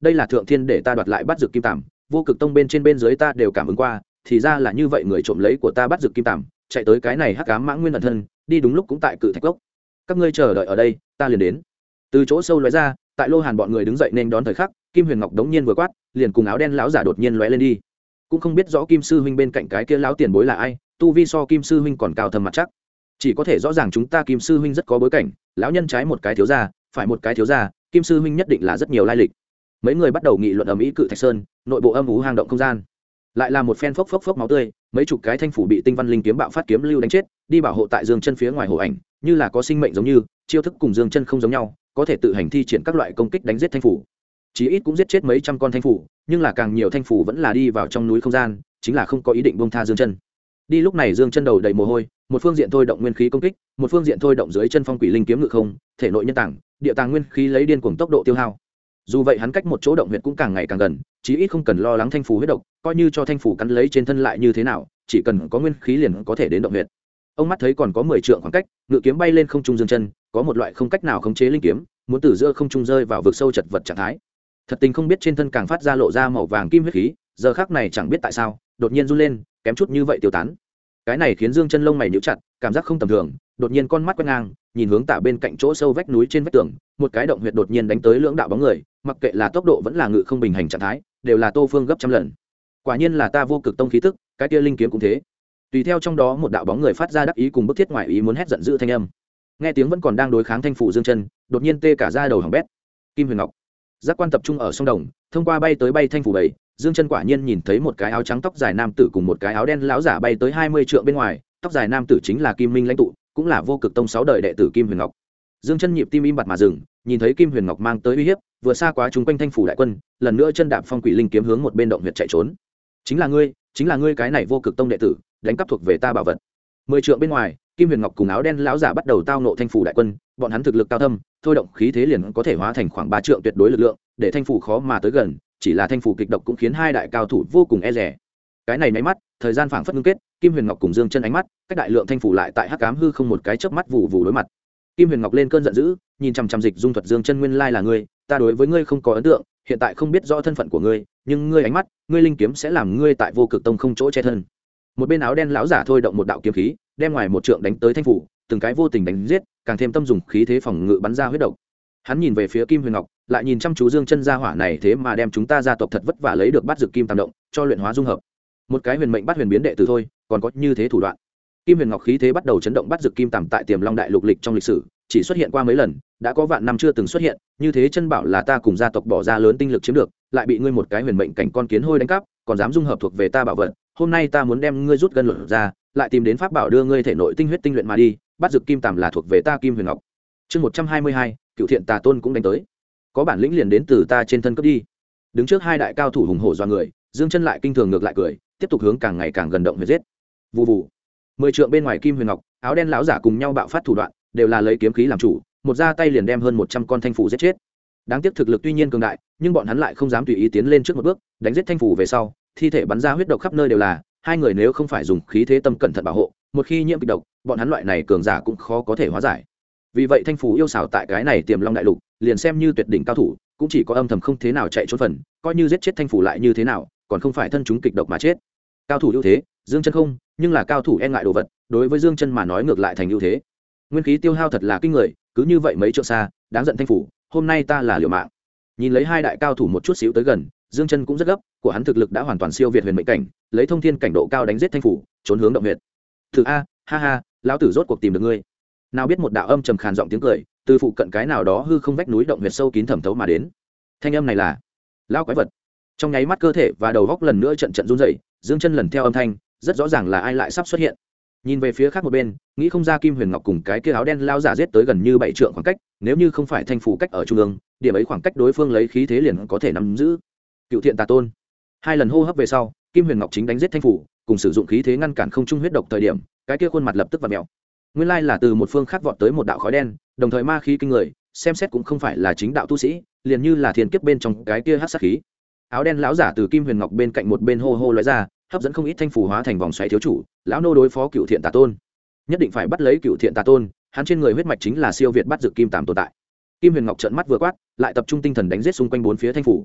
đây là thượng thiên để ta đoạt lại bắt dược kim tằm, vô cực tông bên trên bên dưới ta đều cảm ứng qua, thì ra là như vậy, người trộm lấy của ta bắt dược kim tằm, chạy tới cái này hắc ám mãng nguyên ẩn thân, đi đúng lúc cũng tại cự thạch gốc. Các ngươi chờ đợi ở đây, ta liền đến. Từ chỗ sâu lóe ra, tại Lô Hàn bọn người đứng dậy nên đón thời khắc, Kim Huyền Ngọc đống nhiên vừa quát, liền cùng áo đen lão giả đột nhiên lóe lên đi. Cũng không biết rõ Kim sư huynh bên cạnh cái kia lão tiền bối là ai, tu vi so Kim sư huynh còn cao thâm mặt chắc. Chỉ có thể rõ ràng chúng ta Kim sư huynh rất có bối cảnh, lão nhân trái một cái thiếu gia, phải một cái thiếu gia, Kim sư huynh nhất định là rất nhiều lai lịch. Mấy người bắt đầu nghị luận ầm ĩ cự thạch sơn, nội bộ âm u hang động không gian. Lại là một phen phốc phốc phốc máu tươi, mấy chục cái thanh phủ bị tinh văn linh kiếm bạo phát kiếm lưu đánh chết, đi bảo hộ tại Dương Chân phía ngoài hổ ảnh, như là có sinh mệnh giống như, chiêu thức cùng Dương Chân không giống nhau, có thể tự hành thi triển các loại công kích đánh giết thanh phủ. Chí ít cũng giết chết mấy trăm con thanh phủ, nhưng là càng nhiều thanh phủ vẫn là đi vào trong núi không gian, chính là không có ý định buông tha Dương Chân. Đi lúc này Dương Chân đầu đầy mồ hôi, một phương diện thôi động nguyên khí công kích, một phương diện thôi động dưới chân phong quỷ linh kiếm ngự không, thể nội nhân tảng, địa tàng nguyên khí lấy điên cuồng tốc độ tiêu hao. Dù vậy hắn cách một chỗ động huyệt cũng càng ngày càng gần, chí ít không cần lo lắng thanh phủ huyết độc, coi như cho thanh phủ cắn lấy trên thân lại như thế nào, chỉ cần có nguyên khí liền có thể đến động huyệt. Ông mắt thấy còn có 10 trượng khoảng cách, ngự kiếm bay lên không trung Dương Chân, có một loại không cách nào khống chế linh kiếm, muốn từ giữa không trung rơi vào vực sâu chật vật trạng thái. Thật tình không biết trên thân càng phát ra lộ ra màu vàng kim huyết khí, giờ khắc này chẳng biết tại sao, đột nhiên run lên, kém chút như vậy tiêu tán. Cái này khiến Dương Chân lông mày nhíu chặt, cảm giác không tầm thường, đột nhiên con mắt quét ngang, nhìn hướng tạ bên cạnh chỗ sâu vách núi trên vách tường, một cái động huyệt đột nhiên đánh tới lưỡng đạo bóng người, mặc kệ là tốc độ vẫn là ngự không bình hành trạng thái, đều là Tô Phương gấp trăm lần. Quả nhiên là ta vô cực tông khí tức, cái kia linh kiếm cũng thế. Tùy theo trong đó một đạo bóng người phát ra đắc ý cùng bức thiết ngoại ý muốn hét giận dữ thanh âm. Nghe tiếng vẫn còn đang đối kháng thanh phủ Dương Chân, đột nhiên tê cả da đầu hỏng bét. Kim Huyền Ngọc, giác quan tập trung ở sông đồng, thông qua bay tới bay thanh phủ bảy, Dương Chân quả nhiên nhìn thấy một cái áo trắng tóc dài nam tử cùng một cái áo đen lão giả bay tới 20 trượng bên ngoài, tóc dài nam tử chính là Kim Minh lãnh tụ, cũng là vô cực tông 6 đời đệ tử Kim Huyền Ngọc. Dương Chân nhịp tim im bặt mà dừng, nhìn thấy Kim Huyền Ngọc mang tới uy hiếp, vừa xa quá chúng quanh thanh phủ đại quân, lần nữa chân đạp phong quỷ linh kiếm hướng một bên động huyệt chạy trốn. Chính là ngươi cái này vô cực tông đệ tử, đánh cắp thuộc về ta bảo vật. 10 trượng bên ngoài, Kim Huyền Ngọc cùng áo đen lão giả bắt đầu tao nộ thanh phủ đại quân, bọn hắn thực lực cao thâm, thôi động khí thế liền có thể hóa thành khoảng 3 trượng tuyệt đối lực lượng, để thanh phủ khó mà tới gần, chỉ là thanh phủ kịch độc cũng khiến hai đại cao thủ vô cùng e dè. Cái này nháy mắt, thời gian phảng phất ngưng kết, Kim Huyền Ngọc cùng Dương Chân ánh mắt, cách đại lượng thanh phủ lại tại hắc ám hư không một cái chớp mắt vụ vụ đối mặt. Kim Huyền Ngọc lên cơn giận dữ, nhìn chằm chằm Dịch Dung thuật Dương Chân, nguyên lai là ngươi, ta đối với ngươi không có ấn tượng, hiện tại không biết rõ thân phận của ngươi, nhưng ngươi ánh mắt, ngươi linh kiếm sẽ làm ngươi tại vô cực tông không chỗ che thân. Một bên áo đen lão giả thôi động một đạo kiếm khí, đem ngoài một trượng đánh tới thanh phủ, từng cái vô tình đánh giết, càng thêm tâm dùng khí thế phòng ngự bắn ra huyết độc. Hắn nhìn về phía Kim Huyền Ngọc, lại nhìn chăm chú Dương Chân gia hỏa này, thế mà đem chúng ta gia tộc thật vất vả lấy được bắt dược kim tam động, cho luyện hóa dung hợp. Một cái huyền mệnh bắt huyền biến đệ tử thôi, còn có như thế thủ đoạn. Kim Huyền Ngọc khí thế bắt đầu chấn động, bắt dược kim tằm tại Tiềm Long đại lục lịch trong lịch sử, chỉ xuất hiện qua mấy lần, đã có vạn năm chưa từng xuất hiện, như thế chân bảo là ta cùng gia tộc bỏ ra lớn tinh lực chiếm được, lại bị ngươi một cái huyền mệnh cảnh con kiến hôi đánh cắp, còn dám dung hợp thuộc về ta bảo vật, hôm nay ta muốn đem ngươi rút gân luận ra, lại tìm đến pháp bảo đưa ngươi thể nội tinh huyết tinh luyện mà đi, bắt dược kim tằm là thuộc về ta Kim Huyền Ngọc. Chương 122, Cựu Thiện Tà Tôn cũng đánh tới. Có bản lĩnh liền đến từ ta trên thân cướp đi. Đứng trước hai đại cao thủ hùng hổ do người, Dương Chân lại kinh thường ngược lại cười, tiếp tục hướng càng ngày càng gần động huyệt giết. Vù vù. 10 trượng bên ngoài, Kim Huyền Ngọc, áo đen lão giả cùng nhau bạo phát thủ đoạn, đều là lấy kiếm khí làm chủ, một ra tay liền đem hơn 100 con thanh phủ giết chết. Đáng tiếc thực lực tuy nhiên cường đại, nhưng bọn hắn lại không dám tùy ý tiến lên trước một bước, đánh giết thanh phủ về sau, thi thể bắn ra huyết độc khắp nơi đều là, hai người nếu không phải dùng khí thế tâm cẩn thận bảo hộ, một khi nhiễm kịch độc, bọn hắn loại này cường giả cũng khó có thể hóa giải. Vì vậy thanh phủ yêu xảo tại cái này Tiềm Long đại lục, liền xem như tuyệt đỉnh cao thủ, cũng chỉ có âm thầm không thế nào chạy trốn phần, coi như giết chết thanh phủ lại như thế nào, còn không phải thân chúng kịch độc mà chết. Cao thủ ưu thế, Dương Chân không, nhưng là cao thủ e ngại đồ vật, đối với Dương Chân mà nói ngược lại thành ưu thế. Nguyên khí tiêu hao thật là kinh người, cứ như vậy mấy trượng xa, đáng giận thanh phủ, hôm nay ta là liều mạng. Nhìn lấy hai đại cao thủ một chút xíu tới gần, Dương Chân cũng rất gấp, của hắn thực lực đã hoàn toàn siêu việt huyền mệnh cảnh, lấy thông thiên cảnh độ cao đánh giết thanh phủ, trốn hướng động huyệt. Thử a, ha ha, lão tử rốt cuộc tìm được ngươi. Nào biết một đạo âm trầm khàn giọng tiếng cười, từ phụ cận cái nào đó hư không vách núi động huyệt sâu kín thẩm thấu mà đến. Thanh âm này là lão quái vật. Trong nháy mắt cơ thể và đầu góc lần nữa trận trận run rẩy, Dương Chân lần theo âm thanh, rất rõ ràng là ai lại sắp xuất hiện. Nhìn về phía khác một bên, nghĩ không ra Kim Huyền Ngọc cùng cái kia áo đen lao giả giết tới gần như 7 trượng khoảng cách, nếu như không phải thanh phủ cách ở trung ương, điểm ấy khoảng cách đối phương lấy khí thế liền có thể nắm giữ. Cựu Thiện Tà Tôn. Hai lần hô hấp về sau, Kim Huyền Ngọc chính đánh giết thanh phủ, cùng sử dụng khí thế ngăn cản không trung huyết độc thời điểm, cái kia khuôn mặt lập tức vặn mèo. Nguyên lai là từ một phương khác vọt tới một đạo khói đen, đồng thời ma khí kinh người, xem xét cũng không phải là chính đạo tu sĩ, liền như là thiên kiếp bên trong cái kia hắc sát khí. Áo đen lão giả từ Kim Huyền Ngọc bên cạnh một bên hô hô lóe ra, hấp dẫn không ít thanh phủ hóa thành vòng xoáy thiếu chủ, lão nô đối phó Cựu Thiện Tà Tôn, nhất định phải bắt lấy Cựu Thiện Tà Tôn, hắn trên người huyết mạch chính là siêu việt bắt dược kim tàm tồn tại. Kim Huyền Ngọc trợn mắt vừa quát, lại tập trung tinh thần đánh giết xung quanh bốn phía thanh phủ.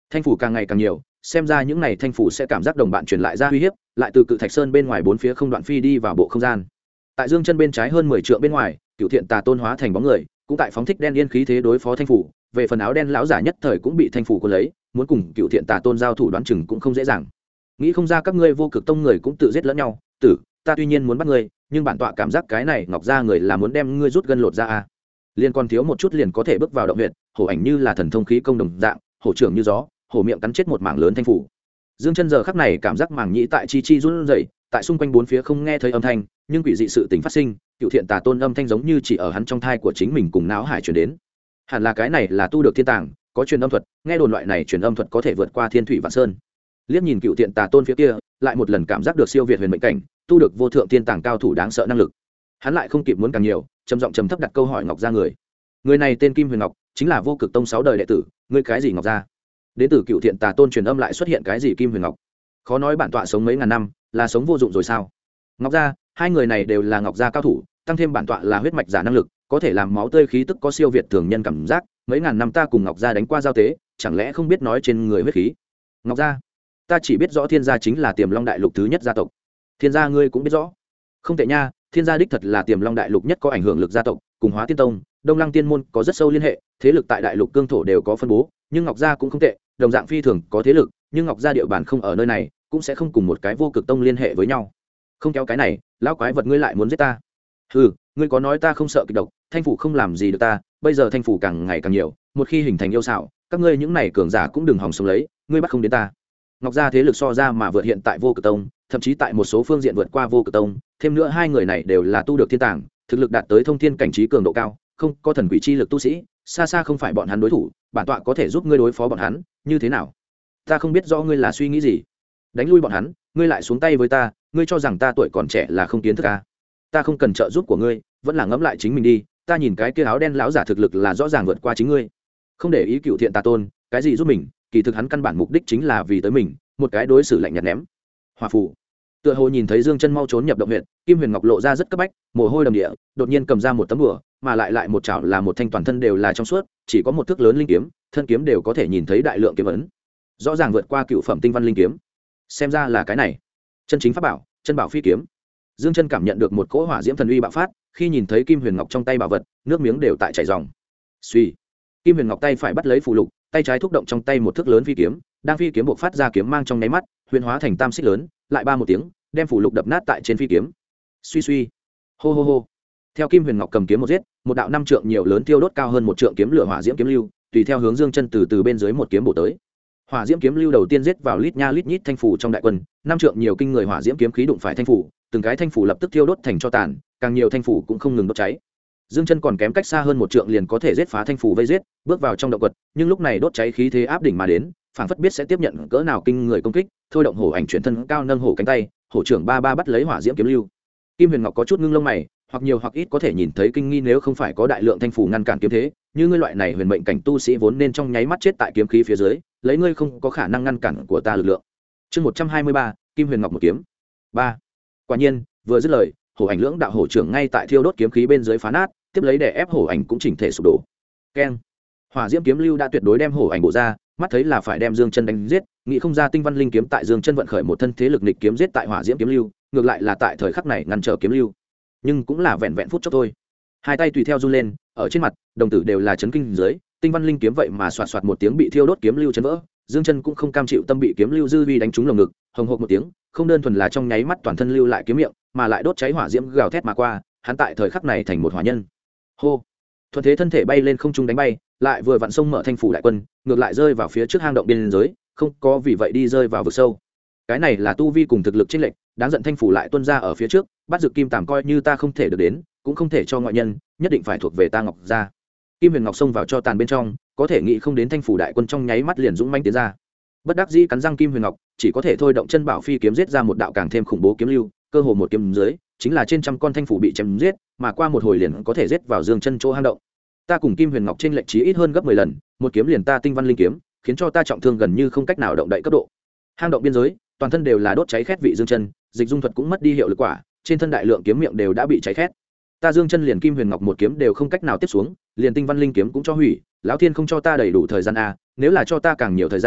Thanh phủ càng ngày càng nhiều, xem ra những này thanh phủ sẽ cảm giác đồng bạn truyền lại ra uy hiếp, lại từ cự thạch sơn bên ngoài bốn phía không đoạn phi đi vào bộ không gian. Tại dương chân bên trái hơn 10 trượng bên ngoài, Cửu Thiện Tà Tôn hóa thành bóng người, cũng tại phóng thích đen yên khí thế đối phó thanh phủ. Về phần áo đen lão giả nhất thời cũng bị thanh phủ cuốn lấy, muốn cùng Cửu Thiện Tà Tôn giao thủ đoán chừng cũng không dễ dàng. Nghĩ không ra các ngươi Vô Cực Tông người cũng tự giết lẫn nhau, tử, ta tuy nhiên muốn bắt ngươi, nhưng bản tọa cảm giác cái này Ngọc gia người là muốn đem ngươi rút gân lột ra a. Liên còn thiếu một chút liền có thể bước vào động huyệt, hổ ảnh như là thần thông khí công đồng dạng, hổ trưởng như gió, hổ miệng cắn chết một mảng lớn thanh phủ. Dương chân giờ khắc này cảm giác màng nhĩ tại chi chi run rẩy, tại xung quanh bốn phía không nghe thấy âm thanh, nhưng quỷ dị sự tình phát sinh, Cửu Thiện Tà Tôn âm thanh giống như chỉ ở hắn trong thai của chính mình cùng não hải truyền đến. Hẳn là cái này là tu được thiên tàng, có truyền âm thuật, nghe đồn loại này truyền âm thuật có thể vượt qua thiên thủy vạn sơn. Liếc nhìn Cửu Thiện Tà Tôn phía kia, lại một lần cảm giác được siêu việt huyền mệnh cảnh, tu được vô thượng thiên tàng cao thủ đáng sợ năng lực. Hắn lại không kịp muốn càng nhiều, trầm giọng trầm thấp đặt câu hỏi Ngọc gia người. Người này tên Kim Huyền Ngọc, chính là Vô Cực Tông 6 đời đệ tử, ngươi cái gì Ngọc gia? Đến từ Cửu Thiện Tà Tôn truyền âm lại xuất hiện cái gì Kim Huyền Ngọc? Khó nói bản tọa sống mấy ngàn năm, là sống vô dụng rồi sao? Ngọc gia, hai người này đều là Ngọc gia cao thủ, tăng thêm bản tọa là huyết mạch giả năng lực, có thể làm máu tươi khí tức có siêu việt thường nhân cảm giác, mấy ngàn năm ta cùng Ngọc gia đánh qua giao tế, chẳng lẽ không biết nói trên người huyết khí? Ngọc gia, ta chỉ biết rõ Thiên gia chính là Tiềm Long đại lục thứ nhất gia tộc. Thiên gia ngươi cũng biết rõ? Không tệ nha, Thiên gia đích thật là Tiềm Long đại lục nhất có ảnh hưởng lực gia tộc, cùng Hóa Tiên Tông, Đông Lăng Tiên môn có rất sâu liên hệ, thế lực tại đại lục cương thổ đều có phân bố, nhưng Ngọc gia cũng không tệ, đồng dạng phi thường có thế lực, nhưng Ngọc gia địa bàn không ở nơi này, cũng sẽ không cùng một cái Vô Cực Tông liên hệ với nhau. Không kéo cái này, lão quái vật ngươi lại muốn giết ta? Hừ, ngươi có nói ta không sợ kịch độc, thanh phủ không làm gì được ta, bây giờ thanh phủ càng ngày càng nhiều, một khi hình thành yêu xảo, các ngươi những này cường giả cũng đừng hòng sống lấy, ngươi bắt không đến ta. Ngọc gia thế lực so ra mà vượt hiện tại Vô Cực Tông, thậm chí tại một số phương diện vượt qua Vô Cực Tông, thêm nữa hai người này đều là tu được thiên tàng, thực lực đạt tới thông thiên cảnh trí cường độ cao, không có thần quỷ chi lực tu sĩ, xa xa không phải bọn hắn đối thủ, bản tọa có thể giúp ngươi đối phó bọn hắn, như thế nào? Ta không biết rõ ngươi là suy nghĩ gì. Đánh lui bọn hắn, ngươi lại xuống tay với ta, ngươi cho rằng ta tuổi còn trẻ là không kiến thức à? Ta không cần trợ giúp của ngươi, vẫn là ngẫm lại chính mình đi, ta nhìn cái kia áo đen lão giả thực lực là rõ ràng vượt qua chính ngươi. Không để ý Cửu Thiện Tà Tôn, cái gì giúp mình, kỳ thực hắn căn bản mục đích chính là vì tới mình, một cái đối xử lạnh nhạt ném. Hòa phù. Tựa hồ nhìn thấy Dương Chân mau trốn nhập động huyện, Kim Huyền Ngọc lộ ra rất cấp bách, mồ hôi đầm địa, đột nhiên cầm ra một tấm bùa, mà lại một chảo là một thanh toàn thân đều là trong suốt, chỉ có một thước lớn linh kiếm, thân kiếm đều có thể nhìn thấy đại lượng kiếm ấn. Rõ ràng vượt qua cựu phẩm tinh văn linh kiếm. Xem ra là cái này, chân chính pháp bảo, chân bảo phi kiếm. Dương Chân cảm nhận được một cỗ hỏa diễm thần uy bạo phát, khi nhìn thấy Kim Huyền Ngọc trong tay bảo vật, nước miếng đều tại chảy ròng. Suy, Kim Huyền Ngọc tay phải bắt lấy phù lục, tay trái thúc động trong tay một thước lớn phi kiếm, đang phi kiếm buộc phát ra kiếm mang trong nháy mắt, huyền hóa thành tam xích lớn, lại ba một tiếng, đem phù lục đập nát tại trên phi kiếm. Suy suy, hô hô hô. Theo Kim Huyền Ngọc cầm kiếm một giết, một đạo năm trượng nhiều lớn tiêu đốt cao hơn một trượng kiếm lửa hỏa diễm kiếm lưu, tùy theo hướng Dương Chân từ bên dưới một kiếm bổ tới. Hỏa diễm kiếm lưu đầu tiên giết vào lít nha lít nhít thanh phủ trong đại quân, năm trượng nhiều kinh người hỏa diễm kiếm khí đụng phải thanh phủ, từng cái thanh phủ lập tức thiêu đốt thành tro tàn, càng nhiều thanh phủ cũng không ngừng đốt cháy. Dương Chân còn kém cách xa hơn một trượng liền có thể giết phá thanh phủ vây giết, bước vào trong động quật, nhưng lúc này đốt cháy khí thế áp đỉnh mà đến, phảng phất biết sẽ tiếp nhận cỡ nào kinh người công kích, thôi động hổ ảnh chuyển thân cao nâng hổ cánh tay, hổ trưởng ba ba bắt lấy hỏa diễm kiếm lưu. Kim Huyền Ngọc có chút ngưng lông mày, hoặc nhiều hoặc ít có thể nhìn thấy kinh nghi, nếu không phải có đại lượng thanh phủ ngăn cản kiếm thế, như ngươi loại này huyền mệnh cảnh tu sĩ vốn nên trong nháy mắt chết tại kiếm khí phía dưới, lấy ngươi không có khả năng ngăn cản của ta lực lượng. Chương 123, Kim Huyền Ngọc một kiếm. 3. Quả nhiên, vừa dứt lời, hổ ảnh lưỡng đạo hổ trưởng ngay tại thiêu đốt kiếm khí bên dưới phá nát, tiếp lấy để ép hổ ảnh cũng chỉnh thể sụp đổ. Keng. Hỏa diễm kiếm lưu đã tuyệt đối đem hổ ảnh bổ ra, mắt thấy là phải đem Dương Chân đánh giết, nghĩ không ra tinh văn linh kiếm tại Dương Chân vận khởi một thân thế lực nghịch kiếm giết tại hỏa diễm kiếm lưu, ngược lại là tại thời khắc này ngăn trở kiếm lưu. Nhưng cũng là vẹn vẹn phút chốc thôi. Hai tay tùy theo run lên, ở trên mặt, đồng tử đều là chấn kinh dưới, tinh văn linh kiếm vậy mà xoạt xoạt một tiếng bị thiêu đốt kiếm lưu chấn vỡ. Dương Chân cũng không cam chịu tâm bị kiếm lưu dư vi đánh trúng lồng ngực, hồng hộc một tiếng, không đơn thuần là trong nháy mắt toàn thân lưu lại kiếm miệng, mà lại đốt cháy hỏa diễm gào thét mà qua, hắn tại thời khắc này thành một hỏa nhân. Hô. Thuận thế thân thể bay lên không trung đánh bay, lại vừa vặn sông mở thanh phủ đại quân, ngược lại rơi vào phía trước hang động biên giới, không có vì vậy đi rơi vào vực sâu. Cái này là tu vi cùng thực lực chênh lệch, đáng giận thanh phủ lại tuôn ra ở phía trước, bắt Dực Kim Tàm coi như ta không thể được đến, cũng không thể cho ngoại nhân, nhất định phải thuộc về ta Ngọc gia. Kim Huyền Ngọc xông vào cho tàn bên trong, có thể nghĩ không đến thanh phủ đại quân trong nháy mắt liền dũng mãnh tiến ra. Bất đắc dĩ cắn răng Kim Huyền Ngọc, chỉ có thể thôi động chân bảo phi kiếm giết ra một đạo càng thêm khủng bố kiếm lưu, cơ hồ một kiếm dưới, chính là trên trăm con thanh phủ bị chém giết, mà qua một hồi liền có thể giết vào Dương Chân chỗ hang động. Ta cùng Kim Huyền Ngọc trên lệch chí ít hơn gấp 10 lần, một kiếm liền ta tinh văn linh kiếm, khiến cho ta trọng thương gần như không cách nào động đậy cấp độ. Hang động biên giới, toàn thân đều là đốt cháy khét vị Dương Chân, dịch dung thuật cũng mất đi hiệu lực quả, trên thân đại lượng kiếm miệng đều đã bị cháy khét. Ta Dương Chân liền Kim Huyền Ngọc một kiếm đều không cách nào tiếp xuống, liền tinh văn linh kiếm cũng cho hủy, lão thiên không cho ta đầy đủ thời gian a, nếu là cho ta càng nhiều thời gian,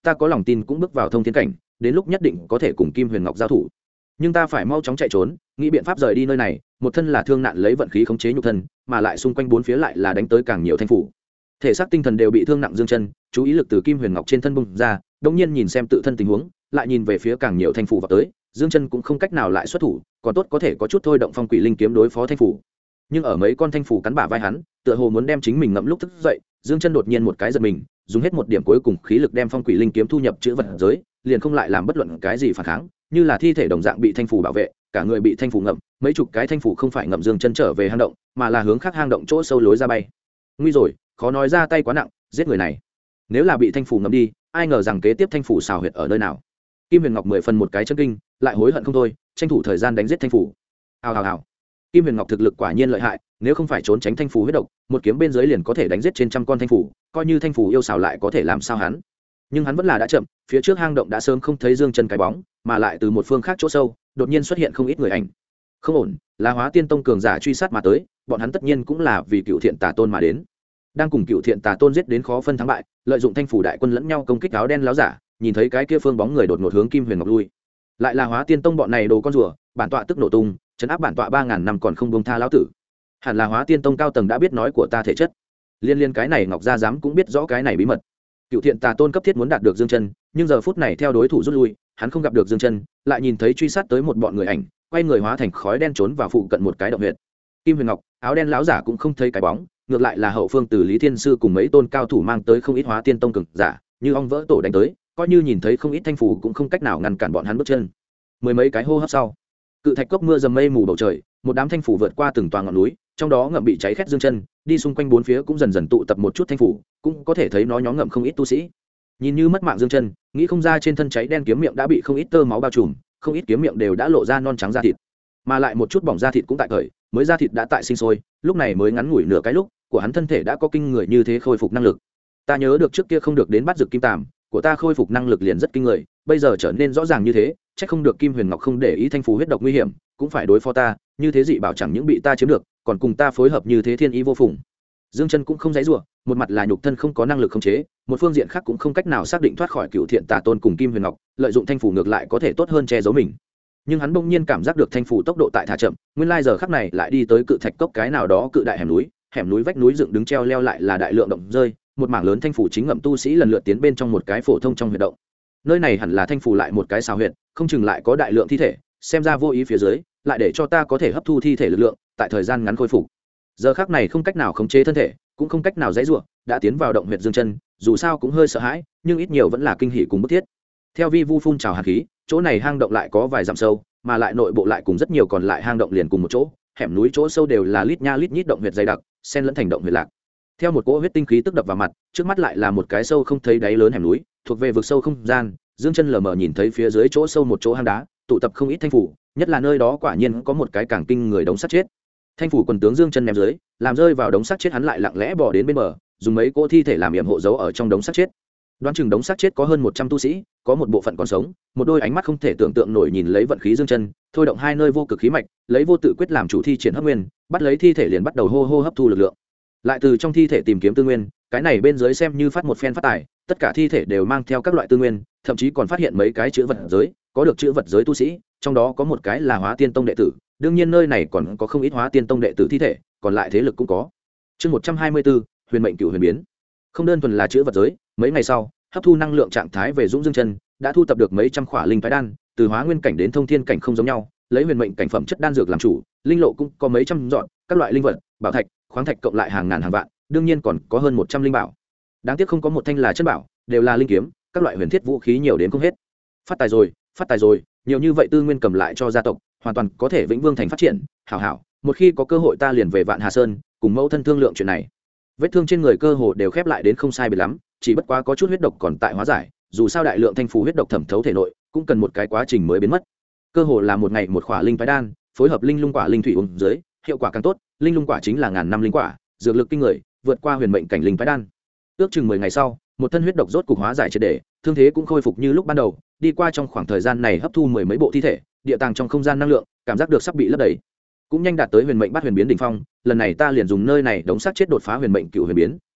ta có lòng tin cũng bước vào thông thiên cảnh, đến lúc nhất định có thể cùng Kim Huyền Ngọc giao thủ. Nhưng ta phải mau chóng chạy trốn, nghĩ biện pháp rời đi nơi này, một thân là thương nạn lấy vận khí khống chế nhục thân, mà lại xung quanh bốn phía lại là đánh tới càng nhiều thanh phủ. Thể xác tinh thần đều bị thương nặng Dương Chân, chú ý lực từ Kim Huyền Ngọc trên thân bung ra, đống nhiên nhìn xem tự thân tình huống, lại nhìn về phía càng nhiều thanh phủ vào tới, Dương Chân cũng không cách nào lại xuất thủ, còn tốt có thể có chút thôi động phong quỷ linh kiếm đối phó thanh phủ. Nhưng ở mấy con thanh phủ cắn bả vai hắn, tựa hồ muốn đem chính mình ngậm lúc thức dậy, Dương Chân đột nhiên một cái giật mình, dùng hết một điểm cuối cùng khí lực đem phong quỷ linh kiếm thu nhập chữ vật giới, liền không lại làm bất luận cái gì phản kháng, như là thi thể đồng dạng bị thanh phủ bảo vệ, cả người bị thanh phủ ngậm, mấy chục cái thanh phủ không phải ngậm Dương Chân trở về hang động, mà là hướng khác hang động chỗ sâu lối ra bay. Nguy rồi, khó nói ra tay quá nặng, giết người này. Nếu là bị thanh phủ ngậm đi, ai ngờ rằng kế tiếp thanh phủ xào huyệt ở nơi nào. Kim Huyền Ngọc 10 phần một cái chân kinh, lại hối hận không thôi, tranh thủ thời gian đánh giết thanh phủ. Hào hào hào. Kim Huyền Ngọc thực lực quả nhiên lợi hại, nếu không phải trốn tránh thanh phủ huyết độc, một kiếm bên dưới liền có thể đánh giết trên trăm con thanh phủ, coi như thanh phủ yêu xào lại có thể làm sao hắn. Nhưng hắn vẫn là đã chậm, phía trước hang động đã sớm không thấy Dương Chân cái bóng, mà lại từ một phương khác chỗ sâu, đột nhiên xuất hiện không ít người ảnh. Không ổn, là Hóa Tiên Tông cường giả truy sát mà tới, bọn hắn tất nhiên cũng là vì Cựu Thiện Tà Tôn mà đến. Đang cùng Cựu Thiện Tà Tôn giết đến khó phân thắng bại, lợi dụng thanh phủ đại quân lẫn nhau công kích áo đen láo giả, nhìn thấy cái kia phương bóng người đột ngột hướng Kim Huyền Ngọc lui. Lại là Hóa Tiên Tông bọn này đồ con rùa, bản tọa tức nổ tung, trấn áp bản tọa 3000 năm còn không buông tha lão tử. Hẳn là Hóa Tiên Tông cao tầng đã biết nói của ta thể chất. Liên cái này Ngọc gia dám cũng biết rõ cái này bí mật. Cựu Thiện Tà Tôn cấp thiết muốn đạt được Dương Chân, nhưng giờ phút này theo đối thủ rút lui, hắn không gặp được Dương Chân, lại nhìn thấy truy sát tới một bọn người ảnh, quay người hóa thành khói đen trốn vào phụ cận một cái động huyệt. Kim Huyền Ngọc, áo đen lão giả cũng không thấy cái bóng, ngược lại là hậu phương từ Lý Thiên Sư cùng mấy tôn cao thủ mang tới không ít Hóa Tiên Tông cường giả, như ong vỡ tổ đánh tới, coi như nhìn thấy không ít thanh phủ cũng không cách nào ngăn cản bọn hắn bước chân. Mười mấy cái hô hấp sau, cự thạch cốc mưa dầm mây mù bầu trời, một đám thanh phủ vượt qua từng toang ngọn núi, trong đó ngậm bị cháy khét Dương Chân, đi xung quanh bốn phía cũng dần dần tụ tập một chút thanh phủ, cũng có thể thấy nó nhóm ngậm không ít tu sĩ. Nhìn như mất mạng Dương Chân, nghĩ không ra trên thân cháy đen kiếm miệng đã bị không ít tơ máu bao trùm, không ít kiếm miệng đều đã lộ ra non trắng da thịt, mà lại một chút bỏng da thịt cũng tại cởi, mới da thịt đã tại sinh sôi, lúc này mới ngắn ngủi nửa cái lúc, của hắn thân thể đã có kinh người như thế khôi phục năng lực. Ta nhớ được trước kia không được đến bắt dược kim tàm, của ta khôi phục năng lực liền rất kinh người, bây giờ trở nên rõ ràng như thế, chắc không được Kim Huyền Ngọc không để ý thanh phù huyết độc nguy hiểm, cũng phải đối phó ta, như thế dị bảo chẳng những bị ta chiếm được, còn cùng ta phối hợp như thế thiên ý vô phùng. Dương Chân cũng không dãy rủa, một mặt là nhục thân không có năng lực khống chế, một phương diện khác cũng không cách nào xác định thoát khỏi Cựu Thiện Tà Tôn cùng Kim Huyền Ngọc, lợi dụng thanh phù ngược lại có thể tốt hơn che giấu mình. Nhưng hắn bỗng nhiên cảm giác được thanh phù tốc độ tại thả chậm, nguyên lai giờ khắc này lại đi tới cự thạch cốc cái nào đó cự đại hẻm núi vách núi dựng đứng treo leo lại là đại lượng động rơi, một mảng lớn thanh phù chính ngậm tu sĩ lần lượt tiến bên trong một cái phổ thông trong huyệt động. Nơi này hẳn là thanh phù lại một cái xào huyệt, không chừng lại có đại lượng thi thể, xem ra vô ý phía dưới, lại để cho ta có thể hấp thu thi thể lực lượng, tại thời gian ngắn khôi phục. Giờ khắc này không cách nào khống chế thân thể, cũng không cách nào dãy rủa, đã tiến vào động huyệt Dương Chân, dù sao cũng hơi sợ hãi, nhưng ít nhiều vẫn là kinh hỉ cùng bức thiết. Theo vi vu phun trào hàn khí, chỗ này hang động lại có vài dặm sâu, mà lại nội bộ lại cùng rất nhiều còn lại hang động liền cùng một chỗ, hẻm núi chỗ sâu đều là lít nha lít nhít động huyệt dày đặc, xen lẫn thành động huyệt lạc. Theo một cỗ huyết tinh khí tức đập vào mặt, trước mắt lại là một cái sâu không thấy đáy lớn hẻm núi, thuộc về vực sâu không gian. Dương Chân lờ mờ nhìn thấy phía dưới chỗ sâu một chỗ hang đá, tụ tập không ít thanh phủ, nhất là nơi đó quả nhiên có một cái càng kinh người đống xác chết. Thanh phủ quần tướng Dương Chân ném dưới, làm rơi vào đống xác chết, hắn lại lặng lẽ bò đến bên bờ, dùng mấy cỗ thi thể làm yểm hộ giấu ở trong đống xác chết. Đoán chừng đống xác chết có hơn 100 tu sĩ, có một bộ phận còn sống, một đôi ánh mắt không thể tưởng tượng nổi nhìn lấy vận khí Dương Chân, thôi động hai nơi vô cực khí mạch, lấy vô tự quyết làm chủ thi triển hấp nguyên, bắt lấy thi thể liền bắt đầu hô hấp thu lực lượng. Lại từ trong thi thể tìm kiếm tư nguyên, cái này bên dưới xem như phát một phen phát tài, tất cả thi thể đều mang theo các loại tư nguyên, thậm chí còn phát hiện mấy cái chữ vật giới, có được chữ vật giới tu sĩ, trong đó có một cái là Hóa Tiên Tông đệ tử, đương nhiên nơi này còn có không ít Hóa Tiên Tông đệ tử thi thể, còn lại thế lực cũng có. Chương 124, Huyền mệnh cửu huyền biến. Không đơn thuần là chữ vật giới, mấy ngày sau, hấp thu năng lượng trạng thái về Dũng Dương Chân, đã thu tập được mấy trăm khỏa linh phái đan, từ hóa nguyên cảnh đến thông thiên cảnh không giống nhau, lấy huyền mệnh cảnh phẩm chất đan dược làm chủ, linh lộ cũng có mấy trăm dọn, các loại linh vật, bảo thạch, khoáng thạch cộng lại hàng ngàn hàng vạn, đương nhiên còn có hơn 100 linh bảo. Đáng tiếc không có một thanh là chân bảo, đều là linh kiếm, các loại huyền thiết vũ khí nhiều đến không hết. Phát tài rồi, nhiều như vậy tư nguyên cầm lại cho gia tộc, hoàn toàn có thể vĩnh vương thành phát triển. Hảo, một khi có cơ hội ta liền về Vạn Hà Sơn, cùng mẫu thân thương lượng chuyện này. Vết thương trên người cơ hồ đều khép lại đến không sai biệt lắm, chỉ bất quá có chút huyết độc còn tại hóa giải, dù sao đại lượng thanh phù huyết độc thẩm thấu thể nội, cũng cần một cái quá trình mới biến mất. Cơ hồ là một ngày một khỏa linh phái đan, phối hợp linh lung quả linh thủy uống dưới, hiệu quả càng tốt. Linh lung quả chính là ngàn năm linh quả, dược lực kinh người, vượt qua huyền mệnh cảnh linh phái đan. Ước chừng 10 ngày sau, một thân huyết độc rốt cục hóa giải triệt để, thương thế cũng khôi phục như lúc ban đầu. Đi qua trong khoảng thời gian này hấp thu 10 mấy bộ thi thể, địa tàng trong không gian năng lượng, cảm giác được sắp bị lấp đầy, cũng nhanh đạt tới huyền mệnh bát huyền biến đỉnh phong. Lần này ta liền dùng nơi này đống xác chết đột phá huyền mệnh cửu huyền biến,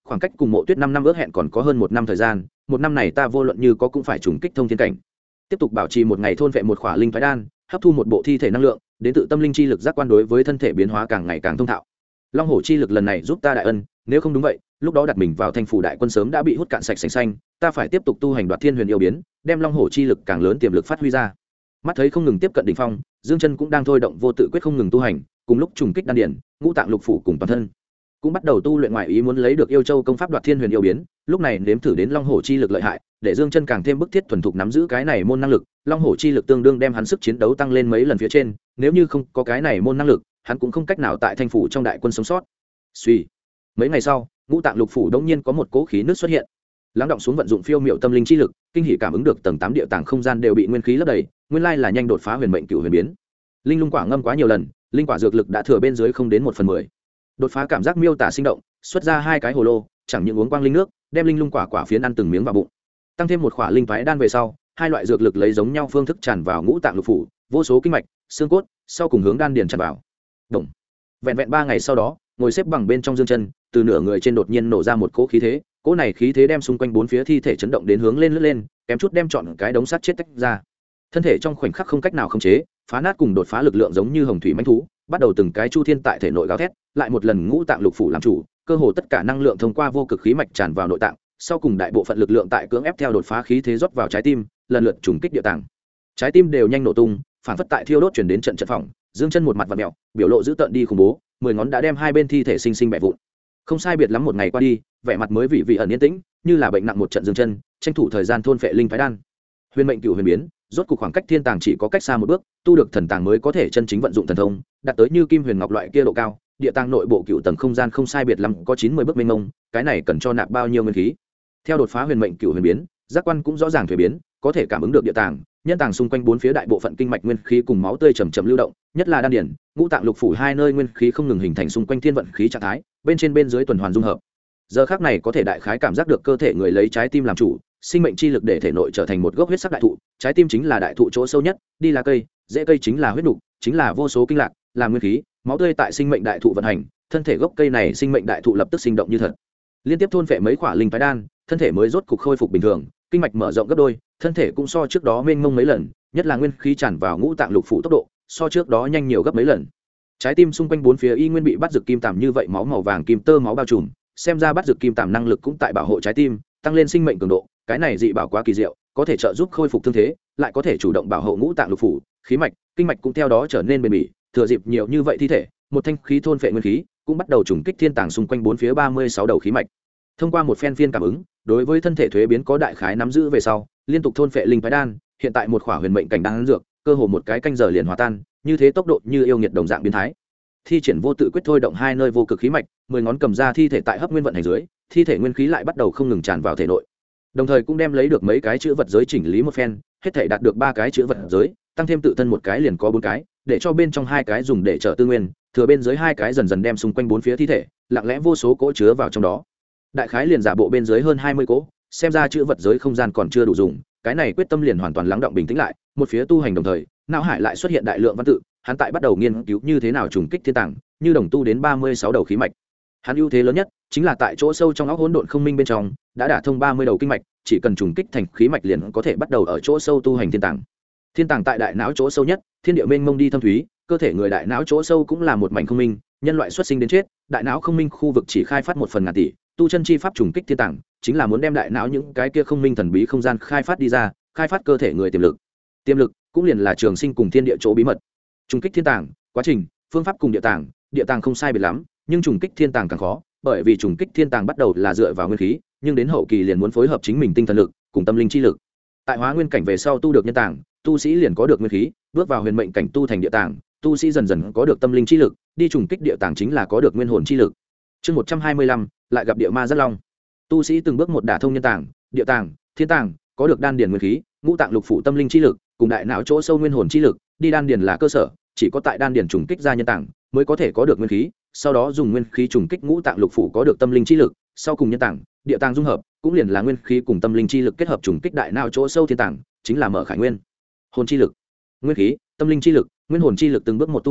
khoảng cách cùng Mộ Tuyết 5 năm ước hẹn còn có hơn 1 năm thời gian, 1 năm này ta vô luận như có cũng phải trùng kích thông thiên cảnh. Tiếp tục bảo trì một ngày thôn vệ một khỏa linh phái đan, hấp thu một bộ thi thể năng lượng, đến tự tâm linh chi lực giác quan đối với thân thể biến hóa càng ngày càng thông thạo. Long hổ chi lực lần này giúp ta đại ân, nếu không đúng vậy, lúc đó đặt mình vào Thanh phủ đại quân sớm đã bị hút cạn sạch sành xanh, ta phải tiếp tục tu hành Đoạt Thiên Huyền yêu biến, đem long hổ chi lực càng lớn tiềm lực phát huy ra. Mắt thấy không ngừng tiếp cận đỉnh phong, Dương Chân cũng đang thôi động vô tự quyết không ngừng tu hành, cùng lúc trùng kích đan điển, ngũ tạng lục phủ cùng toàn thân, cũng bắt đầu tu luyện ngoại ý muốn lấy được yêu châu công pháp Đoạt Thiên Huyền yêu biến, lúc này nếm thử đến long hổ chi lực lợi hại, để Dương Chân càng thêm bức thiết thuần thục nắm giữ cái này môn năng lực, long hổ chi lực tương đương đem hắn sức chiến đấu tăng lên mấy lần phía trên, nếu như không có cái này môn năng lực, hắn cũng không cách nào tại Thanh phủ trong đại quân sống sót. Suy, mấy ngày sau, ngũ tạng lục phủ đống nhiên có một cỗ khí nước xuất hiện, lắng động xuống vận dụng phiêu miệu tâm linh chi lực, kinh hỉ cảm ứng được tầng 8 địa tàng không gian đều bị nguyên khí lấp đầy, nguyên lai là nhanh đột phá huyền mệnh cửu huyền biến. Linh lung quả ngâm quá nhiều lần, linh quả dược lực đã thừa bên dưới không đến 1/10. Đột phá cảm giác miêu tả sinh động, xuất ra 2 cái hồ lô, chẳng những uống quang linh nước, đem linh lung quả phiến ăn từng miếng vào bụng. Tăng thêm một khỏa linh toái đan về sau, 2 loại dược lực lấy giống nhau phương thức tràn vào ngũ tạng lục phủ, vô số kinh mạch, xương cốt, sau cùng hướng đan điền tràn vào. Động. Vẹn 3 ngày sau đó, ngồi xếp bằng bên trong Dương Chân, từ nửa người trên đột nhiên nổ ra một cỗ khí thế, cỗ này khí thế đem xung quanh 4 phía thi thể chấn động đến hướng lên lướt lên, kém chút đem trọn cái đống sắt chết tách ra. Thân thể trong khoảnh khắc không cách nào khống chế, phá nát cùng đột phá lực lượng giống như hồng thủy mãnh thú, bắt đầu từng cái chu thiên tại thể nội gào thét, lại một lần ngũ tạng lục phủ làm chủ, cơ hồ tất cả năng lượng thông qua vô cực khí mạch tràn vào nội tạng, sau cùng đại bộ phận lực lượng tại cưỡng ép theo đột phá khí thế rót vào trái tim, lần lượt trùng kích địa tạng. Trái tim đều nhanh nổ tung, phản phất tại thiêu đốt truyền đến trận trận phòng, Dương Chân một mặt vặn mèo, biểu lộ dữ tợn đi khủng bố, 10 ngón đã đem 2 bên thi thể sinh sinh bẻ vụn. Không sai biệt lắm một ngày qua đi, vẻ mặt mới vị ẩn yên tĩnh, như là bệnh nặng một trận Dương Chân, tranh thủ thời gian thôn phệ linh phái đan. Huyền mệnh cửu huyền biến, rốt cuộc khoảng cách thiên tàng chỉ có cách xa một bước, tu được thần tàng mới có thể chân chính vận dụng thần thông, đạt tới như kim huyền ngọc loại kia độ cao. Địa tàng nội bộ cửu tầng không gian không sai biệt lắm có 90 bước mênh mông, cái này cần cho nạp bao nhiêu nguyên khí. Theo đột phá huyền mệnh cửu huyền biến, giác quan cũng rõ ràng thuế biến, có thể cảm ứng được địa tàng, nhân tàng xung quanh 4 phía đại bộ phận kinh mạch nguyên khí cùng máu tươi chậm chậm lưu động, nhất là đan điển, ngũ tạng lục phủ 2 nơi nguyên khí không ngừng hình thành xung quanh thiên vận khí trạng thái, bên trên bên dưới tuần hoàn dung hợp. Giờ khắc này có thể đại khái cảm giác được cơ thể người lấy trái tim làm chủ, sinh mệnh chi lực để thể nội trở thành một gốc huyết sắc đại thụ, trái tim chính là đại thụ chỗ sâu nhất, đi lá cây, rễ cây chính là huyết nục, chính là vô số kinh lạc, là nguyên khí, máu tươi tại sinh mệnh đại thụ vận hành, thân thể gốc cây này sinh mệnh đại thụ lập tức sinh động như thật. Liên tiếp thôn phệ mấy quả linh phái đan, thân thể mới rốt cục khôi phục bình thường, kinh mạch mở rộng gấp đôi, thân thể cũng so trước đó mênh mông mấy lần, nhất là nguyên khí tràn vào ngũ tạng lục phủ tốc độ, so trước đó nhanh nhiều gấp mấy lần. Trái tim xung quanh 4 phía y nguyên bị bắt dược kim tằm như vậy máu màu vàng kim tơ máu bao trùm, xem ra bắt dược kim tằm năng lực cũng tại bảo hộ trái tim, tăng lên sinh mệnh cường độ, cái này dị bảo quá kỳ diệu, có thể trợ giúp khôi phục thương thế, lại có thể chủ động bảo hộ ngũ tạng lục phủ, khí mạch, kinh mạch cũng theo đó trở nên bền bỉ, thừa dịp nhiều như vậy thi thể, một thanh khí thôn phệ nguyên khí, cũng bắt đầu trùng kích thiên tàng xung quanh 4 phía 36 đầu khí mạch. Thông qua một phen phiên cảm ứng, đối với thân thể thuế biến có đại khái nắm giữ về sau, liên tục thôn phệ linh phái đan, hiện tại một khỏa huyền mệnh cảnh đan dược, cơ hồ một cái canh giờ liền hòa tan, như thế tốc độ như yêu nghiệt đồng dạng biến thái. Thi triển vô tự quyết thôi động 2 nơi vô cực khí mạch, 10 ngón cầm ra thi thể tại hấp nguyên vận hành dưới, thi thể nguyên khí lại bắt đầu không ngừng tràn vào thể nội. Đồng thời cũng đem lấy được mấy cái chữ vật giới chỉnh lý một phen, hết thể đạt được 3 cái chữ vật giới, tăng thêm tự thân một cái liền có 4 cái, để cho bên trong 2 cái dùng để trợ tư nguyên, thừa bên dưới 2 cái dần dần đem xung quanh 4 phía thi thể, lặng lẽ vô số cỗ chứa vào trong đó. Đại khái liền giả bộ bên dưới hơn 20 cỗ, xem ra chữ vật giới không gian còn chưa đủ dùng, cái này quyết tâm liền hoàn toàn lắng động bình tĩnh lại, một phía tu hành đồng thời, não hải lại xuất hiện đại lượng văn tự, hắn tại bắt đầu nghiên cứu như thế nào trùng kích thiên tàng, như đồng tu đến 36 đầu khí mạch. Hắn ưu thế lớn nhất chính là tại chỗ sâu trong óc hỗn độn không minh bên trong, đã đả thông 30 đầu kinh mạch, chỉ cần trùng kích thành khí mạch liền có thể bắt đầu ở chỗ sâu tu hành thiên tàng. Thiên tàng tại đại não chỗ sâu nhất, thiên địa mênh mông đi thâm thúy, cơ thể người đại não chỗ sâu cũng là một mảnh không minh, nhân loại xuất sinh đến chết, đại não không minh khu vực chỉ khai phát 1 phần ngàn tỷ, tu chân chi pháp trùng kích thiên tàng, chính là muốn đem đại não những cái kia không minh thần bí không gian khai phát đi ra, khai phát cơ thể người tiềm lực. Tiềm lực cũng liền là trường sinh cùng thiên địa chỗ bí mật. Trùng kích thiên tàng, quá trình, phương pháp cùng địa tàng không sai biệt lắm, nhưng trùng kích thiên tàng càng khó, bởi vì trùng kích thiên tàng bắt đầu là dựa vào nguyên khí, nhưng đến hậu kỳ liền muốn phối hợp chính mình tinh thần lực cùng tâm linh chi lực. Tại hóa nguyên cảnh về sau tu được nhân tàng, tu sĩ liền có được nguyên khí, bước vào huyền mệnh cảnh tu thành địa tàng, tu sĩ dần dần có được tâm linh chi lực, đi trùng kích địa tàng chính là có được nguyên hồn chi lực. Chương 125, lại gặp địa ma rất long. Tu sĩ từng bước một đả thông nhân tàng, địa tàng, thiên tàng, có được đan điền nguyên khí, ngũ tạng lục phủ tâm linh chi lực, cùng đại não chỗ sâu nguyên hồn chi lực, đi đan điền là cơ sở, chỉ có tại đan điền trùng kích ra nhân tàng, mới có thể có được nguyên khí, sau đó dùng nguyên khí trùng kích ngũ tạng lục phủ có được tâm linh chi lực, sau cùng nhân tàng, địa tàng dung hợp, cũng liền là nguyên khí cùng tâm linh chi lực kết hợp trùng kích đại não chỗ sâu thiên tàng, chính là mở khải nguyên hồn chi lực. Nguyên khí, tâm linh chi lực, nguyên hồn chi lực từng bước một tu hành,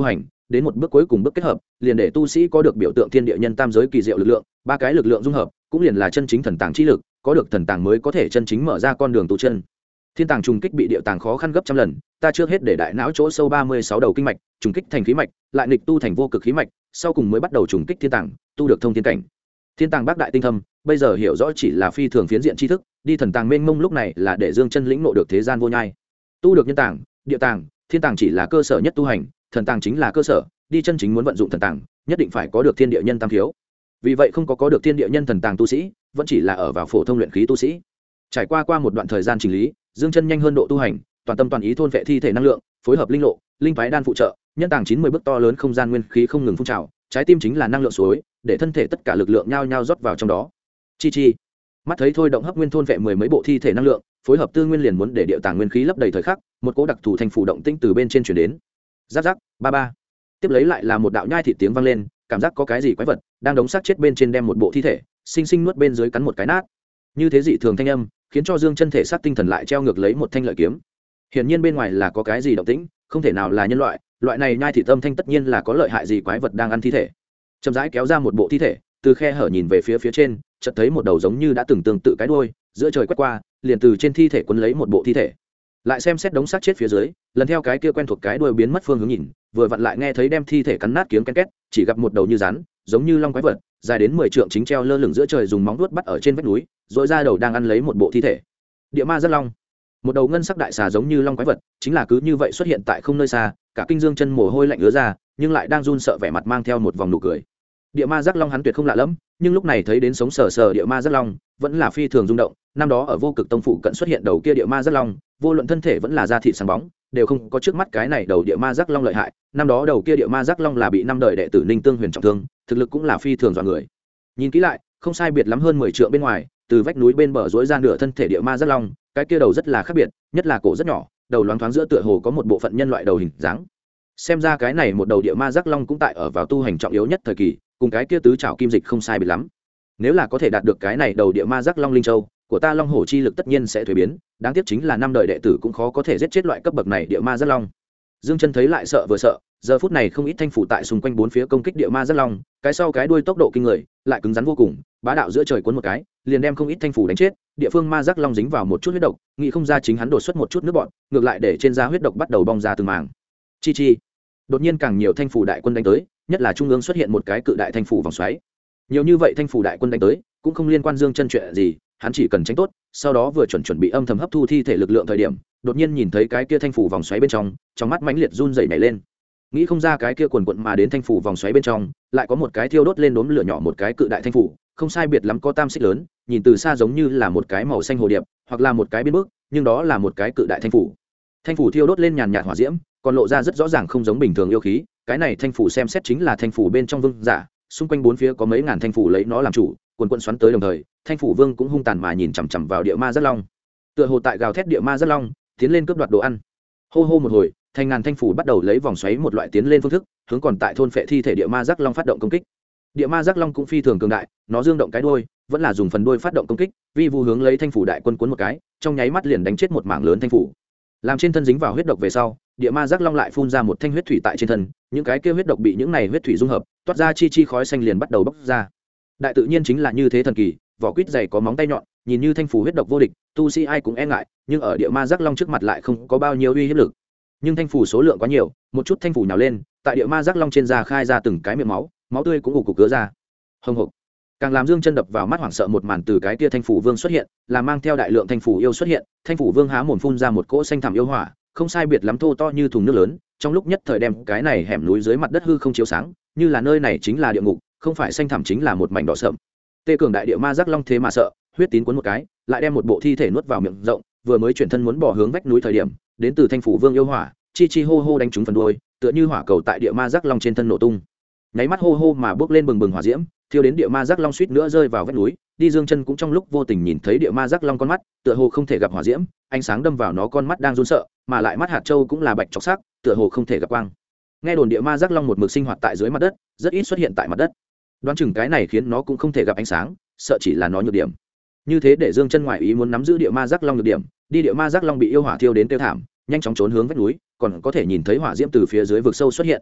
đến một bước cuối cùng bước kết hợp liền để tu sĩ có được biểu tượng thiên địa nhân tam giới kỳ diệu lực lượng, ba cái lực lượng dung hợp cũng liền là chân chính thần tàng chi lực, có được thần tàng mới có thể chân chính mở ra con đường tu chân. Thiên tàng trùng kích bị địa tàng khó khăn gấp trăm lần, ta trước hết để đại não chỗ sâu 36 đầu kinh mạch trùng kích thành khí mạch, lại nghịch tu thành vô cực khí mạch, sau cùng mới bắt đầu trùng kích thiên tàng, tu được thông thiên cảnh. Thiên tàng bác đại tinh thâm, bây giờ hiểu rõ chỉ là phi thường phiến diện tri thức, đi thần tàng mênh mông lúc này là để Dương Chân lĩnh ngộ được thế gian vô nhai. Tu được nhân tàng, địa tàng, thiên tàng chỉ là cơ sở nhất tu hành, thần tàng chính là cơ sở, đi chân chính muốn vận dụng thần tàng, nhất định phải có được thiên địa nhân tam thiếu. Vì vậy không có được thiên địa nhân thần tàng tu sĩ, vẫn chỉ là ở vào phổ thông luyện khí tu sĩ. Trải qua một đoạn thời gian chỉnh lý, Dương Chân nhanh hơn độ tu hành, toàn tâm toàn ý thôn vệ thi thể năng lượng, phối hợp linh lộ, linh phái đan phụ trợ, nhân tàng 90 bước to lớn không gian nguyên khí không ngừng phun trào, trái tim chính là năng lượng suối, để thân thể tất cả lực lượng nhao nhao rót vào trong đó. Chi chi, mắt thấy thôi động hấp nguyên thôn vệ mười mấy bộ thi thể năng lượng, phối hợp tư nguyên liền muốn để điệu tàng nguyên khí lấp đầy thời khắc, một cỗ đặc thù thành phủ động tĩnh từ bên trên truyền đến. Rắc rắc, ba ba. Tiếp lấy lại là một đạo nhai thịt tiếng vang lên, cảm giác có cái gì quái vật đang đống xác chết bên trên đem một bộ thi thể, sinh sinh nuốt bên dưới cắn một cái nát. Như thế dị thường thanh âm, khiến cho Dương Chân thể xác tinh thần lại treo ngược lấy một thanh lợi kiếm. Hiển nhiên bên ngoài là có cái gì động tĩnh, không thể nào là nhân loại, loại này nhai thịt âm thanh tất nhiên là có lợi hại gì quái vật đang ăn thi thể. Chậm rãi kéo ra một bộ thi thể, từ khe hở nhìn về phía trên, chợt thấy một đầu giống như đã từng tương tự cái đuôi, giữa trời quét qua, liền từ trên thi thể cuốn lấy một bộ thi thể. Lại xem xét đống xác chết phía dưới, lần theo cái kia quen thuộc cái đuôi biến mất phương hướng nhìn, vừa vặn lại nghe thấy đem thi thể cắn nát tiếng ken két, chỉ gặp một đầu như rắn, giống như long quái vật, dài đến 10 trượng chính treo lơ lửng giữa trời dùng móng vuốt bắt ở trên vách núi, rồi ra đầu đang ăn lấy một bộ thi thể. Địa ma rất long, một đầu ngân sắc đại xà giống như long quái vật, chính là cứ như vậy xuất hiện tại không nơi xa, cả kinh Dương Chân mồ hôi lạnh ứa ra, nhưng lại đang run sợ vẻ mặt mang theo một vòng nụ cười. Địa ma giác long hắn tuyệt không lạ lẫm, nhưng lúc này thấy đến sống sờ sờ địa ma giác long, vẫn là phi thường rung động. Năm đó ở vô cực tông phụ cận xuất hiện đầu kia địa ma giác long, vô luận thân thể vẫn là da thịt sáng bóng, đều không có trước mắt cái này đầu địa ma giác long lợi hại. Năm đó đầu kia địa ma giác long là bị năm đời đệ tử Ninh Tương Huyền trọng thương, thực lực cũng là phi thường dọa người. Nhìn kỹ lại, không sai biệt lắm hơn 10 trượng bên ngoài, từ vách núi bên bờ rối ra nửa thân thể địa ma giác long, cái kia đầu rất là khác biệt, nhất là cổ rất nhỏ, đầu loáng thoáng giữa tựa hồ có một bộ phận nhân loại đầu hình dáng. Xem ra cái này một đầu địa ma giác long cũng tại ở vào tu hành trọng yếu nhất thời kỳ, cùng cái kia tứ trảo kim dịch không sai biệt lắm. Nếu là có thể đạt được cái này đầu địa ma giác long linh châu, của ta long hổ chi lực tất nhiên sẽ thuế biến, đáng tiếc chính là năm đời đệ tử cũng khó có thể giết chết loại cấp bậc này địa ma giác long. Dương Chân thấy lại sợ vừa sợ, giờ phút này không ít thanh phủ tại xung quanh bốn phía công kích địa ma giác long, cái sau cái đuôi tốc độ kinh người, lại cứng rắn vô cùng, bá đạo giữa trời cuốn một cái, liền đem không ít thanh phủ đánh chết. Địa phương ma giác long dính vào một chút huyết độc, nghĩ không ra chính hắn đổ xuất một chút nước bọt, ngược lại để trên da huyết độc bắt đầu bong ra từng mảng. Chi chi. Đột nhiên càng nhiều thanh phủ đại quân đánh tới, nhất là trung ương xuất hiện một cái cự đại thanh phủ vòng xoáy. Nhiều như vậy thanh phủ đại quân đánh tới, cũng không liên quan Dương Chân chuyện gì, hắn chỉ cần tránh tốt, sau đó vừa chuẩn bị âm thầm hấp thu thi thể lực lượng thời điểm, đột nhiên nhìn thấy cái kia thanh phủ vòng xoáy bên trong mắt mãnh liệt run rẩy nảy lên. Nghĩ không ra cái kia quần quật mà đến thanh phủ vòng xoáy bên trong, lại có một cái thiêu đốt lên đốm lửa nhỏ một cái cự đại thanh phủ, không sai biệt lắm có tam xích lớn, nhìn từ xa giống như là một cái màu xanh hồ điệp, hoặc là một cái biên bước, nhưng đó là một cái cự đại thanh phủ. Thanh phủ thiêu đốt lên nhàn nhạt hỏa diễm, còn lộ ra rất rõ ràng không giống bình thường yêu khí, cái này thanh phủ xem xét chính là thanh phủ bên trong vương giả, xung quanh bốn phía có mấy ngàn thanh phủ lấy nó làm chủ, quần quần xoắn tới đồng thời, thanh phủ vương cũng hung tàn mà nhìn chằm chằm vào địa ma giác long. Tựa hồ tại gào thét địa ma giác long, tiến lên cướp đoạt đồ ăn. Hô hô một hồi, thành ngàn thanh phủ bắt đầu lấy vòng xoáy một loại tiến lên phương thức, hướng còn tại thôn phệ thi thể địa ma giác long phát động công kích. Địa ma giác long cũng phi thường cường đại, nó dương động cái đuôi, vẫn là dùng phần đuôi phát động công kích, vi vu hướng lấy thanh phủ đại quân cuốn một cái, trong nháy mắt liền đánh chết một mảng lớn thanh phủ. Làm trên thân dính vào huyết độc về sau, địa ma giác long lại phun ra một thanh huyết thủy tại trên thân, những cái kia huyết độc bị những này huyết thủy dung hợp, toát ra chi chi khói xanh liền bắt đầu bốc ra. Đại tự nhiên chính là như thế thần kỳ, vỏ quýt dày có móng tay nhọn, nhìn như thanh phủ huyết độc vô địch, tu sĩ ai cũng e ngại, nhưng ở địa ma giác long trước mặt lại không có bao nhiêu uy hiếp lực. Nhưng thanh phủ số lượng quá nhiều, một chút thanh phủ nhào lên, tại địa ma giác long trên da khai ra từng cái miệng máu, máu tươi cũng ục cục cứa ra. Hồng hộc. Càng làm Dương Chân đập vào mắt hoảng sợ một màn từ cái kia thanh phủ vương xuất hiện, là mang theo đại lượng thanh phủ yêu xuất hiện, thanh phủ vương há mồm phun ra một cỗ xanh thẳm yêu hỏa, không sai biệt lắm thô to như thùng nước lớn, trong lúc nhất thời đem cái này hẻm núi dưới mặt đất hư không chiếu sáng, như là nơi này chính là địa ngục, không phải xanh thẳm chính là một mảnh đỏ sậm. Tê cường đại địa ma giác long thế mà sợ, huyết tín cuốn một cái, lại đem một bộ thi thể nuốt vào miệng rộng, vừa mới chuyển thân muốn bỏ hướng vách núi thời điểm, đến từ thanh phủ vương yêu hỏa, chi chi hô hô đánh trúng phần đuôi, tựa như hỏa cầu tại địa ma giác long trên thân nổ tung. Nháy mắt hô hô mà bước lên bừng bừng hỏa diễm, thiêu đến địa ma giác long suýt nữa rơi vào vách núi. Đi Dương Chân cũng trong lúc vô tình nhìn thấy địa ma giác long con mắt, tựa hồ không thể gặp hỏa diễm, ánh sáng đâm vào nó con mắt đang run sợ, mà lại mắt hạt châu cũng là bạch chọc sắc, tựa hồ không thể gặp quang. Nghe đồn địa ma giác long một mực sinh hoạt tại dưới mặt đất, rất ít xuất hiện tại mặt đất. Đoán chừng cái này khiến nó cũng không thể gặp ánh sáng, sợ chỉ là nó nhược điểm. Như thế để Dương Chân ngoại ý muốn nắm giữ địa ma giác long nhược điểm, đi địa ma giác long bị yêu hỏa thiêu đến tiêu thảm, nhanh chóng trốn hướng vách núi, còn có thể nhìn thấy hỏa diễm từ phía dưới vực sâu xuất hiện.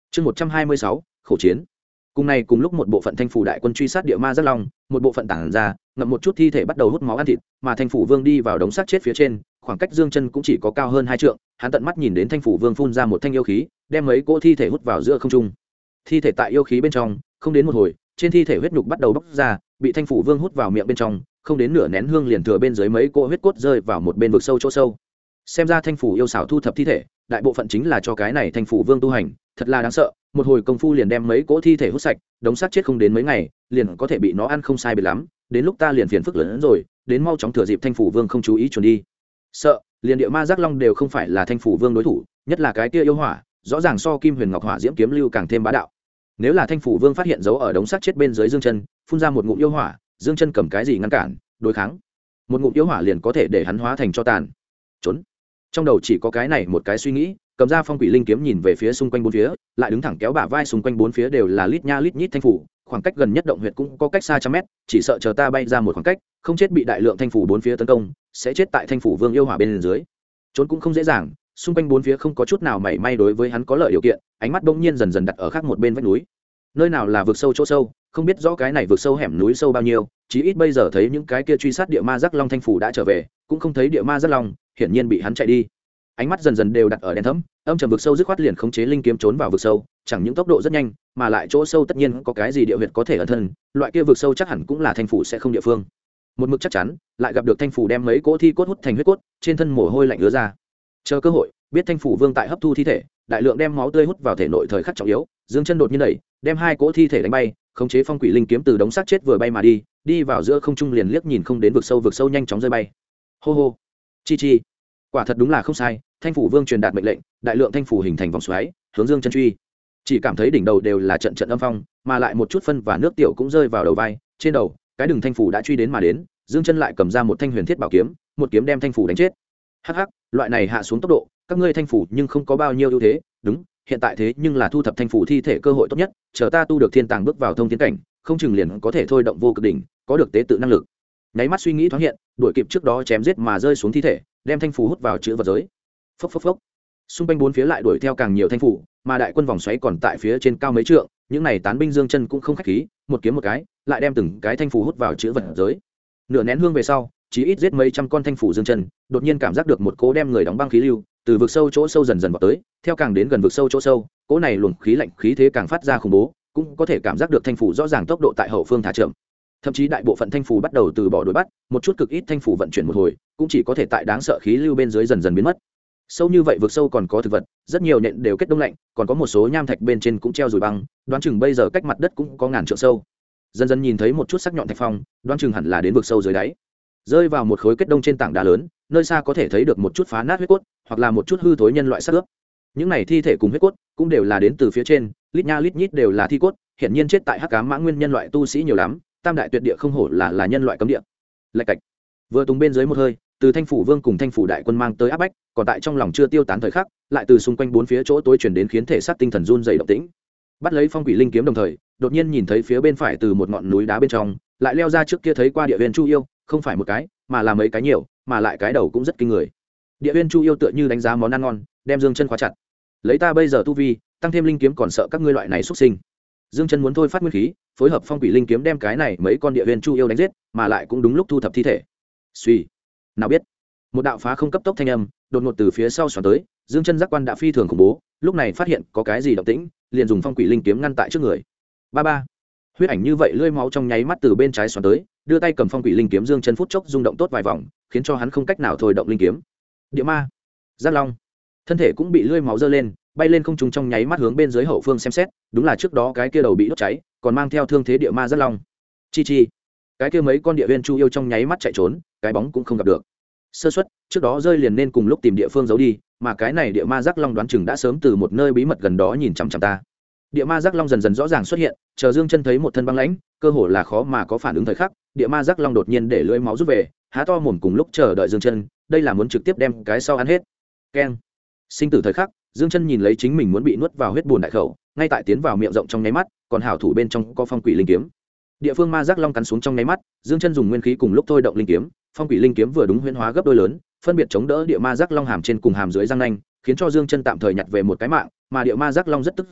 chương 126, khổ chiến. Cùng này cùng lúc một bộ phận thanh phủ đại quân truy sát địa ma giác long, một bộ phận tản ra ngậm một chút thi thể bắt đầu hút máu ăn thịt, mà thanh phủ vương đi vào đống xác chết phía trên, khoảng cách Dương Chân cũng chỉ có cao hơn 2 trượng, hắn tận mắt nhìn đến thanh phủ vương phun ra một thanh yêu khí, đem mấy cỗ thi thể hút vào giữa không trung. Thi thể tại yêu khí bên trong, không đến một hồi, trên thi thể huyết nhục bắt đầu bốc ra, bị thanh phủ vương hút vào miệng bên trong, không đến nửa nén hương liền thừa bên dưới mấy cỗ huyết cốt rơi vào một bên vực sâu chỗ sâu. Xem ra thanh phủ yêu xảo thu thập thi thể, đại bộ phận chính là cho cái này thanh phủ vương tu hành, thật là đáng sợ, một hồi công phu liền đem mấy cỗ thi thể hút sạch, đống xác chết không đến mấy ngày liền có thể bị nó ăn không sai biệt lắm, đến lúc ta liền phiền phức lớn hơn rồi, đến mau chóng thừa dịp thanh phủ vương không chú ý chuẩn đi. Sợ, liền địa ma giác long đều không phải là thanh phủ vương đối thủ, nhất là cái kia yêu hỏa, rõ ràng so kim huyền ngọc hỏa diễm kiếm lưu càng thêm bá đạo. Nếu là thanh phủ vương phát hiện dấu ở đống xác chết bên dưới Dương Chân, phun ra một ngụm yêu hỏa, Dương Chân cầm cái gì ngăn cản, đối kháng? Một ngụm yêu hỏa liền có thể để hắn hóa thành cho tàn. Trốn. Trong đầu chỉ có cái này một cái suy nghĩ, cầm ra phong quỷ linh kiếm nhìn về phía xung quanh bốn phía, lại đứng thẳng kéo bả vai, xung quanh bốn phía đều là lít nha lít nhít thanh phủ, khoảng cách gần nhất động huyệt cũng có cách xa trăm mét, chỉ sợ chờ ta bay ra một khoảng cách, không chết bị đại lượng thanh phủ bốn phía tấn công, sẽ chết tại thanh phủ vương yêu hỏa bên dưới. Trốn cũng không dễ dàng, xung quanh bốn phía không có chút nào mảy may đối với hắn có lợi điều kiện, ánh mắt bỗng nhiên dần dần đặt ở khác một bên vách núi. Nơi nào là vực sâu chỗ sâu, không biết rõ cái này vực sâu hẻm núi sâu bao nhiêu, chí ít bây giờ thấy những cái kia truy sát địa ma giác long thanh phủ đã trở về, cũng không thấy địa ma giác long, hiển nhiên bị hắn chạy đi. Ánh mắt dần dần đều đặt ở đen thẫm, âm trầm vực sâu dứt khoát liền khống chế linh kiếm trốn vào vực sâu, chẳng những tốc độ rất nhanh, mà lại chỗ sâu tất nhiên có cái gì địa huyệt có thể ẩn thân, loại kia vực sâu chắc hẳn cũng là thanh phủ sẽ không địa phương. Một mực chắc chắn, lại gặp được thanh phủ đem mấy cỗ thi cốt hút thành huyết cốt, trên thân mồ hôi lạnh ứa ra. Chờ cơ hội, biết thanh phủ vương tại hấp thu thi thể, đại lượng đem máu tươi hút vào thể nội thời khắc trọng yếu, Dương Chân đột nhiên đẩy, đem 2 cỗ thi thể đánh bay, khống chế phong quỷ linh kiếm từ đống xác chết vừa bay mà đi vào giữa không trung liền liếc nhìn không đến vực sâu nhanh chóng rơi bay. Hô hô, chi chi, quả thật đúng là không sai, thanh phủ vương truyền đạt mệnh lệnh, đại lượng thanh phủ hình thành vòng xoáy, hướng Dương Chân truy. Chỉ cảm thấy đỉnh đầu đều là trận trận âm phong, mà lại một chút phân và nước tiểu cũng rơi vào đầu vai, trên đầu, cái đường thanh phủ đã truy đến mà đến, Dương Chân lại cầm ra một thanh huyền thiết bảo kiếm, một kiếm đem thanh phủ đánh chết. Hắc hắc, loại này hạ xuống tốc độ, các ngươi thanh phủ nhưng không có bao nhiêu ưu thế, đúng, hiện tại thế nhưng là thu thập thanh phủ thi thể cơ hội tốt nhất, chờ ta tu được thiên tàng bước vào thông thiên cảnh, không chừng liền có thể thôi động vô cực đỉnh, có được tế tự năng lực. Nháy mắt suy nghĩ thoáng hiện, đuổi kịp trước đó chém giết mà rơi xuống thi thể, đem thanh phủ hút vào chữ vật giới. Phốc phốc phốc. Xung quanh bốn phía lại đuổi theo càng nhiều thanh phủ, mà đại quân vòng xoáy còn tại phía trên cao mấy trượng, những này tán binh Dương Chân cũng không khách khí, một kiếm một cái, lại đem từng cái thanh phủ hút vào chữ vật giới. Nửa nén hương về sau, chỉ ít giết mấy trăm con thanh phủ Dương Chân, đột nhiên cảm giác được một cỗ đem người đóng băng khí lưu, từ vực sâu chỗ sâu dần dần vào tới, theo càng đến gần vực sâu chỗ sâu, cỗ này luồng khí lạnh khí thế càng phát ra khủng bố, cũng có thể cảm giác được thanh phủ rõ ràng tốc độ tại hậu phương thả chậm. Thậm chí đại bộ phận thanh phủ bắt đầu từ bỏ đuổi bắt, một chút cực ít thanh phủ vận chuyển một hồi, cũng chỉ có thể tại đáng sợ khí lưu bên dưới dần dần biến mất. Sâu như vậy vực sâu còn có thực vật, rất nhiều nện đều kết đông lạnh, còn có một số nham thạch bên trên cũng treo dùi băng, đoán chừng bây giờ cách mặt đất cũng có ngàn trượng sâu. Dần dần nhìn thấy một chút sắc nhọn thạch phong, đoán chừng hẳn là đến vực sâu dưới đáy. Rơi vào một khối kết đông trên tảng đá lớn, nơi xa có thể thấy được một chút phá nát huyết cốt, hoặc là một chút hư thối nhân loại xác ướp. Những này thi thể cùng huyết cốt cũng đều là đến từ phía trên, lít nha lít nhít đều là thi cốt, hiển nhiên chết tại Hắc Ám Mã Nguyên nhân loại tu sĩ nhiều lắm, tam đại tuyệt địa không hổ là nhân loại cấm địa. Lạch cạch. Vừa tung bên dưới một hơi, từ thanh phủ vương cùng thanh phủ đại quân mang tới áp bách, còn tại trong lòng chưa tiêu tán thời khắc, lại từ xung quanh bốn phía chỗ tối truyền đến khiến thể xác tinh thần run rẩy động tĩnh. Bắt lấy phong quỷ linh kiếm đồng thời, đột nhiên nhìn thấy phía bên phải từ một ngọn núi đá bên trong, lại leo ra trước kia thấy qua địa viên chu yêu, không phải một cái, mà là mấy cái nhiều, mà lại cái đầu cũng rất kinh người. Địa viên chu yêu tựa như đánh giá món ăn ngon, đem Dương Chân khóa chặt. Lấy ta bây giờ tu vi, tăng thêm linh kiếm còn sợ các ngươi loại này xuất sinh. Dương Chân muốn thôi phát nguyên khí, phối hợp phong quỷ linh kiếm đem cái này mấy con địa viên chu yêu đánh giết, mà lại cũng đúng lúc thu thập thi thể. Suy, nào biết, một đạo phá không cấp tốc thanh âm đột ngột từ phía sau xoắn tới, Dương Chân giác quan đã phi thường khủng bố, lúc này phát hiện có cái gì động tĩnh, liền dùng phong quỷ linh kiếm ngăn tại trước người. Ba ba, huyết ảnh như vậy lưỡi máu trong nháy mắt từ bên trái xoắn tới, đưa tay cầm phong quỷ linh kiếm Dương Chân phút chốc rung động tốt vài vòng, khiến cho hắn không cách nào thôi động linh kiếm. Địa ma, Giác Long, thân thể cũng bị lưỡi máu dơ lên, bay lên không trung trong nháy mắt hướng bên dưới hậu phương xem xét, đúng là trước đó cái kia đầu bị đốt cháy, còn mang theo thương thế địa ma Giác Long. Chi chi, cái kia mấy con địa viên chu yêu trong nháy mắt chạy trốn, cái bóng cũng không gặp được. Sơ suất, trước đó rơi liền nên cùng lúc tìm địa phương giấu đi, mà cái này địa ma Giác Long đoán chừng đã sớm từ một nơi bí mật gần đó nhìn chằm chằm ta. Địa ma Giác Long dần dần rõ ràng xuất hiện, chờ Dương Chân thấy một thân băng lãnh, cơ hồ là khó mà có phản ứng thời khắc, địa ma Giác Long đột nhiên để lưỡi máu rút về, há to mồm cùng lúc chờ đợi Dương Chân, đây là muốn trực tiếp đem cái sau ăn hết. Keng. Sinh tử thời khắc, Dương Chân nhìn lấy chính mình muốn bị nuốt vào huyết buồn đại khẩu, ngay tại tiến vào miệng rộng trong nháy mắt, còn hảo thủ bên trong có phong quỷ linh kiếm. Địa phương ma Giác Long cắn xuống trong nháy mắt, Dương Chân dùng nguyên khí cùng lúc thôi động linh kiếm, phong quỷ linh kiếm vừa đúng huyễn hóa gấp đôi lớn, phân biệt chống đỡ địa ma Giác Long hàm trên cùng hàm dưới răng nanh, khiến cho Dương Chân tạm thời nhặt về một cái mạng, mà địa ma Giác Long rất tức giận,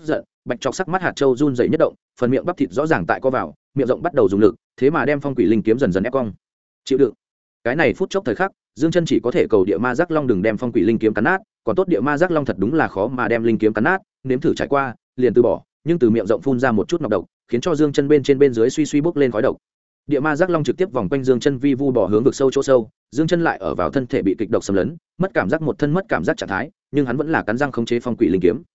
bạch chọc sắc mắt hạt châu run dày nhất động, phần miệng bắp thịt rõ ràng tại co vào, miệng rộng bắt đầu dùng lực, thế mà đem phong quỷ linh kiếm dần dần ép cong. Chịu đựng. Cái này phút chốc thời khắc, Dương Chân chỉ có thể cầu địa ma giác long đừng đem phong quỷ linh kiếm cắn nát, còn tốt địa ma giác long thật đúng là khó mà đem linh kiếm cắn nát, nếm thử trải qua, liền từ bỏ, nhưng từ miệng rộng phun ra một chút nọc độc, khiến cho Dương Chân bên trên bên dưới suy suy bốc lên khói độc. Địa ma giác long trực tiếp vòng quanh Dương Chân vi vu bỏ hướng vực sâu chỗ sâu, Dương Chân lại ở vào thân thể bị kịch độc xâm lấn, mất cảm giác một thân mất cảm giác trạng thái, nhưng hắn vẫn là cắn răng khống chế phong quỷ linh kiếm,